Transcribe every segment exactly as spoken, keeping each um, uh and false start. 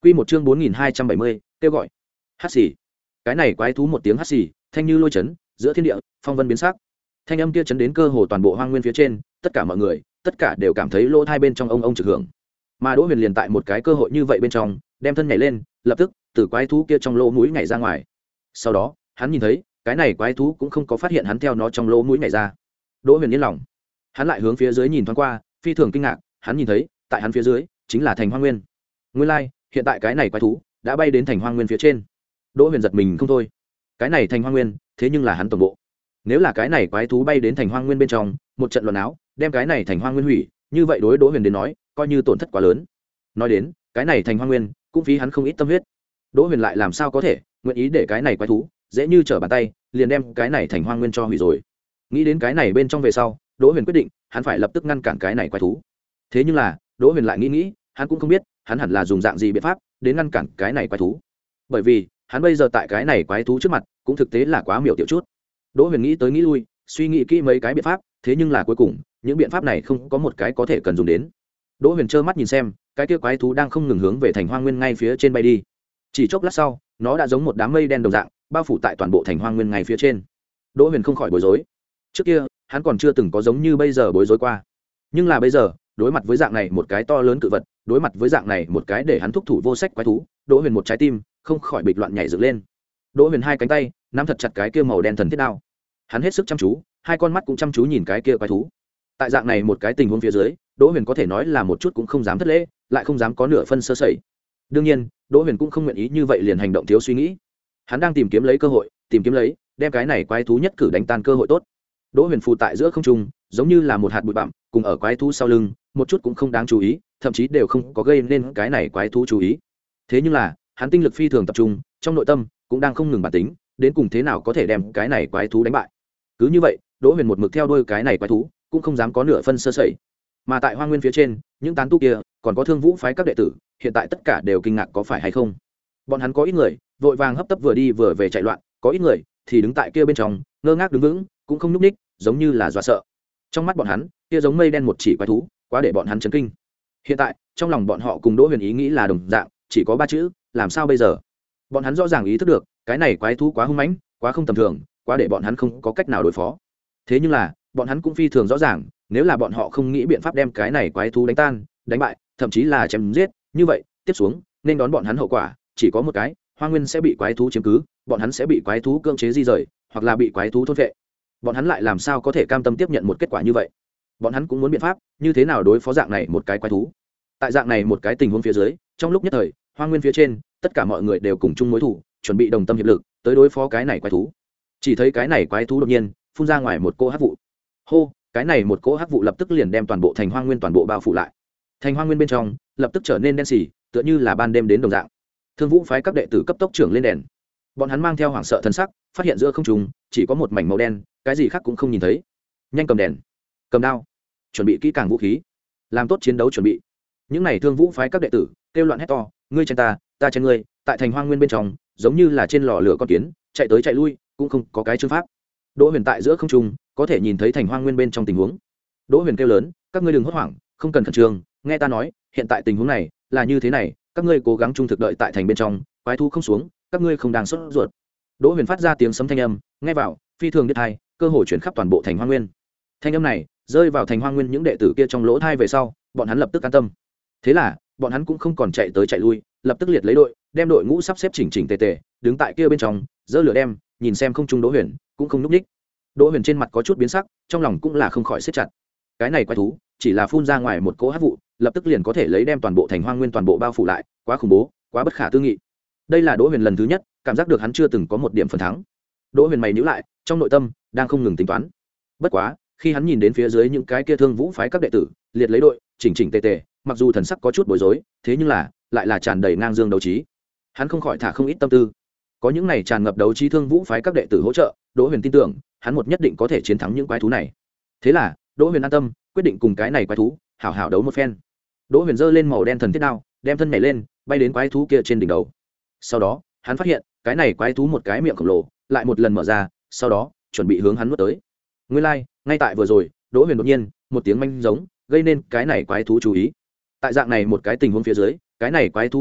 Quy một chương bốn nghìn hai trăm bảy mươi, kêu gọi. Hắc xì. Cái này quái thú một tiếng hắc xì, thanh như lôi chấn, giữa thiên địa, phong vân biến sắc. Thanh âm kia chấn đến cơ hồ toàn bộ hoang nguyên phía trên, tất cả mọi người, tất cả đều cảm thấy lỗ tai bên trong ông ông trực hưởng. Mà Đỗ Huyền liền tại một cái cơ hội như vậy bên trong, đem thân nhảy lên, lập tức, từ quái thú kia trong lỗ mũi nhảy ra ngoài. Sau đó, hắn nhìn thấy, cái này quái thú cũng không có phát hiện hắn theo nó trong lỗ mũi nhảy ra. Đỗ Huyền yên lòng. Hắn lại hướng phía dưới nhìn thoáng qua, phi thường kinh ngạc, hắn nhìn thấy, tại hắn phía dưới chính là thành hoang nguyên. Nguyên lai, like, hiện tại cái này quái thú đã bay đến thành hoang nguyên phía trên. Đỗ Huyền giật mình không thôi. Cái này thành hoang nguyên, thế nhưng là hắn tổng bộ. Nếu là cái này quái thú bay đến thành hoang nguyên bên trong, một trận luận áo, đem cái này thành hoang nguyên hủy, như vậy đối Đỗ Huyền đến nói, coi như tổn thất quá lớn. Nói đến, cái này thành hoang nguyên, cũng phí hắn không ít tâm huyết. Đỗ Huyền lại làm sao có thể nguyện ý để cái này quái thú dễ như trở bàn tay, liền đem cái này thành hoang nguyên cho hủy rồi. Nghĩ đến cái này bên trong về sau, Đỗ Huyền quyết định, hắn phải lập tức ngăn cản cái này quái thú. Thế nhưng là, Đỗ Huyền lại nghĩ nghĩ, hắn cũng không biết, hắn hẳn là dùng dạng gì biện pháp đến ngăn cản cái này quái thú. Bởi vì, hắn bây giờ tại cái này quái thú trước mặt, cũng thực tế là quá miểu tiểu chút. Đỗ Huyền nghĩ tới nghĩ lui, suy nghĩ kỹ mấy cái biện pháp, thế nhưng là cuối cùng, những biện pháp này không có một cái có thể cần dùng đến. Đỗ Huyền trơ mắt nhìn xem, cái kia quái thú đang không ngừng hướng về thành hoang nguyên ngay phía trên bay đi. Chỉ chốc lát sau, nó đã giống một đám mây đen đồng dạng, bao phủ tại toàn bộ thành hoang nguyên ngay phía trên. Đỗ Huyền không khỏi bối rối. Trước kia, hắn còn chưa từng có giống như bây giờ bối rối qua. Nhưng là bây giờ, đối mặt với dạng này một cái to lớn cự vật, đối mặt với dạng này một cái để hắn thúc thủ vô sách quái thú, Đỗ Huyền một trái tim không khỏi bịch loạn nhảy dựng lên. Đỗ Huyền hai cánh tay nắm thật chặt cái kia màu đen thần thiết đao. Hắn hết sức chăm chú, hai con mắt cũng chăm chú nhìn cái kia quái thú. Tại dạng này một cái tình huống phía dưới, Đỗ Huyền có thể nói là một chút cũng không dám thất lễ, lại không dám có nửa phân sơ sẩy. Đương nhiên, Đỗ Huyền cũng không nguyện ý như vậy liền hành động thiếu suy nghĩ. Hắn đang tìm kiếm lấy cơ hội, tìm kiếm lấy, đem cái này quái thú nhất cử đánh tan cơ hội tốt. Đỗ Huyền phù tại giữa không trung, giống như là một hạt bụi bặm, cùng ở quái thú sau lưng, một chút cũng không đáng chú ý, thậm chí đều không có gây nên cái này quái thú chú ý. Thế nhưng là, hắn tinh lực phi thường tập trung, trong nội tâm cũng đang không ngừng bản tính, đến cùng thế nào có thể đem cái này quái thú đánh bại. Cứ như vậy, Đỗ Huyền một mực theo đuôi cái này quái thú, cũng không dám có nửa phân sơ sẩy. Mà tại hoang nguyên phía trên, những tán tu kia, còn có Thương Vũ phái các đệ tử, hiện tại tất cả đều kinh ngạc có phải hay không. Bọn hắn có ít người, vội vàng hấp tấp vừa đi vừa về chạy loạn, có ít người thì đứng tại kia bên trong, ngơ ngác đứng vững, cũng không nhúc nhích, giống như là dọa sợ. Trong mắt bọn hắn, kia giống mây đen một chỉ quái thú, quá để bọn hắn chấn kinh. Hiện tại, trong lòng bọn họ cùng Đỗ Huyền ý nghĩ là đồng dạng, chỉ có ba chữ, làm sao bây giờ? Bọn hắn rõ ràng ý thức được, cái này quái thú quá hung mãnh, quá không tầm thường, quá để bọn hắn không có cách nào đối phó. Thế nhưng là, bọn hắn cũng phi thường rõ ràng, nếu là bọn họ không nghĩ biện pháp đem cái này quái thú đánh tan, đánh bại, thậm chí là chém giết, như vậy, tiếp xuống, nên đón bọn hắn hậu quả, chỉ có một cái, hoang nguyên sẽ bị quái thú chiếm cứ, bọn hắn sẽ bị quái thú cưỡng chế di rời, hoặc là bị quái thú thôn phệ. Bọn hắn lại làm sao có thể cam tâm tiếp nhận một kết quả như vậy? Bọn hắn cũng muốn biện pháp, như thế nào đối phó dạng này một cái quái thú. Tại dạng này một cái tình huống phía dưới, trong lúc nhất thời, hoang nguyên phía trên, tất cả mọi người đều cùng chung mối thù, chuẩn bị đồng tâm hiệp lực, tới đối phó cái này quái thú. Chỉ thấy cái này quái thú đột nhiên phun ra ngoài một cỗ hắc vụ. Hô, cái này một cỗ hắc vụ lập tức liền đem toàn bộ thành hoang nguyên toàn bộ bao phủ lại. Thành hoang nguyên bên trong lập tức trở nên đen sì, tựa như là ban đêm đến đồng dạng. Thương Vũ phái các đệ tử cấp tốc trưởng lên đèn. Bọn hắn mang theo hoảng sợ thân sắc, phát hiện giữa không trung chỉ có một mảnh màu đen, cái gì khác cũng không nhìn thấy. Nhanh cầm đèn, cầm đao, chuẩn bị kỹ càng vũ khí, làm tốt chiến đấu chuẩn bị. Những này Thương Vũ phái các đệ tử kêu loạn hét to, ngươi chen ta, ta chen ngươi, tại thành hoang nguyên bên trong, giống như là trên lò lửa con kiến, chạy tới chạy lui, cũng không có cái chương pháp. Đỗ Huyền tại giữa không trung, có thể nhìn thấy thành hoang nguyên bên trong tình huống. Đỗ Huyền kêu lớn, các ngươi đừng hốt hoảng, không cần khẩn trương, nghe ta nói, hiện tại tình huống này là như thế này, các ngươi cố gắng trung thực đợi tại thành bên trong, quái thú không xuống, các ngươi không đang sốt ruột. Đỗ Huyền phát ra tiếng sấm thanh âm, nghe vào, phi thường điếc tai, cơ hội chuyển khắp toàn bộ thành hoang nguyên. Thanh âm này rơi vào thành hoang nguyên những đệ tử kia trong lỗ tai về sau, bọn hắn lập tức an tâm. Thế là, bọn hắn cũng không còn chạy tới chạy lui, lập tức liệt lấy đội, đem đội ngũ sắp xếp chỉnh chỉnh tề tề, đứng tại kia bên trong, giơ lửa đem, nhìn xem không trung Đỗ Huyền, cũng không núp đích. Đỗ Huyền trên mặt có chút biến sắc, trong lòng cũng là không khỏi siết chặt. Cái này quái thú, chỉ là phun ra ngoài một cỗ hắc vụ, lập tức liền có thể lấy đem toàn bộ thành hoang nguyên toàn bộ bao phủ lại, quá khủng bố, quá bất khả tư nghị. Đây là Đỗ Huyền lần thứ nhất cảm giác được hắn chưa từng có một điểm phần thắng. Đỗ Huyền mày nhíu lại, trong nội tâm đang không ngừng tính toán. Bất quá, khi hắn nhìn đến phía dưới những cái kia Thương Vũ phái các đệ tử, liệt lấy đội, chỉnh chỉnh tề tề, mặc dù thần sắc có chút bối rối, thế nhưng là lại là tràn đầy ngang dương đấu trí. Hắn không khỏi thả không ít tâm tư. Có những này tràn ngập đấu trí Thương Vũ phái các đệ tử hỗ trợ, Đỗ Huyền tin tưởng, hắn một nhất định có thể chiến thắng những quái thú này. Thế là, Đỗ Huyền an tâm, quyết định cùng cái này quái thú hảo hảo đấu một phen. Đỗ Huyền giơ lên màu đen thần thiết đao, đem thân nhảy lên, bay đến quái thú kia trên đỉnh đầu. Sau đó, hắn phát hiện, cái này quái thú một cái miệng khổng lồ, lại một lần mở ra, sau đó, chuẩn bị hướng hắn nuốt tới. Nguyên lai, like, ngay tại vừa rồi, Đỗ Huyền đột nhiên, một tiếng manh giống, gây nên cái này quái thú chú ý. Tại dạng này một cái tình huống phía dưới, cái này quái thú phát hiện,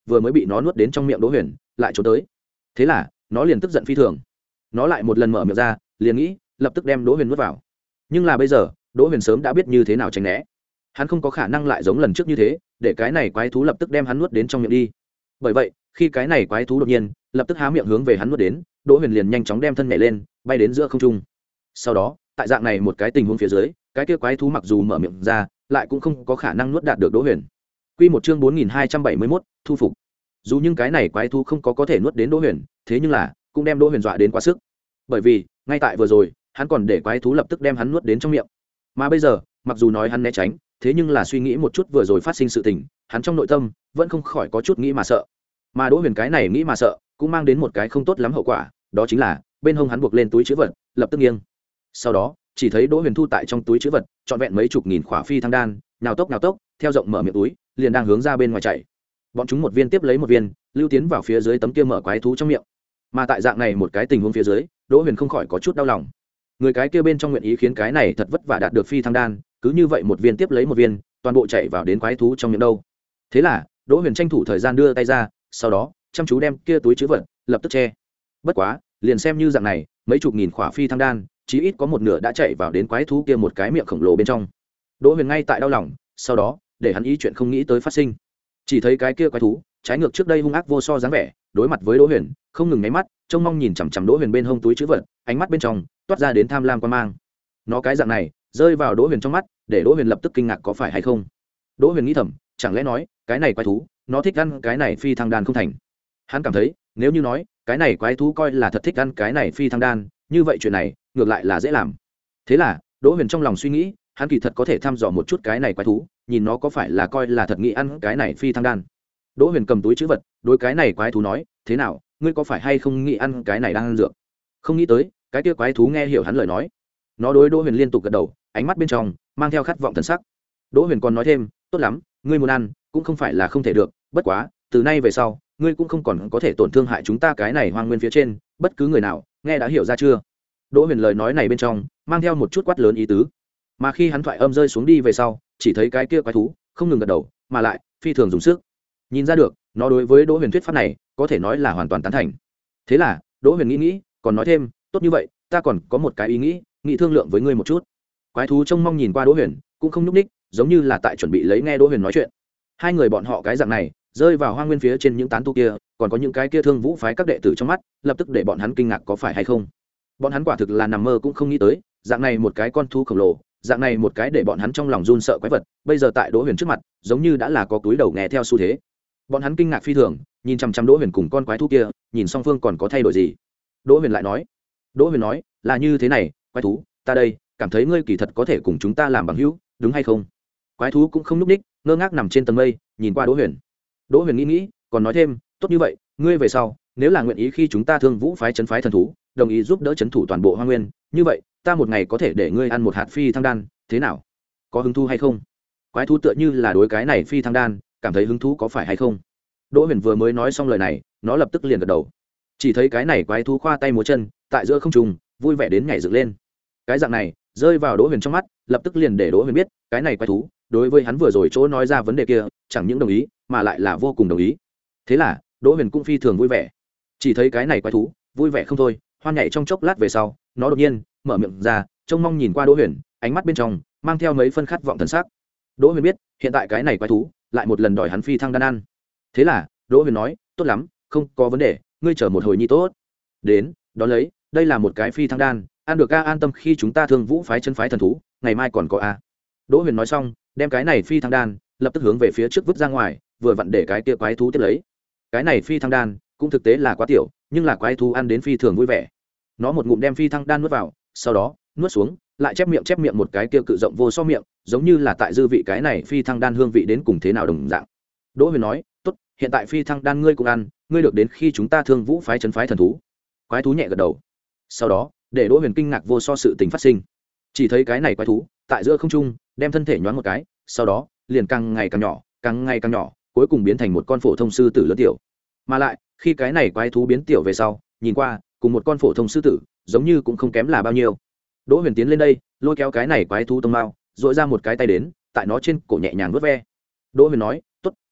vừa mới bị nó nuốt đến trong miệng Đỗ Huyền lại trốn tới. Thế là nó liền tức giận phi thường, nó lại một lần mở miệng ra, liền nghĩ lập tức đem Đỗ Huyền nuốt vào. Nhưng là bây giờ Đỗ Huyền sớm đã biết như thế nào tránh né, hắn không có khả năng lại giống lần trước như thế để cái này quái thú lập tức đem hắn nuốt đến trong miệng đi. Bởi vậy khi cái này quái thú đột nhiên lập tức há miệng hướng về hắn nuốt đến, Đỗ Huyền liền nhanh chóng đem thân nhảy lên bay đến giữa không trung. Sau đó tại dạng này một cái tình huống phía dưới, cái kia quái thú mặc dù mở miệng ra lại cũng không có khả năng nuốt đạt được Đỗ Huyền. Quy một chương bốn nghìn hai trăm bảy mươi mốt, thu phục. Dù nhưng cái này quái thú không có có thể nuốt đến Đỗ Huyền, thế nhưng là cũng đem Đỗ Huyền dọa đến quá sức. Bởi vì ngay tại vừa rồi hắn còn để quái thú lập tức đem hắn nuốt đến trong miệng, mà bây giờ mặc dù nói hắn né tránh, thế nhưng là suy nghĩ một chút vừa rồi phát sinh sự tình, hắn trong nội tâm vẫn không khỏi có chút nghĩ mà sợ. Mà Đỗ Huyền cái này nghĩ mà sợ cũng mang đến một cái không tốt lắm hậu quả, đó chính là bên hông hắn buộc lên túi trữ vật lập tức nghiêng. Sau đó chỉ thấy Đỗ Huyền thu tại trong túi trữ vật trọn vẹn mấy chục nghìn khỏa phi thăng đan, nào tốc nào tốc theo rộng mở miệng túi liền đang hướng ra bên ngoài chạy. Bọn chúng một viên tiếp lấy một viên lưu tiến vào phía dưới tấm kia mở quái thú trong miệng. Mà tại dạng này một cái tình huống phía dưới, Đỗ Huyền không khỏi có chút đau lòng. Người cái kia bên trong nguyện ý khiến cái này thật vất vả đạt được phi thăng đan, cứ như vậy một viên tiếp lấy một viên toàn bộ chạy vào đến quái thú trong miệng đâu. Thế là Đỗ Huyền tranh thủ thời gian đưa tay ra, sau đó chăm chú đem kia túi trữ vật lập tức che. Bất quá liền xem như dạng này mấy chục nghìn khỏa phi thăng đan chí ít có một nửa đã chạy vào đến quái thú kia một cái miệng khổng lồ bên trong. Đỗ Huyền ngay tại đau lòng, sau đó để hắn ý chuyện không nghĩ tới phát sinh. Chỉ thấy cái kia quái thú trái ngược trước đây hung ác vô so dáng vẻ, đối mặt với Đỗ Huyền không ngừng nháy mắt trông mong nhìn chằm chằm Đỗ Huyền bên hông túi trữ vật, ánh mắt bên trong toát ra đến tham lam quan mang. Nó cái dạng này rơi vào Đỗ Huyền trong mắt, để Đỗ Huyền lập tức kinh ngạc có phải hay không. Đỗ Huyền nghĩ thầm, chẳng lẽ nói cái này quái thú nó thích ăn cái này phi thăng đan không thành. Hắn cảm thấy nếu như nói cái này quái thú coi là thật thích ăn cái này phi thăng đan, như vậy chuyện này ngược lại là dễ làm. Thế là Đỗ Huyền trong lòng suy nghĩ, hắn kỳ thật có thể thăm dò một chút cái này quái thú, nhìn nó có phải là coi là thật nghĩ ăn cái này phi thăng đan. Đỗ Huyền cầm túi trữ vật đối cái này quái thú nói, thế nào, ngươi có phải hay không nghĩ ăn cái này đang ăn dược? Không nghĩ tới cái kia quái thú nghe hiểu hắn lời nói, nó đối Đỗ Huyền liên tục gật đầu, ánh mắt bên trong mang theo khát vọng thần sắc. Đỗ Huyền còn nói thêm, tốt lắm, ngươi muốn ăn cũng không phải là không thể được, bất quá từ nay về sau ngươi cũng không còn có thể tổn thương hại chúng ta cái này hoang nguyên phía trên bất cứ người nào, nghe đã hiểu ra chưa? Đỗ Huyền lời nói này bên trong mang theo một chút quát lớn ý tứ. Mà khi hắn thoại âm rơi xuống đi về sau, chỉ thấy cái kia quái thú không ngừng gật đầu, mà lại phi thường dùng sức. Nhìn ra được nó đối với Đỗ Huyền thuyết pháp này có thể nói là hoàn toàn tán thành. Thế là Đỗ Huyền nghĩ nghĩ còn nói thêm, tốt như vậy ta còn có một cái ý nghĩ nghĩ thương lượng với ngươi một chút. Quái thú trông mong nhìn qua Đỗ Huyền cũng không nhúc ních, giống như là tại chuẩn bị lấy nghe Đỗ Huyền nói chuyện. Hai người bọn họ cái dạng này rơi vào hoang nguyên phía trên những tán tu kia, còn có những cái kia Thương Vũ phái các đệ tử trong mắt, lập tức để bọn hắn kinh ngạc có phải hay không. Bọn hắn quả thực là nằm mơ cũng không nghĩ tới, dạng này một cái con thú khổng lồ, dạng này một cái để bọn hắn trong lòng run sợ quái vật, bây giờ tại Đỗ Huyền trước mặt giống như đã là có túi đầu nghe theo xu thế. Bọn hắn kinh ngạc phi thường, nhìn chằm chằm Đỗ Huyền cùng con quái thú kia, nhìn song phương còn có thay đổi gì. Đỗ Huyền lại nói, Đỗ Huyền nói, là như thế này, quái thú, ta đây cảm thấy ngươi kỳ thật có thể cùng chúng ta làm bằng hữu, đúng hay không? Quái thú cũng không nhúc ních, ngơ ngác nằm trên tầng mây, nhìn qua Đỗ Huyền. Đỗ Huyền nghĩ nghĩ, còn nói thêm, tốt như vậy, ngươi về sau, nếu là nguyện ý khi chúng ta Thương Vũ phái trấn phái thần thú, đồng ý giúp đỡ trấn thủ toàn bộ Hoang Nguyên, như vậy, ta một ngày có thể để ngươi ăn một hạt phi thăng đan, thế nào? Có hứng thú hay không? Quái thú tựa như là đối cái này phi thăng đan cảm thấy hứng thú có phải hay không. Đỗ Huyền vừa mới nói xong lời này, nó lập tức liền gật đầu. Chỉ thấy cái này quái thú khoa tay múa chân tại giữa không trung, vui vẻ đến nhảy dựng lên. Cái dạng này rơi vào Đỗ Huyền trong mắt, lập tức liền để Đỗ Huyền biết cái này quái thú đối với hắn vừa rồi chỗ nói ra vấn đề kia chẳng những đồng ý mà lại là vô cùng đồng ý. Thế là Đỗ Huyền cũng phi thường vui vẻ. Chỉ thấy cái này quái thú vui vẻ không thôi, hoan nhảy trong chốc lát về sau, nó đột nhiên mở miệng ra, trông mong nhìn qua Đỗ Huyền, ánh mắt bên trong mang theo mấy phân khát vọng thần sắc. Đỗ Huyền biết hiện tại cái này quái thú lại một lần đòi hắn phi thăng đan ăn. Thế là Đỗ Huyền nói, tốt lắm, không có vấn đề, ngươi chờ một hồi nhi tốt. Đến đón lấy, đây là một cái phi thăng đan, ăn được a, an tâm khi chúng ta Thương Vũ phái chân phái thần thú, ngày mai còn có a. Đỗ Huyền nói xong, đem cái này phi thăng đan lập tức hướng về phía trước vứt ra ngoài, vừa vặn để cái kia quái thú tiếp lấy. Cái này phi thăng đan cũng thực tế là quá tiểu, nhưng là quái thú ăn đến phi thường vui vẻ. Nó một ngụm đem phi thăng đan nuốt vào, sau đó nuốt xuống, lại chép miệng chép miệng một cái kia cự rộng vô so miệng, giống như là tại dư vị cái này phi thăng đan hương vị đến cùng thế nào đồng dạng. Đỗ Huyền nói, tốt, hiện tại phi thăng đan ngươi cũng ăn, ngươi được đến khi chúng ta Thương Vũ phái trấn phái thần thú. Quái thú nhẹ gật đầu. Sau đó để Đỗ Huyền kinh ngạc vô so sự tình phát sinh. Chỉ thấy cái này quái thú tại giữa không trung đem thân thể nhoáng một cái, sau đó liền càng ngày càng nhỏ, càng ngày càng nhỏ, cuối cùng biến thành một con phổ thông sư tử lớn tiểu. Mà lại khi cái này quái thú biến tiểu về sau, nhìn qua cùng một con phổ thông sư tử giống như cũng không kém là bao nhiêu. Đỗ Huyền tiến lên đây, lôi kéo cái này quái thú tông mao, dội ra một cái tay đến, tại nó trên cổ nhẹ nhàng vuốt ve. Đỗ Huyền nói, tốt,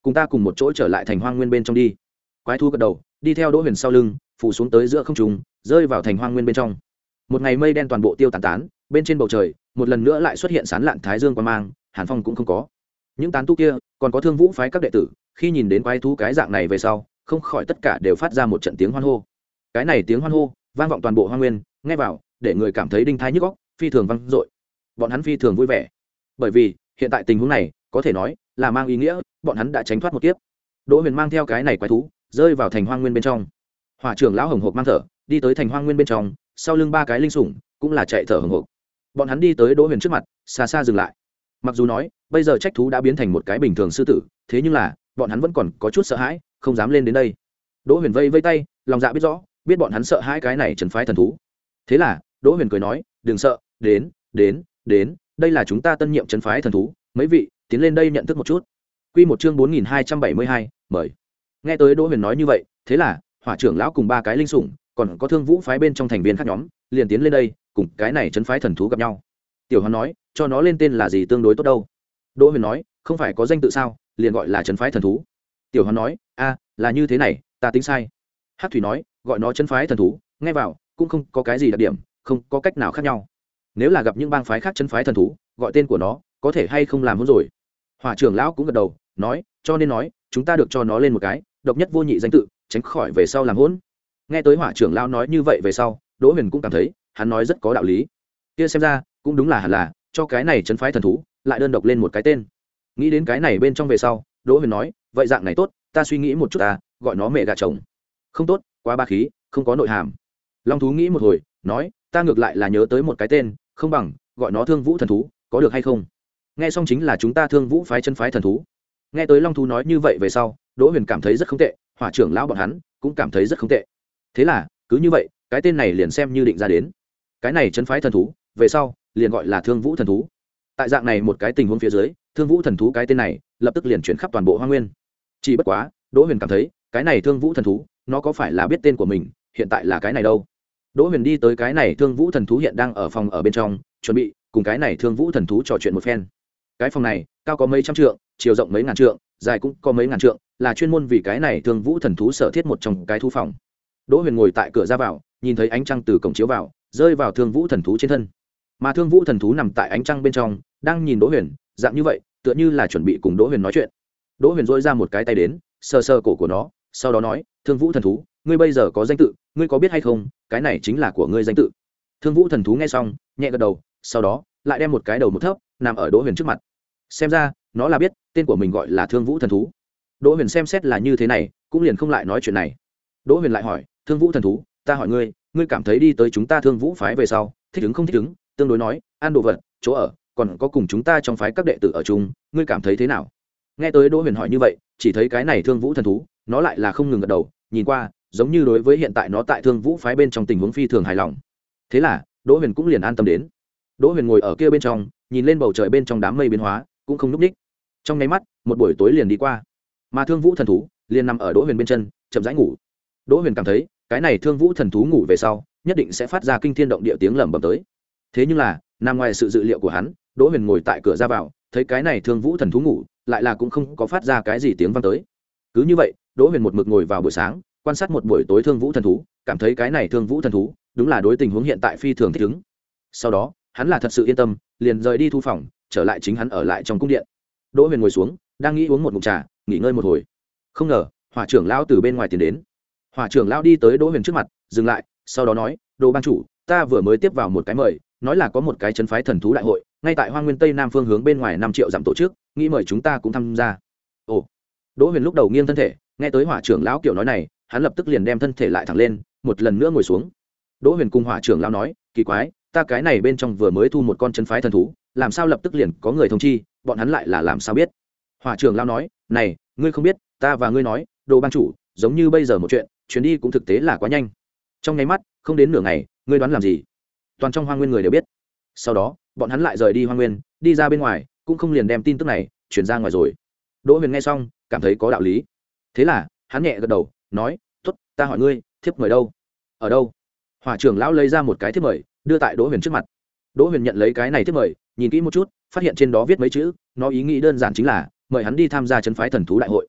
cùng ta cùng một chỗ trở lại thành hoang nguyên bên trong đi. Quái thú gật đầu, đi theo Đỗ Huyền sau lưng, phủ xuống tới giữa không trung, rơi vào thành hoang nguyên bên trong. Một ngày mây đen toàn bộ tiêu tán tán, bên trên bầu trời một lần nữa lại xuất hiện sán lạn thái dương quang mang, hàn phong cũng không có. Những tán tu kia còn có Thương Vũ phái các đệ tử, khi nhìn đến quái thú cái dạng này về sau, không khỏi tất cả đều phát ra một trận tiếng hoan hô. Cái này tiếng hoan hô vang vọng toàn bộ hoang nguyên, nghe vào để người cảm thấy đinh thái nhức óc, phi thường vang dội. Bọn hắn phi thường vui vẻ, bởi vì hiện tại tình huống này có thể nói là mang ý nghĩa bọn hắn đã tránh thoát một kiếp. Đỗ Huyền mang theo cái này quái thú rơi vào thành hoang nguyên bên trong. Hỏa trưởng lão hồng hộc mang thở đi tới thành hoang nguyên bên trong, sau lưng ba cái linh sủng cũng là chạy thở hồng hộc. Bọn hắn đi tới Đỗ Huyền trước mặt, xa xa dừng lại. Mặc dù nói bây giờ trách thú đã biến thành một cái bình thường sư tử, thế nhưng là bọn hắn vẫn còn có chút sợ hãi, không dám lên đến đây. Đỗ Huyền vây vây tay, lòng dạ biết rõ, biết bọn hắn sợ hãi cái này trấn phái thần thú. Thế là Đỗ Huyền cười nói, đừng sợ, đến đến đến, đây là chúng ta tân nhiệm trấn phái thần thú, mấy vị tiến lên đây nhận thức một chút. Quy một chương bốn nghìn hai trăm bảy mươi hai, mời. Nghe tới Đỗ Huyền nói như vậy, thế là Hỏa trưởng lão cùng ba cái linh sủng, còn có Thương Vũ phái bên trong thành viên khác nhóm, liền tiến lên đây, cùng cái này trấn phái thần thú gặp nhau. Tiểu Hoán nói, cho nó lên tên là gì tương đối tốt đâu? Đỗ Huyền nói, không phải có danh tự sao, liền gọi là trấn phái thần thú. Tiểu Hoán nói, a, là như thế này, ta tính sai. Hắc Thủy nói, gọi nó trấn phái thần thú, nghe vào cũng không có cái gì đặc điểm, không có cách nào khác nhau. Nếu là gặp những bang phái khác trấn phái thần thú, gọi tên của nó, có thể hay không làm hỗn rồi. Hỏa trưởng lão cũng gật đầu, nói, cho nên nói, chúng ta được cho nó lên một cái độc nhất vô nhị danh tự, tránh khỏi về sau làm hỗn. Nghe tới Hỏa trưởng lão nói như vậy về sau, Đỗ Huyền cũng cảm thấy hắn nói rất có đạo lý. Kia xem ra cũng đúng là hẳn là cho cái này trấn phái thần thú lại đơn độc lên một cái tên. Nghĩ đến cái này bên trong về sau, Đỗ Huyền nói, vậy dạng này tốt, ta suy nghĩ một chút ta, gọi nó mẹ gà chồng. Không tốt, quá ba khí, không có nội hàm. Long thú nghĩ một hồi, nói, ta ngược lại là nhớ tới một cái tên, không bằng gọi nó Thương Vũ thần thú, có được hay không? Nghe xong chính là chúng ta Thương Vũ phái trấn phái thần thú. Nghe tới Long thú nói như vậy về sau, Đỗ Huyền cảm thấy rất không tệ, Hỏa trưởng lão bọn hắn cũng cảm thấy rất không tệ. Thế là cứ như vậy, cái tên này liền xem như định ra đến. Cái này trấn phái thần thú, về sau liền gọi là Thương Vũ thần thú. Tại dạng này một cái tình huống phía dưới, Thương Vũ thần thú cái tên này lập tức liền chuyển khắp toàn bộ Hoang Nguyên. Chỉ bất quá, Đỗ Huyền cảm thấy, cái này Thương Vũ thần thú, nó có phải là biết tên của mình, hiện tại là cái này đâu. Đỗ Huyền đi tới cái này Thương Vũ thần thú hiện đang ở phòng ở bên trong, chuẩn bị cùng cái này Thương Vũ thần thú trò chuyện một phen. Cái phòng này cao có mấy trăm trượng, chiều rộng mấy ngàn trượng, dài cũng có mấy ngàn trượng, là chuyên môn vì cái này Thương Vũ thần thú sở thiết một trong cái thú phòng. Đỗ Huyền ngồi tại cửa ra vào, nhìn thấy ánh trăng từ cổng chiếu vào, rơi vào Thương Vũ thần thú trên thân. Mà Thương Vũ thần thú nằm tại ánh trăng bên trong, đang nhìn Đỗ Huyền, dạng như vậy, tựa như là chuẩn bị cùng Đỗ Huyền nói chuyện. Đỗ Huyền dỗi ra một cái tay đến, sờ sờ cổ của nó, sau đó nói, Thương Vũ thần thú, ngươi bây giờ có danh tự, ngươi có biết hay không, cái này chính là của ngươi danh tự. Thương Vũ thần thú nghe xong, nhẹ gật đầu, sau đó lại đem một cái đầu một thấp, nằm ở Đỗ Huyền trước mặt. Xem ra nó là biết tên của mình gọi là Thương Vũ thần thú. Đỗ Huyền xem xét là như thế này, cũng liền không lại nói chuyện này. Đỗ Huyền lại hỏi, Thương Vũ thần thú, ta hỏi ngươi, ngươi cảm thấy đi tới chúng ta Thương Vũ phái về sau, thích ứng không thích ứng, tương đối nói, ăn đồ vật, chỗ ở, còn có cùng chúng ta trong phái các đệ tử ở chung, ngươi cảm thấy thế nào? Nghe tới Đỗ Huyền hỏi như vậy, chỉ thấy cái này Thương Vũ thần thú, nó lại là không ngừng gật đầu, nhìn qua giống như đối với hiện tại nó tại Thương Vũ phái bên trong tình huống phi thường hài lòng. Thế là Đỗ Huyền cũng liền an tâm đến. Đỗ Huyền ngồi ở kia bên trong, nhìn lên bầu trời bên trong đám mây biến hóa, cũng không núp ních. Trong nháy mắt, một buổi tối liền đi qua, mà Thương Vũ thần thú liền nằm ở Đỗ Huyền bên chân, chậm rãi ngủ. Đỗ Huyền cảm thấy, cái này Thương Vũ thần thú ngủ về sau, nhất định sẽ phát ra kinh thiên động địa tiếng lẩm bẩm tới. Thế nhưng là, nằm ngoài sự dự liệu của hắn, Đỗ Huyền ngồi tại cửa ra vào, thấy cái này Thương Vũ thần thú ngủ, lại là cũng không có phát ra cái gì tiếng vang tới. Cứ như vậy, Đỗ Huyền một mực ngồi vào buổi sáng, quan sát một buổi tối Thương Vũ thần thú, cảm thấy cái này Thương Vũ thần thú, đúng là đối tình huống hiện tại phi thường thích ứng. Sau đó, hắn là thật sự yên tâm, liền rời đi thu phòng, trở lại chính hắn ở lại trong cung điện. Đỗ Huyền ngồi xuống, đang nghĩ uống một ngụm trà, nghỉ ngơi một hồi. Không ngờ, Hỏa trưởng lão từ bên ngoài tiến đến. Hỏa trưởng lão đi tới Đỗ Huyền trước mặt, dừng lại, sau đó nói, "Đỗ ban chủ, ta vừa mới tiếp vào một cái mời, nói là có một cái trấn phái thần thú đại hội, ngay tại Hoang Nguyên Tây Nam phương hướng bên ngoài năm triệu dặm tổ chức, nghĩ mời chúng ta cũng tham gia." Ồ. Đỗ Huyền lúc đầu nghiêng thân thể, nghe tới Hỏa trưởng lão kiểu nói này, hắn lập tức liền đem thân thể lại thẳng lên, một lần nữa ngồi xuống. Đỗ Huyền cùng Hỏa trưởng lão nói, "Kỳ quái, ta cái này bên trong vừa mới thu một con trấn phái thần thú, làm sao lập tức liền có người thông chi, bọn hắn lại là làm sao biết?" Hỏa trưởng lão nói, "Này, ngươi không biết, ta và ngươi nói, Đỗ ban chủ, giống như bây giờ một chuyện, chuyến đi cũng thực tế là quá nhanh. Trong nháy mắt, không đến nửa ngày, ngươi đoán làm gì? Toàn trong Hoang Nguyên người đều biết." Sau đó, bọn hắn lại rời đi Hoang Nguyên, đi ra bên ngoài, cũng không liền đem tin tức này truyền ra ngoài rồi. Đỗ Huyền nghe xong, cảm thấy có đạo lý. Thế là, hắn nhẹ gật đầu, nói, "Tốt, ta hỏi ngươi, thiếp mời đâu?" "Ở đâu?" Hỏa trưởng lão lấy ra một cái thiếp mời, đưa tại Đỗ Huyền trước mặt. Đỗ Huyền nhận lấy cái này thiếp mời, nhìn kỹ một chút, phát hiện trên đó viết mấy chữ, nó ý nghĩ đơn giản chính là mời hắn đi tham gia trấn phái thần thú đại hội.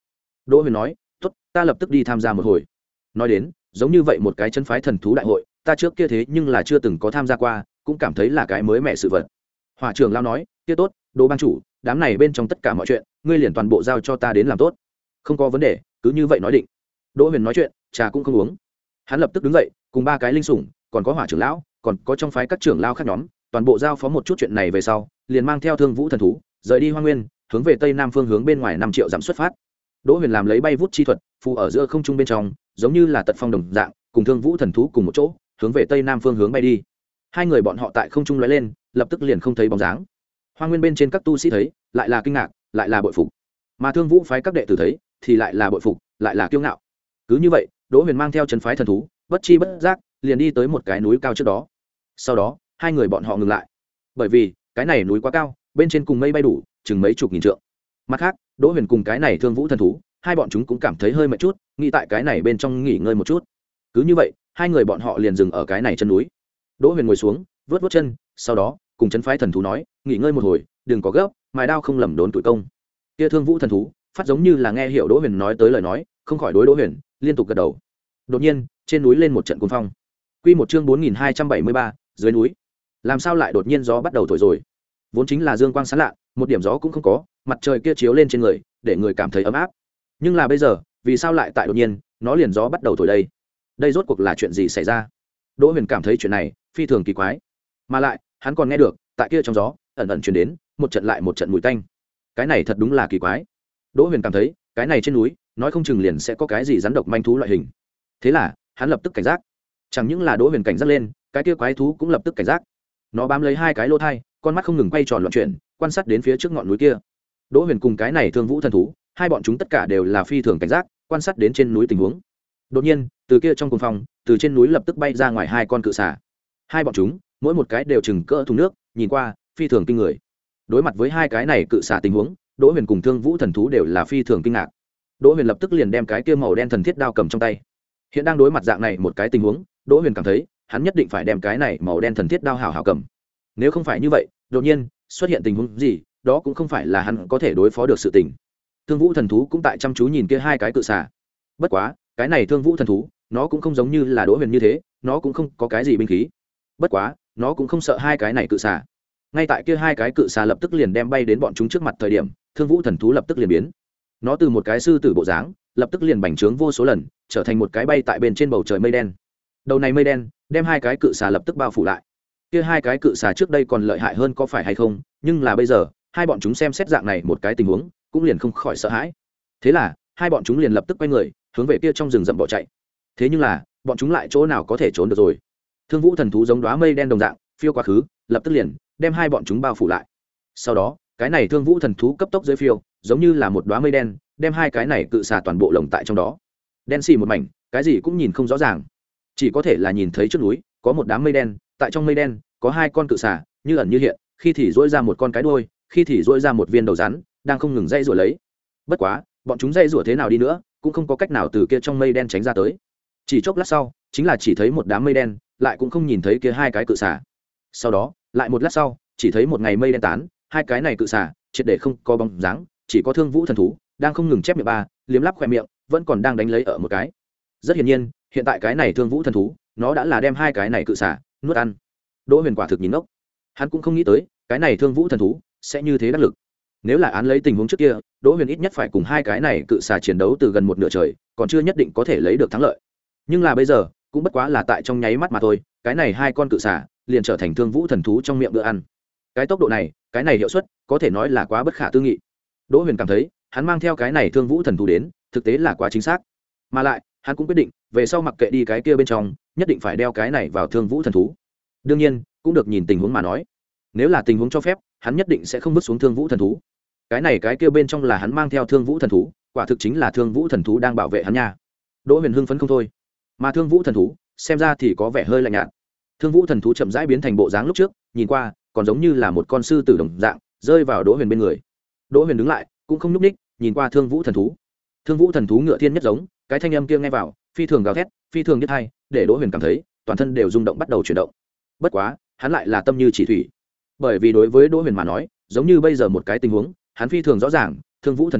Đỗ Huyền nói, tốt, ta lập tức đi tham gia một hồi. Nói đến, giống như vậy một cái chân phái thần thú đại hội, ta trước kia thế nhưng là chưa từng có tham gia qua, cũng cảm thấy là cái mới mẻ sự vật. Hỏa trưởng lão nói, kia tốt, Đỗ bang chủ, đám này bên trong tất cả mọi chuyện, ngươi liền toàn bộ giao cho ta đến làm tốt. Không có vấn đề, cứ như vậy nói định. Đỗ Huyền nói chuyện, trà cũng không uống. Hắn lập tức đứng dậy, cùng ba cái linh sủng, còn có Hỏa trưởng lão, còn có trong phái các trưởng lão khác nhóm, toàn bộ giao phó một chút chuyện này về sau, liền mang theo Thương Vũ thần thú, rời đi Hoang Nguyên, hướng về tây nam phương hướng bên ngoài năm triệu dặm xuất phát. Đỗ Huyền làm lấy bay vút chi thuật, phù ở giữa không trung bên trong, giống như là tật phong đồng dạng, cùng Thương Vũ thần thú cùng một chỗ, hướng về tây nam phương hướng bay đi. Hai người bọn họ tại không trung lóe lên, lập tức liền không thấy bóng dáng. Hoang Nguyên bên trên các tu sĩ thấy, lại là kinh ngạc, lại là bội phục. Mà Thương Vũ phái các đệ tử thấy, thì lại là bội phục, lại là kiêu ngạo. Cứ như vậy, Đỗ Huyền mang theo trấn phái thần thú, bất chi bất giác, liền đi tới một cái núi cao trước đó. Sau đó, hai người bọn họ ngừng lại. Bởi vì, cái này núi quá cao, bên trên cùng mây bay đủ, chừng mấy chục nghìn trượng. Mặt khác, Đỗ Huyền cùng cái này Thương Vũ thần thú, hai bọn chúng cũng cảm thấy hơi mệt chút, nghĩ tại cái này bên trong nghỉ ngơi một chút. Cứ như vậy, hai người bọn họ liền dừng ở cái này chân núi. Đỗ Huyền ngồi xuống, vớt vớt chân, sau đó, cùng trấn phái thần thú nói, nghỉ ngơi một hồi, đừng có gấp, mài đao không lầm đốn tuổi công. Kia Thương Vũ thần thú, phát giống như là nghe hiểu Đỗ Huyền nói tới lời nói, không khỏi đối Đỗ Huyền liên tục gật đầu. Đột nhiên, trên núi lên một trận cuồng phong. Quy một chương bốn nghìn hai trăm bảy mươi ba, dưới núi. Làm sao lại đột nhiên gió bắt đầu thổi rồi? Vốn chính là dương quang sáng lạ, một điểm gió cũng không có, mặt trời kia chiếu lên trên người, để người cảm thấy ấm áp. Nhưng là bây giờ, vì sao lại tại đột nhiên, nó liền gió bắt đầu thổi đây? Đây rốt cuộc là chuyện gì xảy ra? Đỗ Huyền cảm thấy chuyện này phi thường kỳ quái, mà lại, hắn còn nghe được, tại kia trong gió, ẩn ẩn truyền đến một trận lại một trận mùi tanh. Cái này thật đúng là kỳ quái. Đỗ Huyền cảm thấy, cái này trên núi, nói không chừng liền sẽ có cái gì rắn độc manh thú loại hình. Thế là, hắn lập tức cảnh giác. Chẳng những là Đỗ Huyền cảnh giác lên, cái kia quái thú cũng lập tức cảnh giác. Nó bám lấy hai cái lỗ thai, con mắt không ngừng quay tròn loạn chuyển, quan sát đến phía trước ngọn núi kia. Đỗ Huyền cùng cái này Thương Vũ thần thú, hai bọn chúng tất cả đều là phi thường cảnh giác, quan sát đến trên núi tình huống. Đột nhiên, từ kia trong cuồng phong, từ trên núi lập tức bay ra ngoài hai con cự xà. Hai bọn chúng, mỗi một cái đều chừng cỡ thùng nước, nhìn qua phi thường kinh người. Đối mặt với hai cái này cự xà tình huống, Đỗ Huyền cùng Thương Vũ thần thú đều là phi thường kinh ngạc. Đỗ Huyền lập tức liền đem cái kia màu đen thần thiết đao cầm trong tay. Hiện đang đối mặt dạng này một cái tình huống, Đỗ Huyền cảm thấy, hắn nhất định phải đem cái này màu đen thần thiết đao hảo hảo cầm. Nếu không phải như vậy, đột nhiên xuất hiện tình huống gì, đó cũng không phải là hắn có thể đối phó được sự tình. Thương Vũ thần thú cũng tại chăm chú nhìn kia hai cái cự xà. Bất quá, cái này Thương Vũ thần thú, nó cũng không giống như là Đỗ Huyền như thế, nó cũng không có cái gì binh khí. Bất quá, nó cũng không sợ hai cái này cự xà. Ngay tại kia hai cái cự xà lập tức liền đem bay đến bọn chúng trước mặt thời điểm, Thương Vũ thần thú lập tức liền biến. Nó từ một cái sư tử bộ dáng, lập tức liền bành trướng vô số lần, trở thành một cái bay tại bên trên bầu trời mây đen. Đầu này mây đen, đem hai cái cự xà lập tức bao phủ lại. Kia hai cái cự xà trước đây còn lợi hại hơn có phải hay không, nhưng là bây giờ, hai bọn chúng xem xét dạng này một cái tình huống, cũng liền không khỏi sợ hãi. Thế là, hai bọn chúng liền lập tức quay người, hướng về kia trong rừng rậm bỏ chạy. Thế nhưng là, bọn chúng lại chỗ nào có thể trốn được rồi? Thương Vũ thần thú giống đóa mây đen đồng dạng, phiêu quá khứ, lập tức liền đem hai bọn chúng bao phủ lại. Sau đó, cái này Thương Vũ thần thú cấp tốc dưới phiêu, giống như là một đóa mây đen, đem hai cái này cự xà toàn bộ lồng tại trong đó. Đen xì một mảnh, cái gì cũng nhìn không rõ ràng, chỉ có thể là nhìn thấy trước núi có một đám mây đen, tại trong mây đen có hai con cự xà, như ẩn như hiện, khi thì dỗi ra một con cái đuôi, khi thì dỗi ra một viên đầu rắn, đang không ngừng dây rủa lấy. Bất quá, bọn chúng dây rủa thế nào đi nữa, cũng không có cách nào từ kia trong mây đen tránh ra tới. Chỉ chốc lát sau, chính là chỉ thấy một đám mây đen, lại cũng không nhìn thấy kia hai cái cự xà. Sau đó, lại một lát sau, chỉ thấy một ngày mây đen tán, hai cái này cự xà triệt để không có bóng dáng, chỉ có Thương Vũ thần thú đang không ngừng chép miệng ba, liếm lắp khóe miệng, vẫn còn đang đánh lấy ở một cái. Rất hiển nhiên, hiện tại cái này Thương Vũ thần thú, nó đã là đem hai cái này cự xà nuốt ăn. Đỗ Huyền quả thực nhìn ngốc, hắn cũng không nghĩ tới, cái này Thương Vũ thần thú sẽ như thế đắc lực. Nếu là án lấy tình huống trước kia, Đỗ Huyền ít nhất phải cùng hai cái này cự xà chiến đấu từ gần một nửa trời, còn chưa nhất định có thể lấy được thắng lợi. Nhưng là bây giờ, cũng bất quá là tại trong nháy mắt mà thôi, cái này hai con cự xà liền trở thành Thương Vũ thần thú trong miệng bữa ăn. Cái tốc độ này, cái này hiệu suất, có thể nói là quá bất khả tư nghị. Đỗ Huyền cảm thấy, hắn mang theo cái này Thương Vũ thần thú đến, thực tế là quá chính xác. Mà lại, hắn cũng quyết định, về sau mặc kệ đi cái kia bên trong, nhất định phải đeo cái này vào Thương Vũ thần thú. Đương nhiên, cũng được nhìn tình huống mà nói. Nếu là tình huống cho phép, hắn nhất định sẽ không vứt xuống Thương Vũ thần thú. Cái này cái kia bên trong là hắn mang theo Thương Vũ thần thú, quả thực chính là Thương Vũ thần thú đang bảo vệ hắn nha. Đỗ Huyền hưng phấn không thôi. Mà Thương Vũ thần thú, xem ra thì có vẻ hơi lạnh nhạt. Thương Vũ thần thú chậm rãi biến thành bộ dáng lúc trước, nhìn qua, còn giống như là một con sư tử đồng dạng, rơi vào Đỗ Huyền bên người. Đỗ Huyền đứng lại, cũng không nhúc nhích, nhìn qua Thương Vũ thần thú. Thương Vũ thần thú ngựa thiên nhất giống, cái thanh âm kia nghe vào, phi thường gào thét, phi thường nhất hay, để Đỗ Huyền cảm thấy, toàn thân đều rung động bắt đầu chuyển động. Bất quá, hắn lại là tâm như chỉ thủy. Bởi vì đối với Đỗ Huyền mà nói, giống như bây giờ một cái tình huống, hắn phi thường rõ ràng, Thương Vũ thần thú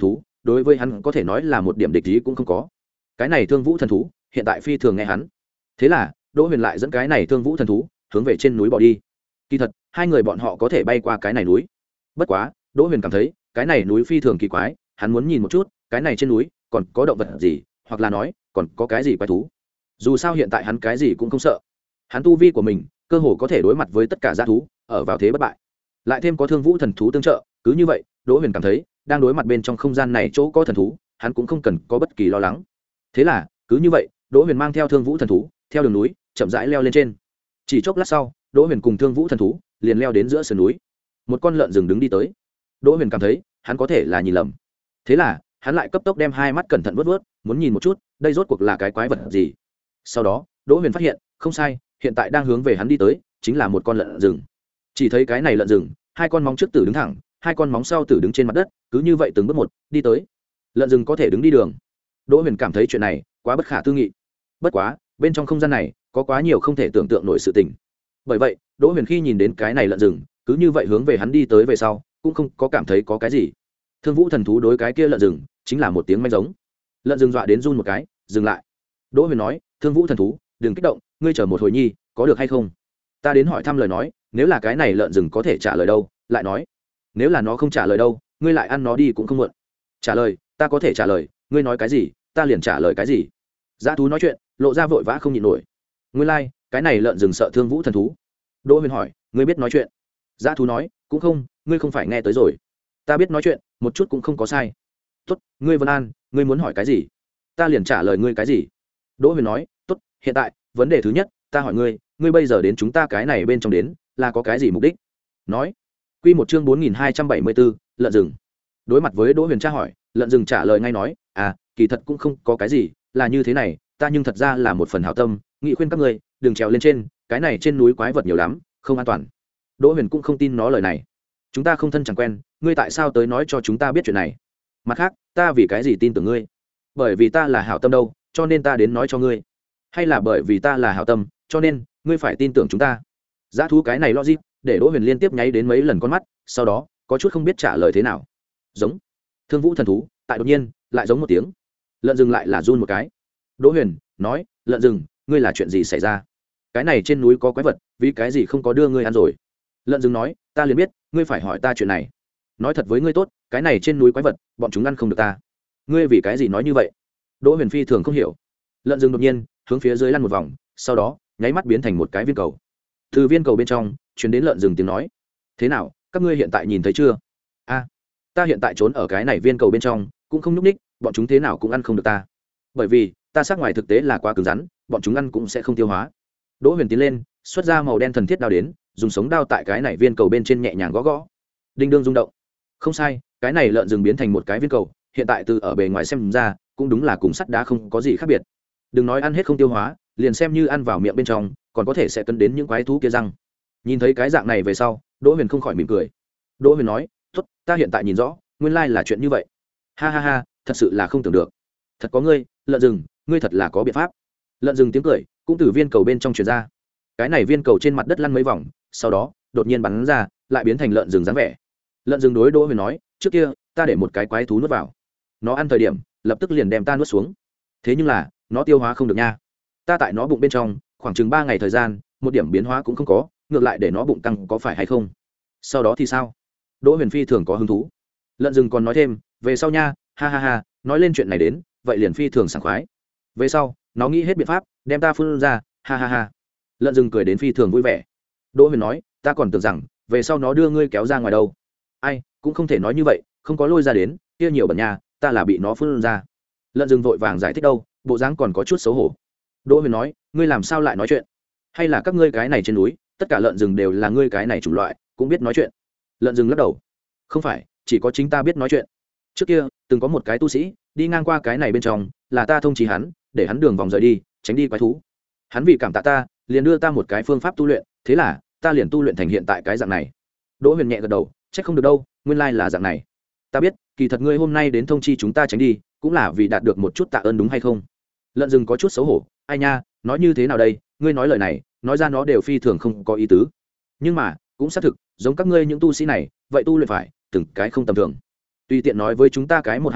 đối với hắn có thể nói là một điểm địch ý cũng không có. Cái này thương vũ thần thú hiện tại phi thường nghe hắn. Thế là Đỗ Huyền lại dẫn cái này thương vũ thần thú hướng về trên núi bỏ đi. Kỳ thật hai người bọn họ có thể bay qua cái này núi, bất quá Đỗ Huyền cảm thấy cái này núi phi thường kỳ quái, hắn muốn nhìn một chút cái này trên núi còn có động vật gì, hoặc là nói còn có cái gì quái thú. Dù sao hiện tại hắn cái gì cũng không sợ, hắn tu vi của mình cơ hồ có thể đối mặt với tất cả dã thú, ở vào thế bất bại, lại thêm có thương vũ thần thú tương trợ, cứ như vậy Đỗ Huyền cảm thấy đang đối mặt bên trong không gian này chỗ có thần thú, hắn cũng không cần có bất kỳ lo lắng. Thế là cứ như vậy Đỗ Huyền mang theo thương vũ thần thú theo đường núi chậm rãi leo lên trên. Chỉ chốc lát sau, Đỗ Huyền cùng thương vũ thần thú liền leo đến giữa sườn núi. Một con lợn rừng đứng đi tới. Đỗ Huyền cảm thấy hắn có thể là nhìn lầm, thế là hắn lại cấp tốc đem hai mắt cẩn thận vớt vớt, muốn nhìn một chút đây rốt cuộc là cái quái vật gì. Sau đó Đỗ Huyền phát hiện không sai, hiện tại đang hướng về hắn đi tới chính là một con lợn rừng. Chỉ thấy cái này lợn rừng hai con móng trước tử đứng thẳng, hai con móng sau tử đứng trên mặt đất, cứ như vậy từng bước một đi tới. Lợn rừng có thể đứng đi đường. Đỗ Huyền cảm thấy chuyện này quá bất khả tư nghị. Bất quá bên trong không gian này có quá nhiều không thể tưởng tượng nổi sự tình, bởi vậy Đỗ Huyền khi nhìn đến cái này lợn rừng cứ như vậy hướng về hắn đi tới về sau, cũng không có cảm thấy có cái gì. Thương vũ thần thú đối cái kia lợn rừng chính là một tiếng manh giống. Lợn rừng dọa đến run một cái, dừng lại. Đỗ Huyền nói, thương vũ thần thú đừng kích động, ngươi chờ một hồi nhi có được hay không, ta đến hỏi thăm lời nói, nếu là cái này lợn rừng có thể trả lời đâu lại nói, nếu là nó không trả lời đâu ngươi lại ăn nó đi cũng không muộn. Trả lời ta có thể trả lời, ngươi nói cái gì ta liền trả lời cái gì. Dã thú nói chuyện lộ ra vội vã không nhịn nổi. Ngươi lai、like, cái này lợn rừng sợ thương vũ thần thú. Đỗ Huyền hỏi, ngươi biết nói chuyện? Dã thú nói, cũng không, ngươi không phải nghe tới rồi, ta biết nói chuyện một chút cũng không có sai. Tốt, ngươi Vân An, ngươi muốn hỏi cái gì ta liền trả lời ngươi cái gì. Đỗ Huyền nói, tốt, hiện tại vấn đề thứ nhất ta hỏi ngươi, ngươi bây giờ đến chúng ta cái này bên trong đến là có cái gì mục đích. Nói. Quy một chương bốn nghìn hai trăm bảy mươi bốn, lợn rừng. Đối mặt với Đỗ Huyền tra hỏi, lợn rừng trả lời ngay nói, à kỳ thật cũng không có cái gì, là như thế này, ta nhưng thật ra là một phần hảo tâm, nghị khuyên các ngươi đừng trèo lên trên, cái này trên núi quái vật nhiều lắm, không an toàn. Đỗ Huyền cũng không tin nó lời này. Chúng ta không thân chẳng quen, ngươi tại sao tới nói cho chúng ta biết chuyện này? Mặt khác, ta vì cái gì tin tưởng ngươi? Bởi vì ta là hảo tâm đâu, cho nên ta đến nói cho ngươi. Hay là bởi vì ta là hảo tâm, cho nên ngươi phải tin tưởng chúng ta? Dã thú cái này logic, để Đỗ Huyền liên tiếp nháy đến mấy lần con mắt, sau đó có chút không biết trả lời thế nào. Giống. Thương vũ thần thú, tại đột nhiên lại giống một tiếng. Lợn rừng lại là run một cái. Đỗ Huyền nói, lợn rừng, ngươi là chuyện gì xảy ra? Cái này trên núi có quái vật, vì cái gì không có đưa ngươi ăn rồi? Lợn rừng nói, ta liền biết ngươi phải hỏi ta chuyện này. Nói thật với ngươi tốt, cái này trên núi quái vật bọn chúng ăn không được ta. Ngươi vì cái gì nói như vậy? Đỗ Huyền phi thường không hiểu. Lợn rừng đột nhiên hướng phía dưới lăn một vòng, sau đó nháy mắt biến thành một cái viên cầu. Từ viên cầu bên trong truyền đến lợn rừng tiếng nói, thế nào, các ngươi hiện tại nhìn thấy chưa? A, ta hiện tại trốn ở cái này viên cầu bên trong cũng không nhúc ních, bọn chúng thế nào cũng ăn không được ta, bởi vì ta sắc ngoài thực tế là quá cứng rắn, bọn chúng ăn cũng sẽ không tiêu hóa. Đỗ Huyền tiến lên xuất ra màu đen thần thiết đao đến, dùng sống đao tại cái này viên cầu bên trên nhẹ nhàng gõ gõ. Đinh đương rung động. Không sai, cái này lợn rừng biến thành một cái viên cầu, hiện tại từ ở bề ngoài xem ra cũng đúng là cùng sắt đá không có gì khác biệt. Đừng nói ăn hết không tiêu hóa, liền xem như ăn vào miệng bên trong còn có thể sẽ cấn đến những quái thú kia răng. Nhìn thấy cái dạng này về sau, Đỗ Huyền không khỏi mỉm cười. Đỗ Huyền nói, tốt, ta hiện tại nhìn rõ, nguyên lai là chuyện như vậy. Ha ha ha, thật sự là không tưởng được. Thật có ngươi, lợn rừng, ngươi thật là có biện pháp. Lợn rừng tiếng cười cũng từ viên cầu bên trong truyền ra. Cái này viên cầu trên mặt đất lăn mấy vòng, sau đó đột nhiên bắn ra, lại biến thành lợn rừng dáng vẻ. Lợn rừng đối Đỗ Huyền nói, trước kia ta để một cái quái thú nuốt vào, nó ăn thời điểm lập tức liền đem ta nuốt xuống, thế nhưng là nó tiêu hóa không được nha. Ta tại nó bụng bên trong khoảng chừng ba ngày thời gian, một điểm biến hóa cũng không có, ngược lại để nó bụng căng, có phải hay không? Sau đó thì sao? Đỗ Huyền phi thường có hứng thú. Lợn rừng còn nói thêm, về sau nha, ha ha ha, nói lên chuyện này đến, vậy liền phi thường sảng khoái. Về sau nó nghĩ hết biện pháp đem ta phun ra, ha ha ha. Lợn rừng cười đến phi thường vui vẻ. Đỗ Huyền nói, ta còn tưởng rằng về sau nó đưa ngươi kéo ra ngoài đâu. Ai, cũng không thể nói như vậy, không có lôi ra đến, kia nhiều bẩn nha, ta là bị nó phun ra. Lợn rừng vội vàng giải thích đâu, bộ dáng còn có chút xấu hổ. Đỗ Huyền nói, ngươi làm sao lại nói chuyện? Hay là các ngươi cái này trên núi tất cả lợn rừng đều là ngươi cái này chủng loại cũng biết nói chuyện? Lợn rừng lắc đầu, không phải, chỉ có chính ta biết nói chuyện. Trước kia từng có một cái tu sĩ đi ngang qua cái này bên trong, là ta thông chí hắn để hắn đường vòng rời đi, tránh đi quái thú. Hắn vì cảm tạ ta liền đưa ta một cái phương pháp tu luyện, thế là ta liền tu luyện thành hiện tại cái dạng này. Đỗ Huyền nhẹ gật đầu, trách không được đâu, nguyên lai là dạng này. Ta biết, kỳ thật ngươi hôm nay đến thông chi chúng ta tránh đi cũng là vì đạt được một chút tạ ơn đúng hay không? Lợn rừng có chút xấu hổ, ai nha, nói như thế nào đây, ngươi nói lời này nói ra nó đều phi thường không có ý tứ, nhưng mà cũng xác thực giống các ngươi những tu sĩ này vậy tu luyện phải từng cái không tầm thường, tùy tiện nói với chúng ta cái một hai câu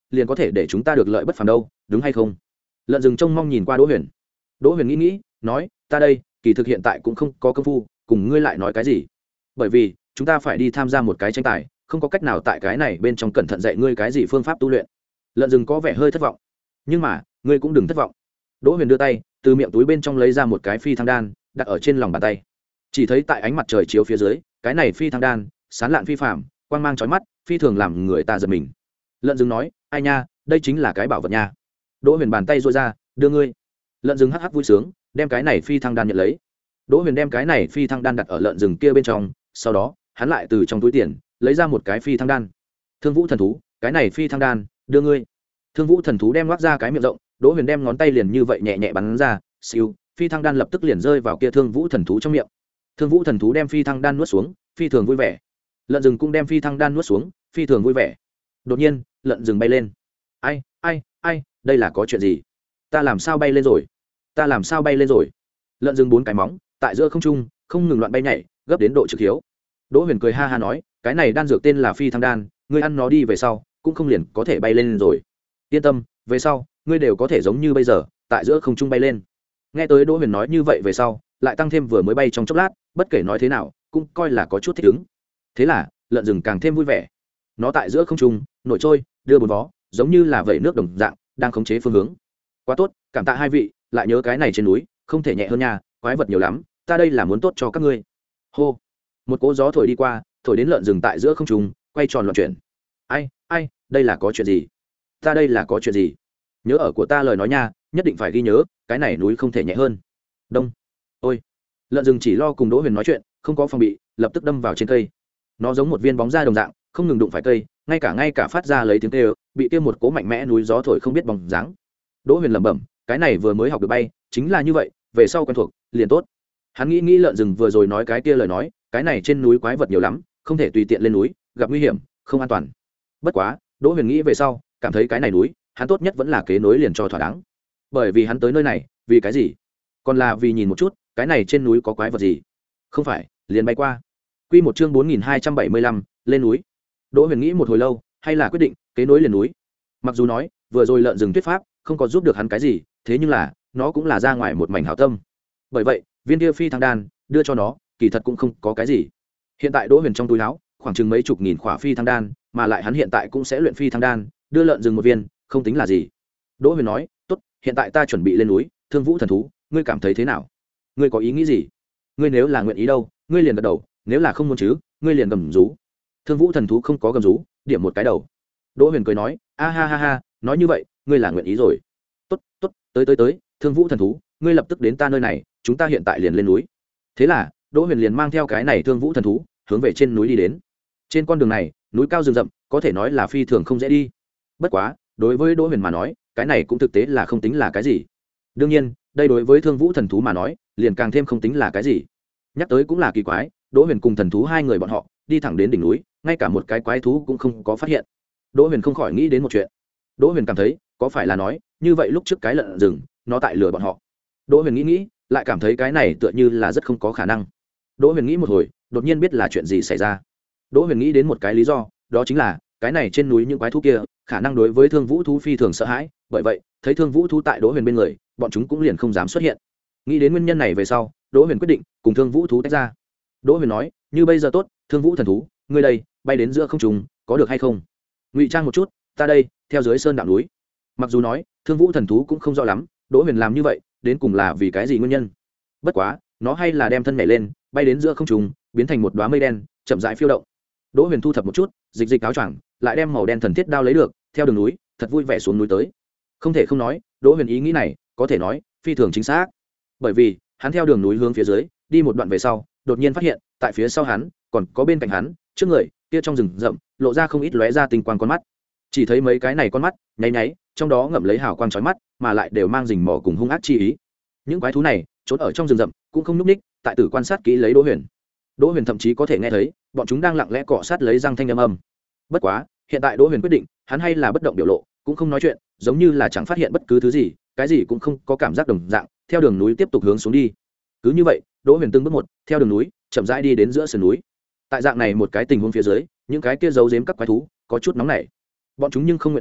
liền có thể để chúng ta được lợi bất phàm đâu, đúng hay không? Lợn rừng trông mong nhìn qua Đỗ Huyền. Đỗ Huyền nghĩ nghĩ, nói, ta đây, kỳ thực hiện tại cũng không có công phu, cùng ngươi lại nói cái gì? Bởi vì, chúng ta phải đi tham gia một cái tranh tài, không có cách nào tại cái này bên trong cẩn thận dạy ngươi cái gì phương pháp tu luyện. Lợn rừng có vẻ hơi thất vọng. Nhưng mà, ngươi cũng đừng thất vọng. Đỗ Huyền đưa tay, từ miệng túi bên trong lấy ra một cái phi thăng đan, đặt ở trên lòng bàn tay. Chỉ thấy tại ánh mặt trời chiếu phía dưới, cái này phi thăng đan, sáng lạn phi phàm, quang mang chói mắt, phi thường làm người ta giật mình. Lợn rừng nói, ai nha, đây chính là cái bảo vật nha. Đỗ Huyền bàn tay duỗi ra, đưa ngươi. Lợn rừng hắc hắc vui sướng, đem cái này phi thăng đan nhận lấy. Đỗ Huyền đem cái này phi thăng đan đặt ở lợn rừng kia bên trong, sau đó, hắn lại từ trong túi tiền lấy ra một cái phi thăng đan. Thương Vũ thần thú, cái này phi thăng đan, đưa ngươi. Thương Vũ thần thú đem ngoác ra cái miệng rộng, Đỗ Huyền đem ngón tay liền như vậy nhẹ nhẹ bắn ra, siêu, phi thăng đan lập tức liền rơi vào kia Thương Vũ thần thú trong miệng. Thương Vũ thần thú đem phi thăng đan nuốt xuống, phi thường vui vẻ. Lợn rừng cũng đem phi thăng đan nuốt xuống, phi thường vui vẻ. Đột nhiên, lợn rừng bay lên. Ai, ai, ai, đây là có chuyện gì? Ta làm sao bay lên rồi? Ta làm sao bay lên rồi? Lợn rừng bốn cái móng, tại giữa không trung, không ngừng loạn bay nhảy, gấp đến độ trực hiếu. Đỗ Huyền cười ha ha nói, cái này đan dược tên là phi thăng đan, ngươi ăn nó đi về sau, cũng không liền có thể bay lên rồi. Yên tâm, về sau, ngươi đều có thể giống như bây giờ, tại giữa không trung bay lên. Nghe tới Đỗ Huyền nói như vậy về sau, lại tăng thêm vừa mới bay trong chốc lát, bất kể nói thế nào, cũng coi là có chút thích ứng. Thế là, lợn rừng càng thêm vui vẻ. Nó tại giữa không trung, nổi trôi, đưa bốn vó, giống như là vẩy nước đồng dạng, đang khống chế phương hướng. Quá tốt, cảm tạ hai vị, lại nhớ cái này trên núi, không thể nhẹ hơn nha, quái vật nhiều lắm, ta đây là muốn tốt cho các ngươi. Hô. Một cỗ gió thổi đi qua, thổi đến lợn rừng tại giữa không trung, quay tròn loạn chuyển. Ai, ai, đây là có chuyện gì? Ta đây là có chuyện gì? Nhớ ở của ta lời nói nha, nhất định phải ghi nhớ, cái này núi không thể nhẹ hơn. Đông. Ôi. Lợn rừng chỉ lo cùng Đỗ Huyền nói chuyện, không có phòng bị, lập tức đâm vào trên cây. Nó giống một viên bóng da đồng dạng, không ngừng đụng phải cây, ngay cả ngay cả phát ra lấy tiếng kêu, bị kia một cỗ mạnh mẽ núi gió thổi không biết bóng dáng. Đỗ Huyền lẩm bẩm, cái này vừa mới học được bay, chính là như vậy, về sau quen thuộc, liền tốt. Hắn nghĩ nghĩ lợn rừng vừa rồi nói cái kia lời nói, cái này trên núi quái vật nhiều lắm, không thể tùy tiện lên núi, gặp nguy hiểm, không an toàn. Bất quá, Đỗ Huyền nghĩ về sau, cảm thấy cái này núi, hắn tốt nhất vẫn là kế nối liền cho thỏa đáng. Bởi vì hắn tới nơi này, vì cái gì? Còn là vì nhìn một chút, cái này trên núi có quái vật gì? Không phải, liền bay qua. Quy một chương bốn nghìn hai trăm bảy mươi lăm, lên núi. Đỗ Huyền nghĩ một hồi lâu, hay là quyết định kế nối liền núi. Mặc dù nói, vừa rồi lợn rừng thuyết pháp không có giúp được hắn cái gì, thế nhưng là, nó cũng là ra ngoài một mảnh hảo tâm. Bởi vậy, viên kia phi thăng đan đưa cho nó, kỳ thật cũng không có cái gì. Hiện tại Đỗ Huyền trong túi áo, khoảng chừng mấy chục nghìn khỏa phi thăng đan, mà lại hắn hiện tại cũng sẽ luyện phi thăng đan, đưa lợn rừng một viên, không tính là gì. Đỗ Huyền nói, "Tốt, hiện tại ta chuẩn bị lên núi, Thương Vũ thần thú, ngươi cảm thấy thế nào? Ngươi có ý nghĩ gì? Ngươi nếu là nguyện ý đâu, ngươi liền gật đầu, nếu là không muốn chứ, ngươi liền gầm rú." Thương Vũ thần thú không có gầm rú, điểm một cái đầu. Đỗ Huyền cười nói, "A ha ha ha, nói như vậy, ngươi là nguyện ý rồi. Tốt, tốt, tới tới tới, Thương Vũ thần thú, ngươi lập tức đến ta nơi này, chúng ta hiện tại liền lên núi." Thế là, Đỗ Huyền liền mang theo cái này Thương Vũ thần thú, hướng về trên núi đi đến. Trên con đường này, núi cao rừng rậm, có thể nói là phi thường không dễ đi. Bất quá, đối với Đỗ Huyền mà nói, cái này cũng thực tế là không tính là cái gì. Đương nhiên, đây đối với Thương Vũ thần thú mà nói, liền càng thêm không tính là cái gì. Nhắc tới cũng là kỳ quái, Đỗ Huyền cùng thần thú hai người bọn họ, đi thẳng đến đỉnh núi, ngay cả một cái quái thú cũng không có phát hiện. Đỗ Huyền không khỏi nghĩ đến một chuyện. Đỗ Huyền cảm thấy, có phải là nói, như vậy lúc trước cái lợn rừng, nó tại lừa bọn họ. Đỗ Huyền nghĩ nghĩ, lại cảm thấy cái này tựa như là rất không có khả năng. Đỗ Huyền nghĩ một hồi, đột nhiên biết là chuyện gì xảy ra. Đỗ Huyền nghĩ đến một cái lý do, đó chính là, cái này trên núi những quái thú kia, khả năng đối với Thương Vũ thú phi thường sợ hãi, bởi vậy, thấy Thương Vũ thú tại Đỗ Huyền bên người, bọn chúng cũng liền không dám xuất hiện. Nghĩ đến nguyên nhân này về sau, Đỗ Huyền quyết định cùng Thương Vũ thú tách ra. Đỗ Huyền nói, như bây giờ tốt, Thương Vũ thần thú, ngươi đây, bay đến giữa không trung, có được hay không? Ngụy trang một chút, ta đây, theo dưới sơn đạo núi. Mặc dù nói, Thương Vũ thần thú cũng không rõ lắm, Đỗ Huyền làm như vậy, đến cùng là vì cái gì nguyên nhân. Bất quá, nó hay là đem thân nhảy lên, bay đến giữa không trung, biến thành một đóa mây đen, chậm rãi phiêu động. Đỗ Huyền thu thập một chút, dịch dịch áo choàng, lại đem màu đen thần thiết đao lấy được, theo đường núi, thật vui vẻ xuống núi tới. Không thể không nói, Đỗ Huyền ý nghĩ này, có thể nói, phi thường chính xác. Bởi vì, hắn theo đường núi hướng phía dưới, đi một đoạn về sau, đột nhiên phát hiện, tại phía sau hắn, còn có bên cạnh hắn, trước người, kia trong rừng rậm, lộ ra không ít lóe ra tinh quang con mắt. Chỉ thấy mấy cái này con mắt, nháy nháy, trong đó ngậm lấy hào quang chói mắt, mà lại đều mang rình mỏ cùng hung ác chi ý. Những quái thú này, trốn ở trong rừng rậm, cũng không nhúc nhích, tại tử quan sát kỹ lấy Đỗ Huyền. Đỗ Huyền thậm chí có thể nghe thấy, bọn chúng đang lặng lẽ cọ sát lấy răng thanh âm âm. Bất quá, hiện tại Đỗ Huyền quyết định, hắn hay là bất động biểu lộ, cũng không nói chuyện, giống như là chẳng phát hiện bất cứ thứ gì, cái gì cũng không có cảm giác đồng dạng, theo đường núi tiếp tục hướng xuống đi. Cứ như vậy, Đỗ Huyền từng bước một, theo đường núi, chậm rãi đi đến giữa sườn núi. Tại dạng này một cái tình huống phía dưới, những cái kia giấu giếm các quái thú, có chút nóng nảy. Bọn chúng nhưng không nguyện ý,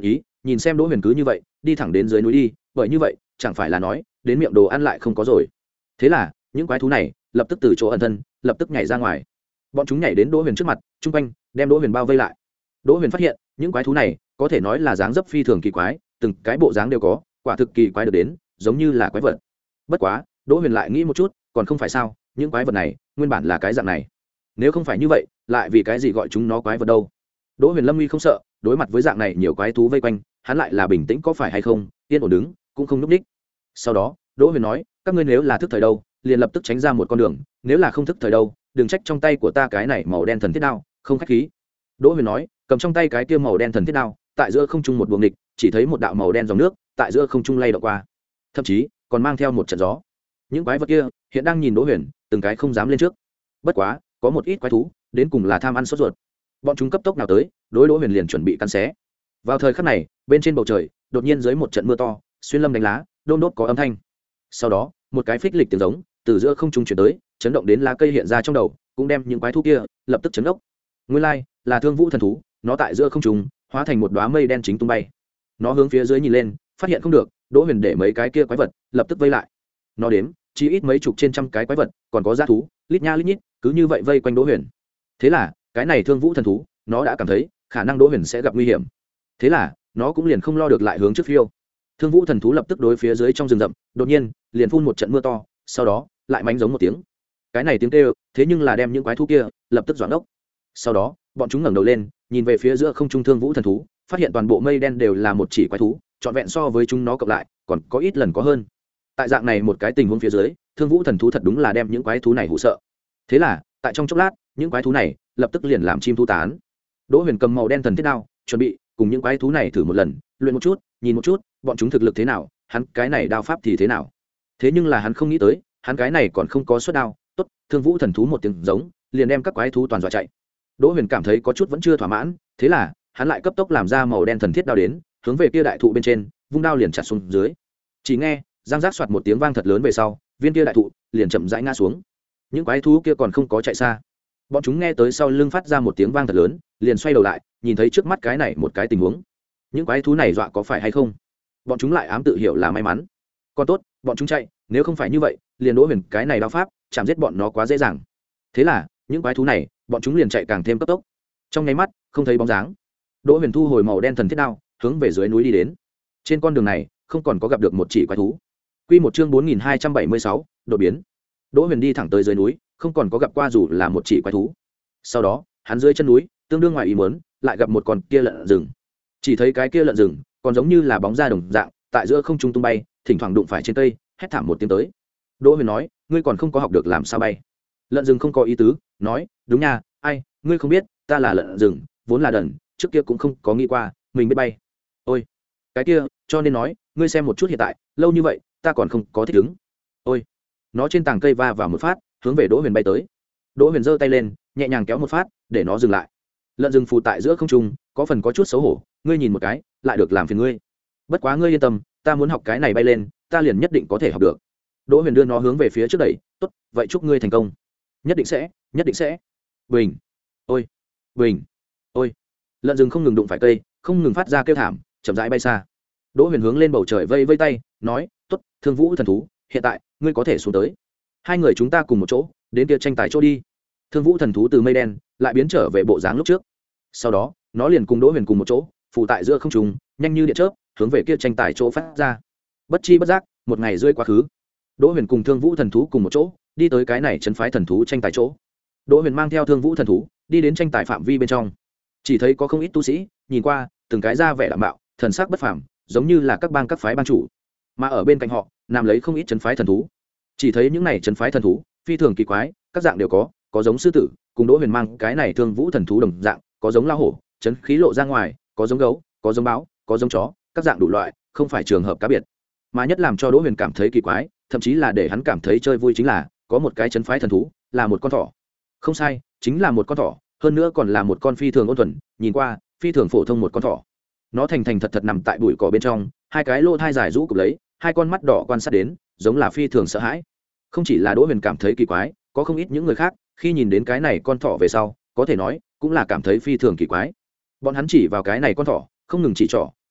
nhìn xem Đỗ Huyền cứ như vậy đi thẳng đến dưới núi đi, bởi như vậy chẳng phải là nói đến miệng đồ ăn lại không có rồi. Thế là những quái thú này lập tức từ chỗ ẩn thân lập tức nhảy ra ngoài. Bọn chúng nhảy đến Đỗ Huyền trước mặt, chung quanh đem Đỗ Huyền bao vây lại. Đỗ Huyền phát hiện những quái thú này có thể nói là dáng dấp phi thường kỳ quái, từng cái bộ dáng đều có, quả thực kỳ quái được đến giống như là quái vật. Bất quá Đỗ Huyền lại nghĩ một chút, còn không phải sao, những quái vật này nguyên bản là cái dạng này, nếu không phải như vậy lại vì cái gì gọi chúng nó quái vật đâu. Đỗ Huyền lâm nguy không sợ, đối mặt với dạng này nhiều quái thú vây quanh, hắn lại là bình tĩnh có phải hay không, yên ổn đứng cũng không núp đích. Sau đó Đỗ Huyền nói, các ngươi nếu là thức thời đâu liền lập tức tránh ra một con đường, nếu là không thức thời đâu đừng trách trong tay của ta cái này màu đen thần thiết đao, không khách khí. Đỗ Huyền nói, cầm trong tay cái kia màu đen thần thiết đao, tại giữa không trung một buồng địch, chỉ thấy một đạo màu đen dòng nước tại giữa không trung lay động qua, thậm chí còn mang theo một trận gió. Những quái vật kia hiện đang nhìn Đỗ Huyền, từng cái không dám lên trước. Bất quá có một ít quái thú đến cùng là tham ăn sốt ruột, bọn chúng cấp tốc nào tới, đối Đỗ Huyền liền chuẩn bị cắn xé. Vào thời khắc này bên trên bầu trời đột nhiên dưới một trận mưa to xuyên lâm đánh lá, đôn đốt có âm thanh. Sau đó một cái phích lịch tiếng giống từ giữa không trung chuyển tới, chấn động đến lá cây hiện ra trong đầu, cũng đem những quái thú kia lập tức chấn ốc. Nguyên lai là Thương Vũ thần thú, nó tại giữa không trung hóa thành một đóa mây đen chính tung bay. Nó hướng phía dưới nhìn lên, phát hiện không được, Đỗ Huyền để mấy cái kia quái vật lập tức vây lại. Nó đếm chỉ ít mấy chục trên trăm cái quái vật, còn có dã thú lít nha lít nhít, cứ như vậy vây quanh Đỗ Huyền. Thế là cái này Thương Vũ thần thú, nó đã cảm thấy khả năng Đỗ Huyền sẽ gặp nguy hiểm, thế là nó cũng liền không lo được lại hướng trước phiêu. Thương Vũ thần thú lập tức đối phía dưới trong rừng rậm, đột nhiên liền phun một trận mưa to, sau đó lại mánh giống một tiếng. Cái này tiếng kêu thế nhưng là đem những quái thú kia lập tức doãn ốc. Sau đó bọn chúng ngẩng đầu lên, nhìn về phía giữa không trung Thương Vũ thần thú, phát hiện toàn bộ mây đen đều là một chỉ quái thú, trọn vẹn so với chúng nó cộng lại còn có ít lần có hơn. Tại dạng này một cái tình huống phía dưới, Thương Vũ thần thú thật đúng là đem những quái thú này hù sợ. Thế là tại trong chốc lát, những quái thú này lập tức liền làm chim thú tán. Đỗ Huyền cầm màu đen thần thiết đao, chuẩn bị cùng những quái thú này thử một lần, luyện một chút, nhìn một chút bọn chúng thực lực thế nào, hắn cái này đao pháp thì thế nào. Thế nhưng là hắn không nghĩ tới, hắn cái này còn không có xuất đao, tốt, Thương Vũ thần thú một tiếng giống, liền đem các quái thú toàn dọa chạy. Đỗ Huyền cảm thấy có chút vẫn chưa thỏa mãn, thế là hắn lại cấp tốc làm ra màu đen thần thiết đao đến, hướng về kia đại thụ bên trên, vung đao liền chặt xuống dưới. Chỉ nghe giang giác soạt một tiếng vang thật lớn về sau, viên kia đại thụ liền chậm rãi ngã xuống. Những quái thú kia còn không có chạy xa, bọn chúng nghe tới sau lưng phát ra một tiếng vang thật lớn, liền xoay đầu lại, nhìn thấy trước mắt cái này một cái tình huống. Những quái thú này dọa có phải hay không, bọn chúng lại ám tự hiểu là may mắn. Còn tốt bọn chúng chạy, nếu không phải như vậy liền Đỗ Huyền cái này đao pháp chạm giết bọn nó quá dễ dàng. Thế là những quái thú này bọn chúng liền chạy càng thêm cấp tốc, trong nháy mắt không thấy bóng dáng. Đỗ Huyền thu hồi màu đen thần thiết đao, hướng về dưới núi đi đến. Trên con đường này không còn có gặp được một chỉ quái thú. Quy một chương bốn nghìn hai trăm bảy mươi sáu, đột biến. Đỗ Huyền đi thẳng tới dưới núi, không còn có gặp qua dù là một chỉ quái thú. Sau đó hắn dưới chân núi tương đương ngoài ý muốn lại gặp một con kia lợn rừng. Chỉ thấy cái kia lợn rừng còn giống như là bóng da đồng dạng, tại giữa không trung tung bay, thỉnh thoảng đụng phải trên cây, hét thảm một tiếng tới. Đỗ Huyền nói, ngươi còn không có học được làm sao bay. Lợn rừng không có ý tứ, nói, đúng nha, ai, ngươi không biết, ta là lợn rừng, vốn là đần, trước kia cũng không có nghĩ qua mình biết bay. Ôi, cái kia, cho nên nói, ngươi xem một chút hiện tại, lâu như vậy, ta còn không có thích ứng. Ôi, nó trên tảng cây va vào một phát, hướng về Đỗ Huyền bay tới. Đỗ Huyền giơ tay lên, nhẹ nhàng kéo một phát, để nó dừng lại. Lợn rừng phù tại giữa không trung, có phần có chút xấu hổ, ngươi nhìn một cái, lại được làm phiền ngươi. Bất quá ngươi yên tâm, ta muốn học cái này bay lên, ta liền nhất định có thể học được. Đỗ Huyền đưa nó hướng về phía trước đẩy, tốt, vậy chúc ngươi thành công. Nhất định sẽ, nhất định sẽ. Bình, ôi, bình, ôi. Lợn rừng không ngừng đụng phải cây, không ngừng phát ra kêu thảm, chậm rãi bay xa. Đỗ Huyền hướng lên bầu trời vây vây tay, nói, tốt, Thương Vũ thần thú, hiện tại ngươi có thể xuống tới. Hai người chúng ta cùng một chỗ, đến kia tranh tài chỗ đi. Thương Vũ thần thú từ mây đen lại biến trở về bộ dáng lúc trước. Sau đó nó liền cùng Đỗ Huyền cùng một chỗ, phủ tại giữa không trung, nhanh như điện chớp, hướng về kia tranh tài chỗ phát ra. Bất chi bất giác, một ngày rơi quá khứ. Đỗ Huyền cùng Thương Vũ thần thú cùng một chỗ, đi tới cái này trấn phái thần thú tranh tài chỗ. Đỗ Huyền mang theo Thương Vũ thần thú, đi đến tranh tài phạm vi bên trong. Chỉ thấy có không ít tu sĩ, nhìn qua, từng cái da vẻ đạm bạo, thần sắc bất phàm, giống như là các bang các phái ban chủ. Mà ở bên cạnh họ, nằm lấy không ít trấn phái thần thú. Chỉ thấy những này trấn phái thần thú, phi thường kỳ quái, các dạng đều có, có giống sư tử, cùng Đỗ Huyền mang cái này Thương Vũ thần thú đồng dạng, có giống lao hổ, chấn khí lộ ra ngoài, có giống gấu, có giống báo, có giống chó, các dạng đủ loại, không phải trường hợp cá biệt. Mà nhất làm cho Đỗ Huyền cảm thấy kỳ quái, thậm chí là để hắn cảm thấy chơi vui chính là, có một cái trấn phái thần thú, là một con thỏ. Không sai, chính là một con thỏ, hơn nữa còn là một con phi thường ôn thuần, nhìn qua, phi thường phổ thông một con thỏ. Nó thành thành thật thật nằm tại bụi cỏ bên trong, hai cái lỗ thai dài rũ cụp lấy, hai con mắt đỏ quan sát đến, giống là phi thường sợ hãi. Không chỉ là Đỗ Huyền cảm thấy kỳ quái, có không ít những người khác, khi nhìn đến cái này con thỏ về sau, có thể nói, cũng là cảm thấy phi thường kỳ quái. Bọn hắn chỉ vào cái này con thỏ, không ngừng chỉ trỏ,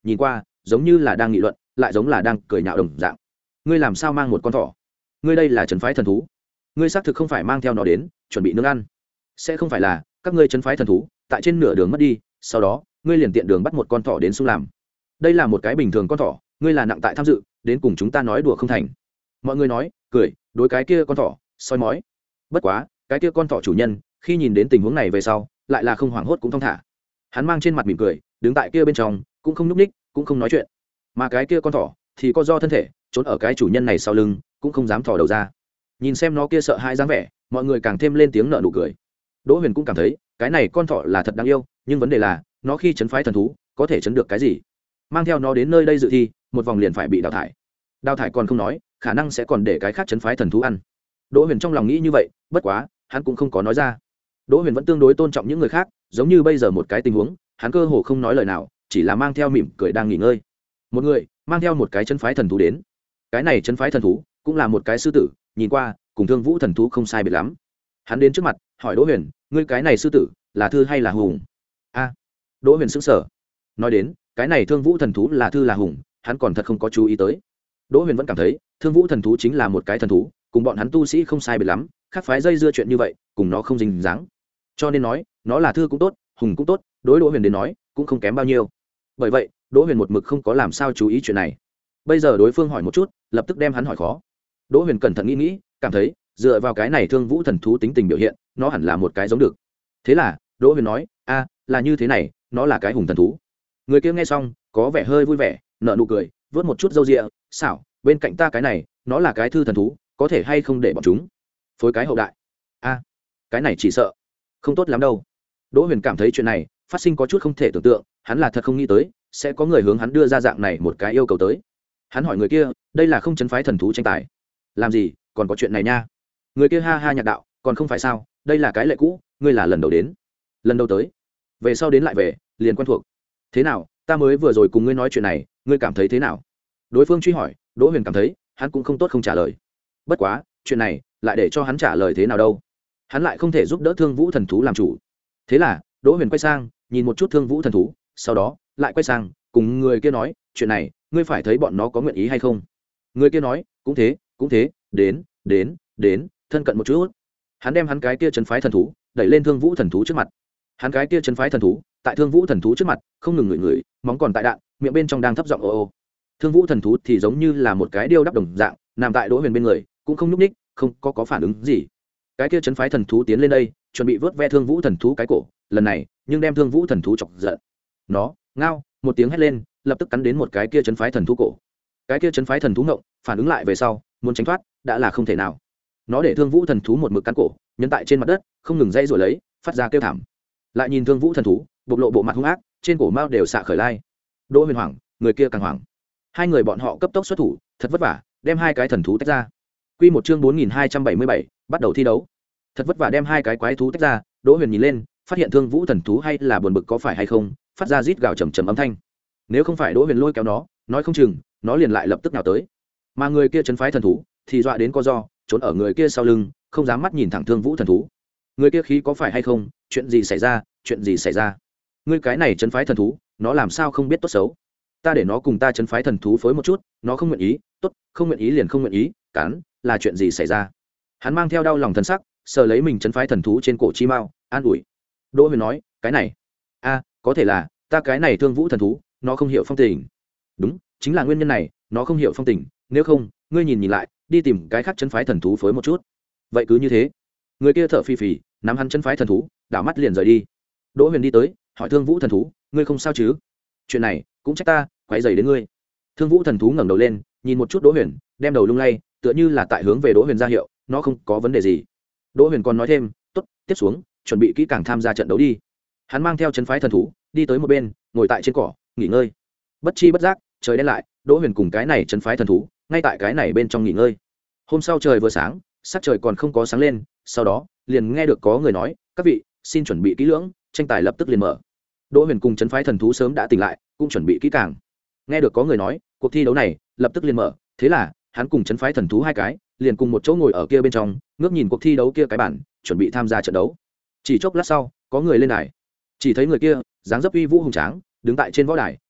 nhìn qua giống như là đang nghị luận lại giống là đang cười nhạo đồng dạng. Ngươi làm sao mang một con thỏ? Ngươi đây là trấn phái thần thú, ngươi xác thực không phải mang theo nó đến chuẩn bị nướng ăn. Sẽ không phải là các ngươi trấn phái thần thú tại trên nửa đường mất đi, sau đó ngươi liền tiện đường bắt một con thỏ đến xung làm. Đây là một cái bình thường con thỏ, ngươi là nặng tại tham dự, đến cùng chúng ta nói đùa không thành. Mọi người nói cười đối cái kia con thỏ soi mói. Bất quá cái kia con thỏ chủ nhân khi nhìn đến tình huống này về sau lại là không hoảng hốt cũng thong thả. Hắn mang trên mặt mỉm cười đứng tại kia bên trong cũng không nhúc ních cũng không nói chuyện, mà cái kia con thỏ thì co do thân thể trốn ở cái chủ nhân này sau lưng cũng không dám thò đầu ra. Nhìn xem nó kia sợ hãi dáng vẻ, mọi người càng thêm lên tiếng nở nụ cười. Đỗ Huyền cũng cảm thấy cái này con thỏ là thật đáng yêu, nhưng vấn đề là nó khi chấn phái thần thú có thể chấn được cái gì? Mang theo nó đến nơi đây dự thi một vòng liền phải bị đào thải. Đào thải còn không nói, khả năng sẽ còn để cái khác chấn phái thần thú ăn. Đỗ Huyền trong lòng nghĩ như vậy, bất quá hắn cũng không có nói ra. Đỗ Huyền vẫn tương đối tôn trọng những người khác, giống như bây giờ một cái tình huống, hắn cơ hồ không nói lời nào, chỉ là mang theo mỉm cười đang nghỉ ngơi. Một người mang theo một cái chấn phái thần thú đến, cái này chấn phái thần thú cũng là một cái sư tử, nhìn qua cùng Thương Vũ thần thú không sai biệt lắm. Hắn đến trước mặt hỏi Đỗ Huyền, ngươi cái này sư tử là thư hay là hùng? A. Đỗ Huyền sững sờ. Nói đến cái này Thương Vũ thần thú là thư là hùng, hắn còn thật không có chú ý tới. Đỗ Huyền vẫn cảm thấy Thương Vũ thần thú chính là một cái thần thú, cùng bọn hắn tu sĩ không sai biệt lắm, khác phái dây dưa chuyện như vậy cùng nó không dính dáng, cho nên nói nó là thư cũng tốt hùng cũng tốt, đối Đỗ Huyền đến nói cũng không kém bao nhiêu. Bởi vậy Đỗ Huyền một mực không có làm sao chú ý chuyện này. Bây giờ đối phương hỏi một chút, lập tức đem hắn hỏi khó. Đỗ Huyền cẩn thận nghĩ nghĩ, cảm thấy dựa vào cái này Thương Vũ thần thú tính tình biểu hiện, nó hẳn là một cái giống được. Thế là Đỗ Huyền nói, a là như thế này, nó là cái hùng thần thú. Người kia nghe xong có vẻ hơi vui vẻ, nở nụ cười, vớt một chút râu ria, xảo, bên cạnh ta cái này nó là cái thư thần thú, có thể hay không để bọn chúng phối cái hậu đại? A cái này chỉ sợ không tốt lắm đâu. Đỗ Huyền cảm thấy chuyện này phát sinh có chút không thể tưởng tượng, hắn là thật không nghĩ tới sẽ có người hướng hắn đưa ra dạng này một cái yêu cầu tới. Hắn hỏi người kia, đây là không chấn phái thần thú tranh tài làm gì còn có chuyện này nha? Người kia ha ha nhạc đạo, còn không phải sao, đây là cái lệ cũ, ngươi là lần đầu đến, lần đầu tới, về sau đến lại về liền quen thuộc. Thế nào, ta mới vừa rồi cùng ngươi nói chuyện này, ngươi cảm thấy thế nào? Đối phương truy hỏi. Đỗ Huyền cảm thấy hắn cũng không tốt không trả lời, bất quá chuyện này lại để cho hắn trả lời thế nào đâu, hắn lại không thể giúp đỡ Thương Vũ thần thú làm chủ. Thế là Đỗ Huyền quay sang nhìn một chút Thương Vũ thần thú, sau đó lại quay sang cùng người kia nói, chuyện này ngươi phải thấy bọn nó có nguyện ý hay không. Người kia nói, cũng thế cũng thế, đến đến đến thân cận một chút. Hắn đem hắn cái kia chấn phái thần thú đẩy lên Thương Vũ thần thú trước mặt. Hắn cái kia chấn phái thần thú tại Thương Vũ thần thú trước mặt không ngừng ngửi ngửi, móng còn tại đạn, miệng bên trong đang thấp giọng ô ô. Thương Vũ thần thú thì giống như là một cái điêu đắp đồng dạng, nằm tại Đỗ Huyền bên người, cũng không nhúc ních, không có có phản ứng gì. Cái kia chấn phái thần thú tiến lên đây, chuẩn bị vớt ve Thương Vũ thần thú cái cổ, lần này nhưng đem Thương Vũ thần thú chọc giận. Nó ngao một tiếng hét lên, lập tức cắn đến một cái kia chấn phái thần thú cổ. Cái kia chấn phái thần thú ngộng, phản ứng lại về sau, muốn tránh thoát đã là không thể nào. Nó để Thương Vũ thần thú một mực cắn cổ, nhấn tại trên mặt đất, không ngừng dây rồi lấy, phát ra kêu thảm. Lại nhìn Thương Vũ thần thú, bộc lộ bộ mặt hung ác, trên cổ mao đều xạ khởi lai. Đỗ Huyền hoảng, người kia càng hoảng. Hai người bọn họ cấp tốc xuất thủ, thật vất vả đem hai cái thần thú tách ra. Quy một chương bốn nghìn hai trăm bảy mươi bảy, bắt đầu thi đấu. Thật vất vả đem hai cái quái thú tách ra, Đỗ Huyền nhìn lên, phát hiện Thương Vũ thần thú hay là buồn bực có phải hay không, phát ra rít gào trầm trầm âm thanh. Nếu không phải Đỗ Huyền lôi kéo nó, nói không chừng nó liền lại lập tức nào tới. Mà người kia chấn phái thần thú thì dọa đến co ro, trốn ở người kia sau lưng, không dám mắt nhìn thẳng Thương Vũ thần thú. Người kia khí có phải hay không, chuyện gì xảy ra, chuyện gì xảy ra? Ngươi cái này chấn phái thần thú, nó làm sao không biết tốt xấu? Ta để nó cùng ta chấn phái thần thú phối một chút, nó không nguyện ý, tốt, không nguyện ý liền không nguyện ý, cắn, là chuyện gì xảy ra? Hắn mang theo đau lòng thân sắc, sờ lấy mình chấn phái thần thú trên cổ chi mao, an ủi. Đỗ Huyền nói, cái này, a, có thể là ta cái này Thương Vũ thần thú, nó không hiểu phong tình. Đúng, chính là nguyên nhân này, nó không hiểu phong tình, nếu không, ngươi nhìn nhìn lại, đi tìm cái khác chấn phái thần thú phối một chút. Vậy cứ như thế. Người kia thở phì phì, nắm hắn chấn phái thần thú, đảo mắt liền rời đi. Đỗ Huyền đi tới, hỏi Thương Vũ thần thú, ngươi không sao chứ? Chuyện này cũng trách ta quấy rầy đến ngươi. Thương Vũ thần thú ngẩng đầu lên, nhìn một chút Đỗ Huyền, đem đầu lung lay, tựa như là tại hướng về Đỗ Huyền ra hiệu, nó không có vấn đề gì. Đỗ Huyền còn nói thêm, tốt, tiếp xuống, chuẩn bị kỹ càng tham gia trận đấu đi. Hắn mang theo chấn phái thần thú, đi tới một bên, ngồi tại trên cỏ, nghỉ ngơi. Bất chi bất giác, trời đen lại, Đỗ Huyền cùng cái này chấn phái thần thú, ngay tại cái này bên trong nghỉ ngơi. Hôm sau trời vừa sáng, sắc trời còn không có sáng lên, sau đó, liền nghe được có người nói, các vị, xin chuẩn bị kỹ lưỡng, tranh tài lập tức liền mở. Đỗ Huyền cùng chấn phái thần thú sớm đã tỉnh lại, cũng chuẩn bị kỹ càng. Nghe được có người nói, cuộc thi đấu này lập tức liền mở, thế là hắn cùng chấn phái thần thú hai cái, liền cùng một chỗ ngồi ở kia bên trong, ngước nhìn cuộc thi đấu kia cái bản, chuẩn bị tham gia trận đấu. Chỉ chốc lát sau, có người lên đài. Chỉ thấy người kia, dáng dấp uy vũ hùng tráng, đứng tại trên võ đài,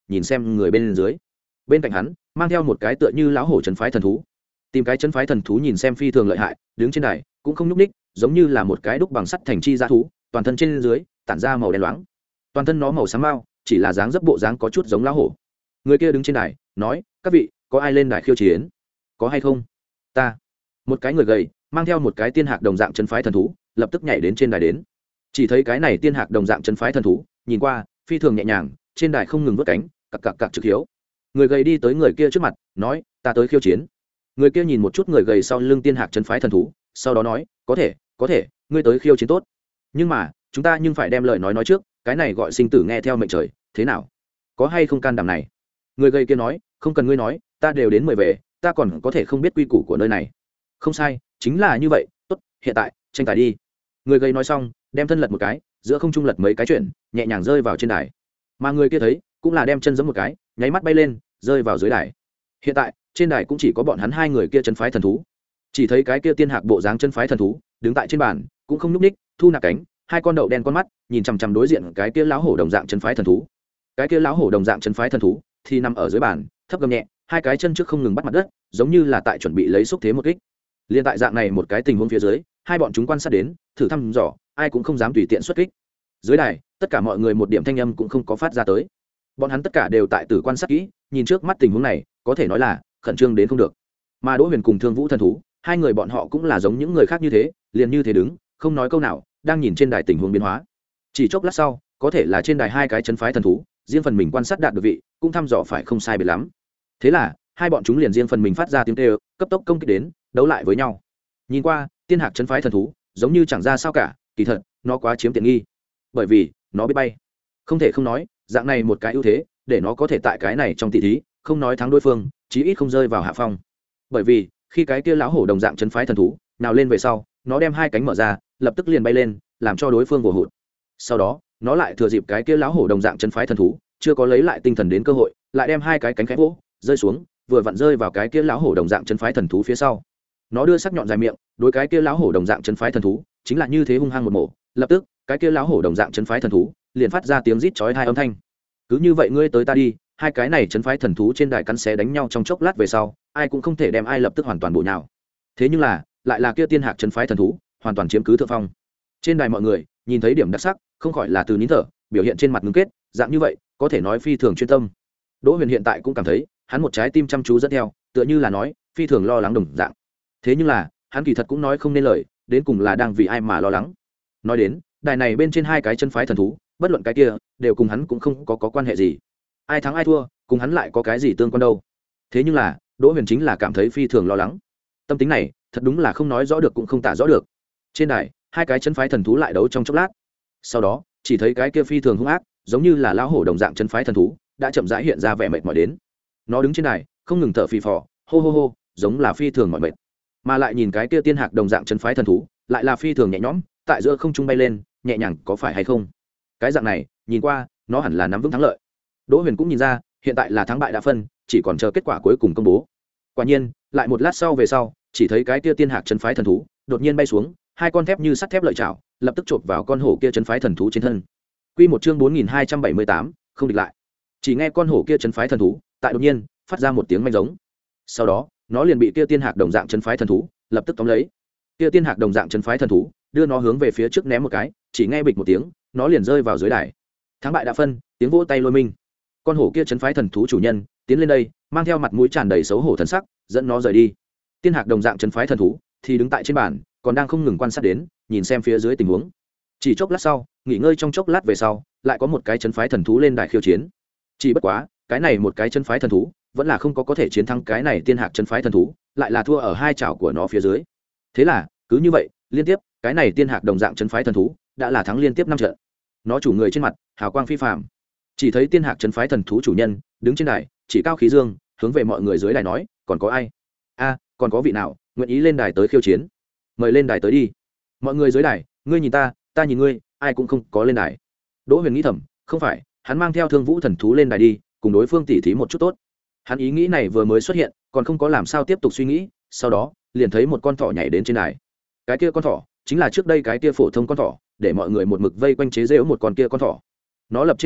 nhìn xem người bên dưới. Bên cạnh hắn mang theo một cái tựa như lão hổ trấn phái thần thú. Tìm cái trấn phái thần thú nhìn xem phi thường lợi hại, đứng trên đài cũng không nhúc ních, giống như là một cái đúc bằng sắt thành chi dã thú, toàn thân trên dưới tản ra màu đen loáng, toàn thân nó màu xám mao, chỉ là dáng dấp bộ dáng có chút giống lão hổ. Người kia đứng trên đài nói, các vị có ai lên đài khiêu chiến, có hay không? Ta. Một cái người gầy mang theo một cái tiên hạc đồng dạng trấn phái thần thú lập tức nhảy đến trên đài đến. Chỉ thấy cái này tiên hạc đồng dạng trấn phái thần thú nhìn qua phi thường nhẹ nhàng, trên đài không ngừng vớt cánh, cặc cặc cặc trực hiếu. Người gầy đi tới người kia trước mặt nói, ta tới khiêu chiến. Người kia nhìn một chút người gầy sau lưng tiên hạc trấn phái thần thú, sau đó nói, có thể có thể, ngươi tới khiêu chiến tốt, nhưng mà chúng ta nhưng phải đem lời nói nói trước, cái này gọi sinh tử nghe theo mệnh trời, thế nào, có hay không can đảm này? Người gầy kia nói, không cần ngươi nói, ta đều đến mười về, ta còn có thể không biết quy củ của nơi này? Không sai, chính là như vậy, tốt, hiện tại tranh tài đi. Người gầy nói xong đem thân lật một cái, giữa không trung lật mấy cái chuyển, nhẹ nhàng rơi vào trên đài. Mà người kia thấy cũng là đem chân giẫm một cái, nháy mắt bay lên rơi vào dưới đài. Hiện tại trên đài cũng chỉ có bọn hắn hai người kia chân phái thần thú. Chỉ thấy cái kia tiên hạc bộ dáng chân phái thần thú đứng tại trên bàn, cũng không nhúc ních, thu nạp cánh, hai con đậu đen con mắt nhìn chằm chằm đối diện cái kia lão hổ đồng dạng chân phái thần thú. Cái kia lão hổ đồng dạng chân phái thần thú thì nằm ở dưới bàn, thấp gầm nhẹ, hai cái chân trước không ngừng bắt mặt đất, giống như là tại chuẩn bị lấy xúc thế một kích. Liên tại dạng này một cái tình huống phía dưới, hai bọn chúng quan sát đến, thử thăm dò, ai cũng không dám tùy tiện xuất kích. Dưới đài, tất cả mọi người một điểm thanh âm cũng không có phát ra tới. Bọn hắn tất cả đều tại tử quan sát kỹ, nhìn trước mắt tình huống này, có thể nói là khẩn trương đến không được. Mà Đỗ Huyền cùng Thương Vũ thần thú, hai người bọn họ cũng là giống những người khác như thế, liền như thế đứng, không nói câu nào, đang nhìn trên đài tình huống biến hóa. Chỉ chốc lát sau, có thể là trên đài hai cái chấn phái thần thú, riêng phần mình quan sát đạt được vị, cũng thăm dò phải không sai biệt lắm. Thế là, hai bọn chúng liền riêng phần mình phát ra tiếng kêu, cấp tốc công kích đến, đấu lại với nhau. Nhìn qua, tiên hạc chấn phái thần thú, giống như chẳng ra sao cả, kỳ thật, nó quá chiếm tiện nghi. Bởi vì, nó biết bay. Không thể không nói, dạng này một cái ưu thế, để nó có thể tại cái này trong tỷ thí, không nói thắng đối phương, chí ít không rơi vào hạ phong. Bởi vì, khi cái kia lão hổ đồng dạng chấn phái thần thú, nào lên về sau, nó đem hai cánh mở ra, lập tức liền bay lên, làm cho đối phương vồ hụt. Sau đó, nó lại thừa dịp cái kia lão hổ đồng dạng chấn phái thần thú, chưa có lấy lại tinh thần đến cơ hội, lại đem hai cái cánh khẽ vỗ, rơi xuống, vừa vặn rơi vào cái kia lão hổ đồng dạng chấn phái thần thú phía sau. Nó đưa sắc nhọn dài miệng, đối cái kia lão hổ đồng dạng chấn phái thần thú, chính là như thế hung hăng một mổ, lập tức, cái kia lão hổ đồng dạng chấn phái thần thú, liền phát ra tiếng rít chói tai âm thanh. Cứ như vậy ngươi tới ta đi, hai cái này chấn phái thần thú trên đài cắn xé đánh nhau trong chốc lát về sau, ai cũng không thể đem ai lập tức hoàn toàn bổ nhào. Thế nhưng là, lại là kia tiên hạc chấn phái thần thú, hoàn toàn chiếm cứ thượng phong. Trên đài mọi người nhìn thấy điểm đặc sắc, không khỏi là từ nín thở, biểu hiện trên mặt ngưng kết, dạng như vậy, có thể nói phi thường chuyên tâm. Đỗ Huyền hiện tại cũng cảm thấy, hắn một trái tim chăm chú dẫn theo, tựa như là nói, phi thường lo lắng đồng dạng. Thế nhưng là, hắn kỳ thật cũng nói không nên lời, đến cùng là đang vì ai mà lo lắng. Nói đến, đài này bên trên hai cái chân phái thần thú, bất luận cái kia, đều cùng hắn cũng không có, có quan hệ gì. Ai thắng ai thua, cùng hắn lại có cái gì tương quan đâu. Thế nhưng là, Đỗ Huyền chính là cảm thấy phi thường lo lắng. Tâm tính này, thật đúng là không nói rõ được cũng không tả rõ được. Trên đài, hai cái chân phái thần thú lại đấu trong chốc lát. Sau đó, chỉ thấy cái kia phi thường hung ác, giống như là lão hổ đồng dạng chân phái thần thú, đã chậm rãi hiện ra vẻ mệt mỏi đến. Nó đứng trên đài, không ngừng thở phì phò, hô hô hô, giống là phi thường mỏi mệt. Mà lại nhìn cái kia tiên hạc đồng dạng chân phái thần thú, lại là phi thường nhẹ nhõm, tại giữa không trung bay lên, nhẹ nhàng, có phải hay không? Cái dạng này, nhìn qua, nó hẳn là nắm vững thắng lợi. Đỗ Huyền cũng nhìn ra, hiện tại là thắng bại đã phân, chỉ còn chờ kết quả cuối cùng công bố. Quả nhiên, lại một lát sau về sau, chỉ thấy cái kia tiên hạc chân phái thần thú, đột nhiên bay xuống, hai con thép như sắt thép lợi chảo, lập tức chộp vào con hổ kia chân phái thần thú trên thân. Quy một chương bốn nghìn hai trăm bảy mươi tám, không địch lại. Chỉ nghe con hổ kia chân phái thần thú, tại đột nhiên, phát ra một tiếng manh giống. Sau đó, nó liền bị kia tiên hạc đồng dạng chân phái thần thú, lập tức tóm lấy. Kia tiên hạc đồng dạng chân phái thần thú, đưa nó hướng về phía trước ném một cái, chỉ nghe bịch một tiếng, nó liền rơi vào dưới đài. Thắng bại đã phân, tiếng vỗ tay lôi minh. Con hổ kia chân phái thần thú chủ nhân, tiến lên đây, mang theo mặt mũi tràn đầy xấu hổ thần sắc, dẫn nó rời đi. Tiên hạc đồng dạng chân phái thần thú, thì đứng tại trên bàn, còn đang không ngừng quan sát đến, nhìn xem phía dưới tình huống. Chỉ chốc lát sau, nghỉ ngơi trong chốc lát về sau, lại có một cái chân phái thần thú lên đài khiêu chiến. Chỉ bất quá, cái này một cái chân phái thần thú, vẫn là không có có thể chiến thắng cái này tiên hạc chân phái thần thú, lại là thua ở hai chảo của nó phía dưới. Thế là, cứ như vậy, liên tiếp, cái này tiên hạc đồng dạng chân phái thần thú, đã là thắng liên tiếp năm trận. Nó chủ người trên mặt, hào quang phi phàm. Chỉ thấy tiên hạc chân phái thần thú chủ nhân, đứng trên đài, chỉ cao khí dương, hướng về mọi người dưới đài nói, còn có ai? A, còn có vị nào nguyện ý lên đài tới khiêu chiến? Mời lên đài tới đi. Mọi người dưới đài, ngươi nhìn ta, ta nhìn ngươi, ai cũng không có lên đài. Đỗ Huyền nghĩ thầm, không phải, hắn mang theo Thương Vũ thần thú lên đài đi, cùng đối phương tỉ thí một chút tốt. Hắn ý nghĩ này vừa mới xuất hiện, còn không có làm sao tiếp tục suy nghĩ, sau đó, liền thấy một con thỏ nhảy đến trên đài. Cái kia con thỏ, chính là trước đây cái kia phổ thông con thỏ, để mọi người một mực vây quanh chế giễu một con kia con thỏ. Nó lập trên đài,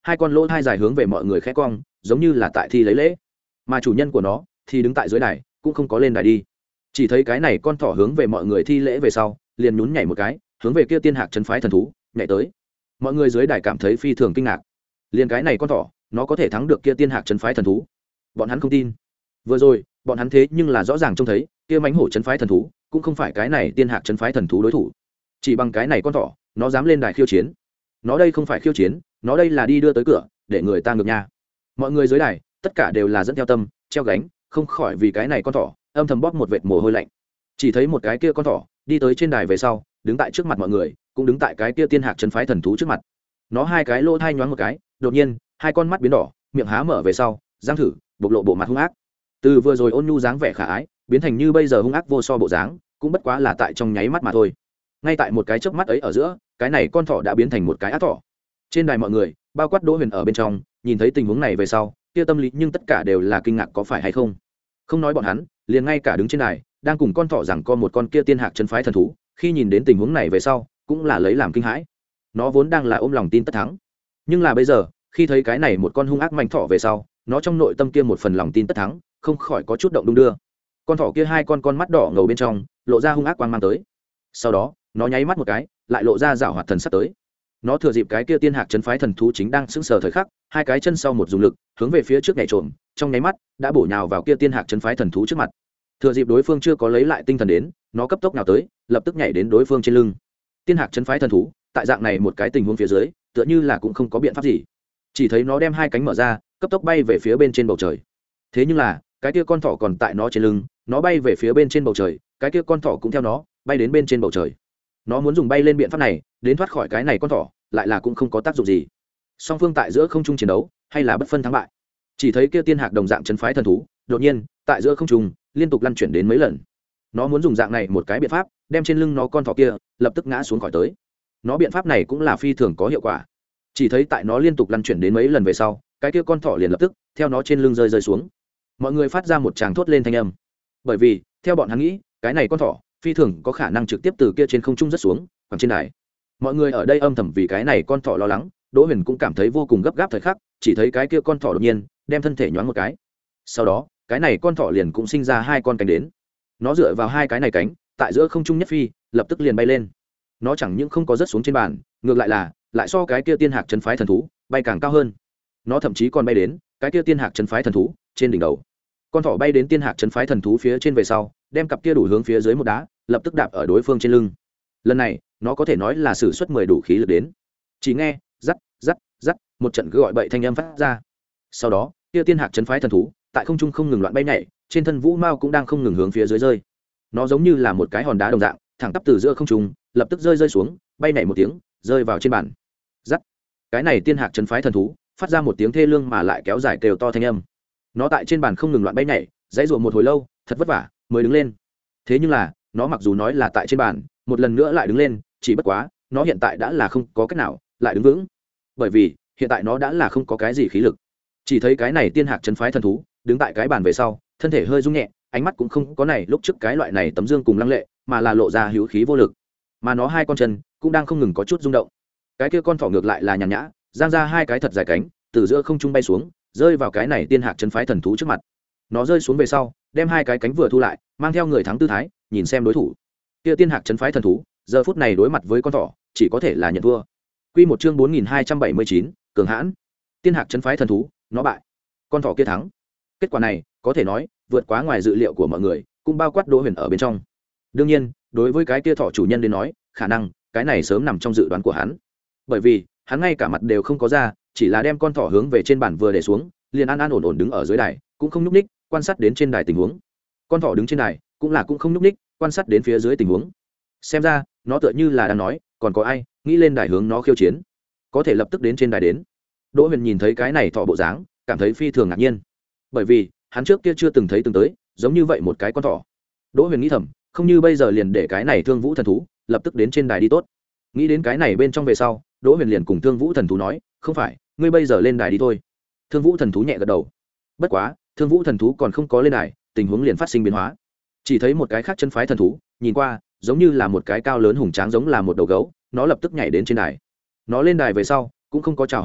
hai con lỗ thai dài hướng về mọi người khẽ cong, giống như là tại thi lấy lễ. Mà chủ nhân của nó thì đứng tại dưới đài, cũng không có lên đài đi. Chỉ thấy cái này con thỏ hướng về mọi người thi lễ về sau, liền nhún nhảy một cái, hướng về kia tiên hạc trấn phái thần thú nhảy tới. Mọi người dưới đài cảm thấy phi thường kinh ngạc. Liền cái này con thỏ, nó có thể thắng được kia tiên hạc trấn phái thần thú? Bọn hắn không tin. Vừa rồi, bọn hắn thế nhưng là rõ ràng trông thấy, kia mãnh hổ trấn phái thần thú, cũng không phải cái này tiên hạc trấn phái thần thú đối thủ. Chỉ bằng cái này con thỏ, nó dám lên đài khiêu chiến. Nó đây không phải khiêu chiến, nó đây là đi đưa tới cửa, để người ta ngược nha. Mọi người dưới đài, tất cả đều là dẫn theo tâm, treo gánh, không khỏi vì cái này con thỏ, âm thầm bóp một vệt mồ hôi lạnh. Chỉ thấy một cái kia con thỏ, đi tới trên đài về sau, đứng tại trước mặt mọi người, cũng đứng tại cái kia tiên hạc trấn phái thần thú trước mặt. Nó hai cái lỗ thai nhoáng một cái, đột nhiên, hai con mắt biến đỏ, miệng há mở về sau, răng thử, bộc lộ bộ mặt hung ác. Từ vừa rồi ôn nhu dáng vẻ khả ái, biến thành như bây giờ hung ác vô so bộ dáng, cũng bất quá là tại trong nháy mắt mà thôi. Ngay tại một cái chớp mắt ấy ở giữa, cái này con thỏ đã biến thành một cái ác thỏ. Trên đài mọi người, bao quát Đỗ Huyền ở bên trong, nhìn thấy tình huống này về sau, kia tâm lý nhưng tất cả đều là kinh ngạc có phải hay không. Không nói bọn hắn, liền ngay cả đứng trên đài, đang cùng con thỏ rằng co một con kia tiên hạc trấn phái thần thú, khi nhìn đến tình huống này về sau, cũng là lấy làm kinh hãi. Nó vốn đang là ôm lòng tin tất thắng, nhưng là bây giờ, khi thấy cái này một con hung ác manh thỏ về sau, nó trong nội tâm kia một phần lòng tin tất thắng, không khỏi có chút động đung đưa. Con thỏ kia hai con con mắt đỏ ngầu bên trong, lộ ra hung ác quang mang tới. Sau đó, nó nháy mắt một cái, lại lộ ra giảo hoạt thần sắc tới. Nó thừa dịp cái kia tiên hạc trấn phái thần thú chính đang sững sờ thời khắc, hai cái chân sau một dùng lực, hướng về phía trước nhảy trộm, trong nháy mắt đã bổ nhào vào kia tiên hạc trấn phái thần thú trước mặt. Thừa dịp đối phương chưa có lấy lại tinh thần đến, nó cấp tốc nào tới, lập tức nhảy đến đối phương trên lưng. Tiên hạc trấn phái thần thú, tại dạng này một cái tình huống phía dưới, tựa như là cũng không có biện pháp gì. Chỉ thấy nó đem hai cánh mở ra, cấp tốc bay về phía bên trên bầu trời. Thế nhưng là, cái kia con thỏ còn tại nó trên lưng, nó bay về phía bên trên bầu trời, cái kia con thỏ cũng theo nó, bay đến bên trên bầu trời. Nó muốn dùng bay lên biện pháp này, đến thoát khỏi cái này con thỏ, lại là cũng không có tác dụng gì. Song phương tại giữa không trung chiến đấu, hay là bất phân thắng bại. Chỉ thấy kia tiên hạc đồng dạng trấn phái thần thú, đột nhiên, tại giữa không trung, liên tục lăn chuyển đến mấy lần. Nó muốn dùng dạng này một cái biện pháp, đem trên lưng nó con thỏ kia, lập tức ngã xuống khỏi tới. Nó biện pháp này cũng là phi thường có hiệu quả. Chỉ thấy tại nó liên tục lăn chuyển đến mấy lần về sau, cái kia con thỏ liền lập tức theo nó trên lưng rơi rơi xuống. Mọi người phát ra một tràng thốt lên thanh âm. Bởi vì, theo bọn hắn nghĩ, cái này con thỏ phi thường có khả năng trực tiếp từ kia trên không trung rất xuống, khoảng trên đài. Mọi người ở đây âm thầm vì cái này con thỏ lo lắng, Đỗ Huyền cũng cảm thấy vô cùng gấp gáp thời khắc, chỉ thấy cái kia con thỏ đột nhiên đem thân thể nhoáng một cái. Sau đó, cái này con thỏ liền cũng sinh ra hai con cánh đến. Nó dựa vào hai cái này cánh, tại giữa không trung nhất phi, lập tức liền bay lên. Nó chẳng những không có rớt xuống trên bàn, ngược lại là lại so cái kia tiên hạc trấn phái thần thú bay càng cao hơn. Nó thậm chí còn bay đến cái kia tiên hạc trấn phái thần thú trên đỉnh đầu. Con thỏ bay đến tiên hạc trấn phái thần thú phía trên về sau, đem cặp kia đủ hướng phía dưới một đá, lập tức đạp ở đối phương trên lưng. Lần này, nó có thể nói là sử xuất mười đủ khí lực đến. Chỉ nghe rắc rắc rắc một trận cứ gọi bậy thanh âm phát ra. Sau đó, kia tiên hạc trấn phái thần thú tại không trung không ngừng loạn bay nhảy, trên thân vũ mao cũng đang không ngừng hướng phía dưới rơi. Nó giống như là một cái hòn đá đồng dạng, thẳng tắp từ giữa không trung, lập tức rơi rơi xuống, bay nhảy một tiếng, rơi vào trên bàn. Rắc. Cái này tiên hạc trấn phái thần thú phát ra một tiếng thê lương mà lại kéo dài kêu to thanh âm. Nó tại trên bàn không ngừng loạn bay nhảy, dãy rủa một hồi lâu, thật vất vả mới đứng lên. Thế nhưng là, nó mặc dù nói là tại trên bàn, một lần nữa lại đứng lên, chỉ bất quá, nó hiện tại đã là không có cách nào lại đứng vững. Bởi vì, hiện tại nó đã là không có cái gì khí lực. Chỉ thấy cái này tiên hạc trấn phái thần thú, đứng tại cái bàn về sau, thân thể hơi rung nhẹ, ánh mắt cũng không có này lúc trước cái loại này tấm dương cùng lăng lệ, mà là lộ ra hữu khí vô lực. Mà nó hai con chân cũng đang không ngừng có chút rung động. Cái kia con thỏ ngược lại là nhàn nhã, giang ra hai cái thật dài cánh, từ giữa không trung bay xuống, rơi vào cái này tiên hạc trấn phái thần thú trước mặt. Nó rơi xuống về sau, đem hai cái cánh vừa thu lại, mang theo người thắng tư thái, nhìn xem đối thủ. Kia tiên hạc trấn phái thần thú, giờ phút này đối mặt với con thỏ, chỉ có thể là nhận thua. Quy một chương bốn nghìn hai trăm bảy mươi chín, cường hãn. Tiên hạc trấn phái thần thú, nó bại. Con thỏ kia thắng. Kết quả này, có thể nói, vượt quá ngoài dự liệu của mọi người, cũng bao quát Đỗ Huyền ở bên trong. Đương nhiên, đối với cái kia thỏ chủ nhân đến nói, khả năng cái này sớm nằm trong dự đoán của hắn. Bởi vì, hắn ngay cả mặt đều không có ra, chỉ là đem con thỏ hướng về trên bàn vừa để xuống, liền an an ổn ổn đứng ở dưới đài, cũng không nhúc ních, quan sát đến trên đài tình huống. Con thỏ đứng trên đài, cũng là cũng không nhúc ních, quan sát đến phía dưới tình huống. Xem ra, nó tựa như là đang nói, còn có ai nghĩ lên đài hướng nó khiêu chiến, có thể lập tức đến trên đài đến. Đỗ Huyền nhìn thấy cái này thỏ bộ dáng, cảm thấy phi thường ngạc nhiên. Bởi vì, hắn trước kia chưa từng thấy từng tới, giống như vậy một cái con thỏ. Đỗ Huyền nghĩ thầm, không như bây giờ liền để cái này Thương Vũ thần thú lập tức đến trên đài đi tốt. Nghĩ đến cái này bên trong về sau, Đỗ Huyền liền cùng Thương Vũ thần thú nói, không phải, ngươi bây giờ lên đài đi thôi. Thương Vũ thần thú nhẹ gật đầu. Bất quá, Thương Vũ thần thú còn không có lên đài, tình huống liền phát sinh biến hóa. Chỉ thấy một cái khác chân phái thần thú, nhìn qua, giống như là một cái cao lớn hùng tráng giống là một đầu gấu, nó lập tức nhảy đến trên đài. Nó lên đài về sau, cũng không có chào hỏi gì,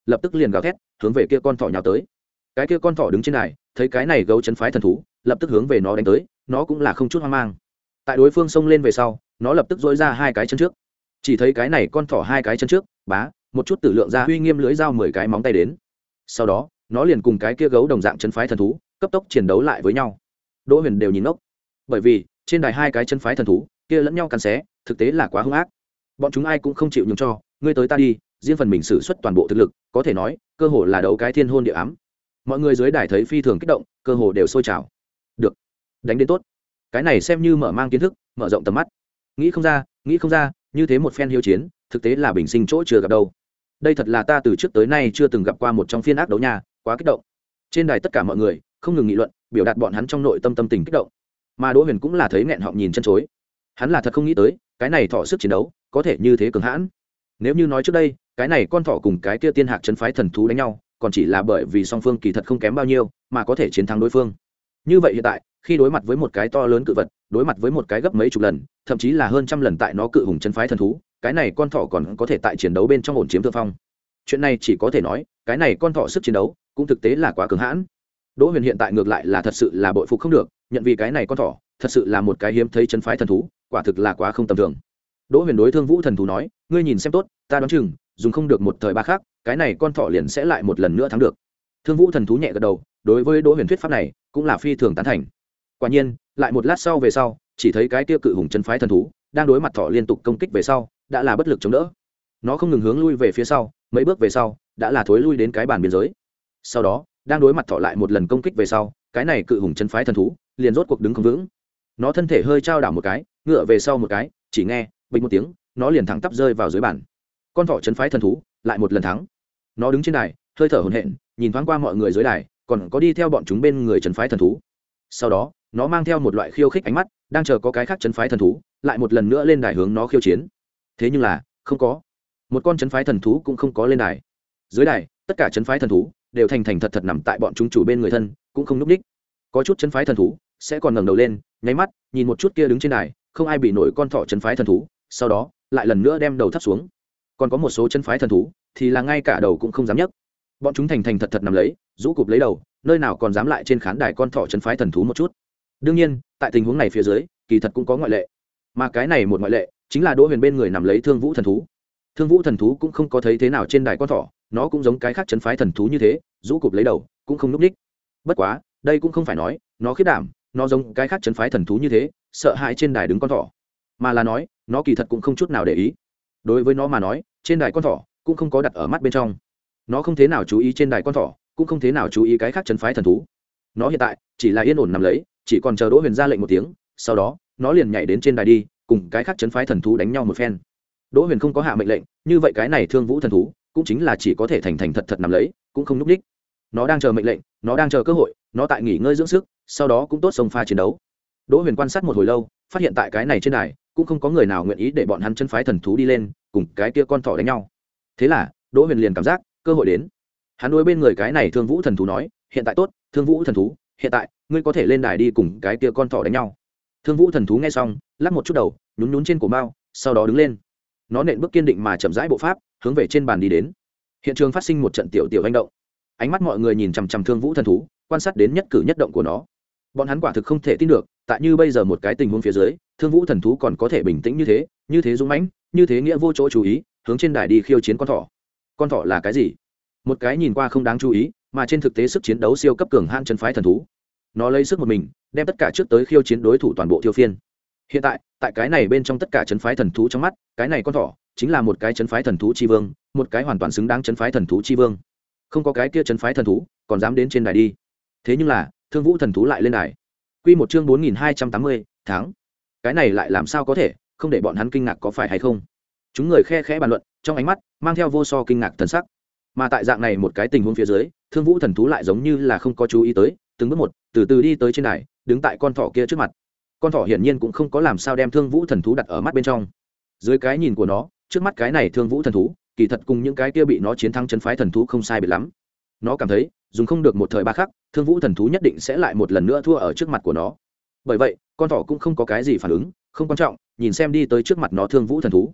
lập tức liền gào thét hướng về kia con thỏ nhào tới. Cái kia con thỏ đứng trên đài thấy cái này gấu chấn phái thần thú lập tức hướng về nó đánh tới, nó cũng là không chút hoang mang. Tại đối phương xông lên về sau, nó lập tức dỗi ra hai cái chân trước. Chỉ thấy cái này con thỏ hai cái chân trước bá một chút tử lượng ra uy nghiêm lưới dao mười cái móng tay đến. Sau đó nó liền cùng cái kia gấu đồng dạng chân phái thần thú cấp tốc chiến đấu lại với nhau. Đỗ Huyền đều nhìn ngốc, bởi vì trên đài hai cái chân phái thần thú kia lẫn nhau cắn xé, thực tế là quá hung ác. Bọn chúng ai cũng không chịu nhường cho, ngươi tới ta đi, riêng phần mình sử xuất toàn bộ thực lực, có thể nói cơ hồ là đấu cái thiên hôn địa ám. Mọi người dưới đài thấy phi thường kích động, cơ hồ đều sôi trào. Được, đánh đến tốt. Cái này xem như mở mang kiến thức, mở rộng tầm mắt. Nghĩ không ra, nghĩ không ra, như thế một phen hiếu chiến, thực tế là bình sinh chỗ chưa gặp đâu. Đây thật là ta từ trước tới nay chưa từng gặp qua một trong phiên ác đấu nhà, quá kích động. Trên đài tất cả mọi người không ngừng nghị luận, biểu đạt bọn hắn trong nội tâm tâm tình kích động. Mà Đỗ Huyền cũng là thấy nghẹn họng nhìn chân chối. Hắn là thật không nghĩ tới, cái này thọ sức chiến đấu có thể như thế cường hãn. Nếu như nói trước đây, cái này con thỏ cùng cái kia tiên hạc trấn phái thần thú đánh nhau, còn chỉ là bởi vì song phương kỳ thật không kém bao nhiêu, mà có thể chiến thắng đối phương. Như vậy hiện tại, khi đối mặt với một cái to lớn cự vật, đối mặt với một cái gấp mấy chục lần, thậm chí là hơn trăm lần tại nó cự hùng trấn phái thần thú, cái này con thỏ còn có thể tại chiến đấu bên trong ổn chiếm thượng phong. Chuyện này chỉ có thể nói, cái này con thỏ sức chiến đấu cũng thực tế là quá cường hãn. Đỗ Huyền hiện tại ngược lại là thật sự là bội phục không được, nhận vì cái này con thỏ thật sự là một cái hiếm thấy trấn phái thần thú, quả thực là quá không tầm thường. Đỗ Huyền đối Thương Vũ thần thú nói, ngươi nhìn xem tốt, ta đoán chừng dùng không được một thời ba khác, cái này con thỏ liền sẽ lại một lần nữa thắng được. Thương Vũ thần thú nhẹ gật đầu, đối với Đỗ Huyền thuyết pháp này cũng là phi thường tán thành. Quả nhiên, lại một lát sau về sau, chỉ thấy cái kia cự hùng trấn phái thần thú đang đối mặt thỏ liên tục công kích về sau, đã là bất lực chống đỡ. Nó không ngừng hướng lui về phía sau, mấy bước về sau, đã là thối lui đến cái bàn biên giới. Sau đó, đang đối mặt thỏ lại một lần công kích về sau, cái này cự hùng trấn phái thần thú liền rốt cuộc đứng không vững. Nó thân thể hơi trao đảo một cái, ngựa về sau một cái, chỉ nghe bình một tiếng, nó liền thẳng tắp rơi vào dưới bàn. Con thỏ trấn phái thần thú lại một lần thắng. Nó đứng trên đài, hơi thở hổn hển, nhìn thoáng qua mọi người dưới đài, còn có đi theo bọn chúng bên người trấn phái thần thú. Sau đó, nó mang theo một loại khiêu khích ánh mắt, đang chờ có cái khác trấn phái thần thú lại một lần nữa lên đài hướng nó khiêu chiến. Thế nhưng là, không có. Một con trấn phái thần thú cũng không có lên đài. Dưới đài, tất cả trấn phái thần thú đều thành thành thật thật nằm tại bọn chúng chủ bên người thân, cũng không núp đích. Có chút trấn phái thần thú sẽ còn ngẩng đầu lên, nháy mắt, nhìn một chút kia đứng trên đài, không ai bị nổi con thỏ trấn phái thần thú, sau đó, lại lần nữa đem đầu thấp xuống. Còn có một số trấn phái thần thú thì là ngay cả đầu cũng không dám nhấc. Bọn chúng thành thành thật thật nằm lấy, rũ cụp lấy đầu, nơi nào còn dám lại trên khán đài con thỏ trấn phái thần thú một chút. Đương nhiên, tại tình huống này phía dưới, kỳ thật cũng có ngoại lệ. Mà cái này một ngoại lệ, chính là Đỗ Huyền bên người nằm lấy Thương Vũ thần thú. Thương Vũ thần thú cũng không có thấy thế nào trên đài con thỏ, nó cũng giống cái khác trấn phái thần thú như thế, rũ cụp lấy đầu, cũng không núp đích. Bất quá, đây cũng không phải nói nó khiếp đảm, nó giống cái khác trấn phái thần thú như thế, sợ hãi trên đài đứng con thỏ, mà là nói, nó kỳ thật cũng không chút nào để ý. Đối với nó mà nói, trên đài con thỏ cũng không có đặt ở mắt bên trong. Nó không thế nào chú ý trên đài con thỏ, cũng không thế nào chú ý cái khác trấn phái thần thú. Nó hiện tại chỉ là yên ổn nằm lấy, chỉ còn chờ Đỗ Huyền ra lệnh một tiếng, sau đó, nó liền nhảy đến trên đài đi, cùng cái khác trấn phái thần thú đánh nhau một phen. Đỗ Huyền không có hạ mệnh lệnh, như vậy cái này Thương Vũ thần thú cũng chính là chỉ có thể thành thành thật thật nằm lấy, cũng không núp đích. Nó đang chờ mệnh lệnh, nó đang chờ cơ hội, nó tại nghỉ ngơi dưỡng sức, sau đó cũng tốt xông pha chiến đấu. Đỗ Huyền quan sát một hồi lâu, phát hiện tại cái này trên đài cũng không có người nào nguyện ý để bọn hắn chân phái thần thú đi lên cùng cái kia con thỏ đánh nhau. Thế là Đỗ Huyền liền cảm giác cơ hội đến. Hắn đối bên người cái này Thương Vũ thần thú nói, hiện tại tốt, Thương Vũ thần thú, hiện tại ngươi có thể lên đài đi cùng cái kia con thỏ đánh nhau. Thương Vũ thần thú nghe xong, lắc một chút đầu, nhún nhún trên cổ mao, sau đó đứng lên. Nó nện bước kiên định mà chậm rãi bộ pháp, hướng về trên bàn đi đến. Hiện trường phát sinh một trận tiểu tiểu hành động. Ánh mắt mọi người nhìn chằm chằm Thương Vũ thần thú, quan sát đến nhất cử nhất động của nó. Bọn hắn quả thực không thể tin được, tại như bây giờ một cái tình huống phía dưới, Thương Vũ thần thú còn có thể bình tĩnh như thế, như thế dũng mãnh, như thế nghĩa vô chỗ chú ý, hướng trên đài đi khiêu chiến con thỏ. Con thỏ là cái gì? Một cái nhìn qua không đáng chú ý, mà trên thực tế sức chiến đấu siêu cấp cường hãn chân phái thần thú. Nó lấy sức một mình, đem tất cả trước tới khiêu chiến đối thủ toàn bộ tiêu phiên. Hiện tại, tại cái này bên trong tất cả chân phái thần thú trong mắt, cái này con thỏ chính là một cái chân phái thần thú chi vương, một cái hoàn toàn xứng đáng chân phái thần thú chi vương. Không có cái kia chân phái thần thú, còn dám đến trên đài đi. Thế nhưng là, Thương Vũ thần thú lại lên đài. Quy một chương bốn nghìn hai trăm tám mươi, tháng. Cái này lại làm sao có thể, không để bọn hắn kinh ngạc có phải hay không? Chúng người khe khẽ bàn luận, trong ánh mắt mang theo vô so kinh ngạc thần sắc. Mà tại dạng này một cái tình huống phía dưới, Thương Vũ thần thú lại giống như là không có chú ý tới, từng bước một, từ từ đi tới trên đài, đứng tại con thỏ kia trước mặt. Con thỏ hiển nhiên cũng không có làm sao đem Thương Vũ thần thú đặt ở mắt bên trong. Dưới cái nhìn của nó, trước mắt cái này Thương Vũ thần thú, kỳ thật cùng những cái kia bị nó chiến thắng chân phái thần thú không sai biệt lắm. Nó cảm thấy, dùng không được một thời ba khắc, Thương Vũ thần thú nhất định sẽ lại một lần nữa thua ở trước mặt của nó. Bởi vậy, con thỏ cũng không có cái gì phản ứng, không quan trọng, nhìn xem đi tới trước mặt nó Thương Vũ thần thú.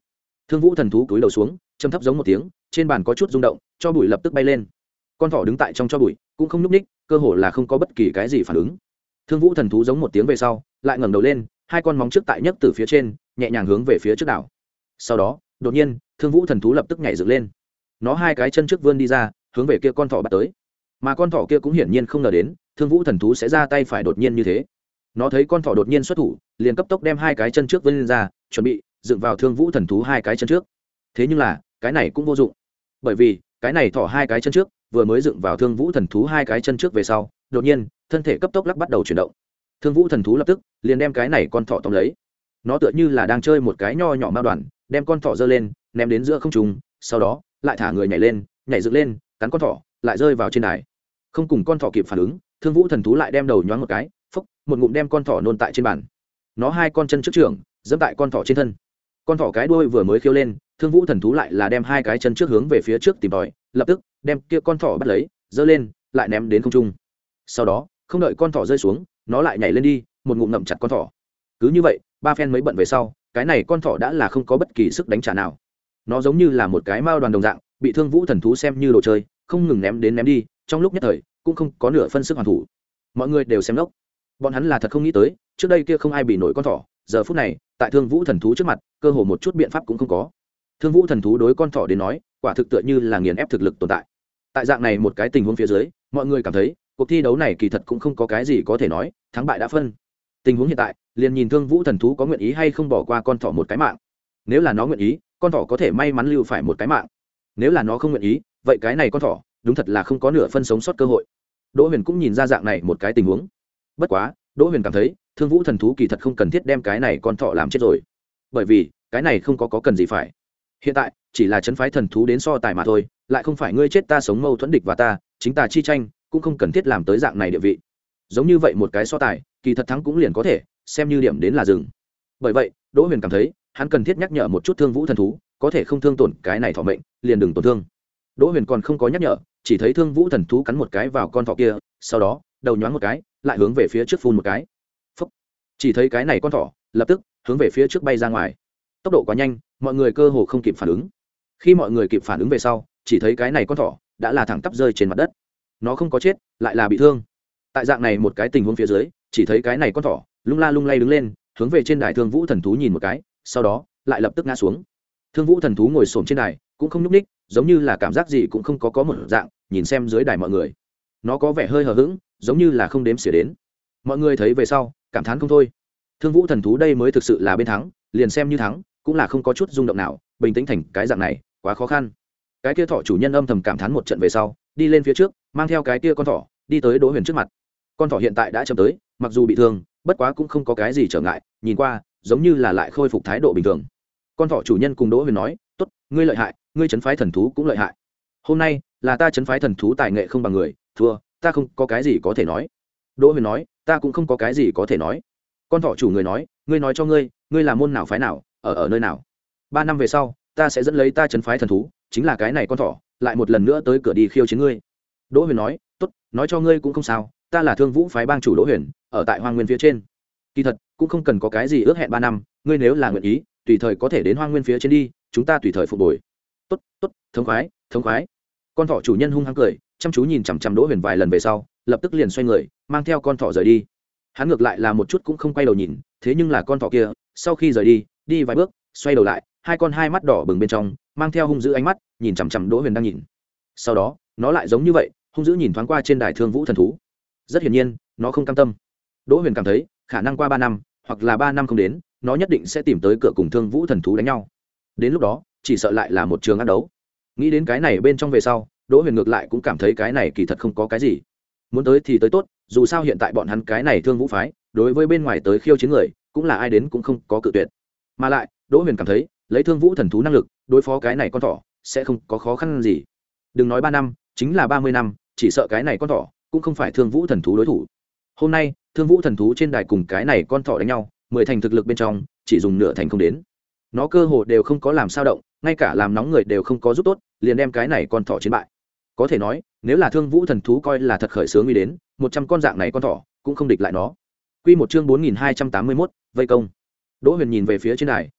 Thương Vũ thần thú cúi đầu xuống, trầm thấp giống một tiếng, trên bàn có chút rung động, cho bụi lập tức bay lên. Con thỏ đứng tại trong cho bụi, cũng không nhúc ních, cơ hồ là không có bất kỳ cái gì phản ứng. Thương Vũ thần thú giống một tiếng về sau, lại ngẩng đầu lên, hai con móng trước tại nhấc từ phía trên, nhẹ nhàng hướng về phía trước đảo. Sau đó, đột nhiên, Thương Vũ thần thú lập tức nhảy dựng lên. Nó hai cái chân trước vươn đi ra, hướng về kia con thỏ bắt tới. Mà con thỏ kia cũng hiển nhiên không ngờ đến, Thương Vũ thần thú sẽ ra tay phải đột nhiên như thế. Nó thấy con thỏ đột nhiên xuất thủ, liền cấp tốc đem hai cái chân trước vươn lên ra, chuẩn bị dựng vào Thương Vũ thần thú hai cái chân trước. Thế nhưng là, cái này cũng vô dụng. Bởi vì, cái này thỏ hai cái chân trước, vừa mới dựng vào Thương Vũ thần thú hai cái chân trước về sau, đột nhiên, thân thể cấp tốc lắc bắt đầu chuyển động. Thương Vũ thần thú lập tức liền đem cái này con thỏ tóm lấy. Nó tựa như là đang chơi một cái nho nhỏ mao đoàn, đem con thỏ giơ lên, ném đến giữa không trung, sau đó lại thả người nhảy lên, nhảy dựng lên, cắn con thỏ, lại rơi vào trên đài. Không cùng con thỏ kịp phản ứng, Thương Vũ thần thú lại đem đầu nhoáng một cái, phốc, một ngụm đem con thỏ nôn tại trên bàn. Nó hai con chân trước trưởng giẫm tại con thỏ trên thân. Con thỏ cái đuôi vừa mới khiêu lên, Thương Vũ thần thú lại là đem hai cái chân trước hướng về phía trước tìm tòi, lập tức đem kia con thỏ bắt lấy, giơ lên, lại ném đến không trung. Sau đó, không đợi con thỏ rơi xuống, nó lại nhảy lên đi, một ngụm ngậm chặt con thỏ. Cứ như vậy, ba phen mới bận về sau, cái này con thỏ đã là không có bất kỳ sức đánh trả nào. Nó giống như là một cái mao đoàn đồng dạng, bị Thương Vũ thần thú xem như đồ chơi, không ngừng ném đến ném đi, trong lúc nhất thời cũng không có nửa phân sức hoàn thủ. Mọi người đều xem lốc. Bọn hắn là thật không nghĩ tới, trước đây kia không ai bị nổi con thỏ, giờ phút này, tại Thương Vũ thần thú trước mặt, cơ hồ một chút biện pháp cũng không có. Thương Vũ thần thú đối con thỏ đến nói, quả thực tựa như là nghiền ép thực lực tồn tại. Tại dạng này một cái tình huống phía dưới, mọi người cảm thấy, cuộc thi đấu này kỳ thật cũng không có cái gì có thể nói, thắng bại đã phân. Tình huống hiện tại, liền nhìn Thương Vũ thần thú có nguyện ý hay không bỏ qua con thỏ một cái mạng. Nếu là nó nguyện ý, con thỏ có thể may mắn lưu phải một cái mạng. Nếu là nó không nguyện ý, vậy cái này con thỏ, đúng thật là không có nửa phân sống sót cơ hội. Đỗ Huyền cũng nhìn ra dạng này một cái tình huống. Bất quá, Đỗ Huyền cảm thấy, Thương Vũ thần thú kỳ thật không cần thiết đem cái này con thỏ làm chết rồi. Bởi vì, cái này không có có cần gì phải. Hiện tại, chỉ là trấn phái thần thú đến so tài mà thôi, lại không phải ngươi chết ta sống mâu thuẫn địch và ta, chính ta chi tranh, cũng không cần thiết làm tới dạng này địa vị. Giống như vậy một cái so tài, kỳ thật thắng cũng liền có thể xem như điểm đến là dừng. Bởi vậy, Đỗ Huyền cảm thấy, hắn cần thiết nhắc nhở một chút Thương Vũ thần thú, có thể không thương tổn cái này thỏ mệnh, liền đừng tổn thương. Đỗ Huyền còn không có nhắc nhở, chỉ thấy Thương Vũ thần thú cắn một cái vào con thỏ kia, sau đó, đầu nhoáng một cái, lại hướng về phía trước phun một cái. Phốc. Chỉ thấy cái này con thỏ, lập tức hướng về phía trước bay ra ngoài. Tốc độ quá nhanh, mọi người cơ hồ không kịp phản ứng. Khi mọi người kịp phản ứng về sau, chỉ thấy cái này con thỏ đã là thẳng tắp rơi trên mặt đất. Nó không có chết, lại là bị thương. Tại dạng này một cái tình huống phía dưới, chỉ thấy cái này con thỏ lung la lung lay đứng lên, hướng về trên đài Thương Vũ thần thú nhìn một cái, sau đó lại lập tức ngã xuống. Thương Vũ thần thú ngồi xổm trên đài, cũng không nhúc ních, giống như là cảm giác gì cũng không có có một dạng, nhìn xem dưới đài mọi người. Nó có vẻ hơi hờ hững, giống như là không đếm xỉa đến. Mọi người thấy về sau, cảm thán không thôi. Thương Vũ thần thú đây mới thực sự là bên thắng, liền xem như thắng, cũng là không có chút rung động nào, bình tĩnh thành cái dạng này, quá khó khăn. Cái kia thỏ chủ nhân âm thầm cảm thán một trận về sau, đi lên phía trước, mang theo cái kia con thỏ, đi tới Đỗ Huyền trước mặt. Con thỏ hiện tại đã chậm tới, mặc dù bị thương, bất quá cũng không có cái gì trở ngại, nhìn qua, giống như là lại khôi phục thái độ bình thường. Con thỏ chủ nhân cùng Đỗ Huyền nói, "Tốt, ngươi lợi hại, ngươi trấn phái thần thú cũng lợi hại. Hôm nay là ta trấn phái thần thú tài nghệ không bằng người, thua, ta không có cái gì có thể nói." Đỗ Huyền nói, "Ta cũng không có cái gì có thể nói." Con thỏ chủ người nói, "Ngươi nói cho ngươi, ngươi là môn nào phái nào, ở ở nơi nào? Ba năm về sau, ta sẽ dẫn lấy ta trấn phái thần thú, chính là cái này con thỏ, lại một lần nữa tới cửa đi khiêu chiến ngươi." Đỗ Huyền nói, "Tốt, nói cho ngươi cũng không sao, ta là Thương Vũ phái bang chủ Đỗ Huyền, ở tại Hoang Nguyên phía trên. Kỳ thật, cũng không cần có cái gì ước hẹn ba năm, ngươi nếu là nguyện ý, tùy thời có thể đến Hoang Nguyên phía trên đi, chúng ta tùy thời phục bồi." "Tốt, tốt, thống khoái, thống khoái." Con thỏ chủ nhân hung hăng cười, chăm chú nhìn chằm chằm Đỗ Huyền vài lần về sau, lập tức liền xoay người, mang theo con thỏ rời đi. Hắn ngược lại là một chút cũng không quay đầu nhìn, thế nhưng là con thỏ kia, sau khi rời đi, đi vài bước, xoay đầu lại, hai con hai mắt đỏ bừng bên trong, mang theo hung dữ ánh mắt, nhìn chằm chằm Đỗ Huyền đang nhìn. Sau đó, nó lại giống như vậy, hung dữ nhìn thoáng qua trên đài Thương Vũ thần thú. Rất hiển nhiên, nó không cam tâm. Đỗ Huyền cảm thấy, khả năng qua ba năm, hoặc là ba năm không đến, nó nhất định sẽ tìm tới cửa cùng Thương Vũ thần thú đánh nhau. Đến lúc đó, chỉ sợ lại là một trường ác đấu. Nghĩ đến cái này bên trong về sau, Đỗ Huyền ngược lại cũng cảm thấy cái này kỳ thật không có cái gì. Muốn tới thì tới tốt, dù sao hiện tại bọn hắn cái này Thương Vũ phái, đối với bên ngoài tới khiêu chiến người, cũng là ai đến cũng không có cự tuyệt. Mà lại, Đỗ Huyền cảm thấy, lấy Thương Vũ thần thú năng lực, đối phó cái này con thỏ, sẽ không có khó khăn gì. Đừng nói ba năm, chính là ba mươi năm, chỉ sợ cái này con thỏ cũng không phải Thương Vũ thần thú đối thủ. Hôm nay, Thương Vũ thần thú trên đài cùng cái này con thỏ đánh nhau, mười thành thực lực bên trong, chỉ dùng nửa thành không đến. Nó cơ hồ đều không có làm sao động, ngay cả làm nóng người đều không có giúp tốt, liền đem cái này con thỏ chiến bại. Có thể nói, nếu là Thương Vũ thần thú coi là thật khởi sướng uy đến, một trăm con dạng này con thỏ cũng không địch lại nó. Quy một chương bốn nghìn hai trăm tám mươi mốt, vây công. Đỗ Huyền nhìn về phía trên đài,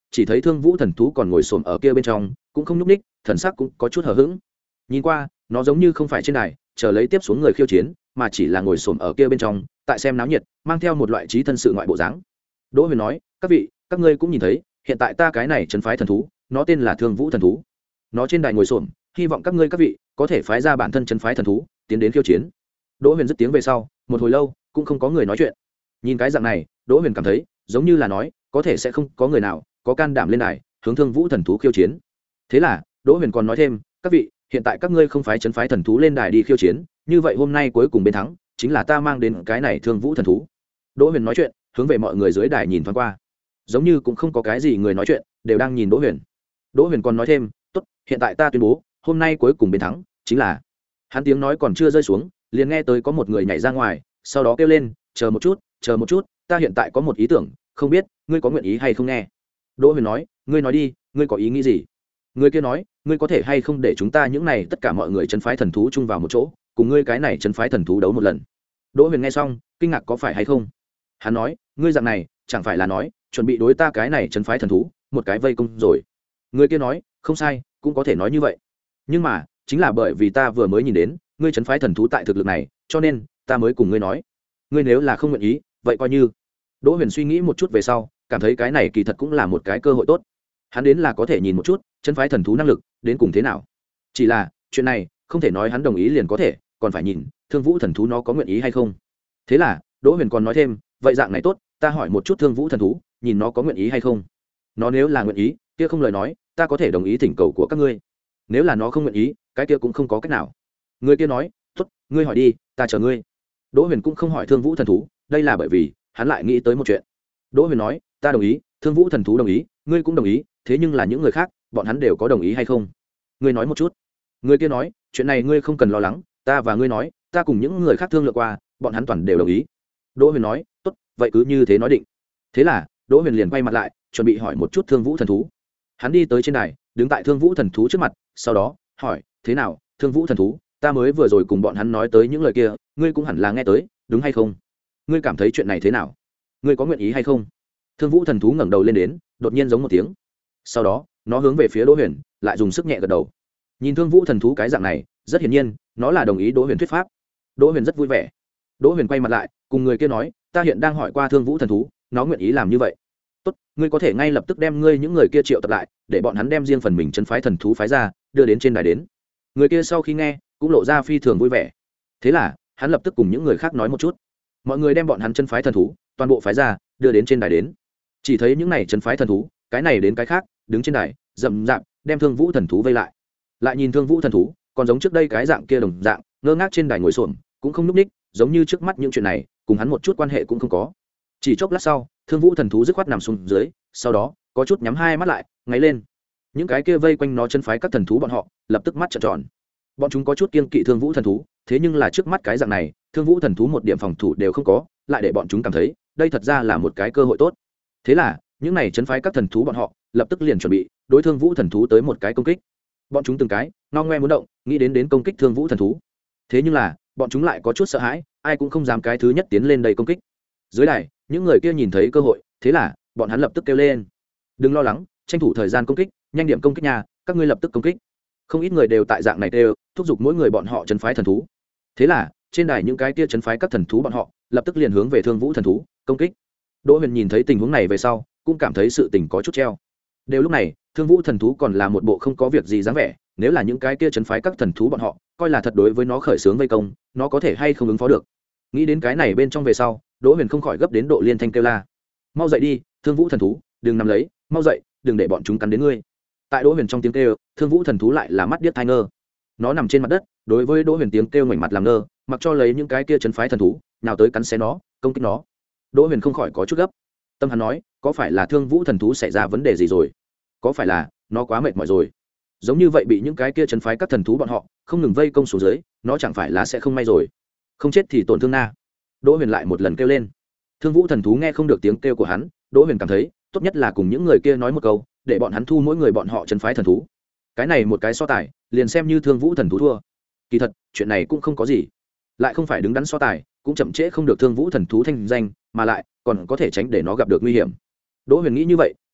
chỉ thấy thương vũ thần thú còn ngồi xổm ở kia bên trong cũng không nhúc ních, thần sắc cũng có chút hờ hững. Nhìn qua nó giống như không phải trên đài chờ lấy tiếp xuống người khiêu chiến, mà chỉ là ngồi xổm ở kia bên trong tại xem náo nhiệt, mang theo một loại trí thân sự ngoại bộ dáng. Đỗ Huyền nói, các vị, các ngươi cũng nhìn thấy, hiện tại ta cái này trấn phái thần thú, nó tên là Thương Vũ thần thú. Nó trên đài ngồi xổm, hy vọng các ngươi các vị có thể phái ra bản thân trấn phái thần thú, tiến đến khiêu chiến. Đỗ Huyền dứt tiếng về sau, một hồi lâu cũng không có người nói chuyện. Nhìn cái dạng này, Đỗ Huyền cảm thấy, giống như là nói, có thể sẽ không có người nào có can đảm lên đài, hướng Thương Vũ thần thú khiêu chiến. Thế là, Đỗ Huyền còn nói thêm, các vị, hiện tại các ngươi không phái trấn phái thần thú lên đài đi khiêu chiến, như vậy hôm nay cuối cùng bên thắng chính là ta mang đến cái này Thương Vũ thần thú. Đỗ Huyền nói chuyện, hướng về mọi người dưới đài nhìn thoáng qua, giống như cũng không có cái gì người nói chuyện, đều đang nhìn Đỗ Huyền. Đỗ Huyền còn nói thêm, tốt, hiện tại ta tuyên bố, hôm nay cuối cùng bên thắng chính là. Hắn tiếng nói còn chưa rơi xuống, liền nghe tới có một người nhảy ra ngoài, sau đó kêu lên, chờ một chút, chờ một chút, ta hiện tại có một ý tưởng, không biết ngươi có nguyện ý hay không nghe. Đỗ Huyền nói, ngươi nói đi, ngươi có ý nghĩ gì? Người kia nói, ngươi có thể hay không để chúng ta những này tất cả mọi người trấn phái thần thú chung vào một chỗ, cùng ngươi cái này trấn phái thần thú đấu một lần. Đỗ Huyền nghe xong, kinh ngạc có phải hay không? Hắn nói, ngươi dạng này, chẳng phải là nói, chuẩn bị đối ta cái này trấn phái thần thú, một cái vây công rồi. Người kia nói, không sai, cũng có thể nói như vậy. Nhưng mà, chính là bởi vì ta vừa mới nhìn đến, ngươi trấn phái thần thú tại thực lực này, cho nên ta mới cùng ngươi nói. Ngươi nếu là không nguyện ý, vậy coi như. Đỗ Huyền suy nghĩ một chút về sau, cảm thấy cái này kỳ thật cũng là một cái cơ hội tốt. Hắn đến là có thể nhìn một chút, trấn phái thần thú năng lực đến cùng thế nào. Chỉ là, chuyện này không thể nói hắn đồng ý liền có thể, còn phải nhìn Thương Vũ thần thú nó có nguyện ý hay không. Thế là, Đỗ Huyền còn nói thêm, vậy dạng này tốt, ta hỏi một chút Thương Vũ thần thú, nhìn nó có nguyện ý hay không. Nó nếu là nguyện ý, kia không lời nói, ta có thể đồng ý thỉnh cầu của các ngươi. Nếu là nó không nguyện ý, cái kia cũng không có cách nào. Người kia nói, tốt, ngươi hỏi đi, ta chờ ngươi. Đỗ Huyền cũng không hỏi Thương Vũ thần thú, đây là bởi vì hắn lại nghĩ tới một chuyện. Đỗ Huyền nói, ta đồng ý, Thương Vũ thần thú đồng ý, ngươi cũng đồng ý, thế nhưng là những người khác, bọn hắn đều có đồng ý hay không? Ngươi nói một chút. Người kia nói, chuyện này ngươi không cần lo lắng, ta và ngươi nói, ta cùng những người khác thương lượng qua, bọn hắn toàn đều đồng ý. Đỗ Huyền nói, tốt, vậy cứ như thế nói định. Thế là, Đỗ Huyền liền quay mặt lại, chuẩn bị hỏi một chút Thương Vũ thần thú. Hắn đi tới trên đài, đứng tại Thương Vũ thần thú trước mặt, sau đó hỏi, thế nào, Thương Vũ thần thú, ta mới vừa rồi cùng bọn hắn nói tới những lời kia, ngươi cũng hẳn là nghe tới, đúng hay không? Ngươi cảm thấy chuyện này thế nào? Ngươi có nguyện ý hay không? Thương Vũ thần thú ngẩng đầu lên đến, đột nhiên giống một tiếng. Sau đó, nó hướng về phía Đỗ Huyền, lại dùng sức nhẹ gật đầu. Nhìn Thương Vũ thần thú cái dạng này, rất hiển nhiên, nó là đồng ý Đỗ Huyền thuyết pháp. Đỗ Huyền rất vui vẻ. Đỗ Huyền quay mặt lại, cùng người kia nói, ta hiện đang hỏi qua Thương Vũ thần thú, nó nguyện ý làm như vậy. Tốt, ngươi có thể ngay lập tức đem ngươi những người kia triệu tập lại, để bọn hắn đem riêng phần mình trấn phái thần thú phái ra, đưa đến trên đài đến. Người kia sau khi nghe, cũng lộ ra phi thường vui vẻ. Thế là, hắn lập tức cùng những người khác nói một chút. Mọi người đem bọn hắn trấn phái thần thú, toàn bộ phái ra, đưa đến trên đài đến. Chỉ thấy những này trấn phái thần thú, cái này đến cái khác, đứng trên đài, rậm rạp, đem Thương Vũ thần thú vây lại. Lại nhìn Thương Vũ thần thú, còn giống trước đây cái dạng kia đồng dạng, ngơ ngác trên đài ngồi xổm, cũng không nhúc nhích, giống như trước mắt những chuyện này, cùng hắn một chút quan hệ cũng không có. Chỉ chốc lát sau, Thương Vũ thần thú dứt khoát nằm xuống dưới, sau đó, có chút nhắm hai mắt lại, ngáy lên. Những cái kia vây quanh nó chân phái các thần thú bọn họ, lập tức mắt trợn tròn. Bọn chúng có chút kiêng kỵ Thương Vũ thần thú, thế nhưng là trước mắt cái dạng này, Thương Vũ thần thú một điểm phòng thủ đều không có, lại để bọn chúng cảm thấy, đây thật ra là một cái cơ hội tốt. Thế là, những này chân phái các thần thú bọn họ, lập tức liền chuẩn bị đối Thương Vũ thần thú tới một cái công kích. Bọn chúng từng cái ngao ngoe muốn động, nghĩ đến đến công kích Thương Vũ thần thú. Thế nhưng là, bọn chúng lại có chút sợ hãi, ai cũng không dám cái thứ nhất tiến lên đây công kích. Dưới đài, những người kia nhìn thấy cơ hội, thế là bọn hắn lập tức kêu lên, đừng lo lắng, tranh thủ thời gian công kích, nhanh điểm công kích nhà, các ngươi lập tức công kích. Không ít người đều tại dạng này đều thúc giục mỗi người bọn họ trấn phái thần thú. Thế là trên đài những cái kia trấn phái các thần thú bọn họ lập tức liền hướng về Thương Vũ thần thú công kích. Đỗ Huyền nhìn thấy tình huống này về sau, cũng cảm thấy sự tình có chút treo. Đều lúc này, Thương Vũ thần thú còn là một bộ không có việc gì dáng vẻ, nếu là những cái kia trấn phái các thần thú bọn họ coi là thật đối với nó khởi xướng vây công, nó có thể hay không ứng phó được. Nghĩ đến cái này bên trong về sau, Đỗ Huyền không khỏi gấp đến độ liên thanh kêu la, mau dậy đi, Thương Vũ thần thú, đừng nằm lấy, mau dậy, đừng để bọn chúng cắn đến ngươi. Tại Đỗ Huyền trong tiếng kêu, Thương Vũ thần thú lại là mắt điếc tai ngơ. Nó nằm trên mặt đất, đối với Đỗ Huyền tiếng kêu ngoảnh mặt làm ngơ, mặc cho lấy những cái kia trấn phái thần thú nào tới cắn xé nó, công kích nó. Đỗ Huyền không khỏi có chút gấp. Tâm hắn nói, có phải là Thương Vũ thần thú xảy ra vấn đề gì rồi? Có phải là nó quá mệt mỏi rồi? Giống như vậy bị những cái kia trấn phái các thần thú bọn họ không ngừng vây công xuống dưới, nó chẳng phải là sẽ không may rồi? Không chết thì tổn thương na. Đỗ Huyền lại một lần kêu lên. Thương Vũ thần thú nghe không được tiếng kêu của hắn, Đỗ Huyền cảm thấy tốt nhất là cùng những người kia nói một câu, để bọn hắn thu mỗi người bọn họ trấn phái thần thú. Cái này một cái so tài, liền xem như Thương Vũ thần thú thua. Kỳ thật, chuyện này cũng không có gì, lại không phải đứng đắn so tài, cũng chậm trễ không được Thương Vũ thần thú thanh danh, mà lại còn có thể tránh để nó gặp được nguy hiểm. Đỗ Huyền nghĩ như vậy,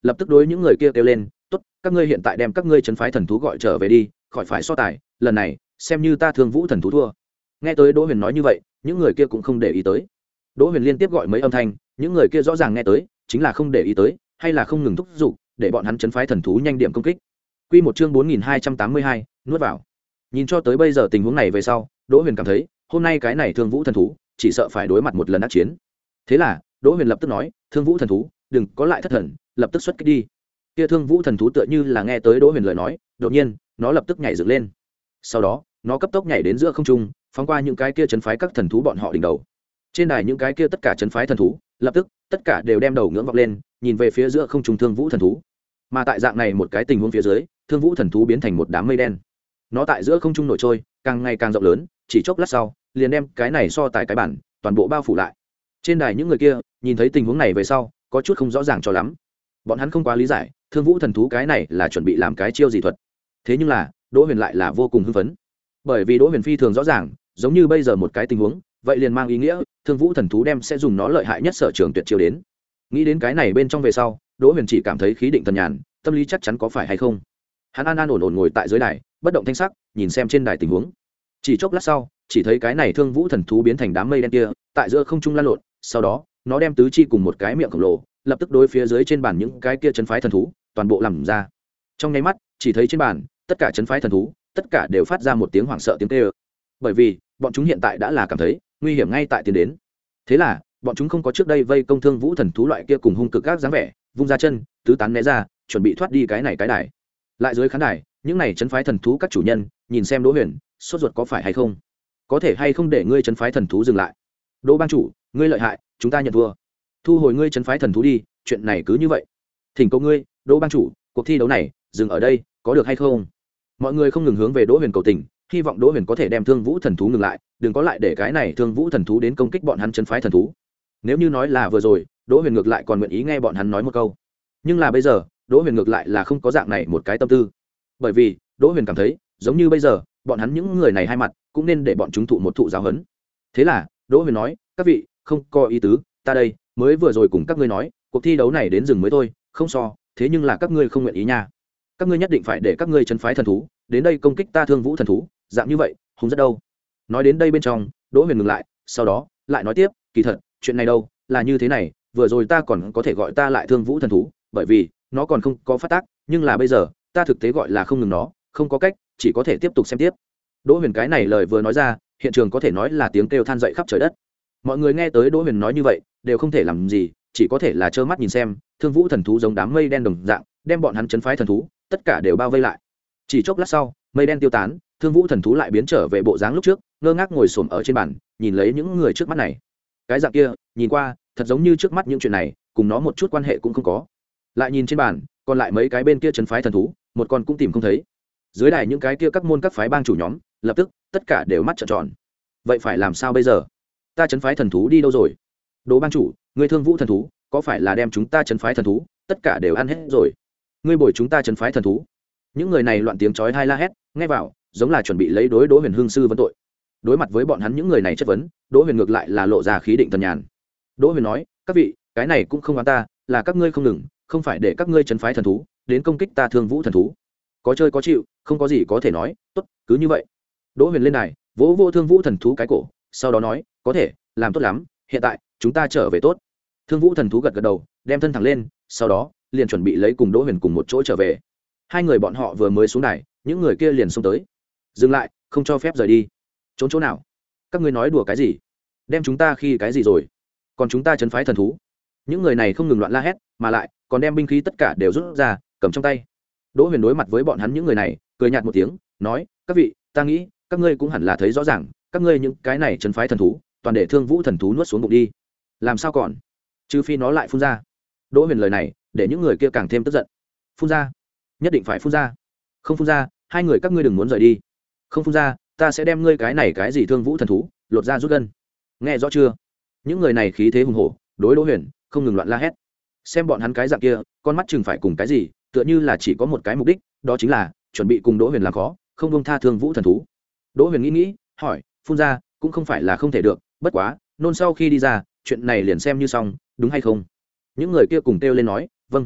lập tức đối những người kia kêu lên, tốt, các ngươi hiện tại đem các ngươi trấn phái thần thú gọi trở về đi, khỏi phải so tài, lần này xem như ta Thương Vũ thần thú thua. Nghe tới Đỗ Huyền nói như vậy, những người kia cũng không để ý tới. Đỗ Huyền liên tiếp gọi mấy âm thanh, những người kia rõ ràng nghe tới, chính là không để ý tới, hay là không ngừng thúc giục, để bọn hắn trấn phái thần thú nhanh điểm công kích. Quy một chương bốn nghìn hai trăm tám mươi hai, nuốt vào. Nhìn cho tới bây giờ tình huống này về sau, Đỗ Huyền cảm thấy, hôm nay cái này Thương Vũ thần thú, chỉ sợ phải đối mặt một lần ác chiến. Thế là, Đỗ Huyền lập tức nói, Thương Vũ thần thú, đừng có lại thất thần, lập tức xuất kích đi. Kia Thương Vũ thần thú tựa như là nghe tới Đỗ Huyền lời nói, đột nhiên, nó lập tức nhảy dựng lên. Sau đó, nó cấp tốc nhảy đến giữa không trung, phóng qua những cái kia trấn phái các thần thú bọn họ đỉnh đầu. Trên đài những cái kia tất cả trấn phái thần thú, lập tức, tất cả đều đem đầu ngưỡng vọng lên, nhìn về phía giữa không trung Thương Vũ thần thú. Mà tại dạng này một cái tình huống phía dưới, Thương Vũ thần thú biến thành một đám mây đen. Nó tại giữa không trung nổi trôi, càng ngày càng rộng lớn, chỉ chốc lát sau, liền đem cái này so tài cái bản, toàn bộ bao phủ lại. Trên đài những người kia, nhìn thấy tình huống này về sau, có chút không rõ ràng cho lắm. Bọn hắn không quá lý giải, Thương Vũ thần thú cái này là chuẩn bị làm cái chiêu gì thuật. Thế nhưng là, Đỗ Huyền lại là vô cùng hưng phấn. Bởi vì Đỗ Huyền phi thường rõ ràng, giống như bây giờ một cái tình huống, vậy liền mang ý nghĩa, Thương Vũ thần thú đem sẽ dùng nó lợi hại nhất sở trường tuyệt chiêu đến. Nghĩ đến cái này bên trong về sau, Đỗ Huyền chỉ cảm thấy khí định thần nhàn, tâm lý chắc chắn có phải hay không. Hắn an an ổn ổn ngồi tại dưới đài, bất động thanh sắc, nhìn xem trên đài tình huống. Chỉ chốc lát sau, chỉ thấy cái này Thương Vũ thần thú biến thành đám mây đen kia, tại giữa không trung lan lộn, sau đó, nó đem tứ chi cùng một cái miệng khổng lồ, lập tức đối phía dưới trên bàn những cái kia trấn phái thần thú, toàn bộ làm ra. Trong nháy mắt, chỉ thấy trên bàn, tất cả trấn phái thần thú, tất cả đều phát ra một tiếng hoảng sợ tiếng kêu. Bởi vì, bọn chúng hiện tại đã là cảm thấy nguy hiểm ngay tại tiến đến. Thế là, bọn chúng không có trước đây vây công Thương Vũ thần thú loại kia cùng hung cực các dáng vẻ, vung ra chân, tứ tán né ra, chuẩn bị thoát đi cái này cái đài. Lại dưới khán đài, những này trấn phái thần thú các chủ nhân, nhìn xem Đỗ Huyền, sốt ruột có phải hay không? Có thể hay không để ngươi trấn phái thần thú dừng lại? Đỗ bang chủ, ngươi lợi hại, chúng ta nhận thua. Thu hồi ngươi trấn phái thần thú đi, chuyện này cứ như vậy. Thỉnh cầu ngươi, Đỗ bang chủ, cuộc thi đấu này dừng ở đây, có được hay không? Mọi người không ngừng hướng về Đỗ Huyền cầu tình, hy vọng Đỗ Huyền có thể đem Thương Vũ thần thú ngừng lại, đừng có lại để cái này Thương Vũ thần thú đến công kích bọn hắn trấn phái thần thú. Nếu như nói là vừa rồi, Đỗ Huyền ngược lại còn nguyện ý nghe bọn hắn nói một câu. Nhưng là bây giờ, Đỗ Huyền ngược lại là không có dạng này một cái tâm tư. Bởi vì, Đỗ Huyền cảm thấy, giống như bây giờ, bọn hắn những người này hai mặt, cũng nên để bọn chúng thụ một thụ giáo huấn. Thế là, Đỗ Huyền nói, các vị, không có ý tứ, ta đây, mới vừa rồi cùng các ngươi nói, cuộc thi đấu này đến dừng mới thôi, không so, thế nhưng là các ngươi không nguyện ý nha. Các ngươi nhất định phải để các ngươi trấn phái thần thú đến đây công kích ta Thương Vũ thần thú, dạng như vậy, hùng rất đâu. Nói đến đây bên trong, Đỗ Huyền ngừng lại, sau đó, lại nói tiếp, kỳ thật, chuyện này đâu, là như thế này, vừa rồi ta còn có thể gọi ta lại Thương Vũ thần thú, bởi vì nó còn không có phát tác, nhưng là bây giờ, ta thực tế gọi là không ngừng nó, không có cách, chỉ có thể tiếp tục xem tiếp. Đỗ Huyền cái này lời vừa nói ra, hiện trường có thể nói là tiếng kêu than dậy khắp trời đất. Mọi người nghe tới Đỗ Huyền nói như vậy, đều không thể làm gì, chỉ có thể là trơ mắt nhìn xem, Thương Vũ thần thú giống đám mây đen đồng dạng, đem bọn hắn trấn phái thần thú, tất cả đều bao vây lại. Chỉ chốc lát sau, mây đen tiêu tán, Thương Vũ thần thú lại biến trở về bộ dáng lúc trước, ngơ ngác ngồi xổm ở trên bàn, nhìn lấy những người trước mắt này. Cái dạng kia, nhìn qua, thật giống như trước mắt những chuyện này, cùng nó một chút quan hệ cũng không có. Lại nhìn trên bàn, còn lại mấy cái bên kia trấn phái thần thú, một con cũng tìm không thấy. Dưới đài những cái kia các môn các phái bang chủ nhóm, lập tức, tất cả đều mắt trợn tròn. Vậy phải làm sao bây giờ? Ta trấn phái thần thú đi đâu rồi? Đỗ bang chủ, ngươi Thương Vũ thần thú, có phải là đem chúng ta trấn phái thần thú, tất cả đều ăn hết rồi? Ngươi bồi chúng ta trấn phái thần thú? Những người này loạn tiếng chói tai la hét, nghe vào, giống là chuẩn bị lấy đối Đỗ Huyền hương sư vấn tội. Đối mặt với bọn hắn những người này chất vấn, Đỗ Huyền ngược lại là lộ ra khí định thần nhàn. Đỗ Huyền nói, các vị, cái này cũng không oán ta, là các ngươi không ngừng, không phải để các ngươi trấn phái thần thú đến công kích ta Thương Vũ thần thú. Có chơi có chịu, không có gì có thể nói, tốt, cứ như vậy. Đỗ Huyền lên đài, vỗ vỗ Thương Vũ thần thú cái cổ, sau đó nói, có thể, làm tốt lắm, hiện tại chúng ta trở về tốt. Thương Vũ thần thú gật gật đầu, đem thân thẳng lên, sau đó liền chuẩn bị lấy cùng Đỗ Huyền cùng một chỗ trở về. Hai người bọn họ vừa mới xuống đài, những người kia liền xông tới. Dừng lại, không cho phép rời đi. Trốn chỗ nào? Các ngươi nói đùa cái gì? Đem chúng ta khi cái gì rồi? Còn chúng ta trấn phái thần thú? Những người này không ngừng loạn la hét, mà lại còn đem binh khí tất cả đều rút ra, cầm trong tay. Đỗ Huyền đối mặt với bọn hắn những người này, cười nhạt một tiếng, nói, các vị, ta nghĩ các ngươi cũng hẳn là thấy rõ ràng, các ngươi những cái này trấn phái thần thú, toàn để Thương Vũ thần thú nuốt xuống bụng đi. Làm sao còn? Trừ phi nó lại phun ra. Đỗ Huyền lời này, để những người kia càng thêm tức giận. Phun ra? Nhất định phải phun ra. Không phun ra, hai người các ngươi đừng muốn rời đi. Không phun ra, ta sẽ đem ngươi cái này cái gì Thương Vũ thần thú lột ra rút gân. Nghe rõ chưa? Những người này khí thế hùng hổ, đối Đỗ Huyền không ngừng loạn la hét. Xem bọn hắn cái dạng kia, con mắt chừng phải cùng cái gì, tựa như là chỉ có một cái mục đích, đó chính là chuẩn bị cùng Đỗ Huyền làm khó, không buông tha Thương Vũ thần thú. Đỗ Huyền nghĩ nghĩ, hỏi, phun ra cũng không phải là không thể được, bất quá, nôn sau khi đi ra, chuyện này liền xem như xong, đúng hay không? Những người kia cùng kêu lên nói, vâng.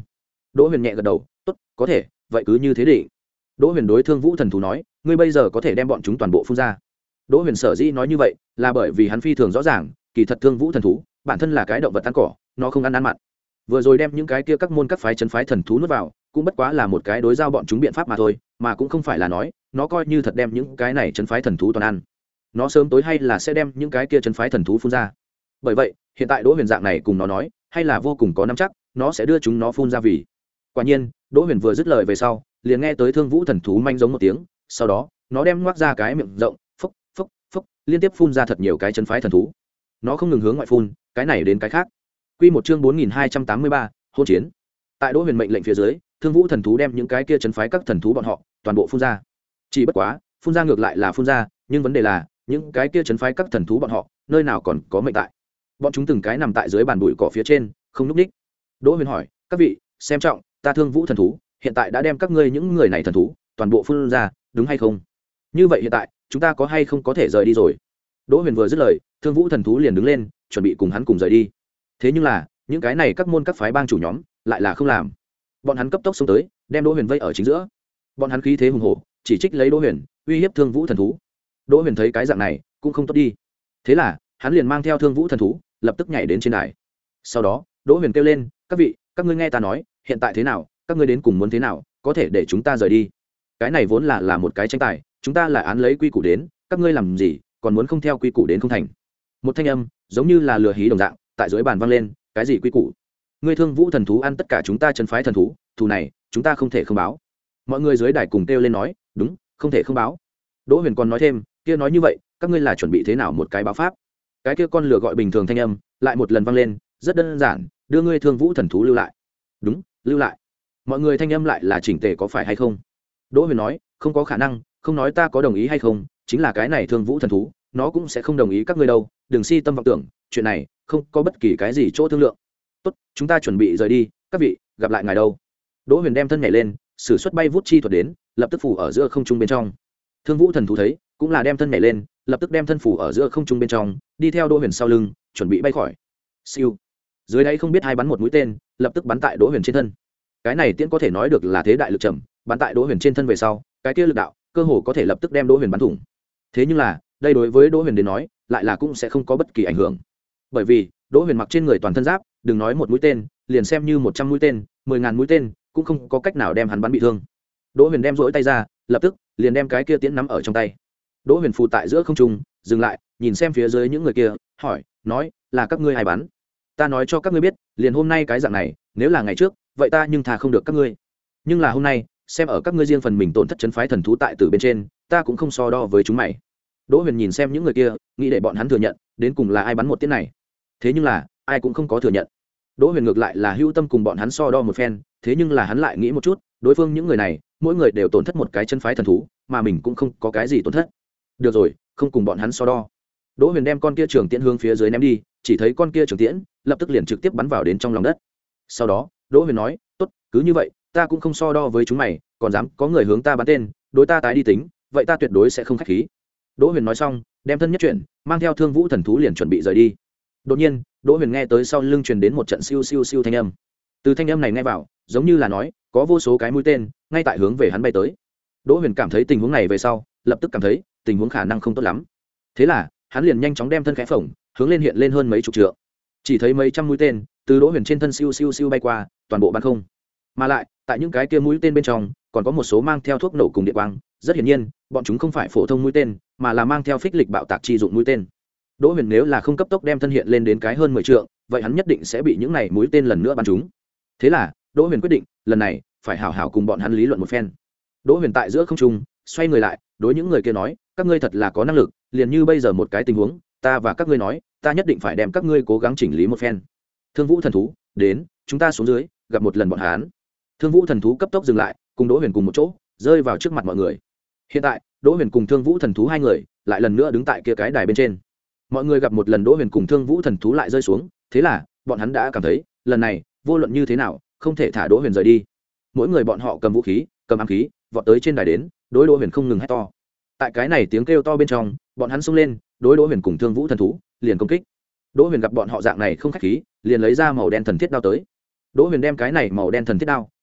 Đỗ Huyền nhẹ gật đầu, tốt, có thể, vậy cứ như thế định. Đỗ Huyền đối Thương Vũ thần thú nói, ngươi bây giờ có thể đem bọn chúng toàn bộ phun ra. Đỗ Huyền sở dĩ nói như vậy, là bởi vì hắn phi thường rõ ràng, kỳ thật Thương Vũ thần thú bản thân là cái động vật ăn cỏ, nó không ăn ăn mặn. Vừa rồi đem những cái kia các môn các phái chấn phái thần thú nuốt vào, cũng bất quá là một cái đối giao bọn chúng biện pháp mà thôi, mà cũng không phải là nói nó coi như thật đem những cái này chấn phái thần thú toàn ăn. Nó sớm tối hay là sẽ đem những cái kia chấn phái thần thú phun ra. Bởi vậy, hiện tại Đỗ Huyền dạng này cùng nó nói, hay là vô cùng có nắm chắc, nó sẽ đưa chúng nó phun ra vì. Quả nhiên, Đỗ Huyền vừa dứt lời về sau, liền nghe tới Thương Vũ thần thú manh giống một tiếng, sau đó, nó đem ngoác ra cái miệng rộng, phốc phốc phốc, liên tiếp phun ra thật nhiều cái chấn phái thần thú. Nó không ngừng hướng ngoại phun, cái này đến cái khác. Quy một chương bốn nghìn hai trăm tám mươi ba, hôn chiến. Tại Đỗ Huyền mệnh lệnh phía dưới, Thương Vũ thần thú đem những cái kia chấn phái các thần thú bọn họ toàn bộ phun ra. Chỉ bất quá, phun ra ngược lại là phun ra, nhưng vấn đề là, những cái kia chấn phái các thần thú bọn họ, nơi nào còn có mệnh tại. Bọn chúng từng cái nằm tại dưới bàn bụi cỏ phía trên, không lúc đích. Đỗ Huyền hỏi, các vị, xem trọng, ta Thương Vũ thần thú, hiện tại đã đem các ngươi những người này thần thú toàn bộ phun ra, đúng hay không? Như vậy hiện tại, chúng ta có hay không có thể rời đi rồi? Đỗ Huyền vừa dứt lời, Thương Vũ thần thú liền đứng lên, chuẩn bị cùng hắn cùng rời đi. Thế nhưng là, những cái này các môn các phái bang chủ nhóm lại là không làm. Bọn hắn cấp tốc xông tới, đem Đỗ Huyền vây ở chính giữa. Bọn hắn khí thế hùng hổ, chỉ trích lấy Đỗ Huyền, uy hiếp Thương Vũ thần thú. Đỗ Huyền thấy cái dạng này, cũng không tốt đi. Thế là, hắn liền mang theo Thương Vũ thần thú, lập tức nhảy đến trên đài. Sau đó, Đỗ Huyền kêu lên, các vị, các ngươi nghe ta nói, hiện tại thế nào, các ngươi đến cùng muốn thế nào, có thể để chúng ta rời đi. Cái này vốn là là một cái tranh tài, chúng ta là án lấy quy củ đến, các ngươi làm gì, còn muốn không theo quy củ đến không thành. Một thanh âm, giống như là lừa hí đồng dạng, tại dưới bàn vang lên, cái gì quy củ? Ngươi Thương Vũ thần thú ăn tất cả chúng ta chân phái thần thú, thù này, chúng ta không thể không báo. Mọi người dưới đài cùng kêu lên nói, đúng, không thể không báo. Đỗ Huyền còn nói thêm, kia nói như vậy, các ngươi là chuẩn bị thế nào một cái báo pháp? Cái kia con lừa gọi bình thường thanh âm, lại một lần vang lên, rất đơn giản, đưa ngươi Thương Vũ thần thú lưu lại. Đúng, lưu lại. Mọi người thanh âm lại là chỉnh tề có phải hay không? Đỗ Huyền nói, không có khả năng, không nói ta có đồng ý hay không, chính là cái này Thương Vũ thần thú, nó cũng sẽ không đồng ý các ngươi đâu, đừng si tâm vọng tưởng, chuyện này không có bất kỳ cái gì chỗ thương lượng. Tốt, chúng ta chuẩn bị rời đi, các vị, gặp lại ngài đâu. Đỗ Huyền đem thân nhảy lên, sử xuất bay vút chi thuật đến, lập tức phủ ở giữa không trung bên trong. Thương Vũ thần thú thấy, cũng là đem thân nhảy lên, lập tức đem thân phủ ở giữa không trung bên trong, đi theo Đỗ Huyền sau lưng, chuẩn bị bay khỏi. Siêu. Dưới đáy không biết hai bắn một mũi tên, lập tức bắn tại Đỗ Huyền trên thân. Cái này tiễn có thể nói được là thế đại lực trầm, bắn tại Đỗ Huyền trên thân về sau, cái kia lực đạo, cơ hồ có thể lập tức đem Đỗ Huyền bắn thủng. Thế nhưng là, đây đối với Đỗ Huyền đến nói, lại là cũng sẽ không có bất kỳ ảnh hưởng. Bởi vì, Đỗ Huyền mặc trên người toàn thân giáp, đừng nói một mũi tên, liền xem như một trăm mũi tên, mười ngàn mũi tên, cũng không có cách nào đem hắn bắn bị thương. Đỗ Huyền đem rỗi tay ra, lập tức liền đem cái kia tiễn nắm ở trong tay. Đỗ Huyền phù tại giữa không trung, dừng lại, nhìn xem phía dưới những người kia, hỏi, nói, là các ngươi ai bắn? Ta nói cho các ngươi biết, liền hôm nay cái dạng này, nếu là ngày trước, vậy ta nhưng thà không được các ngươi. Nhưng là hôm nay, xem ở các ngươi riêng phần mình tổn thất chấn phái thần thú tại từ bên trên, ta cũng không so đo với chúng mày. Đỗ Huyền nhìn xem những người kia, nghĩ để bọn hắn thừa nhận, đến cùng là ai bắn một tiễn này. Thế nhưng là, ai cũng không có thừa nhận. Đỗ Huyền ngược lại là hưu tâm cùng bọn hắn so đo một phen, thế nhưng là hắn lại nghĩ một chút, đối phương những người này, mỗi người đều tổn thất một cái chân phái thần thú, mà mình cũng không có cái gì tổn thất. Được rồi, không cùng bọn hắn so đo. Đỗ Huyền đem con kia trường tiễn hướng phía dưới ném đi, chỉ thấy con kia trường tiễn lập tức liền trực tiếp bắn vào đến trong lòng đất. Sau đó, Đỗ Huyền nói, tốt, cứ như vậy, ta cũng không so đo với chúng mày, còn dám có người hướng ta bắn tên, đối ta tái đi tính, vậy ta tuyệt đối sẽ không khách khí. Đỗ Huyền nói xong, đem thân nhất chuyển, mang theo Thương Vũ thần thú liền chuẩn bị rời đi. Đột nhiên, Đỗ Huyền nghe tới sau lưng truyền đến một trận siêu siêu siêu thanh âm. Từ thanh âm này nghe vào, giống như là nói, có vô số cái mũi tên ngay tại hướng về hắn bay tới. Đỗ Huyền cảm thấy tình huống này về sau, lập tức cảm thấy tình huống khả năng không tốt lắm. Thế là, hắn liền nhanh chóng đem thân khẽ phồng, hướng lên hiện lên hơn mấy chục trượng. Chỉ thấy mấy trăm mũi tên từ Đỗ Huyền trên thân siêu siêu siêu bay qua, toàn bộ bắn không. Mà lại, tại những cái kia mũi tên bên trong, còn có một số mang theo thuốc nổ cùng điện quang, rất hiển nhiên, bọn chúng không phải phổ thông mũi tên, mà là mang theo phích lịch bạo tạc chi dụng mũi tên. Đỗ Huyền nếu là không cấp tốc đem thân hiện lên đến cái hơn mười trượng, vậy hắn nhất định sẽ bị những này mũi tên lần nữa bắn trúng. Thế là, Đỗ Huyền quyết định, lần này phải hảo hảo cùng bọn hắn lý luận một phen. Đỗ Huyền tại giữa không trung, xoay người lại, đối những người kia nói, các ngươi thật là có năng lực, liền như bây giờ một cái tình huống, ta và các ngươi nói, ta nhất định phải đem các ngươi cố gắng chỉnh lý một phen. Thương Vũ thần thú, đến, chúng ta xuống dưới, gặp một lần bọn hắn. Thương Vũ thần thú cấp tốc dừng lại, cùng Đỗ Huyền cùng một chỗ, rơi vào trước mặt mọi người. Hiện tại, Đỗ Huyền cùng Thương Vũ thần thú hai người, lại lần nữa đứng tại kia cái đài bên trên. Mọi người gặp một lần Đỗ Huyền cùng Thương Vũ thần thú lại rơi xuống, thế là, bọn hắn đã cảm thấy, lần này, vô luận như thế nào, không thể thả Đỗ Huyền rời đi. Mỗi người bọn họ cầm vũ khí, cầm ám khí, vọt tới trên đài đến, đối Đỗ Huyền không ngừng hét to. Tại cái này tiếng kêu to bên trong, bọn hắn xông lên, đối Đỗ Huyền cùng Thương Vũ thần thú, liền công kích. Đỗ Huyền gặp bọn họ dạng này không khách khí, liền lấy ra màu đen thần thiết đao tới. Đỗ Huyền đem cái này màu đen thần thiết đao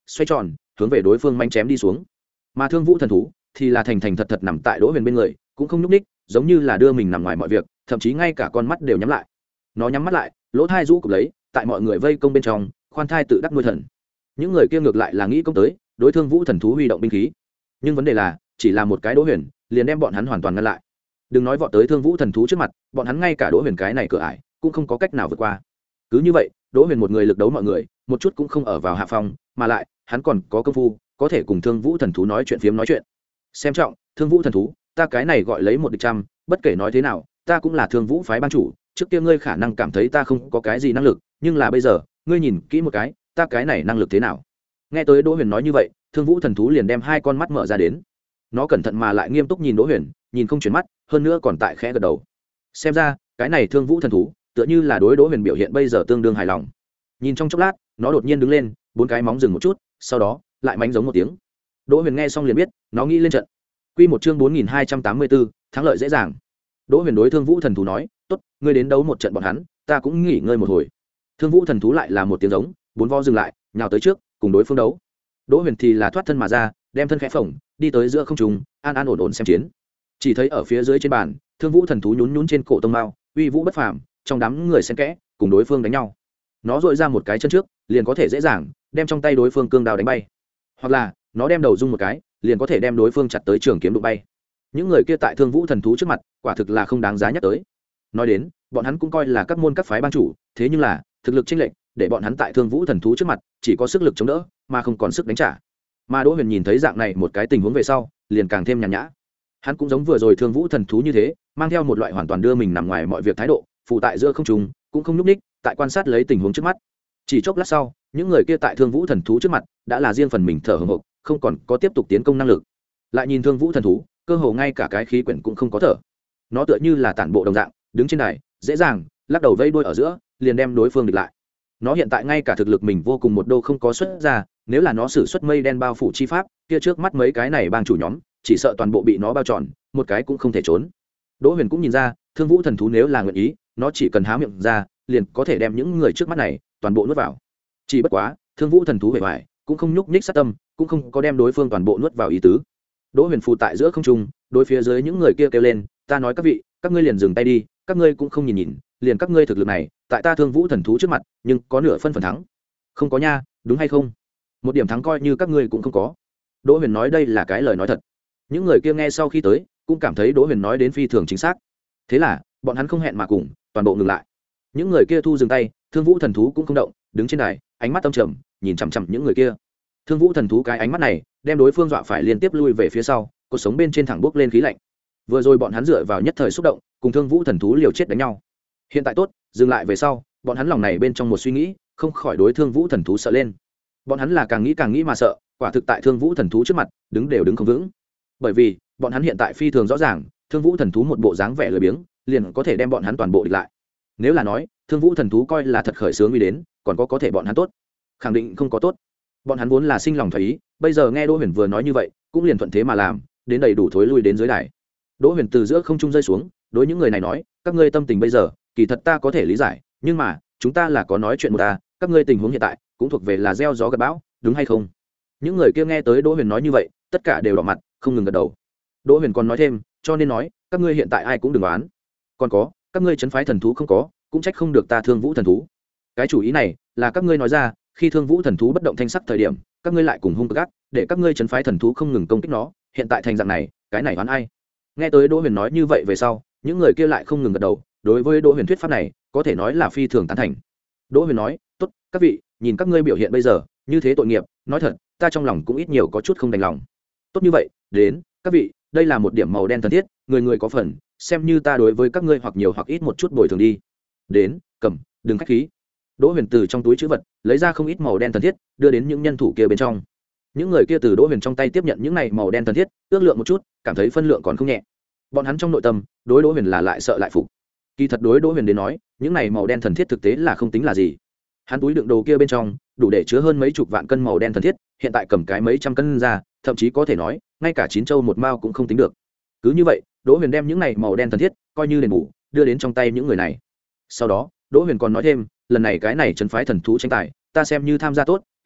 xoay tròn hướng về đối phương manh chém đi xuống. Mà Thương Vũ thần thú thì là thành thành thật thật nằm tại Đỗ Huyền bên người, cũng không nhúc ních, giống như là đưa mình nằm ngoài mọi việc, thậm chí ngay cả con mắt đều nhắm lại. Nó nhắm mắt lại, lỗ thai rũ cụp lấy, tại mọi người vây công bên trong, khoan thai tự đắc nuôi thần. Những người kia ngược lại là nghĩ công tới, đối Thương Vũ thần thú huy động binh khí. Nhưng vấn đề là, chỉ là một cái Đỗ Huyền, liền đem bọn hắn hoàn toàn ngăn lại. Đừng nói vọt tới Thương Vũ thần thú trước mặt, bọn hắn ngay cả Đỗ Huyền cái này cửa ải, cũng không có cách nào vượt qua. Cứ như vậy, Đỗ Huyền một người lực đấu mọi người, một chút cũng không ở vào hạ phong, mà lại, hắn còn có công phu, có thể cùng Thương Vũ thần thú nói chuyện phiếm nói chuyện. Xem trọng, Thương Vũ thần thú, ta cái này gọi lấy một địch trăm, bất kể nói thế nào, ta cũng là Thương Vũ phái ban chủ, trước kia ngươi khả năng cảm thấy ta không có cái gì năng lực, nhưng là bây giờ, ngươi nhìn kỹ một cái, ta cái này năng lực thế nào? Nghe tới Đỗ Huyền nói như vậy, Thương Vũ thần thú liền đem hai con mắt mở ra đến. Nó cẩn thận mà lại nghiêm túc nhìn Đỗ Huyền, nhìn không chuyển mắt, hơn nữa còn tại khẽ gật đầu. Xem ra, cái này Thương Vũ thần thú, tựa như là đối Đỗ Huyền biểu hiện bây giờ tương đương hài lòng. Nhìn trong chốc lát, nó đột nhiên đứng lên, bốn cái móng dừng một chút, sau đó, lại mánh giống một tiếng. Đỗ Huyền nghe xong liền biết, nó nghĩ lên trận. Quy một chương bốn nghìn hai trăm tám mươi bốn, thắng lợi dễ dàng. Đỗ Huyền đối Thương Vũ thần thú nói, "Tốt, ngươi đến đấu một trận bọn hắn, ta cũng nghỉ ngơi một hồi." Thương Vũ thần thú lại là một tiếng giống, bốn vo dừng lại, nhào tới trước, cùng đối phương đấu. Đỗ Huyền thì là thoát thân mà ra, đem thân khẽ phồng, đi tới giữa không trung, an an ổn ổn xem chiến. Chỉ thấy ở phía dưới trên bàn, Thương Vũ thần thú nhún nhún trên cổ tông mao, uy vũ bất phàm, trong đám người xen kẽ, cùng đối phương đánh nhau. Nó dội ra một cái chân trước, liền có thể dễ dàng đem trong tay đối phương cương đao đánh bay. Hoặc là, nó đem đầu rung một cái, liền có thể đem đối phương chặt tới trường kiếm đụng bay. Những người kia tại Thương Vũ thần thú trước mặt, quả thực là không đáng giá nhắc tới. Nói đến, bọn hắn cũng coi là các môn các phái ban chủ, thế nhưng là, thực lực chênh lệch, để bọn hắn tại Thương Vũ thần thú trước mặt, chỉ có sức lực chống đỡ, mà không còn sức đánh trả. Mà Đỗ Huyền nhìn thấy dạng này một cái tình huống về sau, liền càng thêm nhàn nhã. Hắn cũng giống vừa rồi Thương Vũ thần thú như thế, mang theo một loại hoàn toàn đưa mình nằm ngoài mọi việc thái độ, phụ tại giữa không trung, cũng không nhúc nhích, tại quan sát lấy tình huống trước mắt. Chỉ chốc lát sau, những người kia tại Thương Vũ thần thú trước mặt, đã là riêng phần mình thở hổn hộc, không còn có tiếp tục tiến công năng lực. Lại nhìn Thương Vũ thần thú, cơ hồ ngay cả cái khí quyển cũng không có thở. Nó tựa như là tản bộ đồng dạng, đứng trên đài, dễ dàng lắc đầu vây đuôi ở giữa, liền đem đối phương địch lại. Nó hiện tại ngay cả thực lực mình vô cùng một đô không có xuất ra, nếu là nó sử xuất mây đen bao phủ chi pháp, kia trước mắt mấy cái này bang chủ nhóm, chỉ sợ toàn bộ bị nó bao trọn, một cái cũng không thể trốn. Đỗ Huyền cũng nhìn ra, Thương Vũ thần thú nếu là nguyện ý, nó chỉ cần há miệng ra, liền có thể đem những người trước mắt này toàn bộ nuốt vào. Chỉ bất quá, Thương Vũ thần thú bề ngoài cũng không nhúc nhích sát tâm, cũng không có đem đối phương toàn bộ nuốt vào ý tứ. Đỗ Huyền phù tại giữa không trung, đối phía dưới những người kia kêu lên, "Ta nói các vị, các ngươi liền dừng tay đi, các ngươi cũng không nhìn nhìn, liền các ngươi thực lực này, tại ta Thương Vũ thần thú trước mặt, nhưng có nửa phân phần thắng. Không có nha, đúng hay không? Một điểm thắng coi như các ngươi cũng không có." Đỗ Huyền nói đây là cái lời nói thật. Những người kia nghe sau khi tới, cũng cảm thấy Đỗ Huyền nói đến phi thường chính xác. Thế là, bọn hắn không hẹn mà cùng, toàn bộ ngừng lại. Những người kia thu dừng tay, Thương Vũ thần thú cũng không động, đứng trên đài, ánh mắt âm trầm, nhìn chằm chằm những người kia. Thương Vũ thần thú cái ánh mắt này, đem đối phương dọa phải liên tiếp lui về phía sau, cột sống bên trên thẳng bốc lên khí lạnh. Vừa rồi bọn hắn dựa vào nhất thời xúc động, cùng Thương Vũ thần thú liều chết đánh nhau. Hiện tại tốt, dừng lại về sau, bọn hắn lòng này bên trong một suy nghĩ, không khỏi đối Thương Vũ thần thú sợ lên. Bọn hắn là càng nghĩ càng nghĩ mà sợ, quả thực tại Thương Vũ thần thú trước mặt, đứng đều đứng không vững. Bởi vì, bọn hắn hiện tại phi thường rõ ràng, Thương Vũ thần thú một bộ dáng vẻ lười biếng, liền có thể đem bọn hắn toàn bộ địch lại. Nếu là nói, Thương Vũ thần thú coi là thật khởi sướng uy đến, còn có có thể bọn hắn tốt, khẳng định không có tốt. Bọn hắn vốn là sinh lòng thoái ý, bây giờ nghe Đỗ Huyền vừa nói như vậy, cũng liền thuận thế mà làm, đến đầy đủ thối lui đến dưới đài. Đỗ Huyền từ giữa không trung rơi xuống, đối những người này nói, các ngươi tâm tình bây giờ, kỳ thật ta có thể lý giải, nhưng mà, chúng ta là có nói chuyện một ta, các ngươi tình huống hiện tại, cũng thuộc về là gieo gió gặt bão, đúng hay không? Những người kia nghe tới Đỗ Huyền nói như vậy, tất cả đều đỏ mặt, không ngừng gật đầu. Đỗ Huyền còn nói thêm, cho nên nói, các ngươi hiện tại ai cũng đừng đoán. Còn có, các ngươi trấn phái thần thú không có, cũng trách không được ta Thương Vũ thần thú. Cái chủ ý này, là các ngươi nói ra, khi Thương Vũ thần thú bất động thanh sắc thời điểm, các ngươi lại cùng hung gắt, để các ngươi trấn phái thần thú không ngừng công kích nó, hiện tại thành dạng này, cái này đoán ai? Nghe tới Đỗ Huyền nói như vậy về sau, những người kia lại không ngừng gật đầu, đối với Đỗ Huyền thuyết pháp này, có thể nói là phi thường tán thành. Đỗ Huyền nói, "Tốt, các vị, nhìn các ngươi biểu hiện bây giờ, như thế tội nghiệp, nói thật, ta trong lòng cũng ít nhiều có chút không đành lòng. Tốt như vậy, đến, các vị, đây là một điểm màu đen thân thiết, người người có phần, xem như ta đối với các ngươi hoặc nhiều hoặc ít một chút bồi thường đi. Đến, cầm, đừng khách khí." Đỗ Huyền từ trong túi trữ vật lấy ra không ít màu đen thân thiết, đưa đến những nhân thủ kia bên trong. Những người kia từ Đỗ Huyền trong tay tiếp nhận những này màu đen thân thiết, ước lượng một chút, cảm thấy phân lượng còn không nhẹ. Bọn hắn trong nội tâm, đối Đỗ Huyền là lại sợ lại phục. Kỳ thật đối Đỗ Huyền đến nói, những này màu đen thần thiết thực tế là không tính là gì. Hắn túi đựng đồ kia bên trong, đủ để chứa hơn mấy chục vạn cân màu đen thần thiết, hiện tại cầm cái mấy trăm cân ra, thậm chí có thể nói, ngay cả chín châu một mao cũng không tính được. Cứ như vậy, Đỗ Huyền đem những này màu đen thần thiết, coi như đền bù, đưa đến trong tay những người này. Sau đó, Đỗ Huyền còn nói thêm, lần này cái này trấn phái thần thú tranh tài, ta xem như tham gia tốt, hiện tại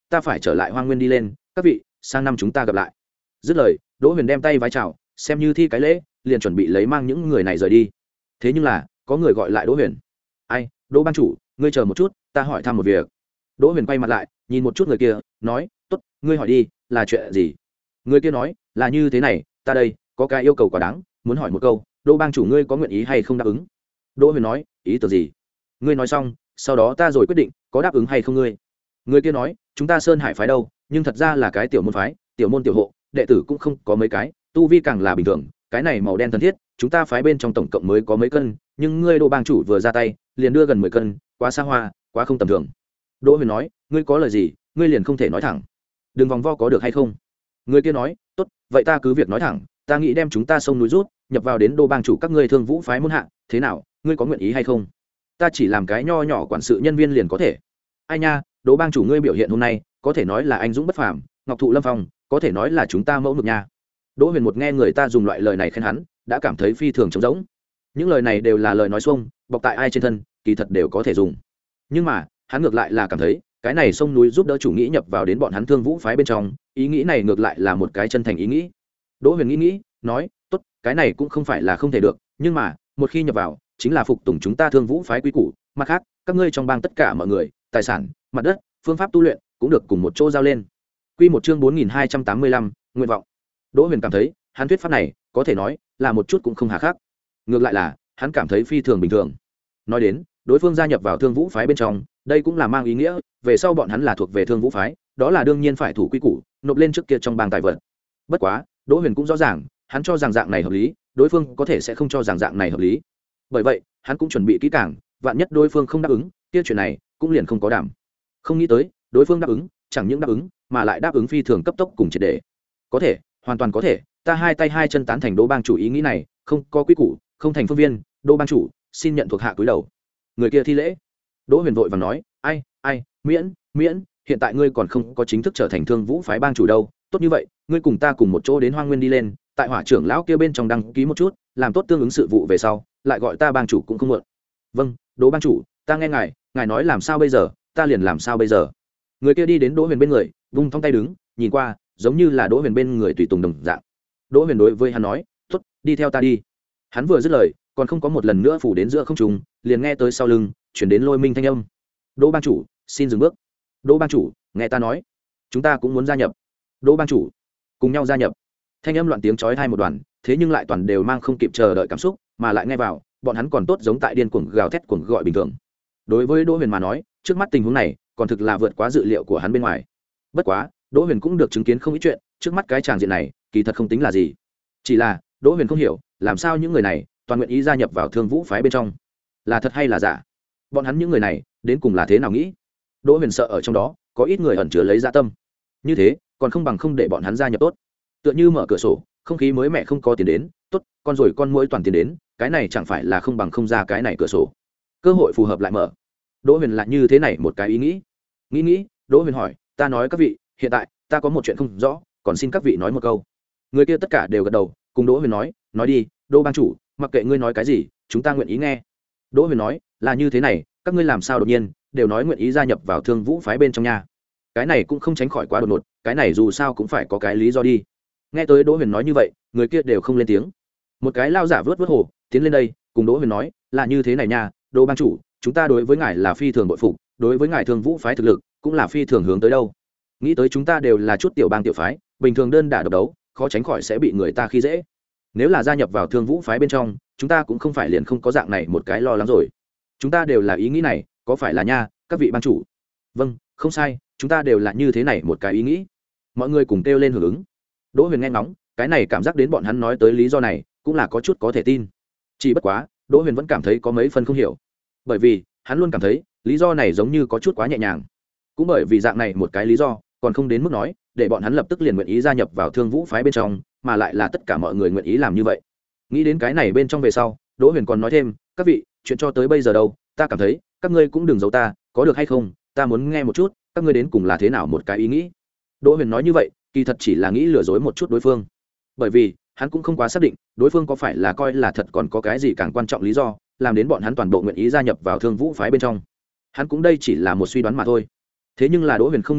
ta phải trở lại Hoang Nguyên đi lên, các vị, sang năm chúng ta gặp lại. Dứt lời, Đỗ Huyền đem tay vái chào, xem như thi cái lễ, liền chuẩn bị lấy mang những người này rời đi. Thế nhưng là, có người gọi lại Đỗ Huyền. "Ai, Đỗ ban chủ, ngươi chờ một chút, ta hỏi thăm một việc." Đỗ Huyền quay mặt lại, nhìn một chút người kia, nói, "Tốt, ngươi hỏi đi, là chuyện gì?" Người kia nói, "Là như thế này, ta đây có cái yêu cầu quá đáng, muốn hỏi một câu, Đỗ bang chủ ngươi có nguyện ý hay không đáp ứng?" Đỗ Huyền nói, "Ý tưởng gì?" Ngươi nói xong, sau đó ta rồi quyết định có đáp ứng hay không ngươi. Người kia nói, "Chúng ta Sơn Hải phái đâu, nhưng thật ra là cái tiểu môn phái, tiểu môn tiểu hộ, đệ tử cũng không có mấy cái, tu vi càng là bình thường, cái này màu đen thân thiết, chúng ta phái bên trong tổng cộng mới có mấy cân, nhưng ngươi Đỗ bang chủ vừa ra tay, liền đưa gần mười cân, quá xa hoa, quá không tầm thường." Đỗ Huyền nói, "Ngươi có lời gì, ngươi liền không thể nói thẳng, đừng vòng vo có được hay không?" Người kia nói, "Tốt, vậy ta cứ việc nói thẳng, ta nghĩ đem chúng ta sông núi rút, nhập vào đến Đô bang chủ các ngươi Thương Vũ phái môn hạ, thế nào, ngươi có nguyện ý hay không? Ta chỉ làm cái nho nhỏ quản sự nhân viên liền có thể." Ai nha, Đỗ bang chủ ngươi biểu hiện hôm nay, có thể nói là anh dũng bất phàm, ngọc thụ lâm phong, có thể nói là chúng ta mẫu mực nha. Đỗ Huyền một nghe người ta dùng loại lời này khen hắn, đã cảm thấy phi thường trống rỗng. Những lời này đều là lời nói xuông, bọc tại ai trên thân, kỳ thật đều có thể dùng. Nhưng mà, hắn ngược lại là cảm thấy, cái này sông núi giúp đỡ chủ nghĩ nhập vào đến bọn hắn Thương Vũ phái bên trong, ý nghĩ này ngược lại là một cái chân thành ý nghĩ. Đỗ Huyền nghĩ nghĩ, nói, "Tốt, cái này cũng không phải là không thể được, nhưng mà, một khi nhập vào, chính là phục tùng chúng ta Thương Vũ phái quy củ, mặt khác, các ngươi trong bang tất cả mọi người, tài sản, mặt đất, phương pháp tu luyện cũng được cùng một chỗ giao lên." Quy một chương bốn nghìn hai trăm tám mươi lăm, nguyện vọng. Đỗ Huyền cảm thấy, hắn thuyết pháp này, có thể nói là một chút cũng không hà khắc. Ngược lại là, hắn cảm thấy phi thường bình thường. Nói đến, đối phương gia nhập vào Thương Vũ phái bên trong, đây cũng là mang ý nghĩa, về sau bọn hắn là thuộc về Thương Vũ phái, đó là đương nhiên phải thủ quy củ, nộp lên trước kia trong bang tài vật. Bất quá, Đỗ Huyền cũng rõ ràng, hắn cho rằng dạng này hợp lý, đối phương có thể sẽ không cho rằng dạng này hợp lý. Bởi vậy, hắn cũng chuẩn bị kỹ càng, vạn nhất đối phương không đáp ứng, kia chuyện này cũng liền không có đảm. Không nghĩ tới, đối phương đáp ứng, chẳng những đáp ứng, mà lại đáp ứng phi thường cấp tốc cùng triệt để. Có thể, hoàn toàn có thể, ta hai tay hai chân tán thành Đỗ bang chủ ý nghĩ này, không có quy củ, không thành phương viên, Đỗ bang chủ, xin nhận thuộc hạ cúi đầu. Người kia thi lễ. Đỗ Huyền vội vàng nói, ai ai miễn miễn hiện tại ngươi còn không có chính thức trở thành Thương Vũ phái bang chủ đâu, tốt như vậy, ngươi cùng ta cùng một chỗ đến Hoang Nguyên đi lên, tại Hỏa trưởng lão kia bên trong đăng ký một chút, làm tốt tương ứng sự vụ về sau, lại gọi ta bang chủ cũng không muộn. Vâng, Đỗ bang chủ, ta nghe ngài, ngài nói làm sao bây giờ, ta liền làm sao bây giờ. Người kia đi đến Đỗ Huyền bên người, vung thong tay đứng, nhìn qua, giống như là Đỗ Huyền bên người tùy tùng đồng dạng. Đỗ Huyền đối với hắn nói, tốt, đi theo ta đi. Hắn vừa dứt lời, còn không có một lần nữa phủ đến giữa không trung, liền nghe tới sau lưng chuyển đến Lôi Minh thanh âm. Đỗ bang chủ, xin dừng bước. Đỗ bang chủ, nghe ta nói, chúng ta cũng muốn gia nhập. Đỗ bang chủ, cùng nhau gia nhập. Thanh âm loạn tiếng chói tai một đoàn, thế nhưng lại toàn đều mang không kịp chờ đợi cảm xúc, mà lại nghe vào, bọn hắn còn tốt giống tại điên cuồng gào thét cuồng gọi bình thường. Đối với Đỗ Huyền mà nói, trước mắt tình huống này, còn thực là vượt quá dự liệu của hắn bên ngoài. Bất quá, Đỗ Huyền cũng được chứng kiến không ít chuyện, trước mắt cái tràng diện này, kỳ thật không tính là gì. Chỉ là, Đỗ Huyền không hiểu, làm sao những người này toàn nguyện ý gia nhập vào Thương Vũ phái bên trong, là thật hay là giả? Bọn hắn những người này, đến cùng là thế nào nghĩ? Đỗ Huyền sợ ở trong đó có ít người ẩn chứa lấy dạ tâm, như thế còn không bằng không để bọn hắn gia nhập tốt. Tựa như mở cửa sổ, không khí mới mẻ không có tiền đến, tốt, con rồi con muỗi toàn tiền đến, cái này chẳng phải là không bằng không ra cái này cửa sổ. Cơ hội phù hợp lại mở. Đỗ Huyền lại như thế này một cái ý nghĩ. Nghĩ nghĩ, Đỗ Huyền hỏi, ta nói các vị, hiện tại ta có một chuyện không rõ, còn xin các vị nói một câu. Người kia tất cả đều gật đầu, cùng Đỗ Huyền nói, nói đi, Đỗ bang chủ, mặc kệ ngươi nói cái gì, chúng ta nguyện ý nghe. Đỗ Huyền nói, là như thế này, các ngươi làm sao đột nhiên đều nói nguyện ý gia nhập vào Thương Vũ phái bên trong nhà. Cái này cũng không tránh khỏi quá đột ngột, cái này dù sao cũng phải có cái lý do đi. Nghe tới Đỗ Huyền nói như vậy, người kia đều không lên tiếng. Một cái lao giả vớt vớt hồ, tiến lên đây, cùng Đỗ Huyền nói, là như thế này nha, Đỗ bang chủ, chúng ta đối với ngài là phi thường bội phục, đối với ngài Thương Vũ phái thực lực, cũng là phi thường hướng tới đâu. Nghĩ tới chúng ta đều là chút tiểu bang tiểu phái, bình thường đơn đả độc đấu, khó tránh khỏi sẽ bị người ta khi dễ. Nếu là gia nhập vào Thương Vũ phái bên trong, chúng ta cũng không phải liền không có dạng này một cái lo lắng rồi. Chúng ta đều là ý nghĩ này, có phải là nha, các vị ban chủ? Vâng, không sai, chúng ta đều là như thế này một cái ý nghĩ. Mọi người cùng kêu lên hưởng ứng. Đỗ Huyền nghe ngóng, cái này cảm giác đến bọn hắn nói tới lý do này, cũng là có chút có thể tin. Chỉ bất quá, Đỗ Huyền vẫn cảm thấy có mấy phần không hiểu. Bởi vì, hắn luôn cảm thấy, lý do này giống như có chút quá nhẹ nhàng. Cũng bởi vì dạng này một cái lý do, còn không đến mức nói, để bọn hắn lập tức liền nguyện ý gia nhập vào Thương Vũ phái bên trong, mà lại là tất cả mọi người nguyện ý làm như vậy. Nghĩ đến cái này bên trong về sau, Đỗ Huyền còn nói thêm, các vị, chuyện cho tới bây giờ đâu, ta cảm thấy, các ngươi cũng đừng giấu ta, có được hay không, ta muốn nghe một chút, các ngươi đến cùng là thế nào một cái ý nghĩ. Đỗ Huyền nói như vậy, kỳ thật chỉ là nghĩ lừa dối một chút đối phương. Bởi vì, hắn cũng không quá xác định, đối phương có phải là coi là thật còn có cái gì càng quan trọng lý do, làm đến bọn hắn toàn bộ nguyện ý gia nhập vào Thương Vũ phái bên trong. Hắn cũng đây chỉ là một suy đoán mà thôi. Thế nhưng là Đỗ Huyền không nghĩ tới,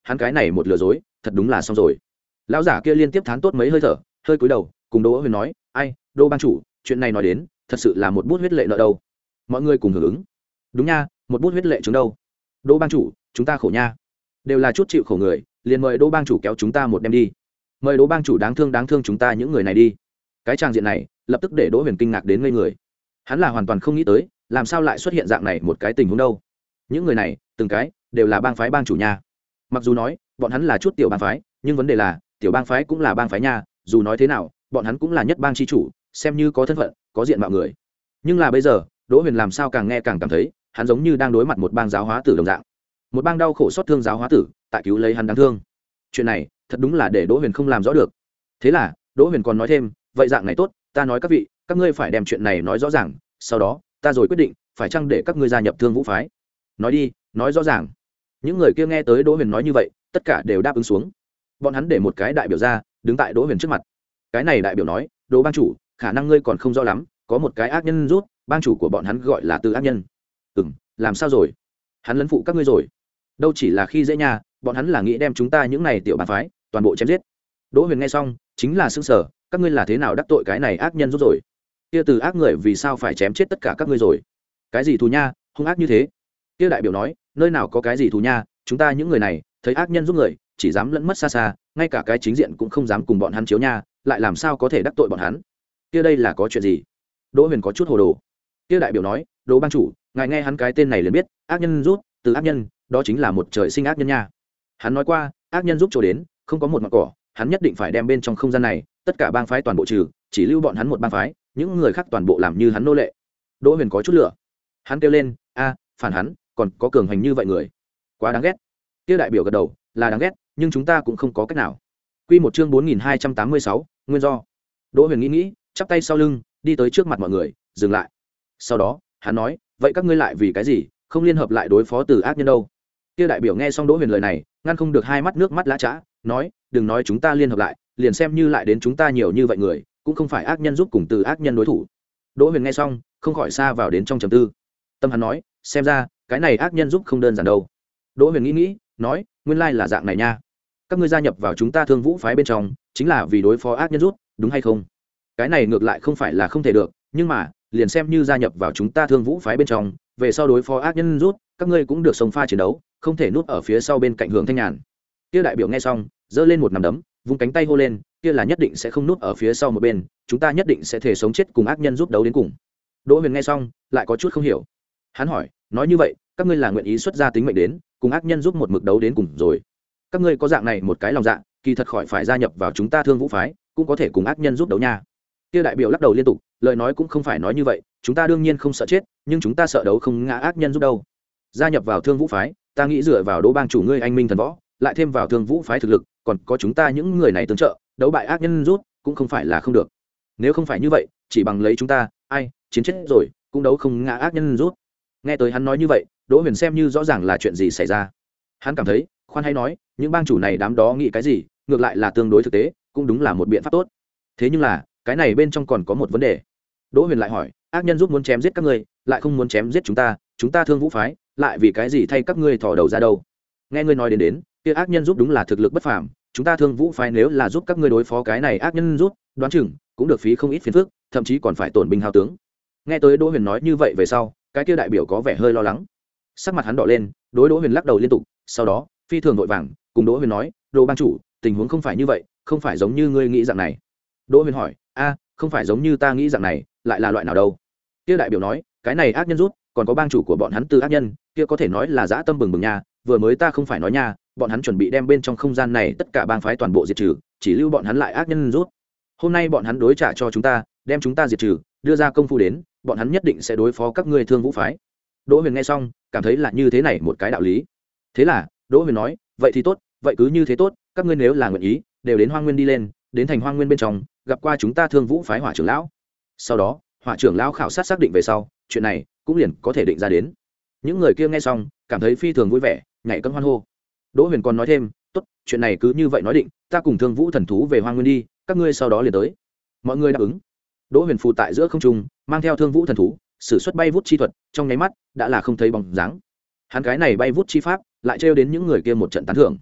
hắn cái này một lừa dối thật đúng là xong rồi. Lão giả kia liên tiếp thán tốt mấy hơi thở, hơi cúi đầu cùng Đỗ Huyền nói, ai, Đỗ bang chủ, chuyện này nói đến thật sự là một bút huyết lệ nợ đâu. Mọi người cùng hưởng ứng. Đúng nha, một bút huyết lệ chứng đâu. Đỗ bang chủ, chúng ta khổ nha, đều là chút chịu khổ người, liền mời Đỗ bang chủ kéo chúng ta một đêm đi, mời Đỗ bang chủ đáng thương đáng thương chúng ta những người này đi. Cái tràng diện này lập tức để Đỗ Huyền kinh ngạc đến ngây người. Hắn là hoàn toàn không nghĩ tới làm sao lại xuất hiện dạng này một cái tình huống đâu. Những người này từng cái đều là bang phái bang chủ nha. Mặc dù nói bọn hắn là chút tiểu bang phái, nhưng vấn đề là tiểu bang phái cũng là bang phái nha. Dù nói thế nào bọn hắn cũng là nhất bang chi chủ, xem như có thân phận có diện mạo người. Nhưng là bây giờ Đỗ Huyền làm sao càng nghe càng cảm thấy hắn giống như đang đối mặt một bang giáo hóa tử đồng dạng, một bang đau khổ xót thương giáo hóa tử tại cứu lấy hắn đáng thương. Chuyện này thật đúng là để Đỗ Huyền không làm rõ được. Thế là Đỗ Huyền còn nói thêm, vậy dạng này tốt, ta nói các vị, các ngươi phải đem chuyện này nói rõ ràng, sau đó ta rồi quyết định phải chăng để các ngươi gia nhập Thương Vũ phái. Nói đi, nói rõ ràng. Những người kia nghe tới Đỗ Huyền nói như vậy, tất cả đều đáp ứng xuống. Bọn hắn để một cái đại biểu ra đứng tại Đỗ Huyền trước mặt. Cái này đại biểu nói, Đỗ bang chủ, khả năng ngươi còn không rõ lắm, có một cái ác nhân rút, bang chủ của bọn hắn gọi là Từ ác nhân. Ừm, làm sao rồi? Hắn lấn phụ các ngươi rồi? Đâu chỉ là khi dễ nhà, bọn hắn là nghĩ đem chúng ta những này tiểu bang phái toàn bộ chém giết. Đỗ Huyền nghe xong chính là sững sờ, các ngươi là thế nào đắc tội cái này ác nhân rút rồi? Kia Từ ác người vì sao phải chém chết tất cả các ngươi rồi? Cái gì thù nha, hung ác như thế? Kia đại biểu nói, nơi nào có cái gì thù nha, chúng ta những người này thấy ác nhân giúp người chỉ dám lẫn mất xa xa, ngay cả cái chính diện cũng không dám cùng bọn hắn chiếu nha, lại làm sao có thể đắc tội bọn hắn? Kia đây là có chuyện gì? Đỗ Huyền có chút hồ đồ. Kia đại biểu nói, Đỗ bang chủ, ngài nghe hắn cái tên này liền biết, ác nhân rút, Từ ác nhân, đó chính là một trời sinh ác nhân nha. Hắn nói qua, ác nhân giúp chỗ đến, không có một mặt cỏ, hắn nhất định phải đem bên trong không gian này tất cả bang phái toàn bộ trừ, chỉ lưu bọn hắn một bang phái, những người khác toàn bộ làm như hắn nô lệ. Đỗ Huyền có chút lửa, hắn kêu lên, a, phản hắn, còn có cường hành như vậy người, quá đáng ghét. Kia đại biểu gật đầu, là đáng ghét, nhưng chúng ta cũng không có cách nào. Quy một chương bốn nghìn hai trăm tám mươi sáu, nguyên do. Đỗ Huyền nghĩ nghĩ, chắp tay sau lưng, đi tới trước mặt mọi người, dừng lại. Sau đó, hắn nói, vậy các ngươi lại vì cái gì không liên hợp lại đối phó Từ ác nhân đâu? Kia đại biểu nghe xong Đỗ Huyền lời này, ngăn không được hai mắt nước mắt lã chã, nói, đừng nói chúng ta liên hợp lại, liền xem như lại đến chúng ta nhiều như vậy người, cũng không phải ác nhân giúp cùng Từ ác nhân đối thủ. Đỗ Huyền nghe xong, không khỏi xa vào đến trong trầm tư. Tâm hắn nói, xem ra cái này ác nhân giúp không đơn giản đâu. Đỗ Huyền nghĩ nghĩ, nói, nguyên lai là dạng này nha. Các ngươi gia nhập vào chúng ta Thương Vũ phái bên trong, chính là vì đối phó ác nhân rút, đúng hay không? Cái này ngược lại không phải là không thể được, nhưng mà, liền xem như gia nhập vào chúng ta Thương Vũ phái bên trong, về sau đối phó ác nhân rút, các ngươi cũng được xông pha chiến đấu, không thể núp ở phía sau bên cạnh Hưởng Thanh Nhàn. Kia đại biểu nghe xong, giơ lên một nắm đấm, vung cánh tay hô lên, kia là nhất định sẽ không núp ở phía sau một bên, chúng ta nhất định sẽ thể sống chết cùng ác nhân giúp đấu đến cùng. Đỗ Huyền nghe xong, lại có chút không hiểu. Hắn hỏi, nói như vậy, các ngươi là nguyện ý xuất ra tính mệnh đến, cùng ác nhân giúp một mực đấu đến cùng rồi? Các ngươi có dạng này một cái lòng dạ, kỳ thật khỏi phải gia nhập vào chúng ta Thương Vũ phái, cũng có thể cùng ác nhân giúp đấu nha. Kia đại biểu lắc đầu liên tục, lời nói cũng không phải nói như vậy, chúng ta đương nhiên không sợ chết, nhưng chúng ta sợ đấu không ngã ác nhân giúp đâu. Gia nhập vào Thương Vũ phái, ta nghĩ dựa vào Đỗ bang chủ ngươi anh minh thần võ, lại thêm vào Thương Vũ phái thực lực, còn có chúng ta những người này tương trợ, đấu bại ác nhân rút cũng không phải là không được. Nếu không phải như vậy, chỉ bằng lấy chúng ta, ai, chiến chết rồi, cũng đấu không ngã ác nhân rút. Nghe tới hắn nói như vậy, Đỗ Huyền xem như rõ ràng là chuyện gì xảy ra. Hắn cảm thấy, khoan hay nói, những bang chủ này đám đó nghĩ cái gì, ngược lại là tương đối thực tế, cũng đúng là một biện pháp tốt. Thế nhưng là, cái này bên trong còn có một vấn đề. Đỗ Huyền lại hỏi, ác nhân giúp muốn chém giết các ngươi, lại không muốn chém giết chúng ta, chúng ta Thương Vũ phái, lại vì cái gì thay các ngươi thò đầu ra đâu? Nghe ngươi nói đến đến, kia ác nhân giúp đúng là thực lực bất phàm, chúng ta Thương Vũ phái nếu là giúp các ngươi đối phó cái này ác nhân giúp, đoán chừng cũng được phí không ít phiền phức, thậm chí còn phải tổn binh hao tướng. Nghe tới Đỗ Huyền nói như vậy về sau, cái kia đại biểu có vẻ hơi lo lắng. Sắc mặt hắn đỏ lên, đối Đỗ Huyền lắc đầu liên tục, sau đó, phi thường vội vàng, cùng Đỗ Huyền nói, "Đỗ bang chủ, tình huống không phải như vậy, không phải giống như ngươi nghĩ dạng này." Đỗ Huyền hỏi, "A, không phải giống như ta nghĩ dạng này, lại là loại nào đâu?" Kia đại biểu nói, "Cái này ác nhân rút, còn có bang chủ của bọn hắn Từ ác nhân, kia có thể nói là dã tâm bừng bừng nha, vừa mới ta không phải nói nha, bọn hắn chuẩn bị đem bên trong không gian này tất cả bang phái toàn bộ diệt trừ, chỉ lưu bọn hắn lại ác nhân rút. Hôm nay bọn hắn đối trả cho chúng ta, đem chúng ta diệt trừ, đưa ra công phu đến, bọn hắn nhất định sẽ đối phó các ngươi Thương Vũ phái." Đỗ Huyền nghe xong, cảm thấy là như thế này một cái đạo lý. Thế là, Đỗ Huyền nói, "Vậy thì tốt, vậy cứ như thế tốt, các ngươi nếu là nguyện ý, đều đến Hoang Nguyên đi lên, đến thành Hoang Nguyên bên trong, gặp qua chúng ta Thương Vũ phái Hỏa trưởng lão." Sau đó, Hỏa trưởng lão khảo sát xác định về sau, chuyện này cũng liền có thể định ra đến. Những người kia nghe xong, cảm thấy phi thường vui vẻ, nhảy cẫng hoan hô. Đỗ Huyền còn nói thêm, "Tốt, chuyện này cứ như vậy nói định, ta cùng Thương Vũ thần thú về Hoang Nguyên đi, các ngươi sau đó liền tới." Mọi người đáp ứng. Đỗ Huyền phù tại giữa không trung, mang theo Thương Vũ thần thú, sử xuất bay vút chi thuật, trong nháy mắt đã là không thấy bóng dáng. Hắn cái này bay vút chi pháp, lại trêu đến những người kia một trận tán thưởng.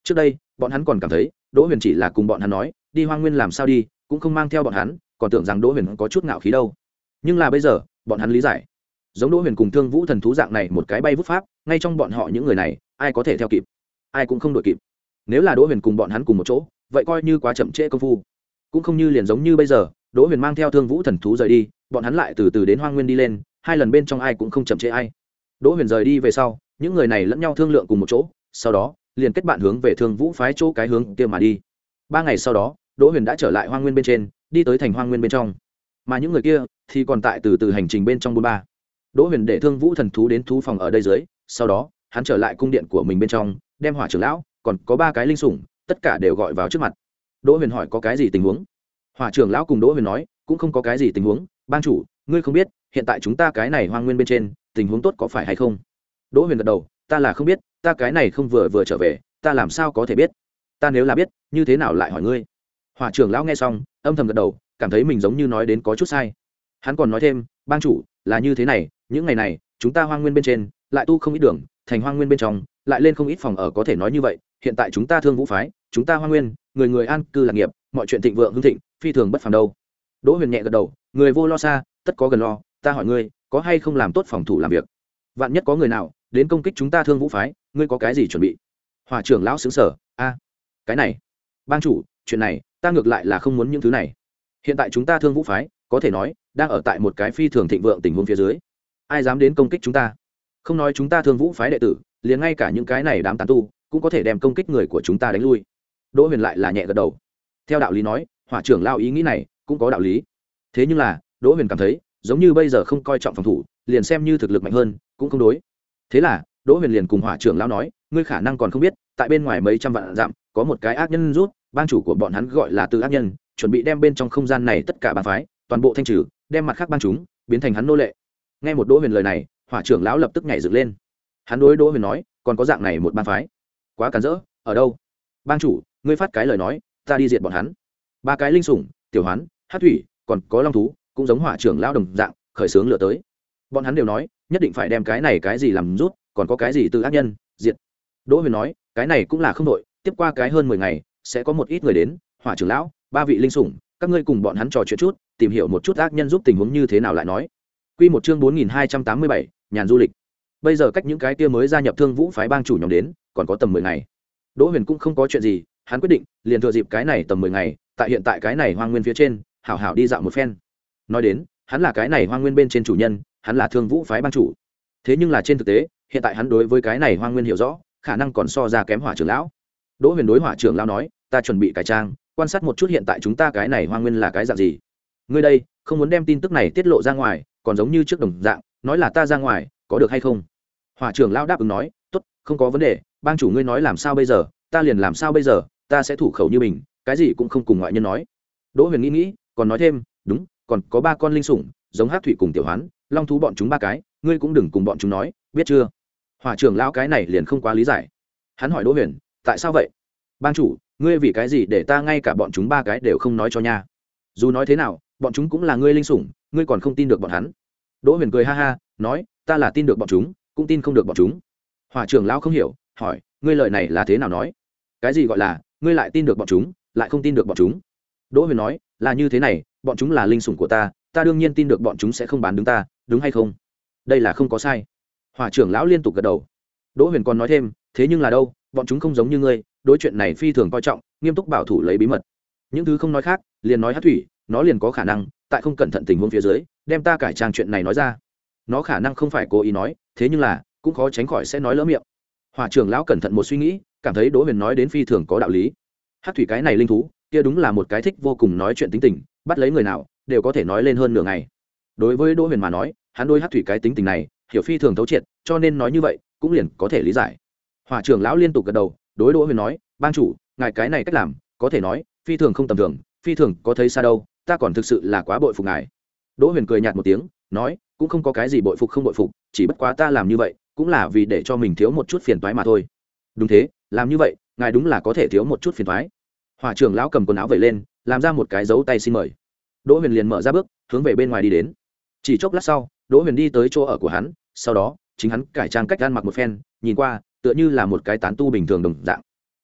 Trước đây bọn hắn còn cảm thấy Đỗ Huyền chỉ là cùng bọn hắn nói đi Hoang Nguyên làm sao đi, cũng không mang theo bọn hắn, còn tưởng rằng Đỗ Huyền có chút ngạo khí đâu. Nhưng là bây giờ bọn hắn lý giải, giống Đỗ Huyền cùng Thương Vũ thần thú dạng này một cái bay vút pháp, ngay trong bọn họ những người này ai có thể theo kịp, ai cũng không đuổi kịp. Nếu là Đỗ Huyền cùng bọn hắn cùng một chỗ, vậy coi như quá chậm trễ công phu. Cũng không như liền giống như bây giờ Đỗ Huyền mang theo Thương Vũ thần thú rời đi, bọn hắn lại từ từ đến Hoang Nguyên đi lên, hai lần bên trong ai cũng không chậm trễ ai. Đỗ Huyền rời đi về sau, những người này lẫn nhau thương lượng cùng một chỗ, sau đó liền kết bạn hướng về Thương Vũ phái chỗ cái hướng kia mà đi. Ba ngày sau đó, Đỗ Huyền đã trở lại Hoang Nguyên bên trên, đi tới thành Hoang Nguyên bên trong, mà những người kia thì còn tại từ từ hành trình bên trong bốn ba. Đỗ Huyền để Thương Vũ thần thú đến thú phòng ở đây dưới, sau đó hắn trở lại cung điện của mình bên trong, đem Hỏa trưởng lão còn có ba cái linh sủng tất cả đều gọi vào trước mặt. Đỗ Huyền hỏi có cái gì tình huống. Hỏa trưởng lão cùng Đỗ Huyền nói cũng không có cái gì tình huống, bang chủ ngươi không biết hiện tại chúng ta cái này Hoang Nguyên bên trên tình huống tốt có phải hay không. Đỗ Huyền gật đầu, ta là không biết, ta cái này không vừa vừa trở về, ta làm sao có thể biết, ta nếu là biết như thế nào lại hỏi ngươi. Hỏa trưởng lão nghe xong âm thầm gật đầu, cảm thấy mình giống như nói đến có chút sai. Hắn còn nói thêm, bang chủ là như thế này, những ngày này chúng ta Hoang Nguyên bên trên lại tu không ít đường, thành Hoang Nguyên bên trong lại lên không ít phòng ở, có thể nói như vậy hiện tại chúng ta Thương Vũ phái, chúng ta Hoang Nguyên người người an cư lạc nghiệp, mọi chuyện thịnh vượng hưng thịnh, phi thường bất phàm đâu. Đỗ Huyền nhẹ gật đầu, người vô lo xa tất có gần lo, ta hỏi ngươi có hay không làm tốt phòng thủ làm việc, vạn nhất có người nào đến công kích chúng ta Thương Vũ phái, ngươi có cái gì chuẩn bị. Hỏa trưởng lão xứng sở, a cái này bang chủ chuyện này ta ngược lại là không muốn những thứ này. Hiện tại chúng ta Thương Vũ phái có thể nói đang ở tại một cái phi thường thịnh vượng tình huống phía dưới, ai dám đến công kích chúng ta, không nói chúng ta Thương Vũ phái đệ tử, liền ngay cả những cái này đám tán tu cũng có thể đem công kích người của chúng ta đánh lui. Đỗ Huyền lại là nhẹ gật đầu, theo đạo lý nói Hỏa trưởng lão ý nghĩ này cũng có đạo lý. Thế nhưng là Đỗ Huyền cảm thấy giống như bây giờ không coi trọng phòng thủ, liền xem như thực lực mạnh hơn cũng không đối. Thế là Đỗ Huyền liền cùng Hỏa trưởng lão nói, ngươi khả năng còn không biết, tại bên ngoài mấy trăm vạn dặm có một cái ác nhân rút, bang chủ của bọn hắn gọi là Từ ác nhân, chuẩn bị đem bên trong không gian này tất cả bang phái toàn bộ thanh trừ, đem mặt khác bang chúng biến thành hắn nô lệ. Nghe một Đỗ Huyền lời này, Hỏa trưởng lão lập tức nhảy dựng lên. Hắn đối Đỗ Huyền nói, còn có dạng này một bang phái, quá cản rỡ, ở đâu? Bang chủ ngươi phát cái lời nói, ta đi diệt bọn hắn. Ba cái linh sủng, tiểu hoán, hát thủy, còn có long thú cũng giống Hỏa trưởng lão đồng dạng khởi xướng lửa tới. Bọn hắn đều nói nhất định phải đem cái này cái gì làm rút, còn có cái gì Từ ác nhân diệt. Đỗ Huyền nói, cái này cũng là không đội, tiếp qua cái hơn mười ngày sẽ có một ít người đến. Hỏa trưởng lão, ba vị linh sủng, các ngươi cùng bọn hắn trò chuyện chút, tìm hiểu một chút ác nhân giúp tình huống như thế nào lại nói. Quy một chương bốn nghìn hai trăm tám mươi bảy, nhàn du lịch. Bây giờ cách những cái kia mới gia nhập Thương Vũ phái bang chủ nhóm đến còn có tầm mười ngày. Đỗ Huyền cũng không có chuyện gì, hắn quyết định liền thừa dịp cái này tầm mười ngày, tại hiện tại cái này Hoang Nguyên phía trên hảo hảo đi dạo một phen. Nói đến hắn là cái này Hoang Nguyên bên trên chủ nhân, hắn là Thương Vũ phái bang chủ. Thế nhưng là trên thực tế hiện tại hắn đối với cái này Hoang Nguyên hiểu rõ khả năng còn so ra kém Hỏa trưởng lão. Đỗ Huyền đối Hỏa trưởng lão nói, ta chuẩn bị cải trang, quan sát một chút hiện tại chúng ta cái này Hoang Nguyên là cái dạng gì. Ngươi đây không muốn đem tin tức này tiết lộ ra ngoài, còn giống như trước đồng dạng nói là ta ra ngoài, có được hay không? Hỏa trưởng lão đáp ứng nói, tốt, không có vấn đề, bang chủ ngươi nói làm sao bây giờ, ta liền làm sao bây giờ, ta sẽ thủ khẩu như mình, cái gì cũng không cùng ngoại nhân nói. Đỗ Huyền nghĩ nghĩ còn nói thêm, đúng, còn có ba con linh sủng, giống Hắc Thủy cùng Tiểu Hoán, Long thú bọn chúng ba cái, ngươi cũng đừng cùng bọn chúng nói, biết chưa? Hỏa trưởng lão cái này liền không quá lý giải. Hắn hỏi Đỗ Huyền, tại sao vậy? Bang chủ ngươi vì cái gì để ta ngay cả bọn chúng ba cái đều không nói cho nha? Dù nói thế nào bọn chúng cũng là ngươi linh sủng, ngươi còn không tin được bọn hắn. Đỗ Huyền cười ha ha nói, ta là tin được bọn chúng cũng tin không được bọn chúng. Hỏa trưởng lão không hiểu, hỏi, ngươi lời này là thế nào nói? Cái gì gọi là ngươi lại tin được bọn chúng lại không tin được bọn chúng? Đỗ Huyền nói, là như thế này, bọn chúng là linh sủng của ta, ta đương nhiên tin được bọn chúng sẽ không bán đứng ta, đúng hay không? Đây là không có sai. Hỏa trưởng lão liên tục gật đầu. Đỗ Huyền còn nói thêm, thế nhưng là đâu, bọn chúng không giống như ngươi, đối chuyện này phi thường coi trọng, nghiêm túc bảo thủ lấy bí mật. Những thứ không nói khác, liền nói Hát Thủy, nó liền có khả năng tại không cẩn thận tình huống phía dưới đem ta cải trang chuyện này nói ra. Nó khả năng không phải cố ý nói, thế nhưng là cũng khó tránh khỏi sẽ nói lỡ miệng. Hỏa trưởng lão cẩn thận một suy nghĩ, cảm thấy Đỗ Huyền nói đến phi thường có đạo lý. Hát Thủy cái này linh thú kia đúng là một cái thích vô cùng nói chuyện tính tình, bắt lấy người nào đều có thể nói lên hơn nửa ngày. Đối với Đỗ Huyền mà nói, hắn đối Hát Thủy cái tính tình này hiểu phi thường thấu triệt, cho nên nói như vậy cũng liền có thể lý giải. Hỏa trưởng lão liên tục gật đầu, đối Đỗ Huyền nói, bang chủ ngài cái này cách làm có thể nói phi thường không tầm thường, phi thường có thấy xa đâu, ta còn thực sự là quá bội phục ngài. Đỗ Huyền cười nhạt một tiếng nói, cũng không có cái gì bội phục không bội phục, chỉ bất quá ta làm như vậy cũng là vì để cho mình thiếu một chút phiền toái mà thôi. Đúng thế, làm như vậy ngài đúng là có thể thiếu một chút phiền toái. Hỏa trưởng lão cầm quần áo vẩy lên, làm ra một cái dấu tay xin mời. Đỗ Huyền liền mở ra bước hướng về bên ngoài đi đến. Chỉ chốc lát sau, Đỗ Huyền đi tới chỗ ở của hắn, sau đó chính hắn cải trang cách ăn mặc một phen, nhìn qua tựa như là một cái tán tu bình thường đồng dạng.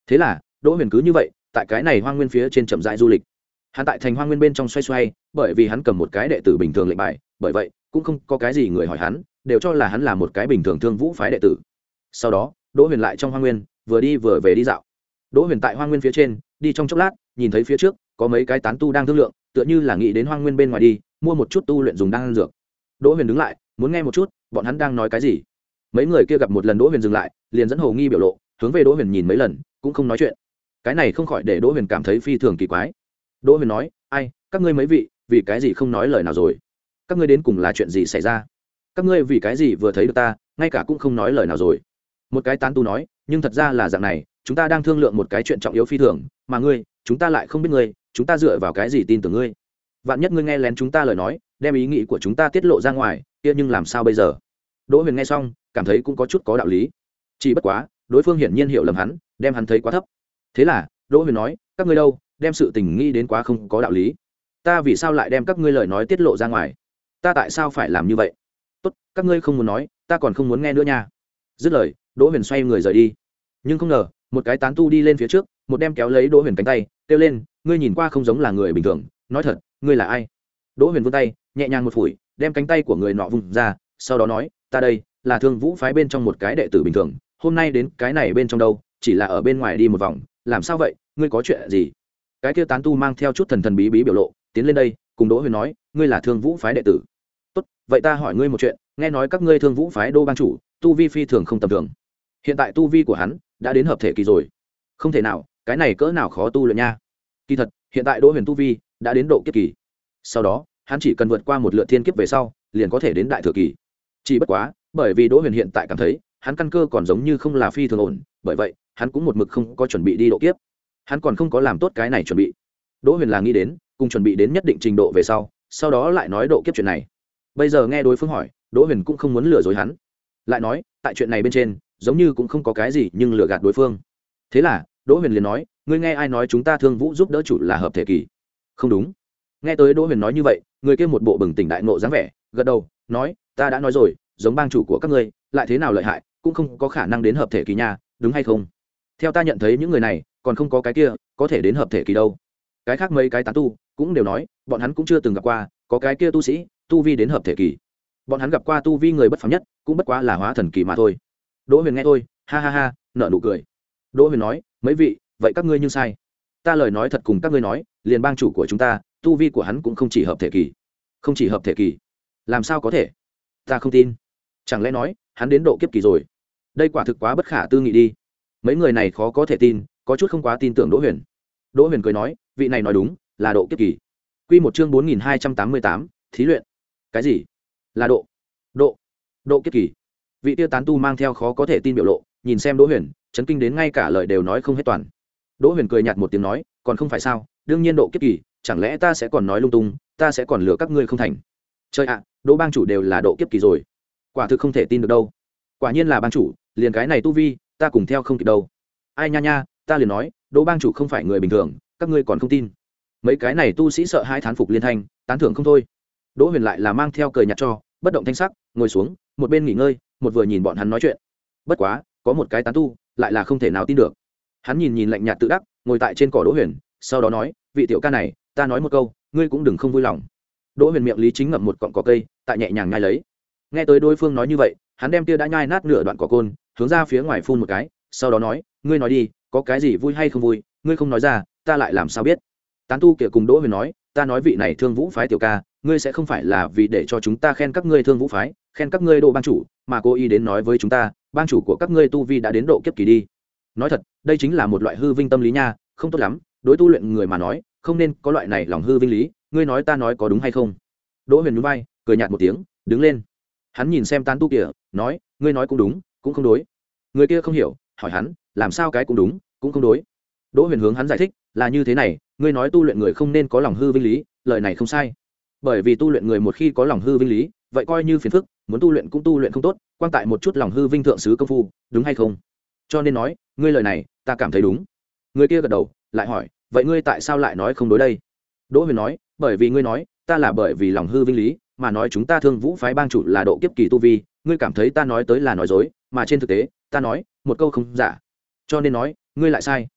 thế là đỗ huyền cứ như vậy tại cái này hoang nguyên phía trên chậm rãi du lịch. Hắn tại thành hoang nguyên bên trong xoay xoay, bởi vì hắn cầm một cái đệ tử bình thường lệnh bài, bởi vậy cũng không có cái gì người hỏi hắn, đều cho là hắn là một cái bình thường thương vũ phái đệ tử. Sau đó đỗ huyền lại trong hoang nguyên vừa đi vừa về đi dạo. Đỗ huyền tại hoang nguyên phía trên đi trong chốc lát, nhìn thấy phía trước có mấy cái tán tu đang thương lượng, tựa như là nghĩ đến hoang nguyên bên ngoài đi mua một chút tu luyện dùng đan dược. Đỗ huyền đứng lại muốn nghe một chút bọn hắn đang nói cái gì. Mấy người kia gặp một lần đỗ huyền dừng lại, liền dẫn hồ nghi biểu lộ, hướng về đỗ huyền nhìn mấy lần cũng không nói chuyện. Cái này không khỏi để đỗ huyền cảm thấy phi thường kỳ quái. Đỗ huyền nói, ai, các ngươi mấy vị vì cái gì không nói lời nào rồi? Các ngươi đến cùng là chuyện gì xảy ra? Các ngươi vì cái gì vừa thấy được ta ngay cả cũng không nói lời nào rồi? Một cái tán tu nói, nhưng thật ra là dạng này, chúng ta đang thương lượng một cái chuyện trọng yếu phi thường, mà ngươi chúng ta lại không biết ngươi, chúng ta dựa vào cái gì tin tưởng ngươi? Vạn nhất ngươi nghe lén chúng ta lời nói, đem ý nghĩ của chúng ta tiết lộ ra ngoài, kia nhưng làm sao bây giờ? Đỗ huyền nghe xong cảm thấy cũng có chút có đạo lý, chỉ bất quá đối phương hiển nhiên hiểu lầm hắn, đem hắn thấy quá thấp. Thế là Đỗ huyền nói, các ngươi đâu đem sự tình nghĩ đến quá không có đạo lý. Ta vì sao lại đem các ngươi lời nói tiết lộ ra ngoài? Ta tại sao phải làm như vậy? Tốt, các ngươi không muốn nói, ta còn không muốn nghe nữa nha. Dứt lời Đỗ huyền xoay người rời đi. Nhưng không ngờ một cái tán tu đi lên phía trước, một đem kéo lấy Đỗ huyền cánh tay, kêu lên, ngươi nhìn qua không giống là người bình thường, nói thật, ngươi là ai? Đỗ huyền vươn tay nhẹ nhàng một phủi, đem cánh tay của người nọ vùng ra, sau đó nói, ta đây là thương vũ phái bên trong một cái đệ tử bình thường, hôm nay đến cái này bên trong đâu, chỉ là ở bên ngoài đi một vòng. Làm sao vậy, ngươi có chuyện gì? Cái kia tán tu mang theo chút thần thần bí bí biểu lộ tiến lên đây, cùng Đỗ huyền nói, ngươi là thương vũ phái đệ tử. Tốt, vậy ta hỏi ngươi một chuyện, nghe nói các ngươi thương vũ phái đô bang chủ tu vi phi thường không tầm thường, hiện tại tu vi của hắn đã đến hợp thể kỳ rồi? Không thể nào, cái này cỡ nào khó tu luyện nha. Kỳ thật hiện tại Đỗ huyền tu vi đã đến độ kiếp kỳ, sau đó hắn chỉ cần vượt qua một lượt thiên kiếp về sau liền có thể đến đại thừa kỳ. Chỉ bất quá bởi vì Đỗ huyền hiện tại cảm thấy hắn căn cơ còn giống như không là phi thường ổn, bởi vậy hắn cũng một mực không có chuẩn bị đi độ kiếp, hắn còn không có làm tốt cái này chuẩn bị. Đỗ huyền là nghĩ đến cùng chuẩn bị đến nhất định trình độ về sau sau đó lại nói độ kiếp chuyện này. Bây giờ nghe đối phương hỏi, Đỗ huyền cũng không muốn lừa dối hắn, lại nói tại chuyện này bên trên giống như cũng không có cái gì nhưng lừa gạt đối phương. Thế là Đỗ huyền liền nói, ngươi nghe ai nói chúng ta thương vũ giúp đỡ chủ là hợp thể kỳ? Không đúng. Nghe tới Đỗ huyền nói như vậy, người kia một bộ bừng tỉnh đại ngộ dáng vẻ, gật đầu nói, ta đã nói rồi, giống bang chủ của các ngươi lại thế nào lợi hại cũng không có khả năng đến hợp thể kỳ nha, đúng hay không? Theo ta nhận thấy những người này còn không có cái kia có thể đến hợp thể kỳ đâu. Cái khác mấy cái tán tu cũng đều nói bọn hắn cũng chưa từng gặp qua có cái kia tu sĩ tu vi đến hợp thể kỳ. Bọn hắn gặp qua tu vi người bất phàm nhất cũng bất quá là hóa thần kỳ mà thôi. Đỗ huyền nghe thôi, ha ha ha, nở nụ cười. Đỗ huyền nói, mấy vị vậy các ngươi như sai, ta lời nói thật cùng các ngươi nói, liền bang chủ của chúng ta tu vi của hắn cũng không chỉ hợp thể kỳ. Không chỉ hợp thể kỳ? Làm sao có thể? Ta không tin. Chẳng lẽ nói hắn đến độ kiếp kỳ rồi? Đây quả thực quá bất khả tư nghị đi. Mấy người này khó có thể tin, có chút không quá tin tưởng Đỗ huyền. Đỗ huyền cười nói, vị này nói đúng, là độ kiếp kỳ. Quy một chương bốn nghìn hai trăm tám mươi tám, thí luyện. Cái gì? Là độ độ độ kiếp kỳ? Vị tiêu tán tu mang theo khó có thể tin biểu lộ nhìn xem Đỗ huyền, chấn kinh đến ngay cả lời đều nói không hết toàn. Đỗ huyền cười nhạt một tiếng nói, còn không phải sao, đương nhiên độ kiếp kỳ, chẳng lẽ ta sẽ còn nói lung tung, ta sẽ còn lừa các ngươi không thành? Trời ạ, Đỗ bang chủ đều là độ kiếp kỳ rồi, quả thực không thể tin được đâu. Quả nhiên là bang chủ, liền cái này tu vi ta cùng theo không kịp đâu. Ai nha nha, ta liền nói Đỗ bang chủ không phải người bình thường, các ngươi còn không tin? Mấy cái này tu sĩ sợ hai thán phục liên thanh, tán thưởng không thôi. Đỗ huyền lại là mang theo cười nhạt cho, bất động thanh sắc ngồi xuống một bên nghỉ ngơi, một vừa nhìn bọn hắn nói chuyện. Bất quá có một cái tán tu lại là không thể nào tin được. Hắn nhìn nhìn lạnh nhạt tự đắc ngồi tại trên cỏ Đỗ huyền, sau đó nói, vị tiểu ca này, ta nói một câu, ngươi cũng đừng không vui lòng. Đỗ huyền miệng lý chính ngậm một cọng cỏ cây, tại nhẹ nhàng nhai lấy. Nghe tới đối phương nói như vậy, hắn đem tia đã nhai nát nửa đoạn cỏ côn hướng ra phía ngoài phun một cái, sau đó nói, ngươi nói đi, có cái gì vui hay không vui, ngươi không nói ra ta lại làm sao biết? Tán tu kia cùng Đỗ huyền nói, ta nói vị này thương vũ phái tiểu ca, ngươi sẽ không phải là vì để cho chúng ta khen các ngươi thương vũ phái, khen các ngươi Đỗ bang chủ, mà cố ý đến nói với chúng ta bang chủ của các ngươi tu vi đã đến độ kiếp kỳ đi? Nói thật, đây chính là một loại hư vinh tâm lý nha, không tốt lắm, đối tu luyện người mà nói không nên có loại này lòng hư vinh lý, ngươi nói ta nói có đúng hay không? Đỗ huyền nhún vai cười nhạt một tiếng, đứng lên. Hắn nhìn xem tán tu kia nói, ngươi nói cũng đúng cũng không đối. Người kia không hiểu hỏi hắn, làm sao cái cũng đúng cũng không đối? Đỗ huyền hướng hắn giải thích, là như thế này, ngươi nói tu luyện người không nên có lòng hư vinh lý, lời này không sai. Bởi vì tu luyện người một khi có lòng hư vinh lý, vậy coi như phiền phức, muốn tu luyện cũng tu luyện không tốt, quan tại một chút lòng hư vinh thượng sứ công phu, đúng hay không? Cho nên nói, ngươi lời này ta cảm thấy đúng. Người kia gật đầu lại hỏi, vậy ngươi tại sao lại nói không đối đây? Đỗ huyền nói, bởi vì ngươi nói ta là bởi vì lòng hư vinh lý mà nói chúng ta thương vũ phái bang chủ là độ kiếp kỳ tu vi, ngươi cảm thấy ta nói tới là nói dối, mà trên thực tế ta nói một câu không giả, cho nên nói ngươi lại sai.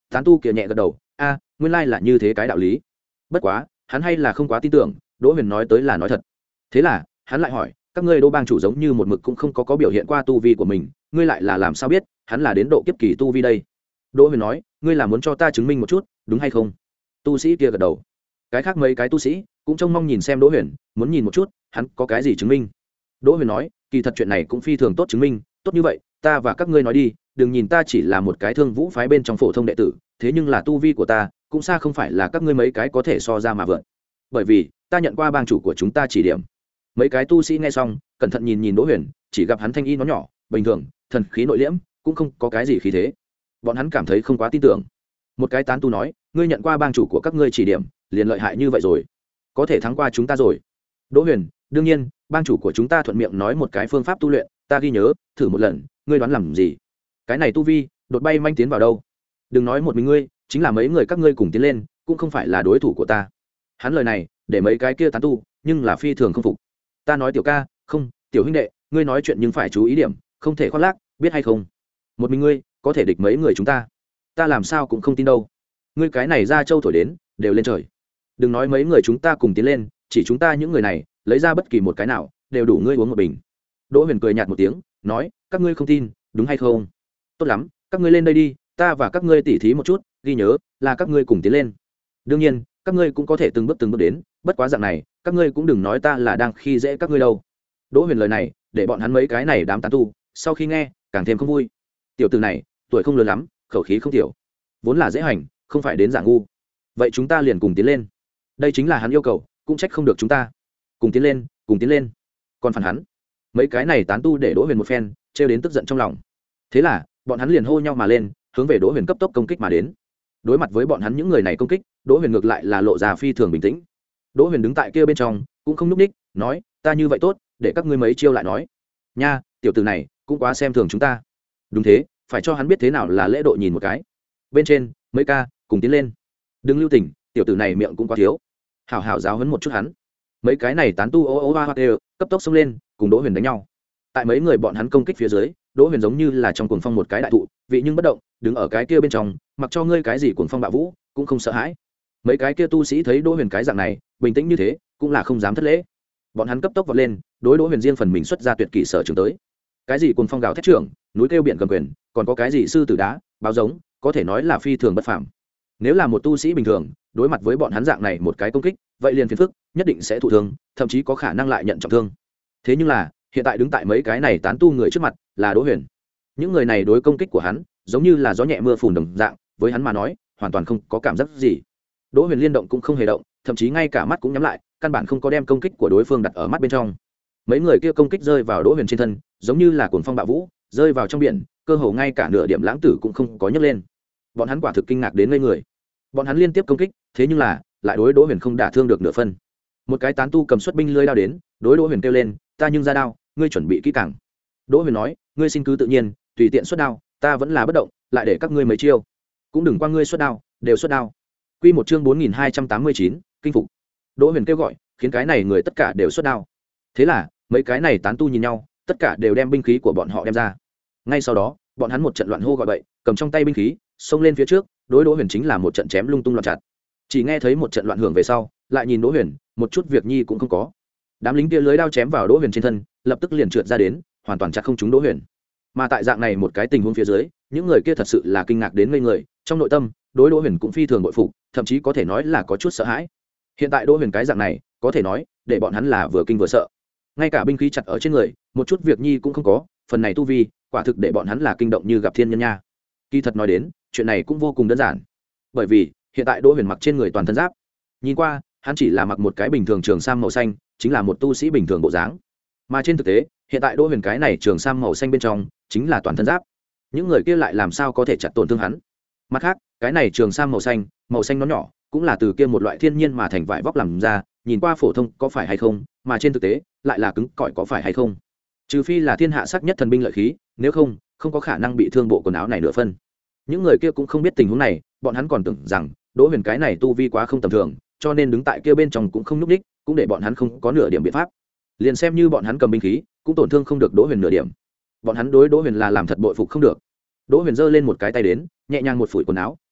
tán tu kia nhẹ gật đầu, a nguyên lai là như thế cái đạo lý. Bất quá hắn hay là không quá tin tưởng Đỗ Huyền nói tới là nói thật. Thế là hắn lại hỏi, các ngươi Đỗ bang chủ giống như một mực cũng không có có biểu hiện qua tu vi của mình, ngươi lại là làm sao biết hắn là đến độ kiếp kỳ tu vi đây? Đỗ Huyền nói, ngươi là muốn cho ta chứng minh một chút đúng hay không? Tu sĩ kia gật đầu. Cái khác mấy cái tu sĩ cũng trông mong nhìn xem Đỗ Huyền, muốn nhìn một chút hắn có cái gì chứng minh. Đỗ Huyền nói, kỳ thật chuyện này cũng phi thường tốt chứng minh, tốt như vậy ta và các ngươi nói đi, đừng nhìn ta chỉ là một cái Thương Vũ phái bên trong phổ thông đệ tử, thế nhưng là tu vi của ta cũng xa không phải là các ngươi mấy cái có thể so ra mà vượt, bởi vì ta nhận qua bang chủ của chúng ta chỉ điểm. Mấy cái tu sĩ nghe xong cẩn thận nhìn nhìn Đỗ Huyền, chỉ gặp hắn thanh y nó nhỏ bình thường, thần khí nội liễm, cũng không có cái gì khí thế, bọn hắn cảm thấy không quá tin tưởng. Một cái tán tu nói, ngươi nhận qua bang chủ của các ngươi chỉ điểm liền lợi hại như vậy rồi, có thể thắng qua chúng ta rồi? Đỗ Huyền, đương nhiên, bang chủ của chúng ta thuận miệng nói một cái phương pháp tu luyện, ta ghi nhớ, thử một lần, ngươi đoán làm gì? Cái này tu vi đột bay manh tiến vào đâu? Đừng nói một mình ngươi, chính là mấy người các ngươi cùng tiến lên cũng không phải là đối thủ của ta. Hắn lời này để mấy cái kia tán tu nhưng là phi thường không phục. Ta nói tiểu ca, không, tiểu huynh đệ, ngươi nói chuyện nhưng phải chú ý điểm, không thể khoác lác, biết hay không? Một mình ngươi có thể địch mấy người chúng ta, ta làm sao cũng không tin đâu. Ngươi cái này ra châu thổi đến đều lên trời. Đừng nói mấy người chúng ta cùng tiến lên, chỉ chúng ta những người này lấy ra bất kỳ một cái nào đều đủ ngươi uống một bình. Đỗ Huyền cười nhạt một tiếng, nói, các ngươi không tin đúng hay không? Tốt lắm, các ngươi lên đây đi, ta và các ngươi tỉ thí một chút, ghi nhớ là các ngươi cùng tiến lên. Đương nhiên các ngươi cũng có thể từng bước từng bước đến, bất quá dạng này các ngươi cũng đừng nói ta là đang khi dễ các ngươi đâu. Đỗ Huyền lời này để bọn hắn mấy cái này đám tán tu sau khi nghe càng thêm không vui. Tiểu tử này tuổi không lớn lắm, khẩu khí không tiểu, vốn là dễ hành, không phải đến dạng ngu. Vậy chúng ta liền cùng tiến lên, đây chính là hắn yêu cầu, cũng trách không được chúng ta. Cùng tiến lên, cùng tiến lên. Còn phản hắn, mấy cái này tán tu để Đỗ Huyền một phen trêu đến tức giận trong lòng. Thế là bọn hắn liền hô nhau mà lên, hướng về Đỗ Huyền cấp tốc công kích mà đến. Đối mặt với bọn hắn những người này công kích, Đỗ Huyền ngược lại là lộ ra phi thường bình tĩnh. Đỗ Huyền đứng tại kia bên trong cũng không núp ních, nói, ta như vậy tốt, để các ngươi mấy chiêu lại nói. Nha, tiểu tử này cũng quá xem thường chúng ta. Đúng thế, phải cho hắn biết thế nào là lễ độ nhìn một cái. Bên trên mấy ca cùng tiến lên, đừng lưu tình, tiểu tử này miệng cũng quá thiếu, hảo hảo giáo huấn một chút hắn. Mấy cái này tán tu ô ô hoa hoa đều cấp tốc xông lên cùng Đỗ Huyền đánh nhau. Tại mấy người bọn hắn công kích phía dưới, Đỗ Huyền giống như là trong cuồng phong một cái đại thụ, vị nhưng bất động, đứng ở cái kia bên trong, mặc cho ngươi cái gì cuồng phong bạo vũ cũng không sợ hãi. Mấy cái kia tu sĩ thấy Đỗ Huyền cái dạng này bình tĩnh như thế, cũng là không dám thất lễ. Bọn hắn cấp tốc vọt lên, đối Đỗ Huyền riêng phần mình xuất ra tuyệt kỹ sở trường tới. Cái gì cuồng phong gào thét trưởng, núi kêu biển gầm quyền, còn có cái gì sư tử đá, báo giống, có thể nói là phi thường bất phàm. Nếu là một tu sĩ bình thường, đối mặt với bọn hắn dạng này một cái công kích, vậy liền phiền phức, nhất định sẽ thụ thương, thậm chí có khả năng lại nhận trọng thương. Thế nhưng là, hiện tại đứng tại mấy cái này tán tu người trước mặt, là Đỗ Huyền. Những người này đối công kích của hắn, giống như là gió nhẹ mưa phùn đồng dạng, với hắn mà nói, hoàn toàn không có cảm giác gì. Đỗ Huyền liên động cũng không hề động, thậm chí ngay cả mắt cũng nhắm lại, căn bản không có đem công kích của đối phương đặt ở mắt bên trong. Mấy người kia công kích rơi vào Đỗ Huyền trên thân, giống như là cuồng phong bạo vũ, rơi vào trong biển, cơ hồ ngay cả nửa điểm lãng tử cũng không có nhấc lên. Bọn hắn quả thực kinh ngạc đến ngây người. Bọn hắn liên tiếp công kích, thế nhưng là lại đối Đỗ Huyền không đả thương được nửa phân. Một cái tán tu cầm xuất binh lưỡi đao đến, đối Đỗ Huyền kêu lên, ta nhưng ra đao, ngươi chuẩn bị kỹ càng. Đỗ Huyền nói, ngươi xin cứ tự nhiên, tùy tiện xuất đao, ta vẫn là bất động, lại để các ngươi mấy chiêu, cũng đừng qua ngươi xuất đao, đều xuất đao. Quy một chương bốn nghìn hai trăm tám mươi chín, kinh phục. Đỗ Huyền kêu gọi, khiến cái này người tất cả đều xuất đao. Thế là mấy cái này tán tu nhìn nhau, tất cả đều đem binh khí của bọn họ đem ra. Ngay sau đó bọn hắn một trận loạn hô gọi bậy, cầm trong tay binh khí xông lên phía trước, đối Đỗ Huyền chính là một trận chém lung tung loạn chặt. Chỉ nghe thấy một trận loạn hưởng về sau, lại nhìn Đỗ Huyền, một chút việc nhi cũng không có. Đám lính kia lưới đao chém vào Đỗ Huyền trên thân, lập tức liền trượt ra đến, hoàn toàn chặt không trúng Đỗ Huyền. Mà tại dạng này một cái tình huống phía dưới, những người kia thật sự là kinh ngạc đến ngây người, trong nội tâm đối Đỗ Huyền cũng phi thường bội phục, thậm chí có thể nói là có chút sợ hãi. Hiện tại Đỗ Huyền cái dạng này, có thể nói để bọn hắn là vừa kinh vừa sợ. Ngay cả binh khí chặt ở trên người, một chút việc nhi cũng không có, phần này tu vi, quả thực để bọn hắn là kinh động như gặp thiên nhân nha. Kỳ thật nói đến, chuyện này cũng vô cùng đơn giản. Bởi vì, hiện tại Đỗ Huyền mặc trên người toàn thân giáp. Nhìn qua, hắn chỉ là mặc một cái bình thường trường sam màu xanh, chính là một tu sĩ bình thường bộ dáng. Mà trên thực tế, hiện tại Đỗ Huyền cái này trường sam màu xanh bên trong, chính là toàn thân giáp. Những người kia lại làm sao có thể chặt tổn thương hắn? Mặt khác, cái này trường sam màu xanh, màu xanh nó nhỏ, cũng là từ kia một loại thiên nhiên mà thành vải vóc làm ra, nhìn qua phổ thông có phải hay không, mà trên thực tế, lại là cứng cỏi có phải hay không? Trừ phi là thiên hạ sắc nhất thần binh lợi khí, nếu không, không có khả năng bị thương bộ quần áo này nửa phân. Những người kia cũng không biết tình huống này, bọn hắn còn tưởng rằng Đỗ Huyền cái này tu vi quá không tầm thường, cho nên đứng tại kia bên trong cũng không nhúc nhích, cũng để bọn hắn không có nửa điểm biện pháp. Liền xem như bọn hắn cầm binh khí, cũng tổn thương không được Đỗ Huyền nửa điểm. Bọn hắn đối Đỗ Huyền là làm thật bội phục không được. Đỗ Huyền giơ lên một cái tay đến, nhẹ nhàng một phủi quần áo,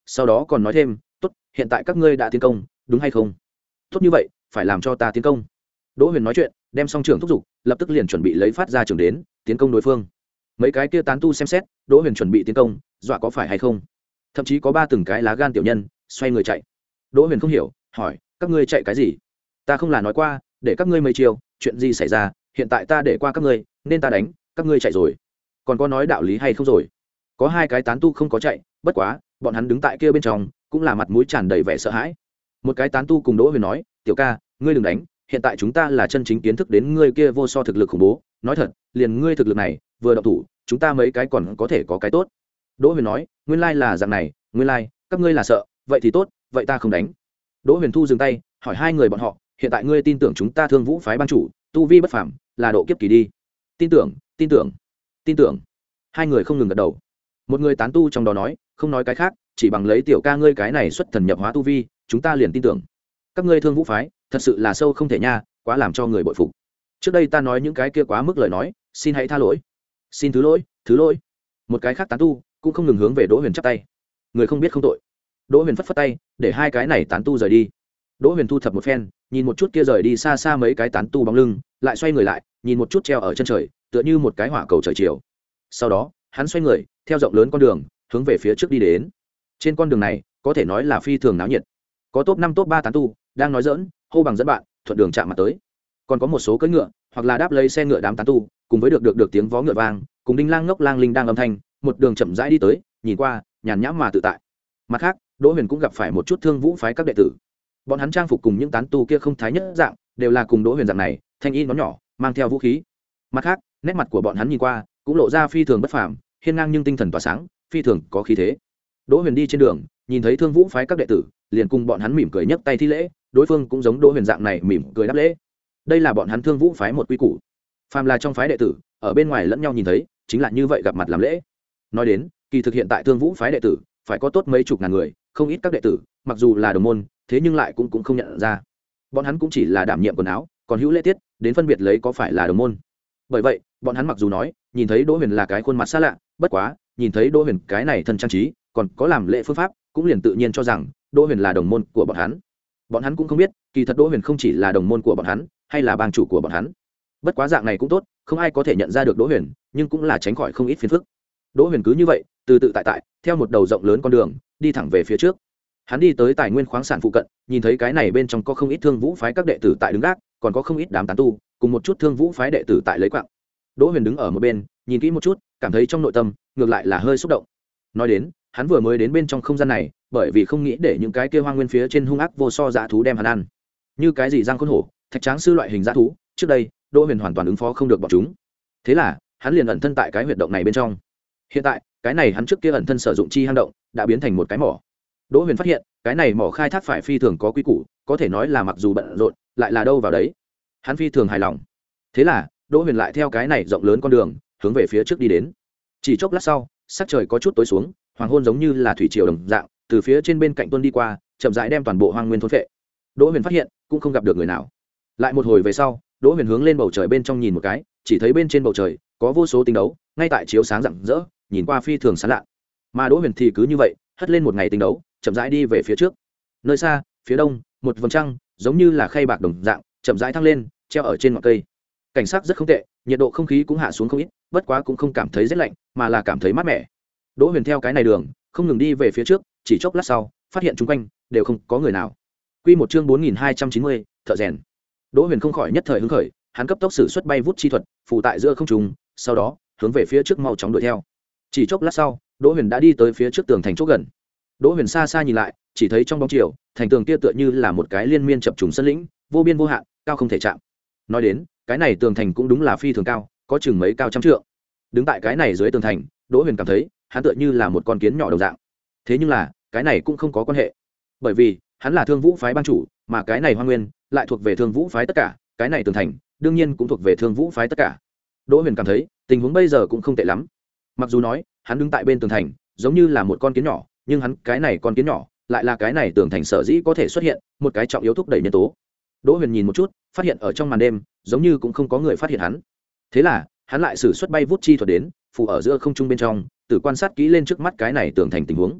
sau đó còn nói thêm tốt, hiện tại các ngươi đã tiến công đúng hay không? Tốt như vậy phải làm cho ta tiến công. Đỗ Huyền nói chuyện đem song trưởng thúc giục, lập tức liền chuẩn bị lấy phát ra trưởng đến tiến công đối phương. Mấy cái kia tán tu xem xét Đỗ Huyền chuẩn bị tiến công, dọa có phải hay không, thậm chí có ba từng cái lá gan tiểu nhân xoay người chạy. Đỗ Huyền không hiểu, hỏi các ngươi chạy cái gì? Ta không là nói qua để các ngươi mấy chiều, chuyện gì xảy ra? Hiện tại ta để qua các ngươi nên ta đánh, các ngươi chạy rồi, còn có nói đạo lý hay không rồi? Có hai cái tán tu không có chạy, bất quá bọn hắn đứng tại kia bên trong cũng là mặt mũi tràn đầy vẻ sợ hãi. Một cái tán tu cùng Đỗ Huyền nói, tiểu ca ngươi đừng đánh, hiện tại chúng ta là chân chính kiến thức đến ngươi kia vô so thực lực khủng bố, nói thật liền ngươi thực lực này vừa động thủ chúng ta mấy cái còn có thể có cái tốt. Đỗ Huyền nói, nguyên lai là dạng này, nguyên lai các ngươi là sợ, vậy thì tốt, vậy ta không đánh. Đỗ Huyền thu dừng tay, hỏi hai người bọn họ, hiện tại ngươi tin tưởng chúng ta Thương Vũ phái ban chủ tu vi bất phàm, là độ kiếp kỳ đi? Tin tưởng, tin tưởng, tin tưởng. Hai người không ngừng gật đầu. Một người tán tu trong đó nói, không nói cái khác, chỉ bằng lấy tiểu ca ngươi cái này xuất thần nhập hóa tu vi, chúng ta liền tin tưởng. Các ngươi Thương Vũ phái thật sự là sâu không thể nha, quá làm cho người bội phục. Trước đây ta nói những cái kia quá mức lời nói, xin hãy tha lỗi. Xin thứ lỗi, thứ lỗi. Một cái khác tán tu cũng không ngừng hướng về Đỗ Huyền chắp tay. Người không biết không tội. Đỗ Huyền phất phất tay để hai cái này tán tu rời đi. Đỗ Huyền thu thập một phen, nhìn một chút kia rời đi xa xa mấy cái tán tu bóng lưng, lại xoay người lại nhìn một chút treo ở chân trời tựa như một cái hỏa cầu trời chiều. Sau đó hắn xoay người theo rộng lớn con đường hướng về phía trước đi đến. Trên con đường này có thể nói là phi thường náo nhiệt, có top năm top ba tán tu đang nói dỡn hô bằng dẫn bạn thuận đường chạm mặt tới, còn có một số cưỡi ngựa hoặc là đáp lấy xe ngựa đám tán tu cùng với được được được tiếng vó ngựa vang cùng đinh lang ngốc lang linh đang âm thanh một đường chậm rãi đi tới, nhìn qua nhàn nhã mà tự tại. Mặt khác Đỗ Huyền cũng gặp phải một chút Thương Vũ phái các đệ tử, bọn hắn trang phục cùng những tán tu kia không thái nhất dạng, đều là cùng Đỗ Huyền dạng này thanh y nón nhỏ mang theo vũ khí. Mặt khác nét mặt của bọn hắn nhìn qua cũng lộ ra phi thường bất phàm, hiên ngang nhưng tinh thần tỏa sáng, phi thường có khí thế. Đỗ Huyền đi trên đường nhìn thấy Thương Vũ phái các đệ tử liền cùng bọn hắn mỉm cười nhấc tay thi lễ, đối phương cũng giống Đỗ Huyền dạng này mỉm cười đáp lễ. Đây là bọn hắn Thương Vũ phái một quy củ, phàm là trong phái đệ tử ở bên ngoài lẫn nhau nhìn thấy chính là như vậy gặp mặt làm lễ. Nói đến kỳ thực hiện tại Thương Vũ phái đệ tử phải có tốt mấy chục ngàn người, không ít các đệ tử mặc dù là đồng môn thế nhưng lại cũng cũng không nhận ra, bọn hắn cũng chỉ là đảm nhiệm quần áo, còn hữu lễ tiết đến phân biệt lấy có phải là đồng môn. Bởi vậy bọn hắn mặc dù nói nhìn thấy Đỗ Huyền là cái khuôn mặt xa lạ, bất quá nhìn thấy Đỗ Huyền cái này thân trang trí còn có làm lễ phương pháp cũng liền tự nhiên cho rằng Đỗ Huyền là đồng môn của bọn hắn. Bọn hắn cũng không biết kỳ thật Đỗ Huyền không chỉ là đồng môn của bọn hắn hay là bang chủ của bọn hắn. Bất quá dạng này cũng tốt, không ai có thể nhận ra được Đỗ Huyền, nhưng cũng là tránh khỏi không ít phiền phức. Đỗ Huyền cứ như vậy từ tự tại tại theo một đầu rộng lớn con đường đi thẳng về phía trước. Hắn đi tới tài nguyên khoáng sản phụ cận, nhìn thấy cái này bên trong có không ít Thương Vũ phái các đệ tử tại đứng gác, còn có không ít đám tán tu cùng một chút Thương Vũ phái đệ tử tại lấy quạng. Đỗ Huyền đứng ở một bên nhìn kỹ một chút, cảm thấy trong nội tâm ngược lại là hơi xúc động. Nói đến hắn vừa mới đến bên trong không gian này bởi vì không nghĩ để những cái kia hoang nguyên phía trên hung ác vô so dã thú đem hắn ăn, như cái gì giang khôn hổ, thạch tráng sư loại hình dã thú, trước đây Đỗ Huyền hoàn toàn ứng phó không được bọn chúng. Thế là hắn liền ẩn thân tại cái huyệt động này bên trong. Hiện tại cái này hắn trước kia ẩn thân sử dụng chi hang động đã biến thành một cái mỏ. Đỗ Huyền phát hiện cái này mỏ khai thác phải phi thường có quy củ, có thể nói là mặc dù bận rộn lại là đâu vào đấy, hắn phi thường hài lòng. Thế là Đỗ Huyền lại theo cái này rộng lớn con đường hướng về phía trước đi đến. Chỉ chốc lát sau sắc trời có chút tối xuống, hoàng hôn giống như là thủy triều đồng dạng từ phía trên bên cạnh tuôn đi qua, chậm rãi đem toàn bộ hoang nguyên thôn phệ. Đỗ Huyền phát hiện cũng không gặp được người nào. Lại một hồi về sau Đỗ Huyền hướng lên bầu trời bên trong nhìn một cái, chỉ thấy bên trên bầu trời có vô số tinh đấu ngay tại chiếu sáng rạng rỡ, nhìn qua phi thường sáng lạ. Mà Đỗ Huyền thì cứ như vậy hất lên một ngày tinh đấu chậm rãi đi về phía trước. Nơi xa phía đông một vầng trăng giống như là khay bạc đồng dạng chậm rãi thăng lên treo ở trên ngọn cây. Cảnh sắc rất không tệ, nhiệt độ không khí cũng hạ xuống không ít, bất quá cũng không cảm thấy rét lạnh mà là cảm thấy mát mẻ. Đỗ Huyền theo cái này đường không ngừng đi về phía trước, chỉ chốc lát sau phát hiện chung quanh đều không có người nào. Quy một chương bốn nghìn hai trăm chín mươi, thợ rèn. Đỗ Huyền không khỏi nhất thời hứng khởi, hắn cấp tốc sử xuất bay vút chi thuật, phù tại giữa không trung, sau đó hướng về phía trước mau chóng đuổi theo. Chỉ chốc lát sau, Đỗ Huyền đã đi tới phía trước tường thành chỗ gần. Đỗ Huyền xa xa nhìn lại, chỉ thấy trong bóng chiều, thành tường kia tựa như là một cái liên miên chập trùng sân lĩnh, vô biên vô hạn, cao không thể chạm. Nói đến, cái này tường thành cũng đúng là phi thường cao, có chừng mấy cao trăm trượng. Đứng tại cái này dưới tường thành, Đỗ Huyền cảm thấy, hắn tựa như là một con kiến nhỏ đồng dạng. Thế nhưng là, cái này cũng không có quan hệ, bởi vì hắn là Thương Vũ phái ban chủ, mà cái này Hoang Nguyên lại thuộc về Thương Vũ phái tất cả, cái này tường thành đương nhiên cũng thuộc về Thương Vũ phái tất cả. Đỗ Huyền cảm thấy, tình huống bây giờ cũng không tệ lắm. Mặc dù nói, hắn đứng tại bên tường thành, giống như là một con kiến nhỏ, nhưng hắn cái này con kiến nhỏ, lại là cái này tường thành sở dĩ có thể xuất hiện một cái trọng yếu thúc đẩy nhân tố. Đỗ Huyền nhìn một chút, phát hiện ở trong màn đêm, giống như cũng không có người phát hiện hắn. Thế là, hắn lại sử xuất bay vút chi thuật đến, phù ở giữa không trung bên trong, tự quan sát kỹ lên trước mắt cái này tường thành tình huống.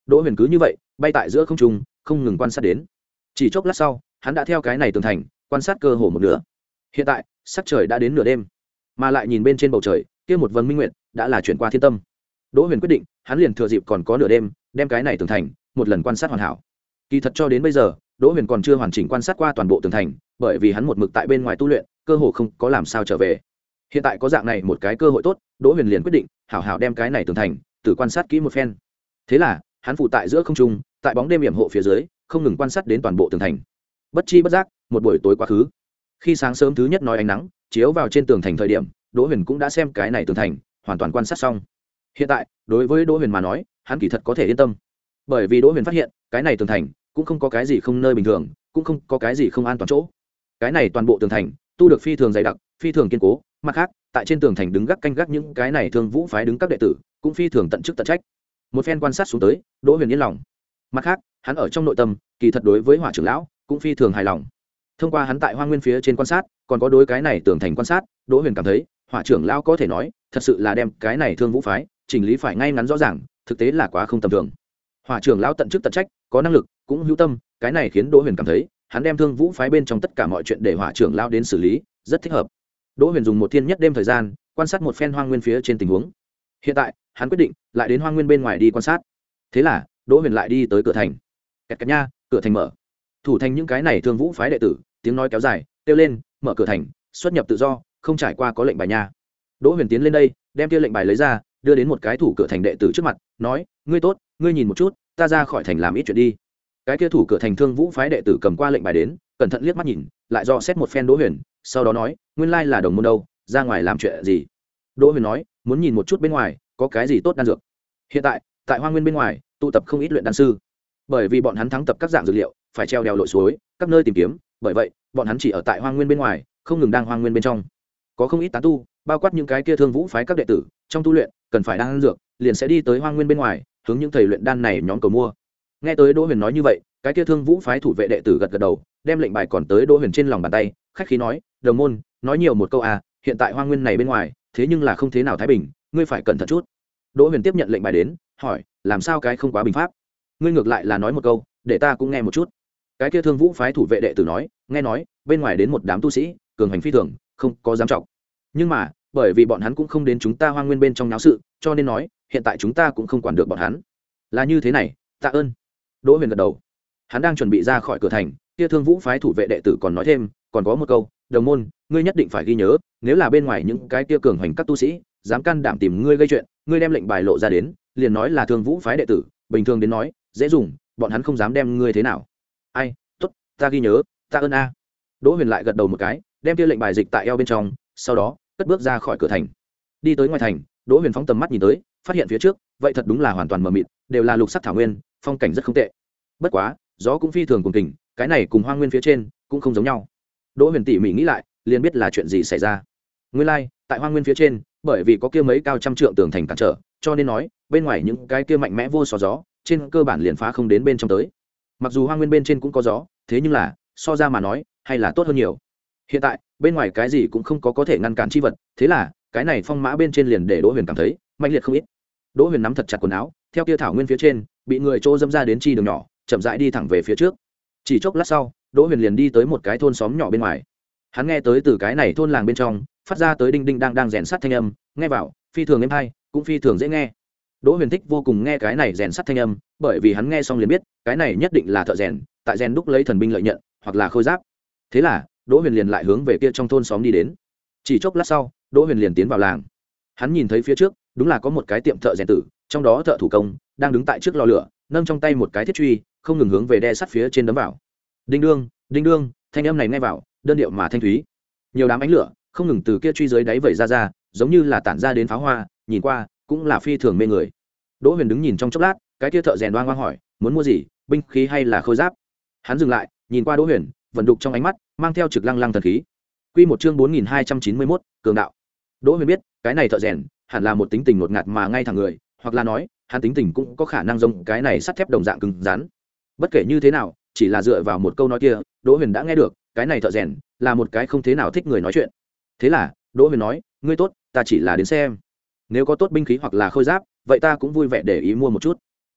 Đỗ Huyền cứ như vậy bay tại giữa không trung, không ngừng quan sát đến. Chỉ chốc lát sau, hắn đã theo cái này tường thành quan sát cơ hồ một nửa. Hiện tại sắc trời đã đến nửa đêm, mà lại nhìn bên trên bầu trời kia một vầng minh nguyệt đã là chuyển qua thiên tâm. Đỗ Huyền quyết định hắn liền thừa dịp còn có nửa đêm đem cái này tường thành một lần quan sát hoàn hảo. Kỳ thật cho đến bây giờ Đỗ Huyền còn chưa hoàn chỉnh quan sát qua toàn bộ tường thành, bởi vì hắn một mực tại bên ngoài tu luyện, cơ hồ không có làm sao trở về. Hiện tại có dạng này một cái cơ hội tốt, Đỗ Huyền liền quyết định hảo hảo đem cái này tường thành tự quan sát kỹ một phen. Thế là hắn phụ tại giữa không trung, tại bóng đêm yểm hộ phía dưới không ngừng quan sát đến toàn bộ tường thành. Bất chi bất giác một buổi tối quá khứ. Khi sáng sớm thứ nhất nói ánh nắng chiếu vào trên tường thành thời điểm, Đỗ Huyền cũng đã xem cái này tường thành hoàn toàn quan sát xong. Hiện tại đối với Đỗ Huyền mà nói, hắn kỳ thật có thể yên tâm, bởi vì Đỗ Huyền phát hiện cái này tường thành cũng không có cái gì không nơi bình thường, cũng không có cái gì không an toàn chỗ. Cái này toàn bộ tường thành tu được phi thường dày đặc, phi thường kiên cố. Mặt khác, tại trên tường thành đứng gác canh gác những cái này Thương Vũ phái đứng các đệ tử cũng phi thường tận chức tận trách. Một phen quan sát xuống tới, Đỗ Huyền yên lòng. Mặt khác, hắn ở trong nội tâm kỳ thật đối với Hỏa trưởng lão cũng phi thường hài lòng. Thông qua hắn tại Hoang Nguyên phía trên quan sát, còn có đối cái này tường thành quan sát, Đỗ Huyền cảm thấy Hỏa trưởng lão có thể nói thật sự là đem cái này Thương Vũ phái chỉnh lý phải ngay ngắn rõ ràng, thực tế là quá không tầm thường. Hỏa trưởng lão tận chức tận trách, có năng lực, cũng hữu tâm, cái này khiến Đỗ Huyền cảm thấy hắn đem Thương Vũ phái bên trong tất cả mọi chuyện để Hỏa trưởng lão đến xử lý, rất thích hợp. Đỗ Huyền dùng một thiên nhất đêm thời gian quan sát một phen Hoang Nguyên phía trên tình huống. Hiện tại, hắn quyết định lại đến Hoang Nguyên bên ngoài đi quan sát. Thế là, Đỗ Huyền lại đi tới cửa thành. Kẹt kẹt nha, cửa thành mở. Thủ thành những cái này Thương Vũ phái đệ tử, tiếng nói kéo dài, kêu lên, mở cửa thành, xuất nhập tự do, không trải qua có lệnh bài nha. Đỗ Huyền tiến lên đây, đem kia lệnh bài lấy ra, đưa đến một cái thủ cửa thành đệ tử trước mặt, nói, ngươi tốt, ngươi nhìn một chút, ta ra khỏi thành làm ít chuyện đi. Cái kia thủ cửa thành Thương Vũ phái đệ tử cầm qua lệnh bài đến, cẩn thận liếc mắt nhìn, lại dò xét một phen Đỗ Huyền, sau đó nói, nguyên lai là đồng môn đâu, ra ngoài làm chuyện gì? Đỗ Huyền nói, muốn nhìn một chút bên ngoài có cái gì tốt đan dược. Hiện tại tại Hoang Nguyên bên ngoài tụ tập không ít luyện đan sư, bởi vì bọn hắn thắng tập các dạng dược liệu, phải treo đèo lội suối các nơi tìm kiếm, bởi vậy bọn hắn chỉ ở tại Hoang Nguyên bên ngoài, không ngừng đang Hoang Nguyên bên trong. Có không ít tán tu, bao quát những cái kia Thương Vũ phái các đệ tử, trong tu luyện cần phải đan dược, liền sẽ đi tới Hoang Nguyên bên ngoài, hướng những thầy luyện đan này nhóm cầu mua. Nghe tới Đỗ Huyền nói như vậy, cái kia Thương Vũ phái thủ vệ đệ tử gật gật đầu, đem lệnh bài còn tới Đỗ Huyền trên lòng bàn tay, khách khí nói, đồng môn, nói nhiều một câu à, hiện tại Hoang Nguyên này bên ngoài thế nhưng là không thế nào thái bình, ngươi phải cẩn thận chút. Đỗ Huyền tiếp nhận lệnh bài đến, hỏi, làm sao cái không quá bình pháp? Ngươi ngược lại là nói một câu, để ta cũng nghe một chút. Cái kia Thương Vũ phái thủ vệ đệ tử nói, nghe nói bên ngoài đến một đám tu sĩ cường hành phi thường, không có dám trọng, nhưng mà bởi vì bọn hắn cũng không đến chúng ta Hoang Nguyên bên trong náo sự, cho nên nói hiện tại chúng ta cũng không quản được bọn hắn. Là như thế này, tạ ơn. Đỗ Huyền gật đầu. Hắn đang chuẩn bị ra khỏi cửa thành, kia Thương Vũ phái thủ vệ đệ tử còn nói thêm, còn có một câu, đồng môn, ngươi nhất định phải ghi nhớ, nếu là bên ngoài những cái kia cường hành các tu sĩ dám can đảm tìm ngươi gây chuyện, ngươi đem lệnh bài lộ ra đến, liền nói là Thương Vũ phái đệ tử, bình thường đến nói dễ dùng, bọn hắn không dám đem ngươi thế nào. Ai, tốt, ta ghi nhớ, ta ơn a. Đỗ Huyền lại gật đầu một cái, đem kia lệnh bài dịch tại eo bên trong, sau đó cất bước ra khỏi cửa thành. Đi tới ngoài thành, Đỗ Huyền phóng tầm mắt nhìn tới, phát hiện phía trước vậy thật đúng là hoàn toàn mờ mịt, đều là lục sắc thảo nguyên, phong cảnh rất không tệ. Bất quá gió cũng phi thường cùng tình, cái này cùng Hoang Nguyên phía trên cũng không giống nhau. Đỗ Huyền tỉ mỉ nghĩ lại, liền biết là chuyện gì xảy ra. Nguyên lai, like, tại Hoang Nguyên phía trên, bởi vì có kia mấy cao trăm trượng tường thành cản trở, cho nên nói, bên ngoài những cái kia mạnh mẽ vô so gió, trên cơ bản liền phá không đến bên trong tới. Mặc dù Hoang Nguyên bên trên cũng có gió, thế nhưng là, so ra mà nói, hay là tốt hơn nhiều. Hiện tại, bên ngoài cái gì cũng không có có thể ngăn cản chi vật, thế là, cái này phong mã bên trên liền để Đỗ Huyền cảm thấy mạnh liệt không ít. Đỗ Huyền nắm thật chặt quần áo, theo kia thảo nguyên phía trên, bị người trô dâm ra đến chi đường nhỏ, chậm rãi đi thẳng về phía trước. Chỉ chốc lát sau, Đỗ Huyền liền đi tới một cái thôn xóm nhỏ bên ngoài. Hắn nghe tới từ cái này thôn làng bên trong phát ra tới đinh đinh đang đang rèn sắt thanh âm, nghe vào phi thường êm hay, cũng phi thường dễ nghe. Đỗ Huyền thích vô cùng nghe cái này rèn sắt thanh âm, bởi vì hắn nghe xong liền biết cái này nhất định là thợ rèn tại rèn đúc lấy thần binh lợi nhận hoặc là khôi giáp. Thế là Đỗ Huyền liền lại hướng về kia trong thôn xóm đi đến. Chỉ chốc lát sau, Đỗ Huyền liền tiến vào làng. Hắn nhìn thấy phía trước đúng là có một cái tiệm thợ rèn tử, trong đó thợ thủ công đang đứng tại trước lò lửa, nâng trong tay một cái thiết truy, không ngừng hướng về đe sắt phía trên đấm vào. Đinh đương, đinh đương, thanh âm này nghe vào đơn điệu mà thanh thúy. Nhiều đám ánh lửa không ngừng từ kia truy dưới đáy vẩy ra ra, giống như là tản ra đến pháo hoa, nhìn qua cũng là phi thường mê người. Đỗ Huyền đứng nhìn trong chốc lát, cái kia thợ rèn oang oang hỏi, muốn mua gì, binh khí hay là khôi giáp? Hắn dừng lại, nhìn qua Đỗ Huyền, vận đục trong ánh mắt mang theo trực lăng lăng thần khí. Quy một chương bốn nghìn hai trăm chín mươi mốt, cường đạo. Đỗ Huyền biết, cái này thợ rèn hẳn là một tính tình ngột ngạt mà ngay thẳng người, hoặc là nói, hắn tính tình cũng có khả năng giống cái này sắt thép đồng dạng cứng rắn. Bất kể như thế nào, chỉ là dựa vào một câu nói kia, Đỗ Huyền đã nghe được, cái này thợ rèn là một cái không thế nào thích người nói chuyện. Thế là, Đỗ Huyền nói, ngươi tốt, ta chỉ là đến xem, nếu có tốt binh khí hoặc là khôi giáp, vậy ta cũng vui vẻ để ý mua một chút.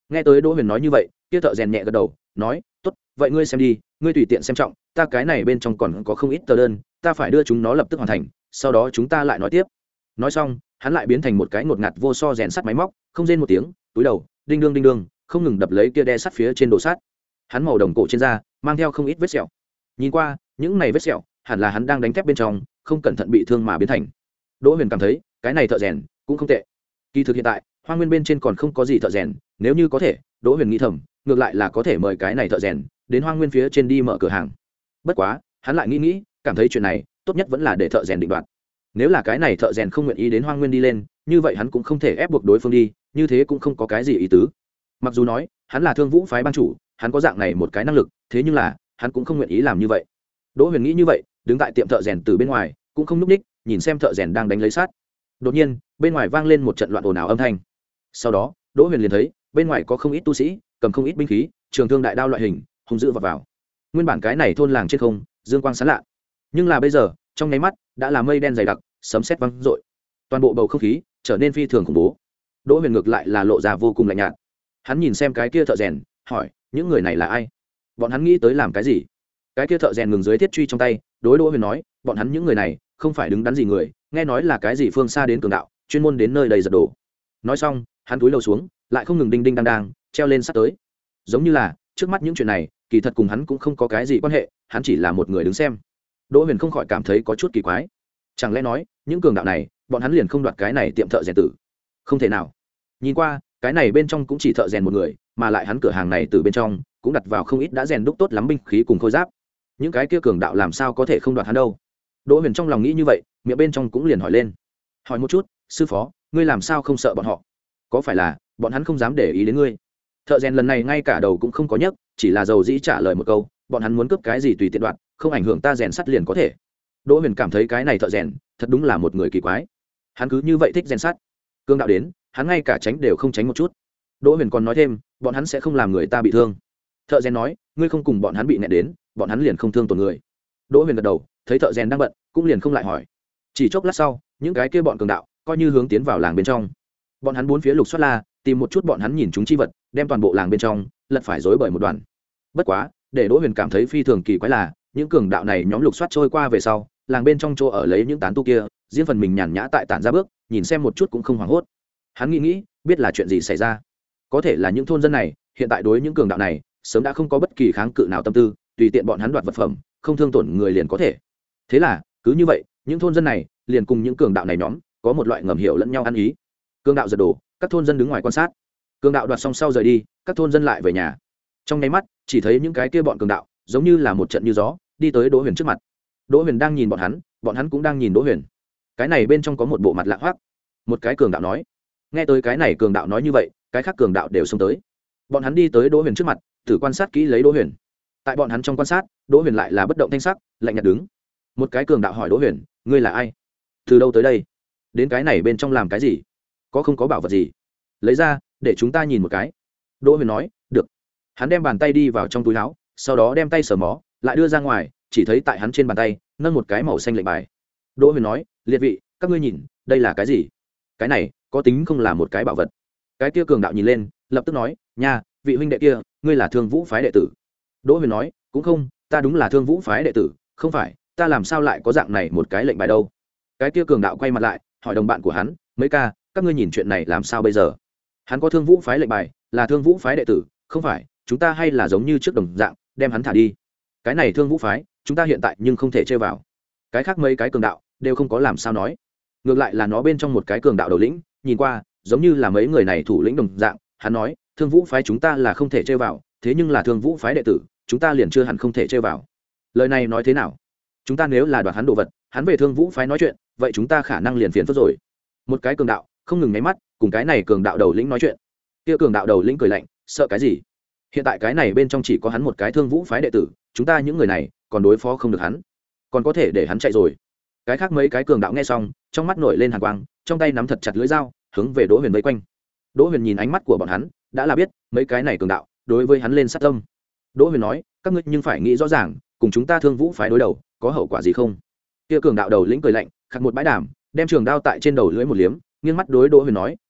Nghe tới Đỗ Huyền nói như vậy, kia thợ rèn nhẹ gật đầu nói, tốt, vậy ngươi xem đi, ngươi tùy tiện xem trọng, ta cái này bên trong còn có không ít tờ đơn, ta phải đưa chúng nó lập tức hoàn thành, sau đó chúng ta lại nói tiếp. Nói xong, hắn lại biến thành một cái ngột ngạt vô so rèn sắt máy móc, không rên một tiếng, túi đầu đinh đương đinh đương không ngừng đập lấy kia đe sắt phía trên đồ sắt. Hắn màu đồng cổ trên da mang theo không ít vết sẹo, nhìn qua những này vết sẹo hẳn là hắn đang đánh thép bên trong không cẩn thận bị thương mà biến thành. Đỗ Huyền cảm thấy cái này thợ rèn cũng không tệ. Kỳ thực hiện tại Hoang Nguyên bên trên còn không có gì thợ rèn, nếu như có thể, Đỗ Huyền nghĩ thầm ngược lại là có thể mời cái này thợ rèn đến Hoang Nguyên phía trên đi mở cửa hàng. Bất quá hắn lại nghĩ nghĩ, cảm thấy chuyện này tốt nhất vẫn là để thợ rèn định đoạt. Nếu là cái này thợ rèn không nguyện ý đến Hoang Nguyên đi lên, như vậy hắn cũng không thể ép buộc đối phương đi, như thế cũng không có cái gì ý tứ. Mặc dù nói hắn là Thương Vũ phái ban chủ, hắn có dạng này một cái năng lực, thế nhưng là hắn cũng không nguyện ý làm như vậy. Đỗ Huyền nghĩ như vậy, đứng tại tiệm thợ rèn từ bên ngoài cũng không núp ních, nhìn xem thợ rèn đang đánh lấy sát. Đột nhiên bên ngoài vang lên một trận loạn ồn ào âm thanh, sau đó Đỗ Huyền liền thấy bên ngoài có không ít tu sĩ cầm không ít binh khí, trường thương đại đao loại hình hung dữ vào vào. Nguyên bản cái này thôn làng trên không dương quang sáng lạ, nhưng là bây giờ trong nháy mắt đã là mây đen dày đặc, sấm sét vang rội, toàn bộ bầu không khí trở nên phi thường khủng bố. Đỗ Huyền ngược lại là lộ ra vô cùng lạnh nhạt. Hắn nhìn xem cái kia thợ rèn, hỏi, những người này là ai? Bọn hắn nghĩ tới làm cái gì? Cái kia thợ rèn ngừng dưới thiết truy trong tay, đối Đỗ Huyền nói, bọn hắn những người này không phải đứng đắn gì người, nghe nói là cái gì phương xa đến cường đạo, chuyên môn đến nơi đầy giật đổ. Nói xong, hắn cúi đầu xuống, lại không ngừng đinh đinh đang đang treo lên sát tới. Giống như là trước mắt những chuyện này, kỳ thật cùng hắn cũng không có cái gì quan hệ, hắn chỉ là một người đứng xem. Đỗ Huyền không khỏi cảm thấy có chút kỳ quái. Chẳng lẽ nói, những cường đạo này, bọn hắn liền không đoạt cái này tiệm thợ rèn tử? Không thể nào. Nhìn qua, cái này bên trong cũng chỉ thợ rèn một người, mà lại hắn cửa hàng này từ bên trong cũng đặt vào không ít đã rèn đúc tốt lắm binh khí cùng khôi giáp. Những cái kia cường đạo làm sao có thể không đoạt hắn đâu? Đỗ Huyền trong lòng nghĩ như vậy, miệng bên trong cũng liền hỏi lên. Hỏi một chút, sư phó, ngươi làm sao không sợ bọn họ? Có phải là bọn hắn không dám để ý đến ngươi? Thợ rèn lần này ngay cả đầu cũng không có nhấc, chỉ là dầu dĩ trả lời một câu, bọn hắn muốn cướp cái gì tùy tiện đoạt, không ảnh hưởng ta rèn sắt liền có thể. Đỗ Huyền cảm thấy cái này thợ rèn thật đúng là một người kỳ quái. Hắn cứ như vậy thích rèn sắt, cương đạo đến hắn ngay cả tránh đều không tránh một chút. Đỗ Huyền còn nói thêm, bọn hắn sẽ không làm người ta bị thương. Thợ rèn nói, ngươi không cùng bọn hắn bị nẹt đến, bọn hắn liền không thương tổn người. Đỗ Huyền gật đầu, thấy thợ rèn đang bận, cũng liền không lại hỏi. Chỉ chốc lát sau, những cái kia bọn cường đạo coi như hướng tiến vào làng bên trong. Bọn hắn bốn phía lục soát la, tìm một chút bọn hắn nhìn chúng chi vật, đem toàn bộ làng bên trong lật phải rối bời một đoàn. Bất quá, để Đỗ Huyền cảm thấy phi thường kỳ quái là, những cường đạo này nhóm lục soát trôi qua về sau, làng bên trong chỗ ở lấy những tán tu kia, riêng phần mình nhàn nhã tại tản ra bước, nhìn xem một chút cũng không hoảng hốt. Hắn nghĩ nghĩ, biết là chuyện gì xảy ra. Có thể là những thôn dân này hiện tại đối những cường đạo này sớm đã không có bất kỳ kháng cự nào tâm tư, tùy tiện bọn hắn đoạt vật phẩm, không thương tổn người liền có thể. Thế là cứ như vậy, những thôn dân này liền cùng những cường đạo này nhóm có một loại ngầm hiểu lẫn nhau ăn ý. Cường đạo giật đổ, các thôn dân đứng ngoài quan sát. Cường đạo đoạt xong sau rời đi, các thôn dân lại về nhà. Trong nháy mắt, chỉ thấy những cái kia bọn cường đạo giống như là một trận như gió đi tới Đỗ Huyền trước mặt. Đỗ Huyền đang nhìn bọn hắn, bọn hắn cũng đang nhìn Đỗ Huyền. Cái này bên trong có một bộ mặt lạ hoắc. Một cái cường đạo nói. Nghe tới cái này cường đạo nói như vậy, cái khác cường đạo đều xông tới. Bọn hắn đi tới Đỗ Huyền trước mặt, thử quan sát kỹ lấy Đỗ Huyền. Tại bọn hắn trong quan sát, Đỗ Huyền lại là bất động thanh sắc, lạnh nhạt đứng. Một cái cường đạo hỏi Đỗ Huyền, ngươi là ai? Từ đâu tới đây? Đến cái này bên trong làm cái gì? Có không có bảo vật gì? Lấy ra, để chúng ta nhìn một cái. Đỗ Huyền nói, được. Hắn đem bàn tay đi vào trong túi áo, sau đó đem tay sờ mó, lại đưa ra ngoài, chỉ thấy tại hắn trên bàn tay nâng một cái màu xanh lệnh bài. Đỗ Huyền nói, liệt vị, các ngươi nhìn, đây là cái gì? Cái này có tính không là một cái bảo vật? Cái kia cường đạo nhìn lên, lập tức nói, nha, vị huynh đệ kia, ngươi là Thương Vũ phái đệ tử? Đỗ Huyền nói, cũng không, ta đúng là Thương Vũ phái đệ tử, không phải, ta làm sao lại có dạng này một cái lệnh bài đâu? Cái kia cường đạo quay mặt lại, hỏi đồng bạn của hắn, mấy ca, các ngươi nhìn chuyện này làm sao bây giờ? Hắn có Thương Vũ phái lệnh bài, là Thương Vũ phái đệ tử, không phải, chúng ta hay là giống như trước đồng dạng, đem hắn thả đi. Cái này Thương Vũ phái, chúng ta hiện tại nhưng không thể chơi vào. Cái khác mấy cái cường đạo đều không có làm sao nói. Ngược lại là nó bên trong một cái cường đạo đầu lĩnh, nhìn qua giống như là mấy người này thủ lĩnh đồng dạng, hắn nói, Thương Vũ phái chúng ta là không thể chơi vào, thế nhưng là Thương Vũ phái đệ tử, chúng ta liền chưa hẳn không thể chơi vào. Lời này nói thế nào? Chúng ta nếu là đoạt hắn đồ vật, hắn về Thương Vũ phái nói chuyện, vậy chúng ta khả năng liền phiền phức rồi. Một cái cường đạo không ngừng nháy mắt, cùng cái này cường đạo đầu lĩnh nói chuyện. Kia cường đạo đầu lĩnh cười lạnh, sợ cái gì? Hiện tại cái này bên trong chỉ có hắn một cái Thương Vũ phái đệ tử, chúng ta những người này còn đối phó không được hắn, còn có thể để hắn chạy rồi. Cái khác mấy cái cường đạo nghe xong, trong mắt nổi lên hàn quang, trong tay nắm thật chặt lưỡi dao, hướng về Đỗ Huyền vây quanh. Đỗ Huyền nhìn ánh mắt của bọn hắn, đã là biết mấy cái này cường đạo đối với hắn lên sát tâm. Đỗ Huyền nói, các ngươi nhưng phải nghĩ rõ ràng, cùng chúng ta Thương Vũ phái đối đầu, có hậu quả gì không? Kia cường đạo đầu lĩnh cười lạnh, khắc một bãi đàm, đem trường đao tại trên đầu lưỡi một liếm, nghiêng mắt đối Đỗ Huyền nói,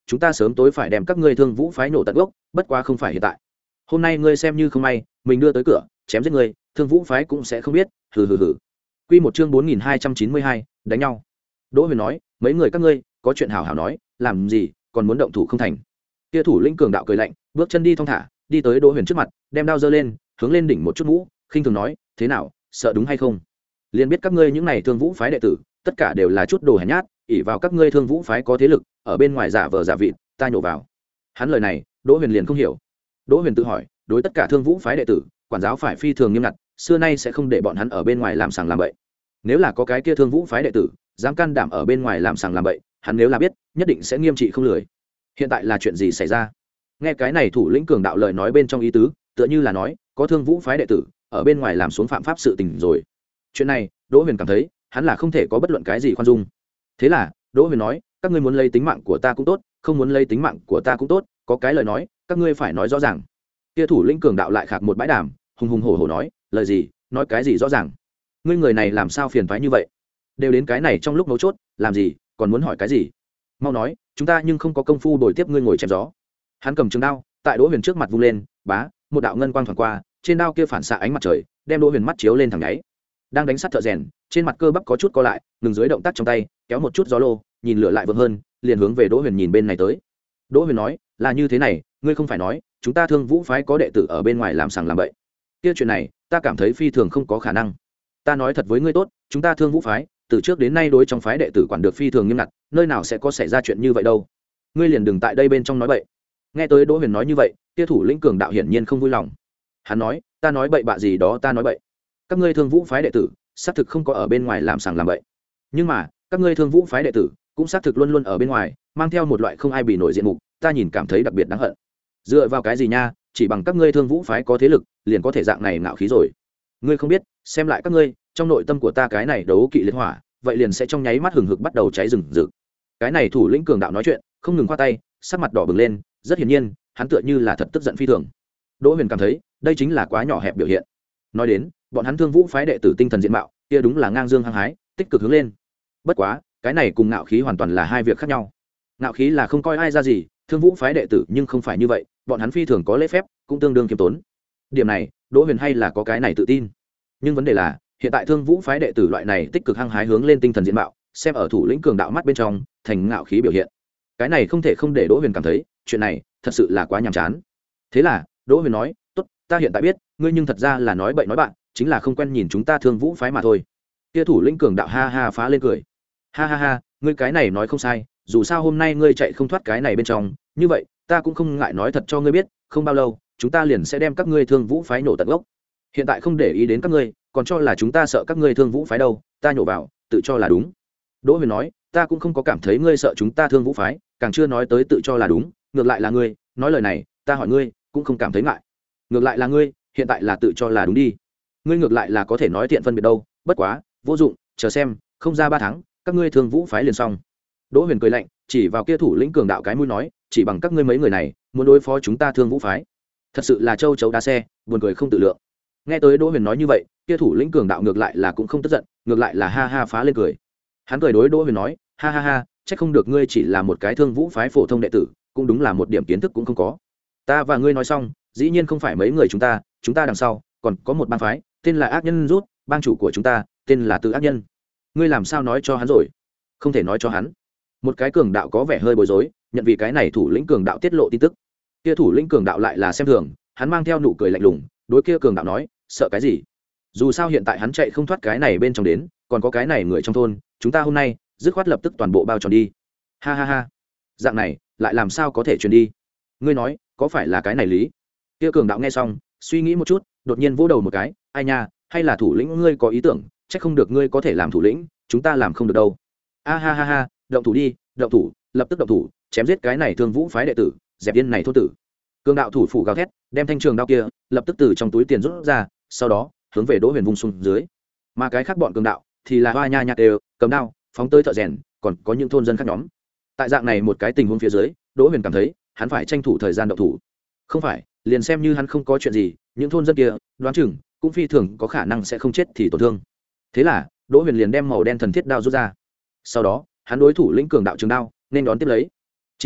chúng ta sớm tối phải đem các ngươi thương vũ phái nổ tận gốc, bất quá không phải hiện tại. Hôm nay ngươi xem như không may mình đưa tới cửa chém giết ngươi, thương vũ phái cũng sẽ không biết. Hừ hừ hừ. Quy một chương bốn nghìn hai trăm chín mươi hai, đánh nhau. Đỗ Huyền nói, mấy người các ngươi có chuyện hảo hảo nói, làm gì còn muốn động thủ không thành. Kia thủ lĩnh cường đạo cười lạnh, bước chân đi thong thả đi tới Đỗ Huyền trước mặt, đem đao giơ lên hướng lên đỉnh một chút mũ, khinh thường nói, thế nào, sợ đúng hay không? Liền biết các ngươi những này thương vũ phái đệ tử tất cả đều là chút đồ hèn nhát, ỷ vào các ngươi thương vũ phái có thế lực ở bên ngoài giả vờ giả vịt, ta nhổ vào. Hắn lời này Đỗ Huyền liền không hiểu. Đỗ Huyền tự hỏi, đối tất cả thương vũ phái đệ tử quản giáo phải phi thường nghiêm ngặt, xưa nay sẽ không để bọn hắn ở bên ngoài làm sàng làm bậy. Nếu là có cái kia thương vũ phái đệ tử dám can đảm ở bên ngoài làm sàng làm bậy, hắn nếu là biết nhất định sẽ nghiêm trị không lười. Hiện tại là chuyện gì xảy ra? Nghe cái này thủ lĩnh cường đạo lời nói bên trong ý tứ tựa như là nói có thương vũ phái đệ tử ở bên ngoài làm xuống phạm pháp sự tình rồi. Chuyện này Đỗ Huyền cảm thấy hắn là không thể có bất luận cái gì khoan dung. Thế là Đỗ Huyền nói, các ngươi muốn lấy tính mạng của ta cũng tốt, không muốn lấy tính mạng của ta cũng tốt, có cái lời nói các ngươi phải nói rõ ràng. Kia thủ lĩnh cường đạo lại khạc một bãi đàm, hùng hùng hổ hổ nói, lời gì, nói cái gì rõ ràng? Ngươi người này làm sao phiền toái như vậy? Đều đến cái này trong lúc mấu chốt, làm gì, còn muốn hỏi cái gì? Mau nói, chúng ta nhưng không có công phu đổi tiếp ngươi ngồi chém gió. Hắn cầm trường đao, tại Đỗ Huyền trước mặt vung lên, bá, một đạo ngân quang thoáng qua, trên đao kia phản xạ ánh mặt trời, đem Đỗ Huyền mắt chiếu lên thẳng nháy. Đang đánh sắt thợ rèn, trên mặt cơ bắp có chút co lại, ngừng dưới động tác trong tay, kéo một chút gió lô, nhìn lửa lại vượng hơn, liền hướng về Đỗ Huyền nhìn bên này tới. Đỗ Huyền nói, là như thế này, ngươi không phải nói chúng ta thương vũ phái có đệ tử ở bên ngoài làm sàng làm bậy? Kia chuyện này ta cảm thấy phi thường không có khả năng. Ta nói thật với ngươi tốt, chúng ta thương vũ phái từ trước đến nay đối trong phái đệ tử quản được phi thường nghiêm ngặt, nơi nào sẽ có xảy ra chuyện như vậy đâu. Ngươi liền đừng tại đây bên trong nói bậy. Nghe tới Đỗ Huyền nói như vậy, kia thủ lĩnh cường đạo hiển nhiên không vui lòng. Hắn nói, ta nói bậy bạ gì đó, ta nói bậy. Các ngươi thương vũ phái đệ tử xác thực không có ở bên ngoài làm sàng làm bậy, nhưng mà các ngươi thương vũ phái đệ tử cũng xác thực luôn luôn ở bên ngoài mang theo một loại không ai bị nổi diện mục, ta nhìn cảm thấy đặc biệt đáng hận. Dựa vào cái gì nha, chỉ bằng các ngươi thương vũ phái có thế lực liền có thể dạng này ngạo khí rồi? Ngươi không biết, xem lại các ngươi trong nội tâm của ta cái này đấu kỵ liệt hỏa, vậy liền sẽ trong nháy mắt hừng hực bắt đầu cháy rừng rực. Cái này thủ lĩnh cường đạo nói chuyện không ngừng khoa tay, sắc mặt đỏ bừng lên, rất hiển nhiên hắn tựa như là thật tức giận phi thường. Đỗ Huyền cảm thấy đây chính là quá nhỏ hẹp biểu hiện. Nói đến bọn hắn thương vũ phái đệ tử tinh thần diện mạo kia đúng là ngang dương hăng hái, tích cực hướng lên. Bất quá cái này cùng ngạo khí hoàn toàn là hai việc khác nhau. Ngạo khí là không coi ai ra gì, thương vũ phái đệ tử nhưng không phải như vậy, bọn hắn phi thường có lễ phép, cũng tương đương khiêm tốn. Điểm này Đỗ Huyền hay là có cái này tự tin. Nhưng vấn đề là hiện tại thương vũ phái đệ tử loại này tích cực hăng hái hướng lên tinh thần diện mạo, xem ở thủ lĩnh cường đạo mắt bên trong thành ngạo khí biểu hiện. Cái này không thể không để Đỗ Huyền cảm thấy chuyện này thật sự là quá nhàm chán. Thế là Đỗ Huyền nói, tốt, ta hiện tại biết ngươi nhưng thật ra là nói bậy nói bạn, chính là không quen nhìn chúng ta thương vũ phái mà thôi. Kia thủ lĩnh cường đạo ha ha phá lên cười, ha ha ha, ngươi cái này nói không sai, dù sao hôm nay ngươi chạy không thoát cái này bên trong, như vậy ta cũng không ngại nói thật cho ngươi biết, không bao lâu chúng ta liền sẽ đem các ngươi thương vũ phái nổ tận gốc. Hiện tại không để ý đến các ngươi, còn cho là chúng ta sợ các ngươi thương vũ phái đâu, ta nhổ vào tự cho là đúng. Đỗ Huyền nói, ta cũng không có cảm thấy ngươi sợ chúng ta thương vũ phái, càng chưa nói tới tự cho là đúng, ngược lại là ngươi nói lời này, ta hỏi ngươi cũng không cảm thấy ngại. Ngược lại là ngươi hiện tại là tự cho là đúng đi. Ngươi ngược lại là có thể nói thiện phân biệt đâu, bất quá vô dụng, chờ xem, không ra ba tháng các ngươi thương vũ phái liền xong. Đỗ Huyền cười lạnh, chỉ vào kia thủ lĩnh cường đạo cái mũi nói, chỉ bằng các ngươi mấy người này muốn đối phó chúng ta thương vũ phái, thật sự là châu chấu đá xe, buồn cười không tự lượng. Nghe tới Đỗ Huyền nói như vậy, kia thủ lĩnh cường đạo ngược lại là cũng không tức giận, ngược lại là ha ha phá lên cười. Hắn cười đối Đỗ Huyền nói, ha ha ha, chắc không được ngươi chỉ là một cái thương vũ phái phổ thông đệ tử, cũng đúng là một điểm kiến thức cũng không có. Ta và ngươi nói xong, dĩ nhiên không phải mấy người chúng ta, chúng ta đằng sau còn có một bang phái, tên là Ác Nhân Rút, bang chủ của chúng ta tên là Từ Ác Nhân. Ngươi làm sao nói cho hắn rồi? Không thể nói cho hắn. Một cái cường đạo có vẻ hơi bối rối, nhận vì cái này thủ lĩnh cường đạo tiết lộ tin tức. Kia thủ lĩnh cường đạo lại là xem thường, hắn mang theo nụ cười lạnh lùng, đối kia cường đạo nói, sợ cái gì? Dù sao hiện tại hắn chạy không thoát cái này bên trong đến, còn có cái này người trong thôn, chúng ta hôm nay dứt khoát lập tức toàn bộ bao tròn đi. Ha ha ha, dạng này lại làm sao có thể truyền đi? Ngươi nói có phải là cái này lý? Kia cường đạo nghe xong suy nghĩ một chút, đột nhiên vỗ đầu một cái, ai nha, hay là thủ lĩnh ngươi có ý tưởng, chắc không được ngươi có thể làm thủ lĩnh, chúng ta làm không được đâu. A ha ha ha, động thủ đi, động thủ, lập tức động thủ, chém giết cái này thương vũ phái đệ tử, dẹp điên này thôn tử. Cường đạo thủ phủ gào thét, đem thanh trường đao kia lập tức từ trong túi tiền rút ra, sau đó hướng về Đỗ Huyền vung xuống dưới. Mà cái khác bọn cường đạo thì là hoa nha nhạc đều cầm đao phóng tới thợ rèn, còn có những thôn dân khác nhóm. Tại dạng này một cái tình huống phía dưới, Đỗ Huyền cảm thấy hắn phải tranh thủ thời gian động thủ. Không phải, liền xem như hắn không có chuyện gì, những thôn dân kia đoán chừng cũng phi thường có khả năng sẽ không chết thì tổn thương. Thế là Đỗ Huyền liền đem màu đen thần thiết đao rút ra, sau đó hắn đối thủ lĩnh cường đạo trường đao nên đón tiếp lấy. Chỉ nghe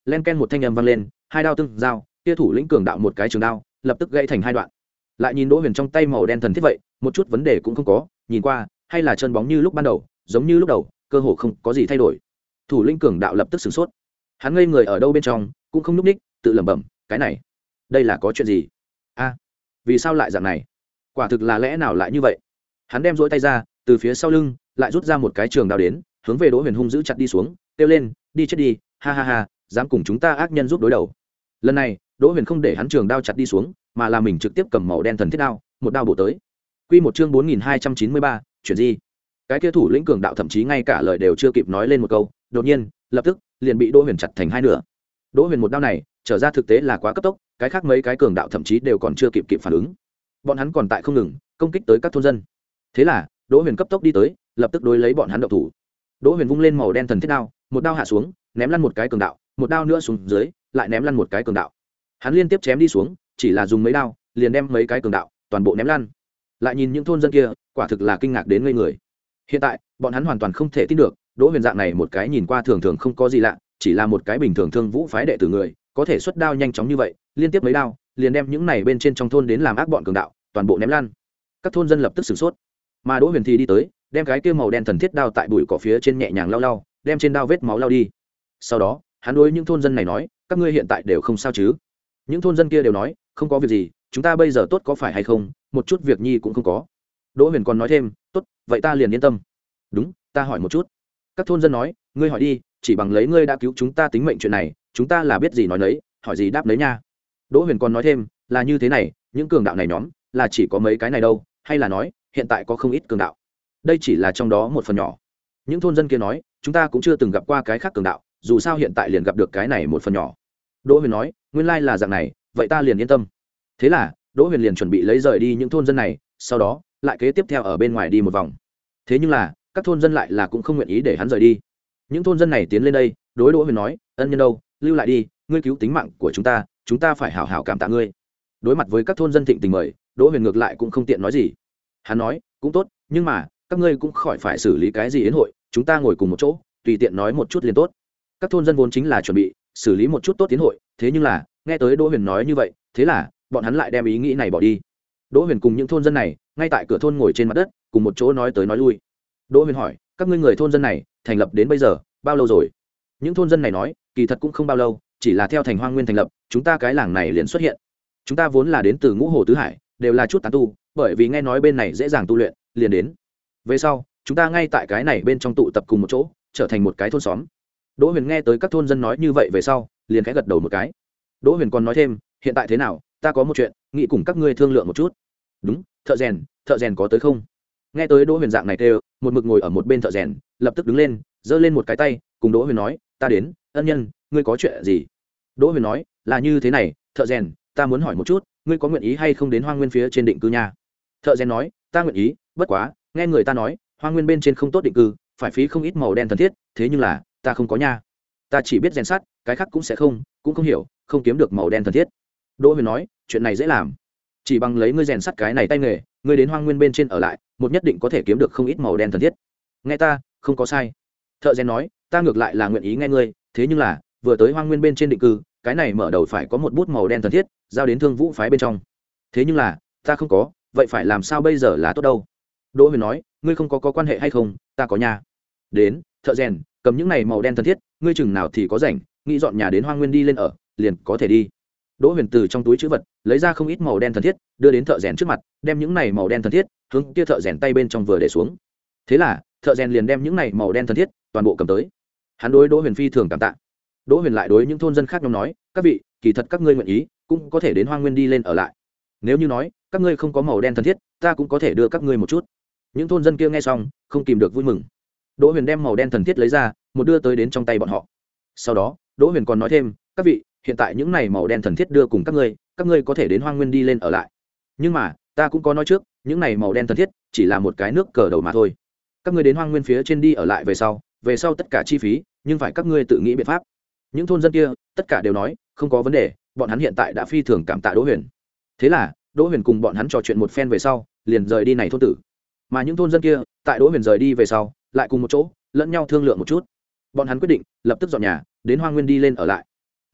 len ken một thanh âm vang lên, hai đao tương giao, kia thủ lĩnh cường đạo một cái trường đao lập tức gãy thành hai đoạn. Lại nhìn Đỗ Huyền trong tay màu đen thần thiết vậy, một chút vấn đề cũng không có, nhìn qua hay là chân bóng như lúc ban đầu, giống như lúc đầu, cơ hồ không có gì thay đổi. Thủ lĩnh cường đạo lập tức sửng sốt, hắn ngây người ở đâu bên trong, cũng không núp ních, tự lẩm bẩm, cái này, đây là có chuyện gì? A, vì sao lại dạng này? Quả thực là lẽ nào lại như vậy? Hắn đem duỗi tay ra, từ phía sau lưng lại rút ra một cái trường đao đến, hướng về Đỗ Huyền hung dữ chặt đi xuống, kêu lên, đi chết đi, ha ha ha, dám cùng chúng ta ác nhân giúp đối đầu. Lần này Đỗ Huyền không để hắn trường đao chặt đi xuống, mà là mình trực tiếp cầm màu đen thần thiết đao, một đao bổ tới. Quy một chương bốn nghìn hai trăm chín mươi ba, chuyện gì? Cái kia thủ lĩnh cường đạo thậm chí ngay cả lời đều chưa kịp nói lên một câu, đột nhiên, lập tức liền bị Đỗ Huyền chặt thành hai nửa. Đỗ Huyền một đao này, trở ra thực tế là quá cấp tốc, cái khác mấy cái cường đạo thậm chí đều còn chưa kịp kịp phản ứng. Bọn hắn còn tại không ngừng công kích tới các thôn dân. Thế là, Đỗ Huyền cấp tốc đi tới, lập tức đối lấy bọn hắn động thủ. Đỗ Huyền vung lên màu đen thần thiết đao, một đao hạ xuống, ném lăn một cái cường đạo, một đao nữa xuống dưới, lại ném lăn một cái cường đạo. Hắn liên tiếp chém đi xuống, chỉ là dùng mấy đao, liền đem mấy cái cường đạo toàn bộ ném lăn. Lại nhìn những thôn dân kia, quả thực là kinh ngạc đến ngây người. Hiện tại, bọn hắn hoàn toàn không thể tin được, Đỗ Huyền dạng này một cái nhìn qua thường thường không có gì lạ, chỉ là một cái bình thường thương vũ phái đệ tử người, có thể xuất đao nhanh chóng như vậy, liên tiếp mấy đao, liền đem những này bên trên trong thôn đến làm ác bọn cường đạo, toàn bộ ném lăn. Các thôn dân lập tức sửng sốt, mà Đỗ Huyền thì đi tới, đem cái kia màu đen thần thiết đao tại bụi cỏ phía trên nhẹ nhàng lau lau, đem trên đao vết máu lau đi. Sau đó, hắn đối những thôn dân này nói, các ngươi hiện tại đều không sao chứ? Những thôn dân kia đều nói, không có việc gì, chúng ta bây giờ tốt có phải hay không, một chút việc nhi cũng không có. Đỗ Huyền còn nói thêm, tốt, vậy ta liền yên tâm. Đúng, ta hỏi một chút. Các thôn dân nói, ngươi hỏi đi, chỉ bằng lấy ngươi đã cứu chúng ta tính mệnh chuyện này, chúng ta là biết gì nói nấy, hỏi gì đáp nấy nha. Đỗ Huyền còn nói thêm, là như thế này, những cường đạo này nhóm, là chỉ có mấy cái này đâu, hay là nói, hiện tại có không ít cường đạo. Đây chỉ là trong đó một phần nhỏ. Những thôn dân kia nói, chúng ta cũng chưa từng gặp qua cái khác cường đạo, dù sao hiện tại liền gặp được cái này một phần nhỏ. Đỗ Huyền nói, nguyên lai là dạng này, vậy ta liền yên tâm. Thế là, Đỗ Huyền liền chuẩn bị lấy rời đi những thôn dân này, sau đó, lại kế tiếp theo ở bên ngoài đi một vòng. Thế nhưng là, các thôn dân lại là cũng không nguyện ý để hắn rời đi. Những thôn dân này tiến lên đây, đối Đỗ Huyền nói, ân nhân đâu, lưu lại đi, ngươi cứu tính mạng của chúng ta, chúng ta phải hảo hảo cảm tạ ngươi. Đối mặt với các thôn dân thịnh tình mời, Đỗ Huyền ngược lại cũng không tiện nói gì. Hắn nói, cũng tốt, nhưng mà, các ngươi cũng khỏi phải xử lý cái gì yến hội, chúng ta ngồi cùng một chỗ, tùy tiện nói một chút liền tốt. Các thôn dân vốn chính là chuẩn bị xử lý một chút tốt tiến hội, thế nhưng là, nghe tới Đỗ Huyền nói như vậy, thế là, bọn hắn lại đem ý nghĩ này bỏ đi. Đỗ Huyền cùng những thôn dân này, ngay tại cửa thôn ngồi trên mặt đất, cùng một chỗ nói tới nói lui. Đỗ Huyền hỏi, các ngươi người thôn dân này, thành lập đến bây giờ, bao lâu rồi? Những thôn dân này nói, kỳ thật cũng không bao lâu, chỉ là theo thành Hoang Nguyên thành lập, chúng ta cái làng này liền xuất hiện. Chúng ta vốn là đến từ Ngũ Hồ tứ hải, đều là chút tán tu, bởi vì nghe nói bên này dễ dàng tu luyện, liền đến. Về sau, chúng ta ngay tại cái này bên trong tụ tập cùng một chỗ, trở thành một cái thôn xóm. Đỗ Huyền nghe tới các thôn dân nói như vậy về sau, liền khẽ gật đầu một cái. Đỗ Huyền còn nói thêm, hiện tại thế nào, ta có một chuyện, nghĩ cùng các ngươi thương lượng một chút. Đúng, thợ rèn, thợ rèn có tới không? Nghe tới Đỗ Huyền dạng này kêu, một mực ngồi ở một bên thợ rèn, lập tức đứng lên, giơ lên một cái tay, cùng Đỗ Huyền nói, ta đến, ân nhân, ngươi có chuyện gì? Đỗ Huyền nói, là như thế này, thợ rèn, ta muốn hỏi một chút, ngươi có nguyện ý hay không đến Hoang Nguyên phía trên định cư nha? Thợ rèn nói, ta nguyện ý, bất quá, nghe người ta nói, Hoang Nguyên bên trên không tốt định cư, phải phí không ít màu đen thần thiết, thế nhưng là, ta không có nha. Ta chỉ biết rèn sắt, cái khác cũng sẽ không, cũng không hiểu, không kiếm được màu đen thần thiết. Đỗ Huyền nói, chuyện này dễ làm, chỉ bằng lấy ngươi rèn sắt cái này tay nghề, ngươi đến Hoang Nguyên bên trên ở lại, một nhất định có thể kiếm được không ít màu đen thần thiết. Nghe ta, không có sai. Thợ rèn nói, ta ngược lại là nguyện ý nghe ngươi, thế nhưng là, vừa tới Hoang Nguyên bên trên định cư, cái này mở đầu phải có một bút màu đen thần thiết, giao đến Thương Vũ phái bên trong. Thế nhưng là, ta không có, vậy phải làm sao bây giờ là tốt đâu? Đỗ Huyền nói, ngươi không có có quan hệ hay không, ta có nhà. Đến, thợ rèn, cầm những này màu đen thần thiết, ngươi chừng nào thì có rảnh, nghĩ dọn nhà đến Hoang Nguyên đi lên ở, liền có thể đi. Đỗ Huyền từ trong túi trữ vật lấy ra không ít màu đen thần thiết, đưa đến thợ rèn trước mặt, đem những này màu đen thần thiết hướng kia thợ rèn tay bên trong vừa để xuống. Thế là, thợ rèn liền đem những này màu đen thần thiết toàn bộ cầm tới. Hắn đối Đỗ Huyền phi thường cảm tạ. Đỗ Huyền lại đối những thôn dân khác nhóm nói, các vị, kỳ thật các ngươi nguyện ý, cũng có thể đến Hoang Nguyên đi lên ở lại. Nếu như nói, các ngươi không có màu đen thần thiết, ta cũng có thể đưa các ngươi một chút. Những thôn dân kia nghe xong, không kìm được vui mừng. Đỗ Huyền đem màu đen thần thiết lấy ra, một đưa tới đến trong tay bọn họ. Sau đó, Đỗ Huyền còn nói thêm, các vị, hiện tại những này màu đen thần thiết đưa cùng các ngươi, các ngươi có thể đến Hoang Nguyên đi lên ở lại. Nhưng mà, ta cũng có nói trước, những này màu đen thần thiết chỉ là một cái nước cờ đầu mà thôi. Các ngươi đến Hoang Nguyên phía trên đi ở lại về sau, về sau tất cả chi phí, nhưng phải các ngươi tự nghĩ biện pháp. Những thôn dân kia, tất cả đều nói, không có vấn đề, bọn hắn hiện tại đã phi thường cảm tạ Đỗ Huyền. Thế là, Đỗ Huyền cùng bọn hắn trò chuyện một phen về sau, liền rời đi này thôn tử. Mà những thôn dân kia, tại Đỗ Huyền rời đi về sau, lại cùng một chỗ, lẫn nhau thương lượng một chút. Bọn hắn quyết định lập tức dọn nhà, đến Hoang Nguyên đi lên ở lại.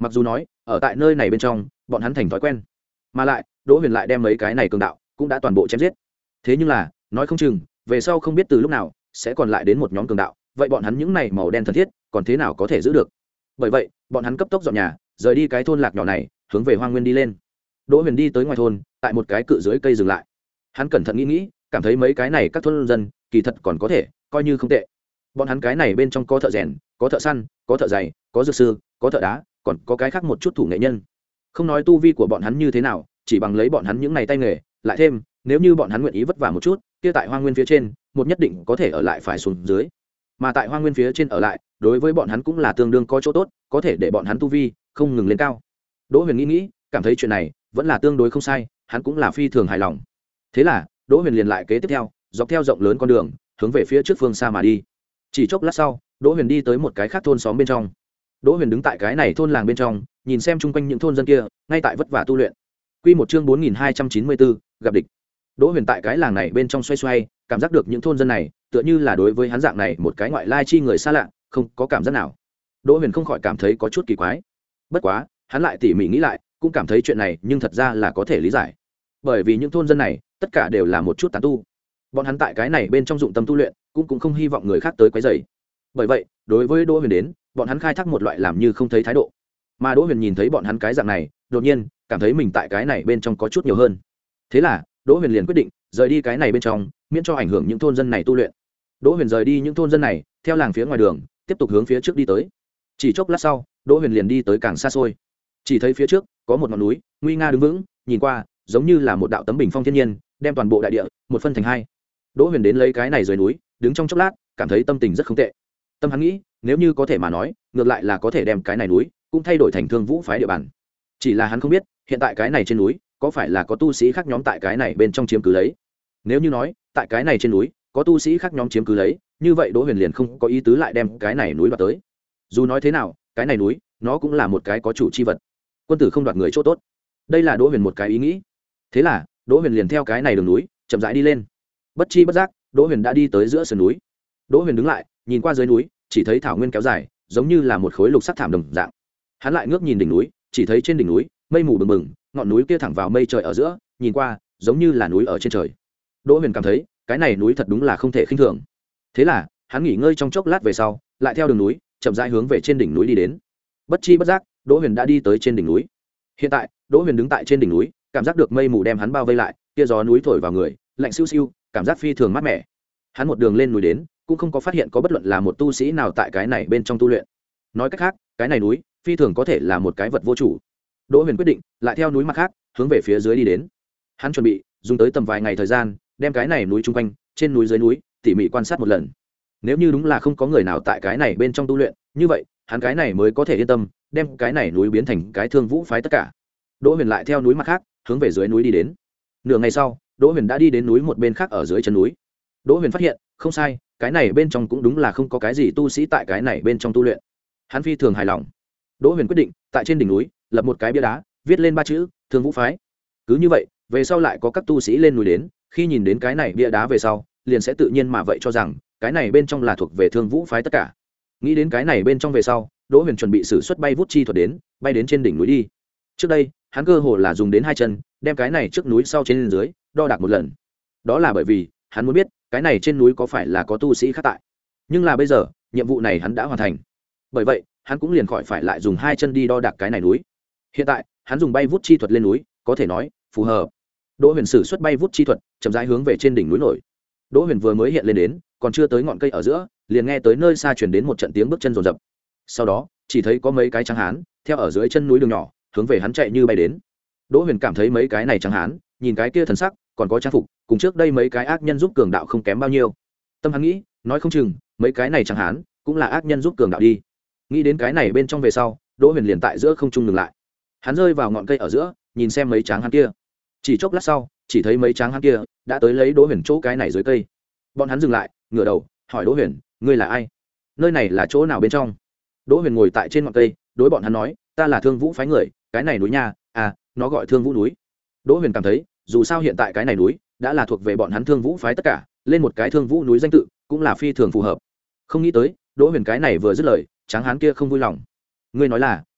mặc dù nói ở tại nơi này bên trong bọn hắn thành thói quen, mà lại đỗ huyền lại đem mấy cái này cường đạo cũng đã toàn bộ chém giết. Thế nhưng là nói không chừng về sau không biết từ lúc nào sẽ còn lại đến một nhóm cường đạo, vậy bọn hắn những này màu đen thân thiết còn thế nào có thể giữ được. Bởi vậy bọn hắn cấp tốc dọn nhà rời đi cái thôn lạc nhỏ này, hướng về hoang nguyên đi lên. Đỗ huyền đi tới ngoài thôn, tại một cái cự dưới cây dừng lại. Hắn cẩn thận nghĩ nghĩ, cảm thấy mấy cái này các thôn dân kỳ thật còn có thể coi như không tệ. Bọn hắn cái này bên trong có thợ rèn, có thợ săn, có thợ giày, có dược sư, có thợ đá, còn có cái khác một chút thủ nghệ nhân. Không nói tu vi của bọn hắn như thế nào, chỉ bằng lấy bọn hắn những này tay nghề, lại thêm nếu như bọn hắn nguyện ý vất vả một chút, kia tại hoang nguyên phía trên một nhất định có thể ở lại phải xuống dưới. Mà tại hoang nguyên phía trên ở lại đối với bọn hắn cũng là tương đương có chỗ tốt, có thể để bọn hắn tu vi không ngừng lên cao. Đỗ huyền nghĩ nghĩ, cảm thấy chuyện này vẫn là tương đối không sai, hắn cũng là phi thường hài lòng. Thế là đỗ huyền liền lại kế tiếp theo dọc theo rộng lớn con đường hướng về phía trước phương xa mà đi. Chỉ chốc lát sau đỗ huyền đi tới một cái khác thôn xóm bên trong. Đỗ huyền đứng tại cái này thôn làng bên trong, nhìn xem chung quanh những thôn dân kia ngay tại vất vả tu luyện. Quy một chương bốn nghìn hai trăm chín mươi bốn, gặp địch. Đỗ huyền tại cái làng này bên trong xoay xoay, cảm giác được những thôn dân này tựa như là đối với hắn dạng này một cái ngoại lai chi người xa lạ không có cảm giác nào. Đỗ huyền không khỏi cảm thấy có chút kỳ quái. Bất quá hắn lại tỉ mỉ nghĩ lại, cũng cảm thấy chuyện này nhưng thật ra là có thể lý giải. Bởi vì những thôn dân này tất cả đều là một chút tán tu, bọn hắn tại cái này bên trong dụng tâm tu luyện, cũng cũng không hy vọng người khác tới quấy rầy. Bởi vậy đối với Đỗ huyền đến, bọn hắn khai thác một loại làm như không thấy thái độ. Mà Đỗ huyền nhìn thấy bọn hắn cái dạng này, đột nhiên cảm thấy mình tại cái này bên trong có chút nhiều hơn. Thế là Đỗ huyền liền quyết định rời đi cái này bên trong, miễn cho ảnh hưởng những thôn dân này tu luyện. Đỗ huyền rời đi những thôn dân này, theo làng phía ngoài đường tiếp tục hướng phía trước đi tới. Chỉ chốc lát sau Đỗ huyền liền đi tới càng xa xôi. Chỉ thấy phía trước có một ngọn núi nguy nga đứng vững, nhìn qua giống như là một đạo tấm bình phong thiên nhiên, đem toàn bộ đại địa một phân thành hai. Đỗ huyền đến lấy cái này dưới núi, đứng trong chốc lát, cảm thấy tâm tình rất không tệ. Tâm hắn nghĩ, nếu như có thể mà nói, ngược lại là có thể đem cái này núi cũng thay đổi thành Thương Vũ phái địa bàn. Chỉ là hắn không biết, hiện tại cái này trên núi có phải là có tu sĩ khác nhóm tại cái này bên trong chiếm cứ lấy. Nếu như nói, tại cái này trên núi có tu sĩ khác nhóm chiếm cứ lấy, như vậy Đỗ huyền liền không có ý tứ lại đem cái này núi đoạt tới. Dù nói thế nào, cái này núi nó cũng là một cái có chủ chi vật. Quân tử không đoạt người chỗ tốt. Đây là Đỗ huyền một cái ý nghĩ. Thế là Đỗ huyền liền theo cái này đường núi chậm rãi đi lên. Bất chi bất giác Đỗ huyền đã đi tới giữa sườn núi. Đỗ huyền đứng lại, nhìn qua dưới núi, chỉ thấy thảo nguyên kéo dài, giống như là một khối lục sắc thảm đồng dạng. Hắn lại ngước nhìn đỉnh núi, chỉ thấy trên đỉnh núi mây mù bừng bừng, ngọn núi kia thẳng vào mây trời ở giữa, nhìn qua giống như là núi ở trên trời. Đỗ huyền cảm thấy cái này núi thật đúng là không thể khinh thường. Thế là hắn nghỉ ngơi trong chốc lát về sau, lại theo đường núi chậm rãi hướng về trên đỉnh núi đi đến. Bất chi bất giác Đỗ huyền đã đi tới trên đỉnh núi. Hiện tại Đỗ huyền đứng tại trên đỉnh núi, cảm giác được mây mù đem hắn bao vây lại, kia gió núi thổi vào người, lạnh siêu siêu, cảm giác phi thường mát mẻ. Hắn một đường lên núi đến, cũng không có phát hiện có bất luận là một tu sĩ nào tại cái này bên trong tu luyện. Nói cách khác, cái này núi phi thường có thể là một cái vật vô chủ. Đỗ huyền quyết định lại theo núi mặt khác hướng về phía dưới đi đến. Hắn chuẩn bị dùng tới tầm vài ngày thời gian, đem cái này núi chung quanh, trên núi dưới núi tỉ mỉ quan sát một lần. Nếu như đúng là không có người nào tại cái này bên trong tu luyện, như vậy hắn cái này mới có thể yên tâm đem cái này núi biến thành cái Thương Vũ phái tất cả. Đỗ huyền lại theo núi mặt khác hướng về dưới núi đi đến. Nửa ngày sau Đỗ huyền đã đi đến núi một bên khác ở dưới chân núi. Đỗ huyền phát hiện không sai, cái này bên trong cũng đúng là không có cái gì tu sĩ tại cái này bên trong tu luyện. Hắn phi thường hài lòng. Đỗ huyền quyết định tại trên đỉnh núi lập một cái bia đá, viết lên ba chữ Thương Vũ phái. Cứ như vậy về sau lại có các tu sĩ lên núi đến, khi nhìn đến cái này bia đá về sau liền sẽ tự nhiên mà vậy cho rằng cái này bên trong là thuộc về Thương Vũ phái tất cả. Nghĩ đến cái này bên trong về sau, Đỗ huyền chuẩn bị sử xuất bay vút chi thuật đến, bay đến trên đỉnh núi đi. Trước đây hắn cơ hồ là dùng đến hai chân đem cái này trước núi sau trên dưới đo đạc một lần. Đó là bởi vì hắn muốn biết cái này trên núi có phải là có tu sĩ khác tại. Nhưng là bây giờ nhiệm vụ này hắn đã hoàn thành, bởi vậy hắn cũng liền khỏi phải lại dùng hai chân đi đo đạc cái này núi. Hiện tại hắn dùng bay vút chi thuật lên núi, có thể nói phù hợp. Đỗ huyền sử xuất bay vút chi thuật, chậm rãi hướng về trên đỉnh núi nổi. Đỗ huyền vừa mới hiện lên đến, còn chưa tới ngọn cây ở giữa, liền nghe tới nơi xa truyền đến một trận tiếng bước chân rồn rập. Sau đó chỉ thấy có mấy cái trắng hán theo ở dưới chân núi đường nhỏ hướng về hắn chạy như bay đến. Đỗ huyền cảm thấy mấy cái này trắng hán nhìn cái kia thần sắc, còn có trang phục cùng trước đây mấy cái ác nhân giúp cường đạo không kém bao nhiêu. Tâm hắn nghĩ, nói không chừng mấy cái này trắng hán cũng là ác nhân giúp cường đạo đi. Nghĩ đến cái này bên trong về sau, Đỗ huyền liền tại giữa không trung ngừng lại. Hắn rơi vào ngọn cây ở giữa, nhìn xem mấy tráng hán kia. Chỉ chốc lát sau, chỉ thấy mấy tráng hán kia đã tới lấy Đỗ huyền chỗ cái này dưới cây. Bọn hắn dừng lại, ngửa đầu hỏi Đỗ huyền, ngươi là ai? Nơi này là chỗ nào bên trong? Đỗ huyền ngồi tại trên ngọn cây, đối bọn hắn nói, ta là Thương Vũ phái người, cái này núi nha, à, nó gọi Thương Vũ núi. Đỗ huyền cảm thấy, dù sao hiện tại cái này núi đã là thuộc về bọn hắn Thương Vũ phái tất cả, lên một cái Thương Vũ núi danh tự cũng là phi thường phù hợp. Không nghĩ tới, Đỗ huyền cái này vừa dứt lời, tráng hán kia không vui lòng. Ngươi nói là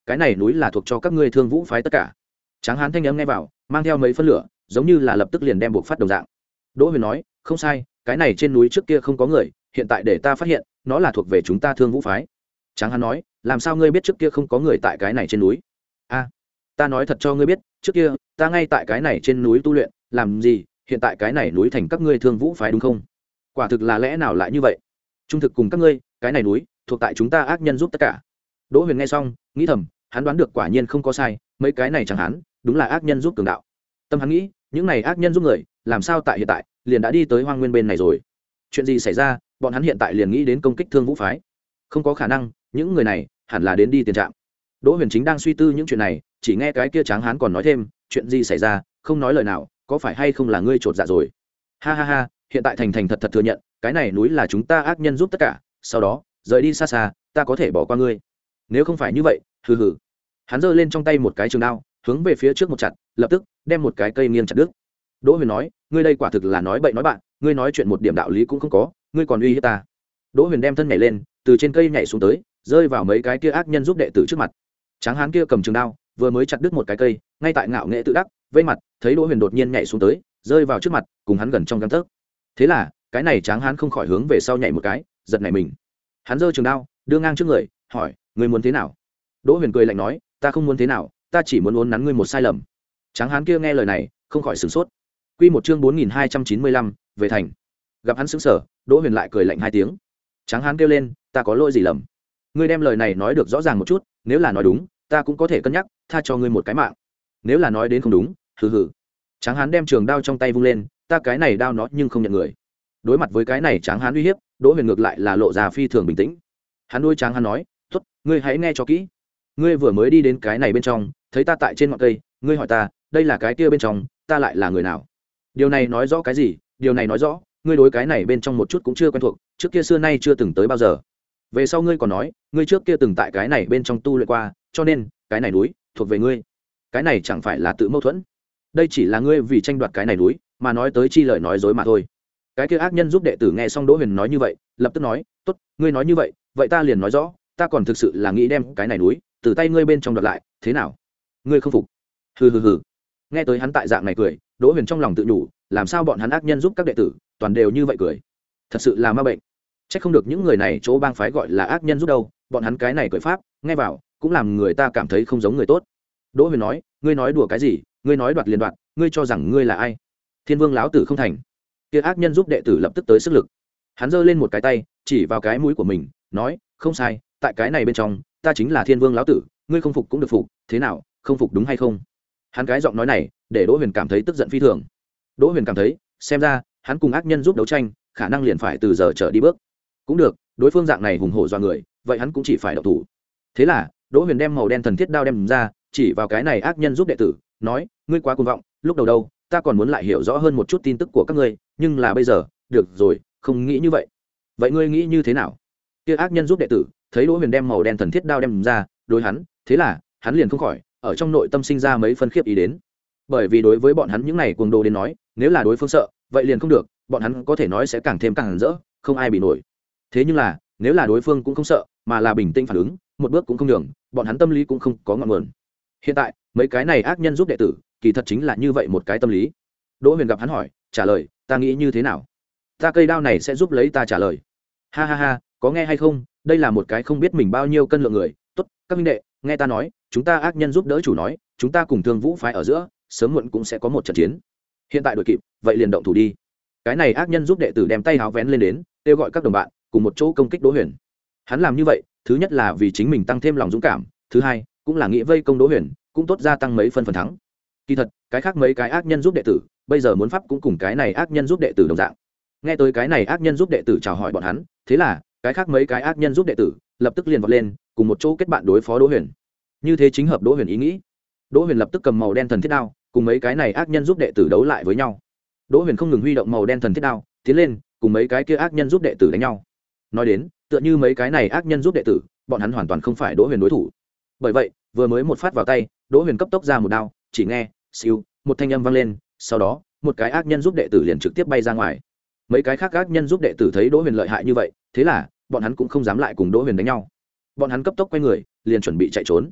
cái này núi là thuộc cho các ngươi Thương Vũ phái tất cả. Tráng hán thanh âm nghe vào, mang theo mấy phân lửa, giống như là lập tức liền đem buộc phát đồng dạng. Đỗ Huyền nói, không sai, cái này trên núi trước kia không có người, hiện tại để ta phát hiện, nó là thuộc về chúng ta Thương Vũ phái. Tráng hán nói, làm sao ngươi biết trước kia không có người tại cái này trên núi? A, ta nói thật cho ngươi biết, trước kia ta ngay tại cái này trên núi tu luyện, làm gì? Hiện tại cái này núi thành các ngươi Thương Vũ phái đúng không? Quả thực là lẽ nào lại như vậy? Trung thực cùng các ngươi, cái này núi thuộc tại chúng ta ác nhân giúp tất cả. Đỗ Huyền nghe xong, nghĩ thầm, hắn đoán được quả nhiên không có sai, mấy cái này chẳng hắn, đúng là ác nhân giúp cường đạo. Tâm hắn nghĩ, những này ác nhân giúp người, làm sao tại hiện tại liền đã đi tới Hoang Nguyên bên này rồi? Chuyện gì xảy ra, bọn hắn hiện tại liền nghĩ đến công kích Thương Vũ phái? Không có khả năng, những người này hẳn là đến đi tiền trạm. Đỗ Huyền chính đang suy tư những chuyện này, chỉ nghe cái kia tráng hán còn nói thêm, chuyện gì xảy ra, không nói lời nào, có phải hay không là ngươi trột dạ rồi? Ha ha ha, hiện tại thành thành thật thật thừa nhận, cái này núi là chúng ta ác nhân giúp tất cả, sau đó rời đi xa xa, ta có thể bỏ qua ngươi. Nếu không phải như vậy, hừ hừ. Hắn giơ lên trong tay một cái trường đao, hướng về phía trước một chặt, lập tức đem một cái cây nghiêng chặt đứt. Đỗ Huyền nói, ngươi đây quả thực là nói bậy nói bạn, ngươi nói chuyện một điểm đạo lý cũng không có, ngươi còn uy hiếp ta. Đỗ Huyền đem thân nhảy lên, từ trên cây nhảy xuống tới, rơi vào mấy cái kia ác nhân giúp đệ tử trước mặt. Tráng hán kia cầm trường đao, vừa mới chặt đứt một cái cây, ngay tại ngạo nghệ tự đắc, vây mặt, thấy Đỗ Huyền đột nhiên nhảy xuống tới, rơi vào trước mặt, cùng hắn gần trong gang tấc. Thế là, cái này tráng hán không khỏi hướng về sau nhảy một cái, giật nảy mình. Hắn giơ trường đao, đưa ngang trước người, hỏi, ngươi muốn thế nào? Đỗ Huyền cười lạnh nói, ta không muốn thế nào, ta chỉ muốn uốn nắn ngươi một sai lầm. Tráng hán kia nghe lời này, không khỏi sửng sốt. Quy một chương bốn nghìn hai trăm chín mươi lăm, về thành. Gặp hắn sững sờ, Đỗ Huyền lại cười lạnh hai tiếng. Tráng hán kêu lên, ta có lỗi gì lầm? Ngươi đem lời này nói được rõ ràng một chút, nếu là nói đúng, ta cũng có thể cân nhắc, tha cho ngươi một cái mạng. Nếu là nói đến không đúng, hừ hừ. Tráng hán đem trường đao trong tay vung lên, ta cái này đao nó nhưng không nhận người. Đối mặt với cái này Tráng hán uy hiếp, Đỗ Huyền ngược lại là lộ ra phi thường bình tĩnh. Hắn đuôi Tráng hán nói, "Tốt, ngươi hãy nghe cho kỹ. Ngươi vừa mới đi đến cái này bên trong, thấy ta tại trên ngọn cây, ngươi hỏi ta, đây là cái kia bên trong, ta lại là người nào? Điều này nói rõ cái gì? Điều này nói rõ, ngươi đối cái này bên trong một chút cũng chưa quen thuộc, trước kia xưa nay chưa từng tới bao giờ. Về sau ngươi còn nói, ngươi trước kia từng tại cái này bên trong tu luyện qua, cho nên cái này núi thuộc về ngươi. Cái này chẳng phải là tự mâu thuẫn? Đây chỉ là ngươi vì tranh đoạt cái này núi, mà nói tới chi lời nói dối mà thôi." Cái kia ác nhân giúp đệ tử nghe xong Đỗ Huyền nói như vậy, lập tức nói, "Tốt, ngươi nói như vậy, vậy ta liền nói rõ, ta còn thực sự là nghĩ đem cái này núi từ tay ngươi bên trong đoạt lại, thế nào? Ngươi không phục?" Hừ hừ hừ. Nghe tới hắn tại dạng này cười, Đỗ Huyền trong lòng tự nhủ, làm sao bọn hắn ác nhân giúp các đệ tử, toàn đều như vậy cười. Thật sự là ma bệnh. Chắc không được những người này chỗ bang phái gọi là ác nhân giúp đâu, bọn hắn cái này cười pháp, nghe vào, cũng làm người ta cảm thấy không giống người tốt. Đỗ Huyền nói, ngươi nói đùa cái gì, ngươi nói đoạt liền đoạt, ngươi cho rằng ngươi là ai? Thiên Vương lão tử không thành. Kia ác nhân giúp đệ tử lập tức tới sức lực. Hắn giơ lên một cái tay, chỉ vào cái mũi của mình, nói, không sai, tại cái này bên trong, ta chính là Thiên Vương lão tử, ngươi không phục cũng được phục, thế nào, không phục đúng hay không? Hắn cái giọng nói này, để Đỗ Huyền cảm thấy tức giận phi thường. Đỗ Huyền cảm thấy, xem ra, hắn cùng ác nhân giúp đấu tranh, khả năng liền phải từ giờ trở đi bước. Cũng được, đối phương dạng này hùng hổ do người, vậy hắn cũng chỉ phải động thủ. Thế là, Đỗ Huyền đem màu đen thần thiết đao đem ra, chỉ vào cái này ác nhân giúp đệ tử, nói, ngươi quá cuồng vọng, lúc đầu đâu, ta còn muốn lại hiểu rõ hơn một chút tin tức của các ngươi, nhưng là bây giờ, được rồi, không nghĩ như vậy. Vậy ngươi nghĩ như thế nào? Kia ác nhân giúp đệ tử, thấy Đỗ Huyền đem màu đen thần thiết đao đem ra, đối hắn, thế là, hắn liền không khỏi ở trong nội tâm sinh ra mấy phân khiếp ý đến. Bởi vì đối với bọn hắn những này cuồng đồ đến nói, nếu là đối phương sợ, vậy liền không được, bọn hắn có thể nói sẽ càng thêm càng rỡ, không ai bị nổi. Thế nhưng là, nếu là đối phương cũng không sợ, mà là bình tĩnh phản ứng, một bước cũng không nhường, bọn hắn tâm lý cũng không có ngọn nguồn. Hiện tại, mấy cái này ác nhân giúp đệ tử, kỳ thật chính là như vậy một cái tâm lý. Đỗ Huyền gặp hắn hỏi, trả lời, ta nghĩ như thế nào? Ta cây đao này sẽ giúp lấy ta trả lời. Ha ha ha, có nghe hay không? Đây là một cái không biết mình bao nhiêu cân lượng người. Tốt, các minh đệ, nghe ta nói, chúng ta ác nhân giúp đỡ chủ nói, chúng ta cùng Thương Vũ phái ở giữa, sớm muộn cũng sẽ có một trận chiến. Hiện tại đội kịp, vậy liền động thủ đi. Cái này ác nhân giúp đệ tử đem tay háo vén lên đến, kêu gọi các đồng bạn cùng một chỗ công kích Đỗ Huyền. Hắn làm như vậy, thứ nhất là vì chính mình tăng thêm lòng dũng cảm, thứ hai, cũng là nghĩ vây công Đỗ Huyền, cũng tốt gia tăng mấy phân phần thắng. Kỳ thật, cái khác mấy cái ác nhân giúp đệ tử, bây giờ muốn pháp cũng cùng cái này ác nhân giúp đệ tử đồng dạng. Nghe tới cái này ác nhân giúp đệ tử chào hỏi bọn hắn, thế là, cái khác mấy cái ác nhân giúp đệ tử, lập tức liền vọt lên, cùng một chỗ kết bạn đối phó Đỗ Huyền. Như thế chính hợp Đỗ Huyền ý nghĩ. Đỗ Huyền lập tức cầm màu đen thần thiết đao, cùng mấy cái này ác nhân giúp đệ tử đấu lại với nhau. Đỗ Huyền không ngừng huy động màu đen thần thiết đao, tiến lên, cùng mấy cái kia ác nhân giúp đệ tử đánh nhau. Nói đến, tựa như mấy cái này ác nhân giúp đệ tử, bọn hắn hoàn toàn không phải Đỗ Huyền đối thủ. Bởi vậy, vừa mới một phát vào tay, Đỗ Huyền cấp tốc ra một đao, chỉ nghe, siêu, một thanh âm vang lên, sau đó, một cái ác nhân giúp đệ tử liền trực tiếp bay ra ngoài. Mấy cái khác ác nhân giúp đệ tử thấy Đỗ Huyền lợi hại như vậy, thế là, bọn hắn cũng không dám lại cùng Đỗ Huyền đánh nhau. Bọn hắn cấp tốc quay người, liền chuẩn bị chạy trốn.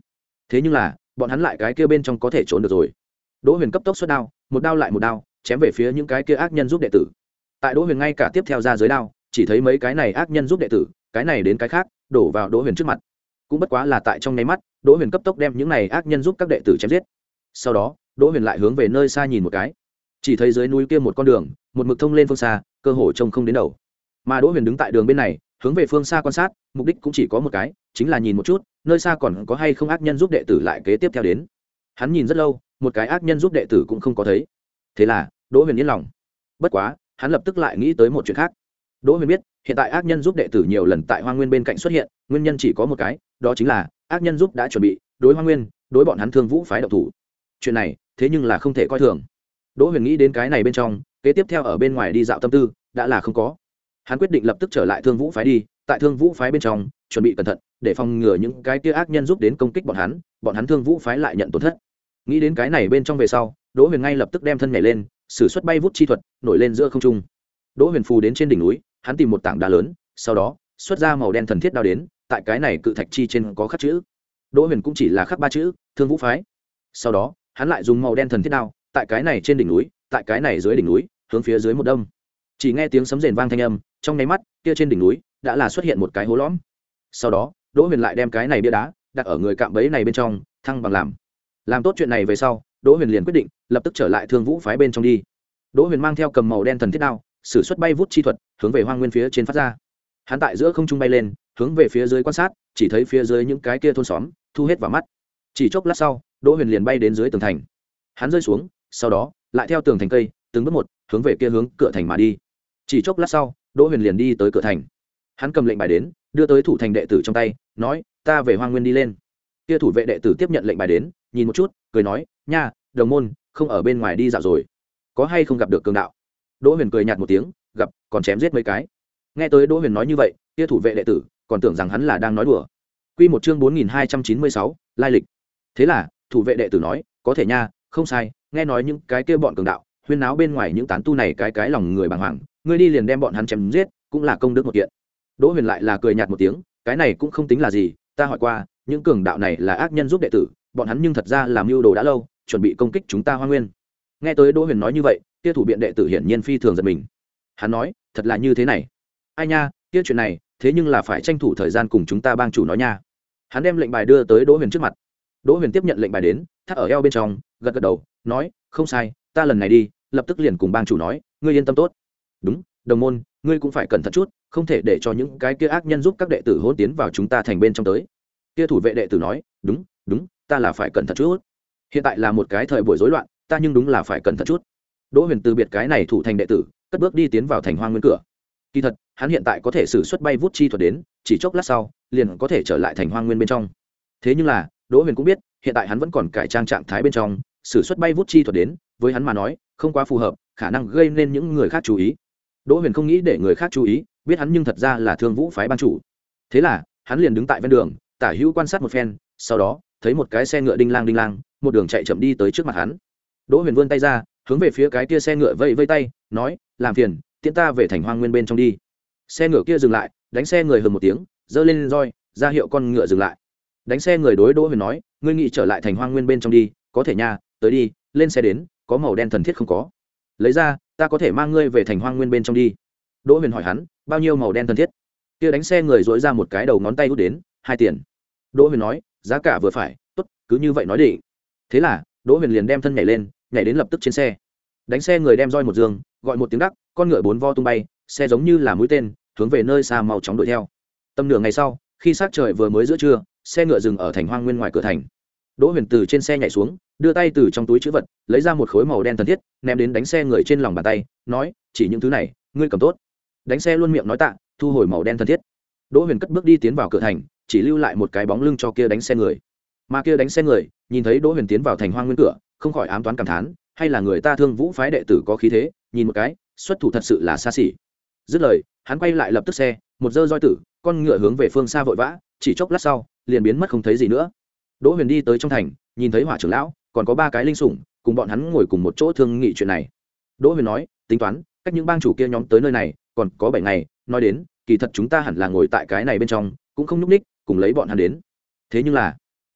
thế nhưng là bọn hắn lại cái kia bên trong có thể trốn được rồi. Đỗ Huyền cấp tốc xuất đao, một đao lại một đao chém về phía những cái kia ác nhân giúp đệ tử. Tại Đỗ Huyền ngay cả tiếp theo ra dưới đao, chỉ thấy mấy cái này ác nhân giúp đệ tử, cái này đến cái khác đổ vào Đỗ Huyền trước mặt. Cũng bất quá là tại trong nháy mắt, Đỗ Huyền cấp tốc đem những này ác nhân giúp các đệ tử chém giết. Sau đó Đỗ Huyền lại hướng về nơi xa nhìn một cái, chỉ thấy dưới núi kia một con đường một mực thông lên phương xa, cơ hồ trông không đến đầu. Mà Đỗ Huyền đứng tại đường bên này, hướng về phương xa quan sát, mục đích cũng chỉ có một cái, chính là nhìn một chút nơi xa còn có hay không ác nhân giúp đệ tử lại kế tiếp theo đến. Hắn nhìn rất lâu, một cái ác nhân giúp đệ tử cũng không có thấy. Thế là Đỗ Huyền yên lòng. Bất quá hắn lập tức lại nghĩ tới một chuyện khác. Đỗ Huyền biết hiện tại ác nhân giúp đệ tử nhiều lần tại Hoang Nguyên bên cạnh xuất hiện, nguyên nhân chỉ có một cái, đó chính là ác nhân giúp đã chuẩn bị đối Hoang Nguyên, đối bọn hắn Thương Vũ phái động thủ. Chuyện này thế nhưng là không thể coi thường. Đỗ Huyền nghĩ đến cái này bên trong, kế tiếp theo ở bên ngoài đi dạo tâm tư đã là không có. Hắn quyết định lập tức trở lại Thương Vũ phái đi, tại Thương Vũ phái bên trong chuẩn bị cẩn thận, để phòng ngừa những cái kia ác nhân giúp đến công kích bọn hắn, bọn hắn Thương Vũ phái lại nhận tổn thất. Nghĩ đến cái này bên trong về sau, Đỗ Huyền ngay lập tức đem thân nhảy lên, sử xuất bay vút chi thuật, nổi lên giữa không trung. Đỗ Huyền phù đến trên đỉnh núi, hắn tìm một tảng đá lớn, sau đó xuất ra màu đen thần thiết đao đến, tại cái này cự thạch chi trên có khắc chữ. Đỗ Huyền cũng chỉ là khắc ba chữ, Thương Vũ phái. Sau đó, hắn lại dùng màu đen thần thiết đao, tại cái này trên đỉnh núi, tại cái này dưới đỉnh núi, hướng phía dưới một đâm. Chỉ nghe tiếng sấm rền vang thanh âm, trong nháy mắt, kia trên đỉnh núi đã là xuất hiện một cái hố lõm. Sau đó, Đỗ Huyền lại đem cái này bia đá đặt ở người cạm bẫy này bên trong, thăng bằng làm. Làm tốt chuyện này về sau, Đỗ Huyền liền quyết định lập tức trở lại Thương Vũ phái bên trong đi. Đỗ Huyền mang theo cầm màu đen thần thiết đao, sử xuất bay vút chi thuật, hướng về Hoang Nguyên phía trên phát ra. Hắn tại giữa không trung bay lên, hướng về phía dưới quan sát, chỉ thấy phía dưới những cái kia thôn xóm thu hết vào mắt. Chỉ chốc lát sau, Đỗ Huyền liền bay đến dưới tường thành. Hắn rơi xuống, sau đó lại theo tường thành cây, từng bước một, hướng về kia hướng cửa thành mà đi. Chỉ chốc lát sau, Đỗ Huyền liền đi tới cửa thành. Hắn cầm lệnh bài đến, đưa tới thủ thành đệ tử trong tay, nói: "Ta về Hoang Nguyên đi lên." Kia thủ vệ đệ tử tiếp nhận lệnh bài đến, nhìn một chút, cười nói: "Nha, đồng môn, không ở bên ngoài đi dạo rồi, có hay không gặp được cường đạo?" Đỗ Huyền cười nhạt một tiếng, gặp, còn chém giết mấy cái. Nghe tới Đỗ Huyền nói như vậy, kia thủ vệ đệ tử còn tưởng rằng hắn là đang nói đùa. Quy một chương bốn nghìn hai trăm chín mươi sáu, lai lịch. Thế là, thủ vệ đệ tử nói: "Có thể nha, không sai, nghe nói những cái kia bọn cường đạo, huyên náo bên ngoài những tán tu này cái cái lòng người bàng hoàng, ngươi đi liền đem bọn hắn chém giết, cũng là công đức một kiện." Đỗ Huyền lại là cười nhạt một tiếng, cái này cũng không tính là gì, ta hỏi qua, những cường đạo này là ác nhân giúp đệ tử, bọn hắn nhưng thật ra làm mưu đồ đã lâu, chuẩn bị công kích chúng ta Hoang Nguyên. Nghe tới Đỗ Huyền nói như vậy, kia thủ biện đệ tử hiển nhiên phi thường giật mình. Hắn nói: "Thật là như thế này? Ai nha, kia chuyện này, thế nhưng là phải tranh thủ thời gian cùng chúng ta bang chủ nói nha." Hắn đem lệnh bài đưa tới Đỗ Huyền trước mặt. Đỗ Huyền tiếp nhận lệnh bài đến, thắt ở eo bên trong, gật gật đầu, nói: "Không sai, ta lần này đi, lập tức liền cùng bang chủ nói, ngươi yên tâm tốt." "Đúng, đồng môn, ngươi cũng phải cẩn thận chút, không thể để cho những cái kia ác nhân giúp các đệ tử hỗn tiến vào chúng ta thành bên trong tới." Kia thủ vệ đệ tử nói: "Đúng, đúng, ta là phải cẩn thận chút. Hiện tại là một cái thời buổi rối loạn, ta nhưng đúng là phải cẩn thận chút." Đỗ Huyền từ biệt cái này thủ thành đệ tử, cất bước đi tiến vào thành Hoang Nguyên cửa. Kỳ thật, hắn hiện tại có thể sử xuất bay vút chi thuật đến, chỉ chốc lát sau, liền có thể trở lại thành Hoang Nguyên bên trong. Thế nhưng là, Đỗ Huyền cũng biết, hiện tại hắn vẫn còn cải trang trạng thái bên trong, sử xuất bay vút chi thuật đến, với hắn mà nói, không quá phù hợp, khả năng gây nên những người khác chú ý. Đỗ Huyền không nghĩ để người khác chú ý, biết hắn nhưng thật ra là Thương Vũ phái ban chủ. Thế là, hắn liền đứng tại ven đường, tả hữu quan sát một phen, sau đó, thấy một cái xe ngựa đinh lang đinh lang, một đường chạy chậm đi tới trước mặt hắn. Đỗ Huyền vươn tay ra, hướng về phía cái kia xe ngựa vẫy vẫy tay, nói: "Làm phiền, tiễn ta về thành Hoang Nguyên bên trong đi." Xe ngựa kia dừng lại, đánh xe người hừ một tiếng, giơ lên roi, ra hiệu con ngựa dừng lại. Đánh xe người đối Đỗ Huyền nói: "Ngươi nghĩ trở lại thành Hoang Nguyên bên trong đi, có thể nha, tới đi, lên xe đến, có màu đen thần thiết không có? Lấy ra, ta có thể mang ngươi về thành Hoang Nguyên bên trong đi." Đỗ Huyền hỏi hắn: "Bao nhiêu màu đen thần thiết?" Kia đánh xe người dỗi ra một cái đầu ngón tay út đến: "Hai tiền." Đỗ Huyền nói: "Giá cả vừa phải, tốt, cứ như vậy nói đi." Thế là, Đỗ Huyền liền đem thân nhảy lên, nhảy đến lập tức trên xe. Đánh xe người đem roi một giường, gọi một tiếng đắc, con ngựa bốn vo tung bay, xe giống như là mũi tên, hướng về nơi xa mau chóng đuổi theo. Tầm nửa ngày sau, khi sát trời vừa mới giữa trưa, xe ngựa dừng ở thành Hoang Nguyên ngoài cửa thành. Đỗ Huyền từ trên xe nhảy xuống, đưa tay từ trong túi trữ vật, lấy ra một khối màu đen thần thiết, ném đến đánh xe người trên lòng bàn tay, nói: "Chỉ những thứ này, ngươi cầm tốt." Đánh xe luôn miệng nói tạ, thu hồi màu đen thần thiết. Đỗ Huyền cất bước đi tiến vào cửa thành, chỉ lưu lại một cái bóng lưng cho kia đánh xe người. Mà kia đánh xe người, nhìn thấy Đỗ Huyền tiến vào thành Hoang Nguyên cửa, không khỏi ám toán cảm thán, hay là người ta Thương Vũ phái đệ tử có khí thế, nhìn một cái, xuất thủ thật sự là xa xỉ. Dứt lời, hắn quay lại lập tức xe, một giơ roi tử, con ngựa hướng về phương xa vội vã, chỉ chốc lát sau, liền biến mất không thấy gì nữa. Đỗ Huyền đi tới trong thành, nhìn thấy Hỏa trưởng lão, còn có ba cái linh sủng, cùng bọn hắn ngồi cùng một chỗ thương nghị chuyện này. Đỗ Huyền nói: "Tính toán, cách những bang chủ kia nhóm tới nơi này, còn có bảy ngày, nói đến, kỳ thật chúng ta hẳn là ngồi tại cái này bên trong, cũng không nhúc ních, cùng lấy bọn hắn đến." Thế nhưng là,